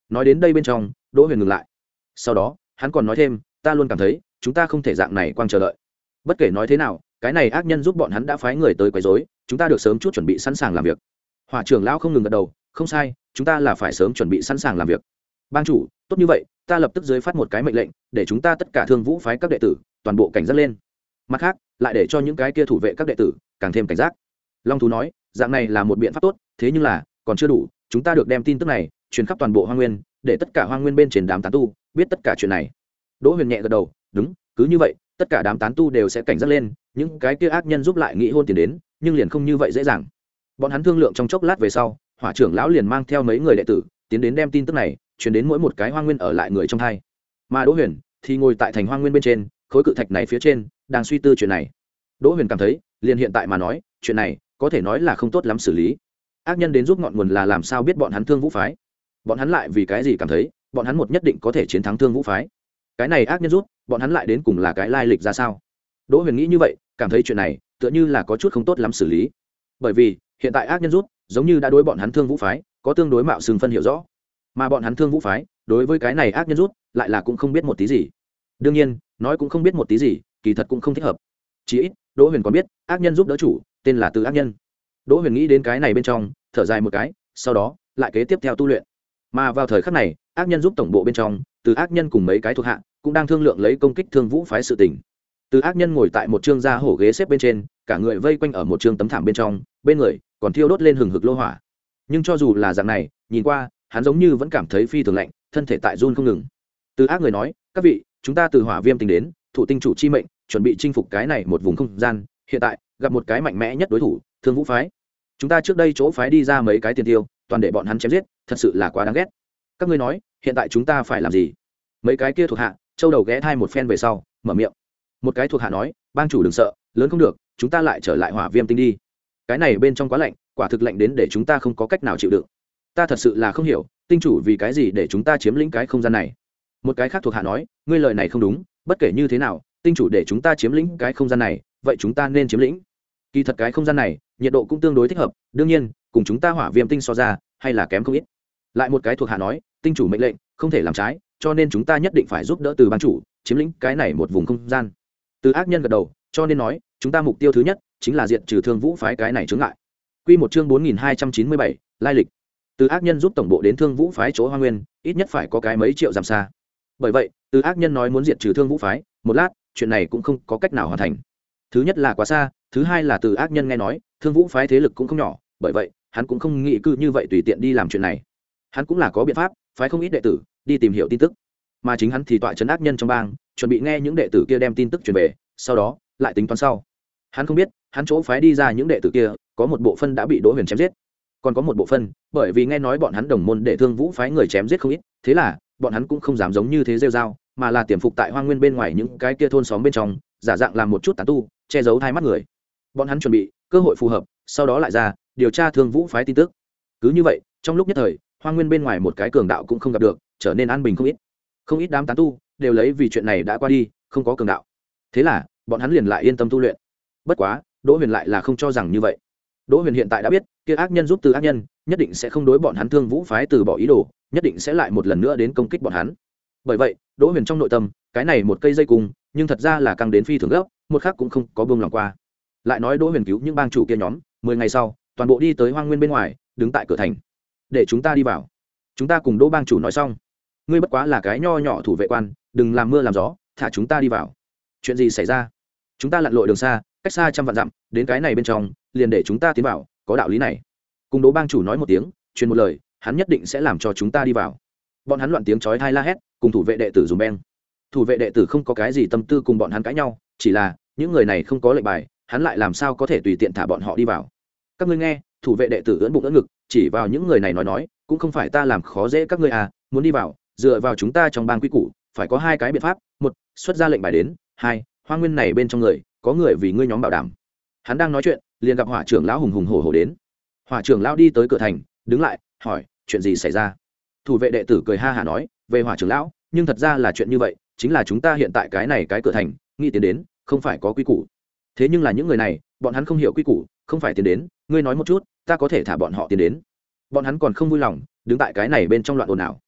nói đến đây bên trong đỗ huyền ngừng lại, sau đó hắn còn nói thêm, ta luôn cảm thấy chúng ta không thể dạng này quang chờ đợi. Bất kể nói thế nào, cái này ác nhân giúp bọn hắn đã phái người tới quấy rối, chúng ta được sớm chút chuẩn bị sẵn sàng làm việc. Hỏa trưởng lão không ngừng gật đầu, không sai, chúng ta là phải sớm chuẩn bị sẵn sàng làm việc. Bang chủ, tốt như vậy, ta lập tức dưới phát một cái mệnh lệnh, để chúng ta tất cả Thương Vũ phái các đệ tử toàn bộ cảnh giác lên. Mặt khác, lại để cho những cái kia thủ vệ các đệ tử càng thêm cảnh giác. Long thú nói, dạng này là một biện pháp tốt, thế nhưng là còn chưa đủ, chúng ta được đem tin tức này truyền khắp toàn bộ Hoang Nguyên, để tất cả Hoang Nguyên bên trên đám tán tu biết tất cả chuyện này. Đỗ Huyền nhẹ gật đầu, đúng, cứ như vậy, tất cả đám tán tu đều sẽ cảnh giác lên, những cái kia ác nhân giúp lại nghĩ hôn tiền đến, nhưng liền không như vậy dễ dàng. Bọn hắn thương lượng trong chốc lát về sau, Hỏa trưởng lão liền mang theo mấy người đệ tử tiến đến đem tin tức này truyền đến mỗi một cái Hoang Nguyên ở lại người trong hai. Mà Đỗ Huyền thì ngồi tại thành Hoang Nguyên bên trên, khối cự thạch này phía trên, đang suy tư chuyện này. Đỗ Huyền cảm thấy, liền hiện tại mà nói, chuyện này có thể nói là không tốt lắm xử lý. Ác nhân đến giúp ngọn nguồn là làm sao biết bọn hắn Thương Vũ phái? Bọn hắn lại vì cái gì cảm thấy bọn hắn một nhất định có thể chiến thắng Thương Vũ phái? Cái này ác nhân rút, bọn hắn lại đến cùng là cái lai lịch ra sao? Đỗ Huyền nghĩ như vậy, cảm thấy chuyện này tựa như là có chút không tốt lắm xử lý. Bởi vì, hiện tại ác nhân rút, giống như đã đối bọn hắn Thương Vũ phái có tương đối mạo xưng phân hiểu rõ, mà bọn hắn Thương Vũ phái đối với cái này ác nhân rút lại là cũng không biết một tí gì. Đương nhiên, nói cũng không biết một tí gì, kỳ thật cũng không thích hợp. Chỉ ít, Đỗ Huyền còn biết, ác nhân giúp đỡ chủ, tên là Từ Ác Nhân. Đỗ Huyền nghĩ đến cái này bên trong, thở dài một cái, sau đó lại kế tiếp theo tu luyện. Mà vào thời khắc này, ác nhân giúp tổng bộ bên trong, Từ Ác Nhân cùng mấy cái thuộc hạ cũng đang thương lượng lấy công kích Thương Vũ phái sự tình. Từ Ác Nhân ngồi tại một trương da hổ ghế xếp bên trên, cả người vây quanh ở một trương tấm thảm bên trong, bên người còn thiêu đốt lên hừng hực lô hỏa. Nhưng cho dù là dạng này, nhìn qua, hắn giống như vẫn cảm thấy phi thường lạnh, thân thể tại run không ngừng. Từ Ác người nói, các vị, chúng ta từ Hỏa Viêm tính đến, thụ tinh chủ chi mệnh, chuẩn bị chinh phục cái này một vùng không gian, hiện tại gặp một cái mạnh mẽ nhất đối thủ, Thương Vũ phái. Chúng ta trước đây chỗ phái đi ra mấy cái tiền tiêu, toàn để bọn hắn chém giết, thật sự là quá đáng ghét. Các ngươi nói, hiện tại chúng ta phải làm gì? Mấy cái kia thuộc hạ, châu đầu ghé thai một phen về sau, mở miệng. Một cái thuộc hạ nói, bang chủ đừng sợ, lớn không được, chúng ta lại trở lại Hỏa Viêm tinh đi. Cái này bên trong quá lạnh, quả thực lạnh đến để chúng ta không có cách nào chịu đựng. Ta thật sự là không hiểu, tinh chủ vì cái gì để chúng ta chiếm lĩnh cái không gian này. Một cái khác thuộc hạ nói, ngươi lời này không đúng, bất kể như thế nào, tinh chủ để chúng ta chiếm lĩnh cái không gian này, vậy chúng ta nên chiếm lĩnh. Kỳ thật cái không gian này nhiệt độ cũng tương đối thích hợp, đương nhiên cùng chúng ta Hỏa Viêm tinh so ra hay là kém không ít. Lại một cái thuộc hạ nói, tinh chủ mệnh lệnh không thể làm trái, cho nên chúng ta nhất định phải giúp đỡ Từ ban chủ chiếm lĩnh cái này một vùng không gian. Từ Ác Nhân gật đầu, cho nên nói chúng ta mục tiêu thứ nhất chính là diệt trừ Thương Vũ phái cái này chướng ngại. Quy một chương bốn nghìn hai trăm chín mươi bảy, lai lịch. Từ Ác Nhân giúp tổng bộ đến Thương Vũ phái chỗ Hoa Nguyên, ít nhất phải có cái mấy triệu dặm xa. Bởi vậy, Từ Ác Nhân nói muốn diệt trừ Thương Vũ phái, một lát, chuyện này cũng không có cách nào hoàn thành. Thứ nhất là quá xa, thứ hai là Từ Ác Nhân nghe nói, Thương Vũ phái thế lực cũng không nhỏ, bởi vậy, hắn cũng không nghĩ cứ như vậy tùy tiện đi làm chuyện này. Hắn cũng là có biện pháp, phái không ít đệ tử đi tìm hiểu tin tức, mà chính hắn thì tọa trấn ác nhân trong bang, chuẩn bị nghe những đệ tử kia đem tin tức truyền về, sau đó lại tính toán sau. Hắn không biết, hắn chỗ phái đi ra những đệ tử kia, có một bộ phân đã bị Đỗ Huyền chém giết, còn có một bộ phân, bởi vì nghe nói bọn hắn đồng môn để Thương Vũ phái người chém giết không ít, thế là bọn hắn cũng không dám giống như thế rêu rao, mà là tiềm phục tại Hoang Nguyên bên ngoài những cái kia thôn xóm bên trong, giả dạng làm một chút tán tu, che giấu hai mắt người. Bọn hắn chuẩn bị cơ hội phù hợp, sau đó lại ra điều tra Thương Vũ phái tin tức. Cứ như vậy, trong lúc nhất thời, Hoang Nguyên bên ngoài một cái cường đạo cũng không gặp được, trở nên an bình không ít. Không ít đám tán tu đều lấy vì chuyện này đã qua đi, không có cường đạo. Thế là, bọn hắn liền lại yên tâm tu luyện. Bất quá, Đỗ Huyền lại là không cho rằng như vậy. Đỗ Huyền hiện tại đã biết, kia ác nhân giúp Từ Ác Nhân, nhất định sẽ không đối bọn hắn Thương Vũ phái từ bỏ ý đồ, nhất định sẽ lại một lần nữa đến công kích bọn hắn. Bởi vậy, Đỗ Huyền trong nội tâm, cái này một cây dây cùng, nhưng thật ra là căng đến phi thường gấp, một khắc cũng không có buông lòng qua. Lại nói Đỗ Huyền cứu những bang chủ kia nhóm, mười ngày sau, toàn bộ đi tới Hoang Nguyên bên ngoài, đứng tại cửa thành. Để chúng ta đi vào. Chúng ta cùng Đỗ bang chủ nói xong. Ngươi bất quá là cái nho nhỏ thủ vệ quan, đừng làm mưa làm gió, thả chúng ta đi vào. Chuyện gì xảy ra? Chúng ta lặn lội đường xa, cách xa trăm vạn dặm, đến cái này bên trong, liền để chúng ta tiến vào, có đạo lý này. Cùng Đỗ bang chủ nói một tiếng, truyền một lời, hắn nhất định sẽ làm cho chúng ta đi vào. Bọn hắn loạn tiếng chói tai la hét, cùng thủ vệ đệ tử dùm beng. Thủ vệ đệ tử không có cái gì tâm tư cùng bọn hắn cãi nhau, chỉ là những người này không có lệnh bài, hắn lại làm sao có thể tùy tiện thả bọn họ đi vào. Các ngươi nghe, thủ vệ đệ tử ưỡn bụng ưỡn ngực, chỉ vào những người này nói nói, cũng không phải ta làm khó dễ các ngươi à, muốn đi vào, dựa vào chúng ta trong bang quy củ, phải có hai cái biện pháp, một, xuất ra lệnh bài đến, hai, Hoang Nguyên này bên trong người, có người vì ngươi nhóm bảo đảm. Hắn đang nói chuyện, liền gặp Hỏa trưởng lão hùng hùng hổ hổ đến. Hỏa trưởng lão đi tới cửa thành, đứng lại, hỏi, chuyện gì xảy ra? Thủ vệ đệ tử cười ha hả nói, về Hỏa trưởng lão, nhưng thật ra là chuyện như vậy, chính là chúng ta hiện tại cái này cái cửa thành, nghĩ tiến đến, không phải có quy củ. Thế nhưng là những người này, bọn hắn không hiểu quy củ, không phải tiến đến, ngươi nói một chút, ta có thể thả bọn họ tiến đến. Bọn hắn còn không vui lòng, đứng tại cái này bên trong loạn ồn ào.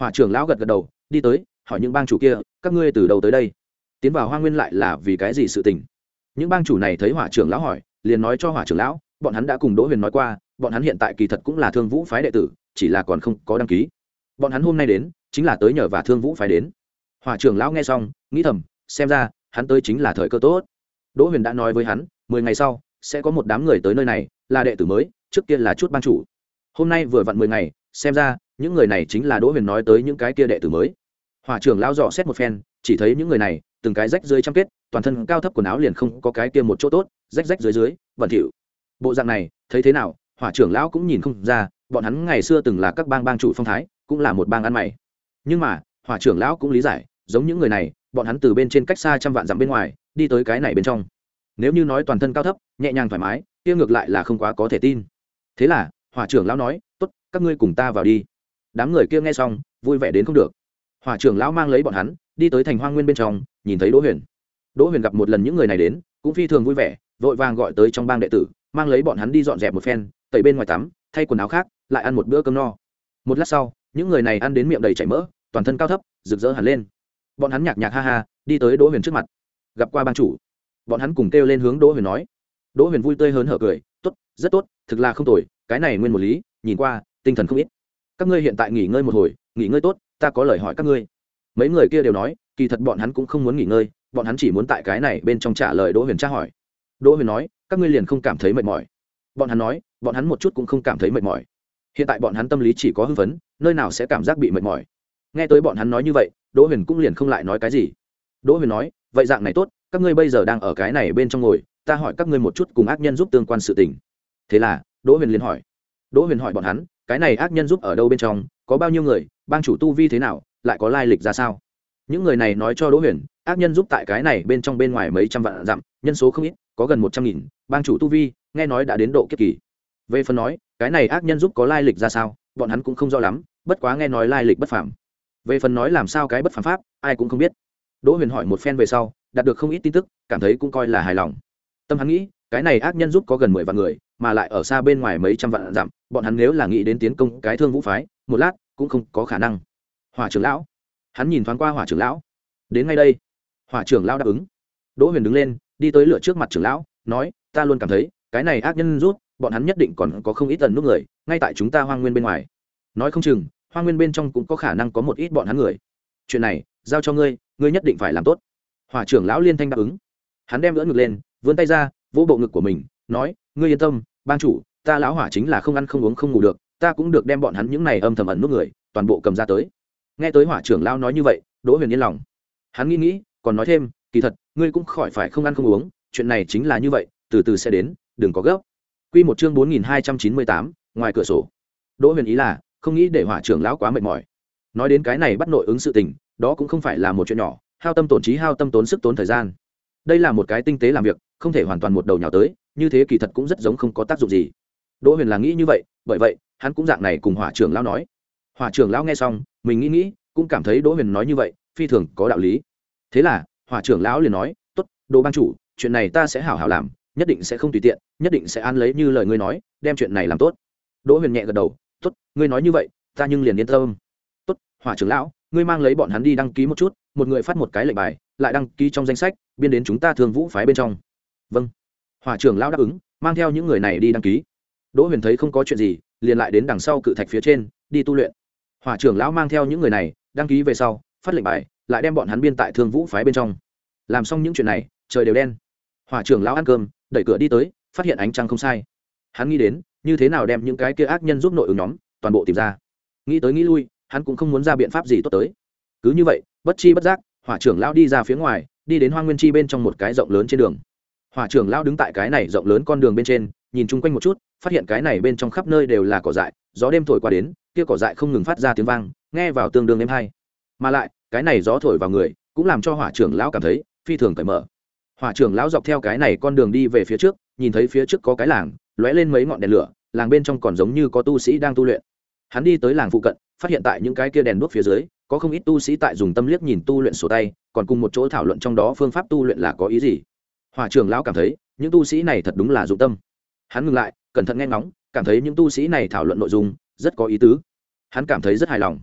Hỏa trưởng lão gật gật đầu, đi tới hỏi những bang chủ kia, các ngươi từ đâu tới đây, tiến vào Hoa Nguyên lại là vì cái gì sự tình. Những bang chủ này thấy hỏa trưởng lão hỏi, liền nói cho hỏa trưởng lão, bọn hắn đã cùng Đỗ Huyền nói qua, bọn hắn hiện tại kỳ thật cũng là Thương Vũ phái đệ tử, chỉ là còn không có đăng ký. Bọn hắn hôm nay đến chính là tới nhờ và Thương Vũ phái đến. Hỏa trưởng lão nghe xong nghĩ thầm, xem ra hắn tới chính là thời cơ tốt. Đỗ Huyền đã nói với hắn, mười ngày sau sẽ có một đám người tới nơi này, là đệ tử mới, trước kia là chút bang chủ. Hôm nay vừa vặn mười ngày, xem ra những người này chính là Đỗ Huyền nói tới những cái kia đệ tử mới. Hỏa trưởng lão dò xét một phen, chỉ thấy những người này từng cái rách dưới trăm kết, toàn thân cao thấp quần áo liền không có cái kia một chỗ tốt, rách rách dưới dưới bẩn thỉu. Bộ dạng này thấy thế nào hỏa trưởng lão cũng nhìn không ra, bọn hắn ngày xưa từng là các bang bang chủ phong thái, cũng là một bang ăn mày. Nhưng mà hỏa trưởng lão cũng lý giải, giống những người này, bọn hắn từ bên trên cách xa trăm vạn dặm bên ngoài đi tới cái này bên trong, nếu như nói toàn thân cao thấp nhẹ nhàng thoải mái, kia ngược lại là không quá có thể tin. Thế là hỏa trưởng lão nói, tốt, các ngươi cùng ta vào đi. Đám người kia nghe xong vui vẻ đến không được. Hỏa trưởng lão mang lấy bọn hắn đi tới thành Hoang Nguyên bên trong, nhìn thấy Đỗ Huyền. Đỗ Huyền gặp một lần những người này đến, cũng phi thường vui vẻ, vội vàng gọi tới trong bang đệ tử, mang lấy bọn hắn đi dọn dẹp một phen, tẩy bên ngoài tắm, thay quần áo khác, lại ăn một bữa cơm no. Một lát sau, những người này ăn đến miệng đầy chảy mỡ, toàn thân cao thấp rực rỡ hẳn lên. Bọn hắn nhạc nhạc ha ha đi tới Đỗ Huyền trước mặt, gặp qua bang chủ, bọn hắn cùng kêu lên hướng Đỗ Huyền nói. Đỗ Huyền vui tươi hớn hở cười, tốt, rất tốt, thực là không tồi, cái này nguyên một lý, nhìn qua tinh thần không ít. Các ngươi hiện tại nghỉ ngơi một hồi, nghỉ ngơi tốt, ta có lời hỏi các ngươi. Mấy người kia đều nói, kỳ thật bọn hắn cũng không muốn nghỉ ngơi, bọn hắn chỉ muốn tại cái này bên trong trả lời Đỗ Huyền tra hỏi. Đỗ Huyền nói, các ngươi liền không cảm thấy mệt mỏi? Bọn hắn nói, bọn hắn một chút cũng không cảm thấy mệt mỏi. Hiện tại bọn hắn tâm lý chỉ có hưng phấn, nơi nào sẽ cảm giác bị mệt mỏi. Nghe tới bọn hắn nói như vậy, Đỗ Huyền cũng liền không lại nói cái gì. Đỗ Huyền nói, vậy dạng này tốt, các ngươi bây giờ đang ở cái này bên trong ngồi, ta hỏi các ngươi một chút cùng ác nhân giúp tương quan sự tình. Thế là Đỗ Huyền liền hỏi. Đỗ Huyền hỏi bọn hắn, cái này ác nhân giúp ở đâu bên trong, có bao nhiêu người, bang chủ tu vi thế nào, lại có lai lịch ra sao. Những người này nói cho Đỗ Huyền, ác nhân giúp tại cái này bên trong bên ngoài mấy trăm vạn dặm, nhân số không ít, có gần một trăm nghìn, bang chủ tu vi nghe nói đã đến độ kiếp kỳ. Về phần nói cái này ác nhân giúp có lai lịch ra sao, bọn hắn cũng không rõ lắm, bất quá nghe nói lai lịch bất phàm. Về phần nói làm sao cái bất phàm pháp, ai cũng không biết. Đỗ Huyền hỏi một phen về sau, đạt được không ít tin tức, cảm thấy cũng coi là hài lòng. Tâm hắn nghĩ, cái này ác nhân giúp có gần mười vạn người, mà lại ở xa bên ngoài mấy trăm vạn dặm, bọn hắn nếu là nghĩ đến tiến công cái Thương Vũ phái, một lát cũng không có khả năng. Hỏa trưởng lão, hắn nhìn thoáng qua Hỏa trưởng lão, đến ngay đây. Hỏa trưởng lão đáp ứng. Đỗ Huyền đứng lên, đi tới lửa trước mặt trưởng lão, nói, ta luôn cảm thấy cái này ác nhân rút, bọn hắn nhất định còn có không ít tần nút người ngay tại chúng ta Hoang Nguyên bên ngoài, nói không chừng Hoang Nguyên bên trong cũng có khả năng có một ít bọn hắn người. Chuyện này giao cho ngươi, ngươi nhất định phải làm tốt. Hỏa trưởng lão liên thanh đáp ứng. Hắn đem đỡ ngực lên, vươn tay ra, vỗ bộ ngực của mình, nói, ngươi yên tâm, bang chủ, ta lão Hỏa chính là không ăn không uống không ngủ được, ta cũng được đem bọn hắn những này âm thầm ẩn nút người toàn bộ cầm ra tới. Nghe tới Hỏa trưởng lão nói như vậy, Đỗ Huyền yên lòng. Hắn nghĩ nghĩ, còn nói thêm, kỳ thật ngươi cũng khỏi phải không ăn không uống, chuyện này chính là như vậy, từ từ sẽ đến, đừng có gấp. Quy một chương bốn nghìn hai trăm chín mươi tám, ngoài cửa sổ. Đỗ Huyền ý là không nghĩ để Hỏa trưởng lão quá mệt mỏi. Nói đến cái này bắt nội ứng sự tình, đó cũng không phải là một chuyện nhỏ, hao tâm tổn trí, hao tâm tốn sức tốn thời gian. Đây là một cái tinh tế làm việc, không thể hoàn toàn một đầu nhào tới, như thế kỳ thật cũng rất giống không có tác dụng gì. Đỗ Huyền là nghĩ như vậy, bởi vậy hắn cũng dạng này cùng Hỏa trưởng lão nói. Hỏa trưởng lão nghe xong, mình nghĩ nghĩ, cũng cảm thấy Đỗ Huyền nói như vậy phi thường có đạo lý. Thế là Hỏa trưởng lão liền nói, tốt, Đỗ bang chủ, chuyện này ta sẽ hảo hảo làm, nhất định sẽ không tùy tiện, nhất định sẽ an lấy như lời ngươi nói, đem chuyện này làm tốt. Đỗ Huyền nhẹ gật đầu, tốt, ngươi nói như vậy, ta nhưng liền yên tâm. Tốt, Hỏa trưởng lão, ngươi mang lấy bọn hắn đi đăng ký một chút, một người phát một cái lệnh bài, lại đăng ký trong danh sách, biên đến chúng ta Thương Vũ phái bên trong. Vâng. Hỏa trưởng lão đáp ứng, mang theo những người này đi đăng ký. Đỗ Huyền thấy không có chuyện gì, liền lại đến đằng sau cự thạch phía trên đi tu luyện. Hỏa trưởng lão mang theo những người này đăng ký về sau, phát lệnh bài, lại đem bọn hắn biên tại Thương Vũ phái bên trong. Làm xong những chuyện này, trời đều đen. Hỏa trưởng lão ăn cơm, đẩy cửa đi tới, phát hiện ánh trăng không sai. Hắn nghĩ đến như thế nào đem những cái kia ác nhân giúp nội ứng nhóm toàn bộ tìm ra. Nghĩ tới nghĩ lui, hắn cũng không muốn ra biện pháp gì tốt tới. Cứ như vậy, bất chi bất giác, Hỏa trưởng lão đi ra phía ngoài, đi đến Hoang Nguyên chi bên trong một cái rộng lớn trên đường. Hỏa trưởng lão đứng tại cái này rộng lớn con đường bên trên, nhìn chung quanh một chút, phát hiện cái này bên trong khắp nơi đều là cỏ dại, gió đêm thổi qua đến, kia cỏ dại không ngừng phát ra tiếng vang, nghe vào tương đương êm hay. Mà lại, cái này gió thổi vào người, cũng làm cho Hỏa trưởng lão cảm thấy phi thường cởi mở. Hỏa trưởng lão dọc theo cái này con đường đi về phía trước, nhìn thấy phía trước có cái làng, lóe lên mấy ngọn đèn lửa, làng bên trong còn giống như có tu sĩ đang tu luyện. Hắn đi tới làng phụ cận, phát hiện tại những cái kia đèn đuốc phía dưới, có không ít tu sĩ tại dùng tâm liếc nhìn tu luyện sổ tay, còn cùng một chỗ thảo luận trong đó phương pháp tu luyện là có ý gì. Hỏa trưởng lão cảm thấy, những tu sĩ này thật đúng là dụng tâm. Hắn ngừng lại, cẩn thận nghe ngóng, cảm thấy những tu sĩ này thảo luận nội dung rất có ý tứ. Hắn cảm thấy rất hài lòng.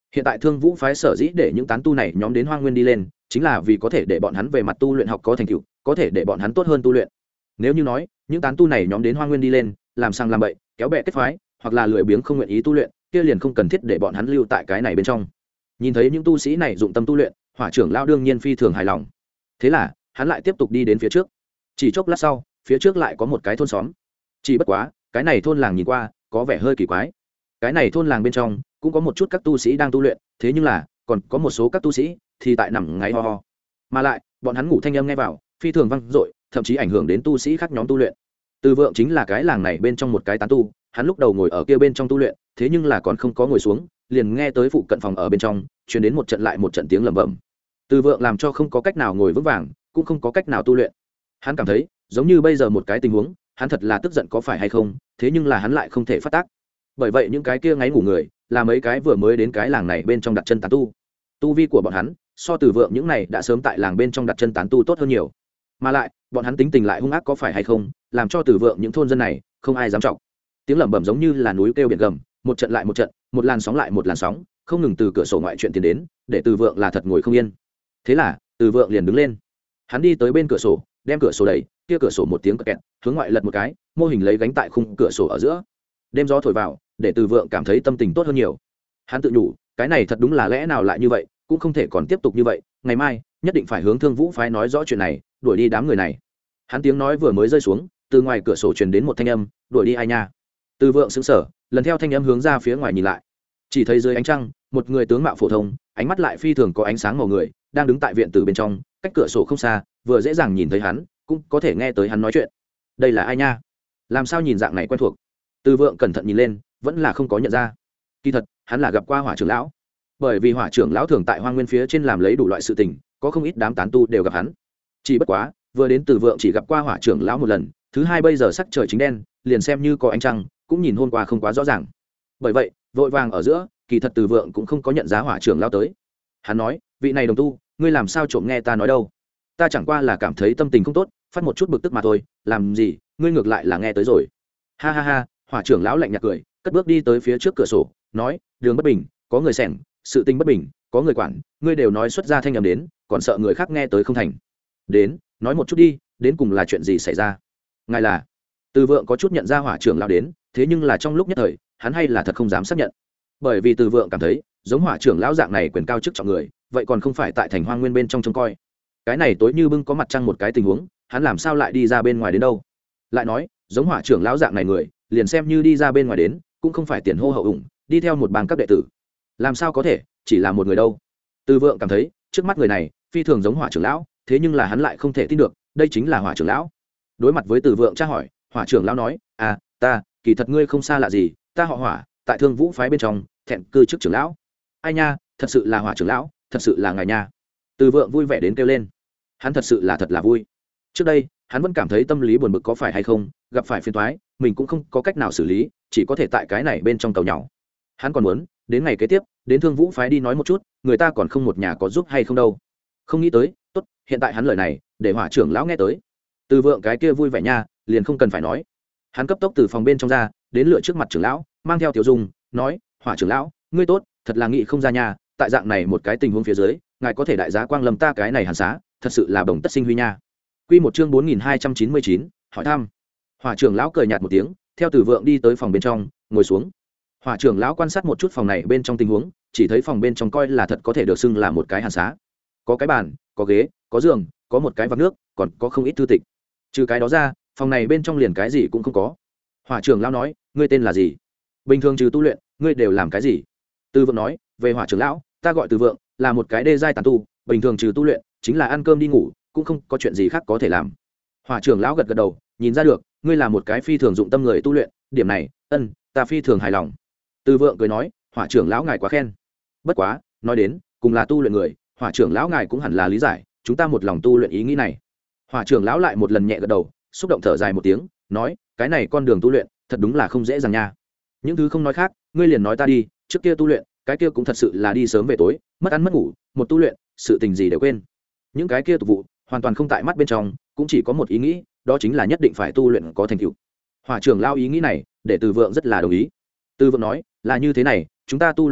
Hiện tại Thương Vũ phái sở dĩ để những tán tu này nhóm đến Hoang Nguyên đi lên, chính là vì có thể để bọn hắn về mặt tu luyện học có thành tựu, có thể để bọn hắn tốt hơn tu luyện. Nếu như nói, những tán tu này nhóm đến Hoang Nguyên đi lên, làm sang làm bậy, kéo bè kết phái, hoặc là lười biếng không nguyện ý tu luyện, kia liền không cần thiết để bọn hắn lưu tại cái này bên trong. Nhìn thấy những tu sĩ này dụng tâm tu luyện, Hỏa trưởng lão đương nhiên phi thường hài lòng. Thế là, hắn lại tiếp tục đi đến phía trước. Chỉ chốc lát sau, phía trước lại có một cái thôn xóm. Chỉ bất quá, cái này thôn làng nhìn qua có vẻ hơi kỳ quái. Cái này thôn làng bên trong cũng có một chút các tu sĩ đang tu luyện, thế nhưng là còn có một số các tu sĩ thì tại nằm ngáy ho ho. Mà lại, bọn hắn ngủ thanh âm nghe vào, phi thường vang dội, thậm chí ảnh hưởng đến tu sĩ khác nhóm tu luyện. Từ Vượng chính là cái làng này bên trong một cái tán tu, hắn lúc đầu ngồi ở kia bên trong tu luyện, thế nhưng là còn không có ngồi xuống, liền nghe tới phụ cận phòng ở bên trong truyền đến một trận lại một trận tiếng lẩm bẩm. Từ Vượng làm cho không có cách nào ngồi vững vàng, cũng không có cách nào tu luyện. Hắn cảm thấy, giống như bây giờ một cái tình huống, hắn thật là tức giận có phải hay không, thế nhưng là hắn lại không thể phát tác. Bởi vậy những cái kia ngáy ngủ người, là mấy cái vừa mới đến cái làng này bên trong đặt chân tán tu. Tu vi của bọn hắn, so Từ Vượng những này đã sớm tại làng bên trong đặt chân tán tu tốt hơn nhiều. Mà lại, bọn hắn tính tình lại hung ác có phải hay không, làm cho Từ Vượng những thôn dân này không ai dám trọng. Tiếng lẩm bẩm giống như là núi kêu biển gầm, một trận lại một trận, một làn sóng lại một làn sóng, không ngừng từ cửa sổ ngoại chuyện tiến đến, để Từ Vượng là thật ngồi không yên. Thế là, Từ Vượng liền đứng lên. Hắn đi tới bên cửa sổ, đem cửa sổ đẩy, kia cửa sổ một tiếng kẹt, hướng ngoại lật một cái, mô hình lấy gánh tại khung cửa sổ ở giữa. Đêm gió thổi vào, để Từ Vượng cảm thấy tâm tình tốt hơn nhiều. Hắn tự nhủ, cái này thật đúng là lẽ nào lại như vậy, cũng không thể còn tiếp tục như vậy, ngày mai nhất định phải hướng Thương Vũ phái nói rõ chuyện này, đuổi đi đám người này. Hắn tiếng nói vừa mới rơi xuống, từ ngoài cửa sổ truyền đến một thanh âm, đuổi đi ai nha. Từ Vượng sững sờ, lần theo thanh âm hướng ra phía ngoài nhìn lại, chỉ thấy dưới ánh trăng, một người tướng mạo phổ thông, ánh mắt lại phi thường có ánh sáng màu người, đang đứng tại viện tử bên trong, cách cửa sổ không xa, vừa dễ dàng nhìn thấy hắn, cũng có thể nghe tới hắn nói chuyện. Đây là ai nha? Làm sao nhìn dạng này quen thuộc? Từ Vượng cẩn thận nhìn lên, vẫn là không có nhận ra. Kỳ thật, hắn là gặp qua Hỏa trưởng lão, bởi vì Hỏa trưởng lão thường tại Hoang Nguyên phía trên làm lấy đủ loại sự tình, có không ít đám tán tu đều gặp hắn. Chỉ bất quá, vừa đến Từ Vượng chỉ gặp qua Hỏa trưởng lão một lần, thứ hai bây giờ sắc trời chính đen, liền xem như có ánh trăng, cũng nhìn hôm qua không quá rõ ràng. Bởi vậy, vội vàng ở giữa, kỳ thật Từ Vượng cũng không có nhận ra Hỏa trưởng lão tới. Hắn nói, vị này đồng tu, ngươi làm sao trộm nghe ta nói đâu? Ta chẳng qua là cảm thấy tâm tình không tốt, phát một chút bực tức mà thôi, làm gì, ngươi ngược lại là nghe tới rồi. Ha ha ha, Hỏa trưởng lão lạnh nhạt cười, cất bước đi tới phía trước cửa sổ, nói, đường bất bình, có người xẻng, sự tình bất bình, có người quản, ngươi đều nói xuất ra thanh âm đến, còn sợ người khác nghe tới không thành. Đến, nói một chút đi, đến cùng là chuyện gì xảy ra? Ngài là? Từ Vượng có chút nhận ra Hỏa trưởng lão đến, thế nhưng là trong lúc nhất thời, hắn hay là thật không dám xác nhận. Bởi vì Từ Vượng cảm thấy, giống Hỏa trưởng lão dạng này quyền cao chức trọng người, vậy còn không phải tại thành Hoang Nguyên bên trong trông coi. Cái này tối như bưng có mặt trăng một cái tình huống, hắn làm sao lại đi ra bên ngoài đến đâu? Lại nói, giống Hỏa trưởng lão dạng này người, liền xem như đi ra bên ngoài đến, cũng không phải tiền hô hậu ủng, đi theo một bang các đệ tử. Làm sao có thể, chỉ là một người đâu? Từ Vượng cảm thấy, trước mắt người này, phi thường giống Hỏa trưởng lão, thế nhưng là hắn lại không thể tin được, đây chính là Hỏa trưởng lão. Đối mặt với Từ Vượng tra hỏi, Hỏa trưởng lão nói, "À, ta, kỳ thật ngươi không xa lạ gì, ta họ Hỏa, tại Thương Vũ phái bên trong, thẹn cư chức trưởng lão." Ai nha, thật sự là Hỏa trưởng lão, thật sự là ngài nha. Từ Vượng vui vẻ đến kêu lên. Hắn thật sự là thật là vui. Trước đây, hắn vẫn cảm thấy tâm lý buồn bực có phải hay không, gặp phải phiền toái, mình cũng không có cách nào xử lý, chỉ có thể tại cái này bên trong tàu nhỏ. Hắn còn muốn, đến ngày kế tiếp, đến Thương Vũ phái đi nói một chút, người ta còn không một nhà có giúp hay không đâu. Không nghĩ tới, tốt, hiện tại hắn lời này, để Hỏa trưởng lão nghe tới. Từ Vượng cái kia vui vẻ nha, liền không cần phải nói. Hắn cấp tốc từ phòng bên trong ra, đến lựa trước mặt trưởng lão, mang theo tiểu dung, nói, Hỏa trưởng lão, ngươi tốt, thật là nghị không ra nhà, tại dạng này một cái tình huống phía dưới, ngài có thể đại giá quang lâm ta cái này hàn xá, thật sự là bồng tất sinh huy nha. Quy một chương bốn nghìn hai trăm chín mươi chín, hỏi thăm. Hỏa trưởng lão cười nhạt một tiếng, theo Từ Vượng đi tới phòng bên trong, ngồi xuống. Hỏa trưởng lão quan sát một chút phòng này bên trong tình huống, chỉ thấy phòng bên trong coi là thật có thể được xưng là một cái hàn xá. Có cái bàn, có ghế, có giường, có một cái vạc nước, còn có không ít thư tịch. Trừ cái đó ra, phòng này bên trong liền cái gì cũng không có. Hỏa trưởng lão nói, ngươi tên là gì? Bình thường trừ tu luyện, ngươi đều làm cái gì? Từ Vượng nói, về Hỏa trưởng lão, ta gọi Từ Vượng, là một cái đê giai tán tu, bình thường trừ tu luyện, chính là ăn cơm đi ngủ, cũng không có chuyện gì khác có thể làm. Hỏa trưởng lão gật gật đầu, nhìn ra được, ngươi là một cái phi thường dụng tâm người tu luyện, điểm này, ân, ta phi thường hài lòng. Từ Vượng cười nói, Hỏa trưởng lão ngài quá khen. Bất quá, nói đến, cùng là tu luyện người, Hỏa trưởng lão ngài cũng hẳn là lý giải, chúng ta một lòng tu luyện ý nghĩ này. Hỏa trưởng lão lại một lần nhẹ gật đầu, xúc động thở dài một tiếng, nói, cái này con đường tu luyện, thật đúng là không dễ dàng nha. Những thứ không nói khác, ngươi liền nói ta đi, trước kia tu luyện, cái kia cũng thật sự là đi sớm về tối, mất ăn mất ngủ, một tu luyện, sự tình gì đều quên. Những cái kia tục vụ, hoàn toàn không tại mắt bên trong, cũng chỉ có một ý nghĩ, đó chính là nhất định phải tu luyện có thành tựu. Hỏa trưởng lão ý nghĩ này, để Từ Vượng rất là đồng ý. Từ Vượng nói, là như thế này, chúng ta tu luyện người,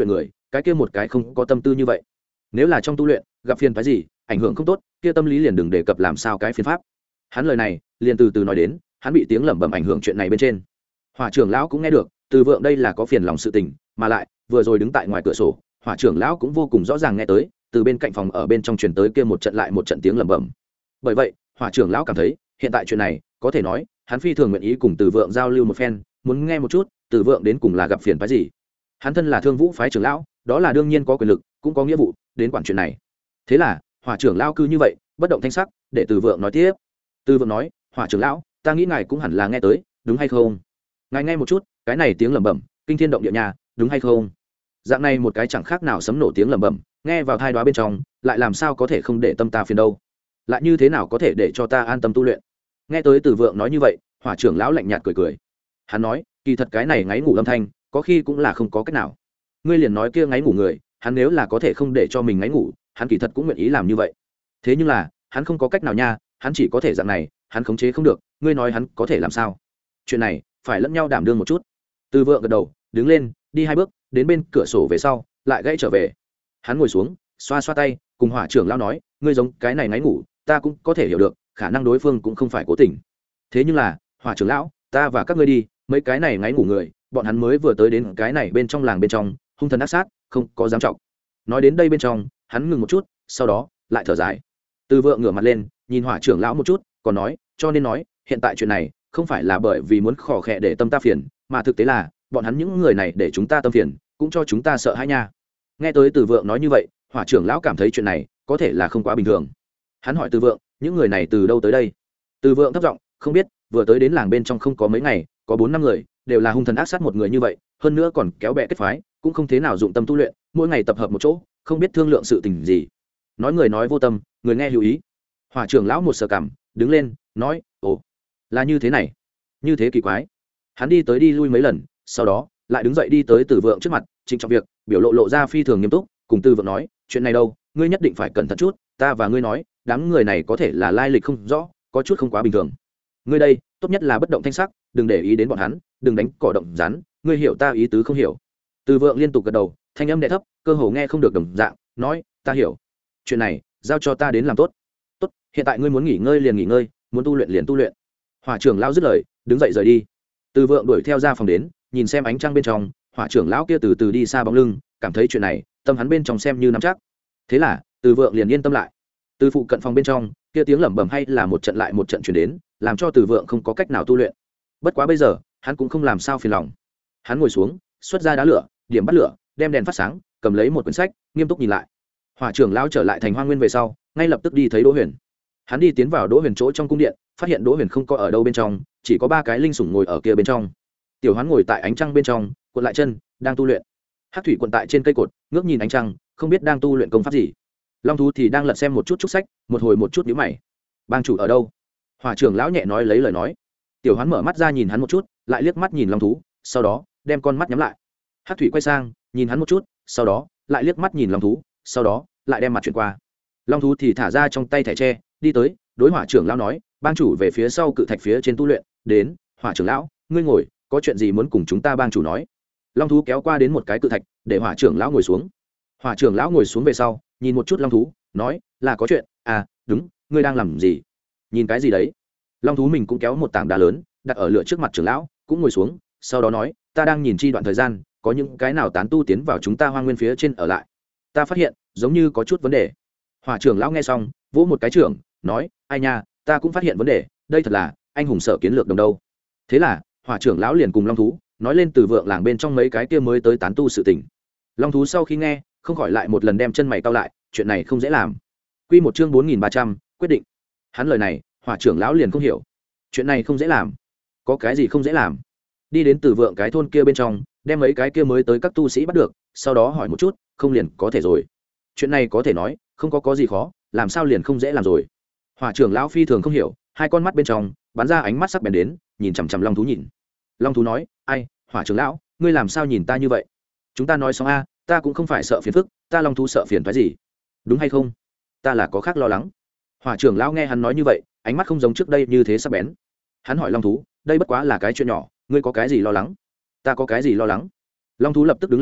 cái kia một cái không có tâm tư như vậy. Nếu là trong tu luyện gặp phiền phái gì, ảnh hưởng không tốt, kia tâm lý liền đừng đề cập làm sao cái phiền pháp. Hắn lời này liền từ từ nói đến, hắn bị tiếng lẩm bẩm ảnh hưởng chuyện này bên trên. Hỏa trưởng lão cũng nghe được, Từ Vượng đây là có phiền lòng sự tình, mà lại vừa rồi đứng tại ngoài cửa sổ, Hỏa trưởng lão cũng vô cùng rõ ràng nghe tới, từ bên cạnh phòng ở bên trong truyền tới kia một trận lại một trận tiếng lẩm bẩm. Bởi vậy, Hỏa trưởng lão cảm thấy, hiện tại chuyện này, có thể nói, hắn phi thường nguyện ý cùng Từ Vượng giao lưu một phen, muốn nghe một chút, Từ Vượng đến cùng là gặp phiền phái gì. Hắn thân là Thương Vũ phái trưởng lão, đó là đương nhiên có quyền lực, cũng có nghĩa vụ đến quản chuyện này. Thế là, Hỏa trưởng lão cứ như vậy, bất động thanh sắc, để Từ Vượng nói tiếp. Từ Vượng nói, Hỏa trưởng lão, ta nghĩ ngài cũng hẳn là nghe tới, đúng hay không? Ngài nghe một chút, cái này tiếng lẩm bẩm, kinh thiên động địa nhà, đúng hay không? Dạng này một cái chẳng khác nào sấm nổ tiếng lẩm bẩm, nghe vào thai đoá bên trong, lại làm sao có thể không để tâm ta phiền đâu? Lại như thế nào có thể để cho ta an tâm tu luyện? Nghe tới Từ Vượng nói như vậy, Hỏa trưởng lão lạnh nhạt cười cười. Hắn nói, kỳ thật cái này ngáy ngủ âm thanh, có khi cũng là không có cách nào. Ngươi liền nói kia ngáy ngủ người, hắn nếu là có thể không để cho mình ngáy ngủ, hắn kỳ thật cũng nguyện ý làm như vậy. Thế nhưng là, hắn không có cách nào nha, hắn chỉ có thể dạng này, hắn khống chế không được, ngươi nói hắn có thể làm sao? Chuyện này, phải lẫn nhau đảm đương một chút. Từ Vượng gật đầu, đứng lên, đi hai bước, đến bên cửa sổ về sau, lại gãy trở về. Hắn ngồi xuống, xoa xoa tay, cùng Hỏa trưởng lão nói, ngươi giống cái này ngáy ngủ, ta cũng có thể hiểu được, khả năng đối phương cũng không phải cố tình. Thế nhưng là, Hỏa trưởng lão, ta và các ngươi đi, mấy cái này ngáy ngủ người, bọn hắn mới vừa tới đến cái này bên trong làng bên trong, hung thần ác sát, không có dám trọng. Nói đến đây bên trong, hắn ngừng một chút, sau đó lại thở dài. Từ Vượng ngửa mặt lên, nhìn Hỏa trưởng lão một chút, còn nói, cho nên nói, hiện tại chuyện này không phải là bởi vì muốn khò khẽ để tâm ta phiền, mà thực tế là bọn hắn những người này để chúng ta tâm phiền, cũng cho chúng ta sợ hãi nha. Nghe tới Từ Vượng nói như vậy, Hỏa trưởng lão cảm thấy chuyện này có thể là không quá bình thường. Hắn hỏi Từ Vượng, những người này từ đâu tới đây? Từ Vượng thấp giọng, không biết, vừa tới đến làng bên trong không có mấy ngày, có bốn năm người, đều là hung thần ác sát một người như vậy, hơn nữa còn kéo bè kết phái, cũng không thế nào dụng tâm tu luyện, mỗi ngày tập hợp một chỗ, không biết thương lượng sự tình gì. Nói người nói vô tâm, người nghe hữu ý. Hỏa trưởng lão một sờ cằm, đứng lên, nói, ồ, là như thế này, như thế kỳ quái. Hắn đi tới đi lui mấy lần, sau đó lại đứng dậy đi tới Từ Vượng trước mặt, trịnh trọng việc, biểu lộ lộ ra phi thường nghiêm túc, cùng Từ Vượng nói, chuyện này đâu, ngươi nhất định phải cẩn thận chút, ta và ngươi nói, đám người này có thể là lai lịch không rõ, có chút không quá bình thường. Ngươi đây, tốt nhất là bất động thanh sắc, đừng để ý đến bọn hắn, đừng đánh cỏ động rắn, ngươi hiểu ta ý tứ không hiểu? Từ Vượng liên tục gật đầu, thanh âm đè thấp, cơ hồ nghe không được đồng dạng, nói, ta hiểu. Chuyện này, giao cho ta đến làm tốt. Tốt, hiện tại ngươi muốn nghỉ ngơi liền nghỉ ngơi, muốn tu luyện liền tu luyện. Hỏa trưởng lão dứt lời, đứng dậy rời đi. Từ Vượng đuổi theo ra phòng đến, nhìn xem ánh trăng bên trong, Hỏa trưởng lão kia từ từ đi xa bóng lưng, cảm thấy chuyện này, tâm hắn bên trong xem như nắm chắc. Thế là, Từ Vượng liền yên tâm lại. Từ phụ cận phòng bên trong, kia tiếng lẩm bẩm hay là một trận lại một trận truyền đến, làm cho Từ Vượng không có cách nào tu luyện. Bất quá bây giờ, hắn cũng không làm sao phiền lòng. Hắn ngồi xuống, xuất ra đá lửa, điểm bắt lửa, đem đèn phát sáng, cầm lấy một quyển sách, nghiêm túc nhìn lại. Hỏa trưởng lão trở lại thành Hoa Nguyên về sau, ngay lập tức đi thấy Đỗ Huyền. Hắn đi tiến vào Đỗ Huyền chỗ trong cung điện, phát hiện Đỗ Huyền không có ở đâu bên trong, chỉ có ba cái linh sủng ngồi ở kia bên trong. Tiểu Hoán ngồi tại ánh trăng bên trong, cuộn lại chân, đang tu luyện. Hắc Thủy cuộn tại trên cây cột, ngước nhìn ánh trăng, không biết đang tu luyện công pháp gì. Long Thú thì đang lật xem một chút trúc sách, một hồi một chút nhíu mày. Bang chủ ở đâu? Hỏa trưởng lão nhẹ nói lấy lời nói. Tiểu Hoán mở mắt ra nhìn hắn một chút, lại liếc mắt nhìn Long Thú, sau đó đem con mắt nhắm lại. Hắc Thủy quay sang, nhìn hắn một chút, sau đó lại liếc mắt nhìn Long Thú, sau đó lại đem mặt chuyển qua. Long Thú thì thả ra trong tay thẻ tre, đi tới, đối Hỏa trưởng lão nói, bang chủ về phía sau cự thạch phía trên tu luyện, đến, Hỏa trưởng lão, ngươi ngồi, có chuyện gì muốn cùng chúng ta bang chủ nói? Long Thú kéo qua đến một cái cự thạch, để Hỏa trưởng lão ngồi xuống. Hỏa trưởng lão ngồi xuống về sau, nhìn một chút Long Thú, nói, là có chuyện, à, đúng, ngươi đang làm gì? Nhìn cái gì đấy? Long Thú mình cũng kéo một tảng đá lớn, đặt ở lửa trước mặt trưởng lão, cũng ngồi xuống, sau đó nói, ta đang nhìn chi đoạn thời gian, có những cái nào tán tu tiến vào chúng ta Hoang Nguyên phía trên ở lại. Ta phát hiện, giống như có chút vấn đề. Hỏa trưởng lão nghe xong, vỗ một cái trưởng, nói, ai nha, ta cũng phát hiện vấn đề, đây thật là anh hùng sở kiến lược đồng đâu. Thế là, Hỏa trưởng lão liền cùng Long Thú nói lên Từ Vượng làng bên trong mấy cái kia mới tới tán tu sự tình. Long Thú sau khi nghe, không khỏi lại một lần đem chân mày cau lại, chuyện này không dễ làm. Quy một chương bốn nghìn ba trăm, quyết định. Hắn lời này, Hỏa trưởng lão liền không hiểu. Chuyện này không dễ làm? Có cái gì không dễ làm? Đi đến Từ Vượng cái thôn kia bên trong, đem mấy cái kia mới tới các tu sĩ bắt được, sau đó hỏi một chút, không liền có thể rồi. Chuyện này có thể nói, không có có gì khó, làm sao liền không dễ làm rồi. Hỏa trưởng lão phi thường không hiểu, hai con mắt bên trong bắn ra ánh mắt sắc bén đến, nhìn chằm chằm Long Thú nhìn. Long Thú nói, ai, Hỏa trưởng lão, ngươi làm sao nhìn ta như vậy? Chúng ta nói xong a, ta cũng không phải sợ phiền phức, ta Long Thú sợ phiền phái gì, đúng hay không? Ta là có khác lo lắng. Hỏa trưởng lão nghe hắn nói như vậy, ánh mắt không giống trước đây như thế sắc bén. Hắn hỏi Long Thú, đây bất quá là cái chuyện nhỏ, ngươi có cái gì lo lắng? Ta có cái gì lo lắng? Long Thú lập tức đứng lên,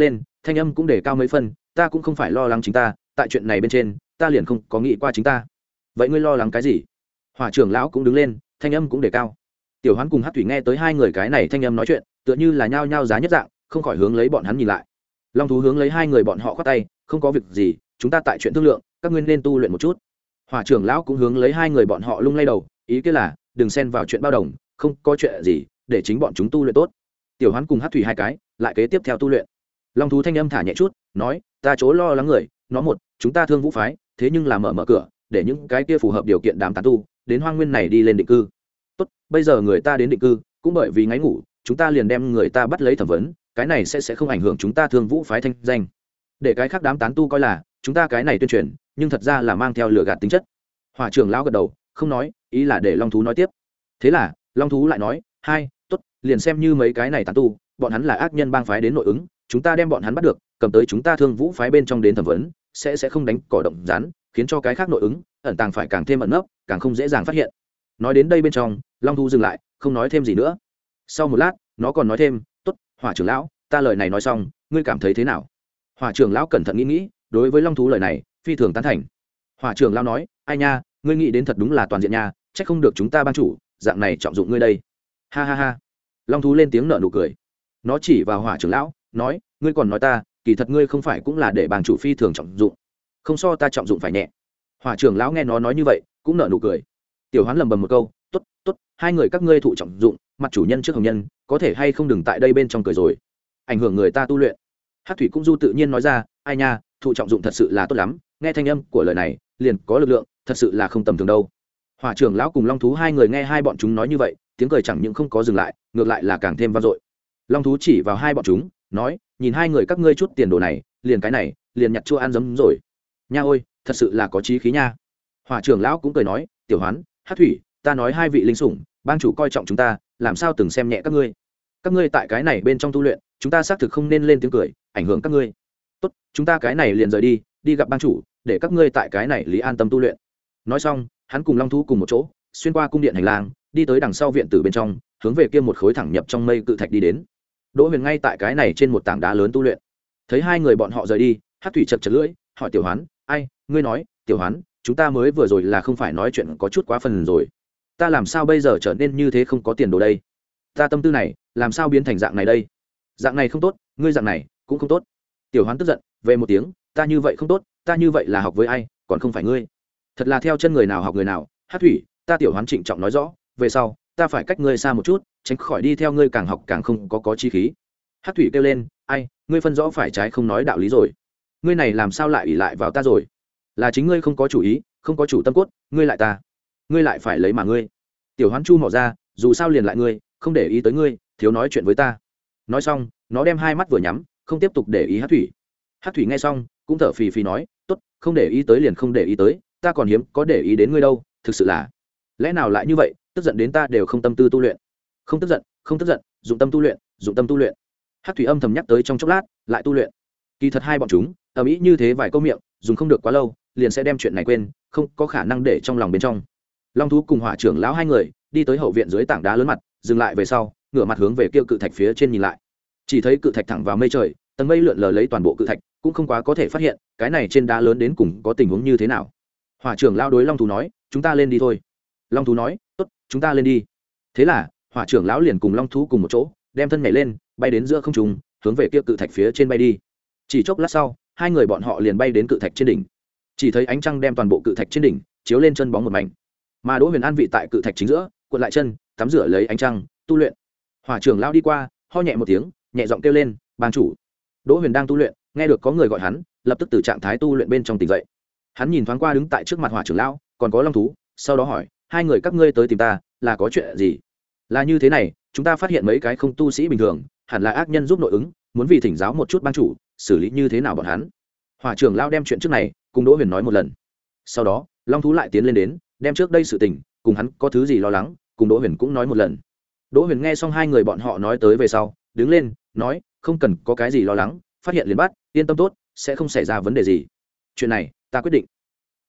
thanh âm cũng để cao mấy phân, ta cũng không phải lo lắng chính ta, tại chuyện này bên trên ta liền không có nghĩ qua chính ta. Vậy ngươi lo lắng cái gì? Hỏa trưởng lão cũng đứng lên, thanh âm cũng để cao. Tiểu Hoán cùng Hắc Thủy nghe tới hai người cái này thanh âm nói chuyện, tựa như là nhao nhao giá nhất dạng, không khỏi hướng lấy bọn hắn nhìn lại. Long thú hướng lấy hai người bọn họ khoát tay, không có việc gì, chúng ta tại chuyện thương lượng, các ngươi nên tu luyện một chút. Hỏa trưởng lão cũng hướng lấy hai người bọn họ lung lay đầu, ý kia là đừng xen vào chuyện bao đồng, không có chuyện gì, để chính bọn chúng tu luyện tốt. Tiểu Hoán cùng Hắc Thủy hai cái lại kế tiếp theo tu luyện. Long thú thanh âm thả nhẹ chút, nói, ta chỗ lo lắng người, nó một, chúng ta Thương Vũ phái, thế nhưng là mở mở cửa, để những cái kia phù hợp điều kiện đám tán tu đến hoang nguyên này đi lên định cư. Tốt, bây giờ người ta đến định cư, cũng bởi vì ngáy ngủ, chúng ta liền đem người ta bắt lấy thẩm vấn, cái này sẽ sẽ không ảnh hưởng chúng ta Thương Vũ phái thanh danh. Để cái khác đám tán tu coi là chúng ta cái này tuyên truyền, nhưng thật ra là mang theo lửa gạt tính chất. Hỏa trưởng lão gật đầu, không nói, ý là để Long thú nói tiếp. Thế là Long thú lại nói, hai, tốt, liền xem như mấy cái này tán tu, bọn hắn là ác nhân bang phái đến nội ứng, chúng ta đem bọn hắn bắt được, cầm tới chúng ta Thương Vũ phái bên trong đến thẩm vấn, sẽ sẽ không đánh cỏ động rắn, khiến cho cái khác nội ứng ẩn tàng phải càng thêm ẩn nấp, càng không dễ dàng phát hiện. Nói đến đây bên trong, Long thú dừng lại, không nói thêm gì nữa. Sau một lát, nó còn nói thêm, tốt, Hỏa trưởng lão, ta lời này nói xong, ngươi cảm thấy thế nào? Hỏa trưởng lão cẩn thận nghĩ nghĩ, đối với Long thú lời này phi thường tán thành. Hỏa trưởng lão nói, ai nha, ngươi nghĩ đến thật đúng là toàn diện nha, chắc không được chúng ta ban chủ dạng này trọng dụng ngươi đây. Ha ha ha. Long thú lên tiếng nở nụ cười. Nó chỉ vào Hỏa trưởng lão, nói, ngươi còn nói ta, kỳ thật ngươi không phải cũng là để bang chủ phi thường trọng dụng, không so ta trọng dụng phải nhẹ. Hỏa trưởng lão nghe nó nói như vậy cũng nở nụ cười. Tiểu Hoán lầm bầm một câu, tốt tốt, hai người các ngươi thụ trọng dụng, mặt chủ nhân trước hồng nhân, có thể hay không đừng tại đây bên trong cười rồi, ảnh hưởng người ta tu luyện. Hắc Thủy cũng du tự nhiên nói ra, ai nha, thụ trọng dụng thật sự là tốt lắm, nghe thanh âm của lời này liền có lực lượng, thật sự là không tầm thường đâu. Hỏa trưởng lão cùng Long thú hai người nghe hai bọn chúng nói như vậy, tiếng cười chẳng những không có dừng lại, ngược lại là càng thêm vang dội. Long thú chỉ vào hai bọn chúng, nói, nhìn hai người các ngươi chút tiền đồ này, liền cái này liền nhặt chua ăn giấm rồi nha. Ôi, thật sự là có chí khí nha. Hỏa trưởng lão cũng cười nói, Tiểu Hoán, Hắc Thủy, ta nói hai vị linh sủng, bang chủ coi trọng chúng ta, làm sao từng xem nhẹ các ngươi. Các ngươi tại cái này bên trong tu luyện, chúng ta xác thực không nên lên tiếng cười, ảnh hưởng các ngươi. Tốt, chúng ta cái này liền rời đi, đi gặp bang chủ, để các ngươi tại cái này lý an tâm tu luyện. Nói xong, hắn cùng Long thú cùng một chỗ, xuyên qua cung điện hành lang, đi tới đằng sau viện tử bên trong, hướng về kia một khối thẳng nhập trong mây cự thạch đi đến. Đỗ Huyền ngay tại cái này trên một tảng đá lớn tu luyện. Thấy hai người bọn họ rời đi, Hắc Thủy chật chật lưỡi, hỏi Tiểu Hoán, ai, ngươi nói, Tiểu Hoán, chúng ta mới vừa rồi là không phải nói chuyện có chút quá phần rồi, ta làm sao bây giờ trở nên như thế không có tiền đồ đây, ta tâm tư này làm sao biến thành dạng này đây, dạng này không tốt, ngươi dạng này cũng không tốt. Tiểu Hoán tức giận về một tiếng, ta như vậy không tốt, ta như vậy là học với ai, còn không phải ngươi, thật là theo chân người nào học người nào. Hắc Thủy, ta Tiểu Hoán trịnh trọng nói rõ, về sau ta phải cách ngươi xa một chút, tránh khỏi đi theo ngươi càng học càng không có có chi khí. Hắc Thủy kêu lên, ai, ngươi phân rõ phải trái không nói đạo lý rồi, ngươi này làm sao lại ỷ lại vào ta rồi, là chính ngươi không có chủ ý, không có chủ tâm cốt, ngươi lại ta, ngươi lại phải lấy mà ngươi. Tiểu Hoán chu mỏ ra, dù sao liền lại ngươi, không để ý tới ngươi, thiếu nói chuyện với ta. Nói xong, nó đem hai mắt vừa nhắm, không tiếp tục để ý Hắc Thủy. Hắc Thủy nghe xong cũng thở phì phì nói, tốt, không để ý tới liền không để ý tới, ta còn hiếm có để ý đến ngươi đâu, thực sự là, lẽ nào lại như vậy, tức giận đến ta đều không tâm tư tu luyện. Không tức giận, không tức giận, dụng tâm tu luyện, dụng tâm tu luyện. Hắc Thủy âm thầm nhắc tới trong chốc lát, lại tu luyện. Kỳ thật hai bọn chúng ở mỹ như thế vài câu miệng, dùng không được quá lâu, liền sẽ đem chuyện này quên, không có khả năng để trong lòng bên trong. Long thú cùng Hỏa trưởng lão hai người đi tới hậu viện dưới tảng đá lớn mặt, dừng lại về sau, ngửa mặt hướng về kia cự thạch phía trên nhìn lại. Chỉ thấy cự thạch thẳng vào mây trời, tầng mây lượn lờ lấy toàn bộ cự thạch, cũng không quá có thể phát hiện cái này trên đá lớn đến cùng có tình huống như thế nào. Hỏa trưởng lão đối Long thú nói, chúng ta lên đi thôi. Long thú nói, tốt, chúng ta lên đi. Thế là Hỏa trưởng lão liền cùng Long thú cùng một chỗ, đem thân nhảy lên, bay đến giữa không trung, hướng về kia cự thạch phía trên bay đi. Chỉ chốc lát sau, hai người bọn họ liền bay đến cự thạch trên đỉnh. Chỉ thấy ánh trăng đem toàn bộ cự thạch trên đỉnh chiếu lên chân bóng một mảnh, mà Đỗ Huyền an vị tại cự thạch chính giữa, cuộn lại chân, tắm rửa lấy ánh trăng tu luyện. Hỏa trưởng lão đi qua, ho nhẹ một tiếng, nhẹ giọng kêu lên, bang chủ. Đỗ Huyền đang tu luyện, nghe được có người gọi hắn, lập tức từ trạng thái tu luyện bên trong tỉnh dậy. Hắn nhìn thoáng qua đứng tại trước mặt Hỏa trưởng lão, còn có Long thú, sau đó hỏi, hai người các ngươi tới tìm ta là có chuyện gì? Là như thế này, chúng ta phát hiện mấy cái không tu sĩ bình thường, hẳn là ác nhân giúp nội ứng, muốn vì thỉnh giáo một chút bang chủ xử lý như thế nào bọn hắn. Hỏa trưởng lão đem chuyện trước này cùng Đỗ Huyền nói một lần. Sau đó Long thú lại tiến lên đến, đem trước đây sự tình cùng hắn có thứ gì lo lắng cùng Đỗ Huyền cũng nói một lần. Đỗ Huyền nghe xong hai người bọn họ nói tới về sau, đứng lên nói, không cần có cái gì lo lắng, phát hiện liền bắt, yên tâm tốt, sẽ không xảy ra vấn đề gì. Chuyện này ta quyết định.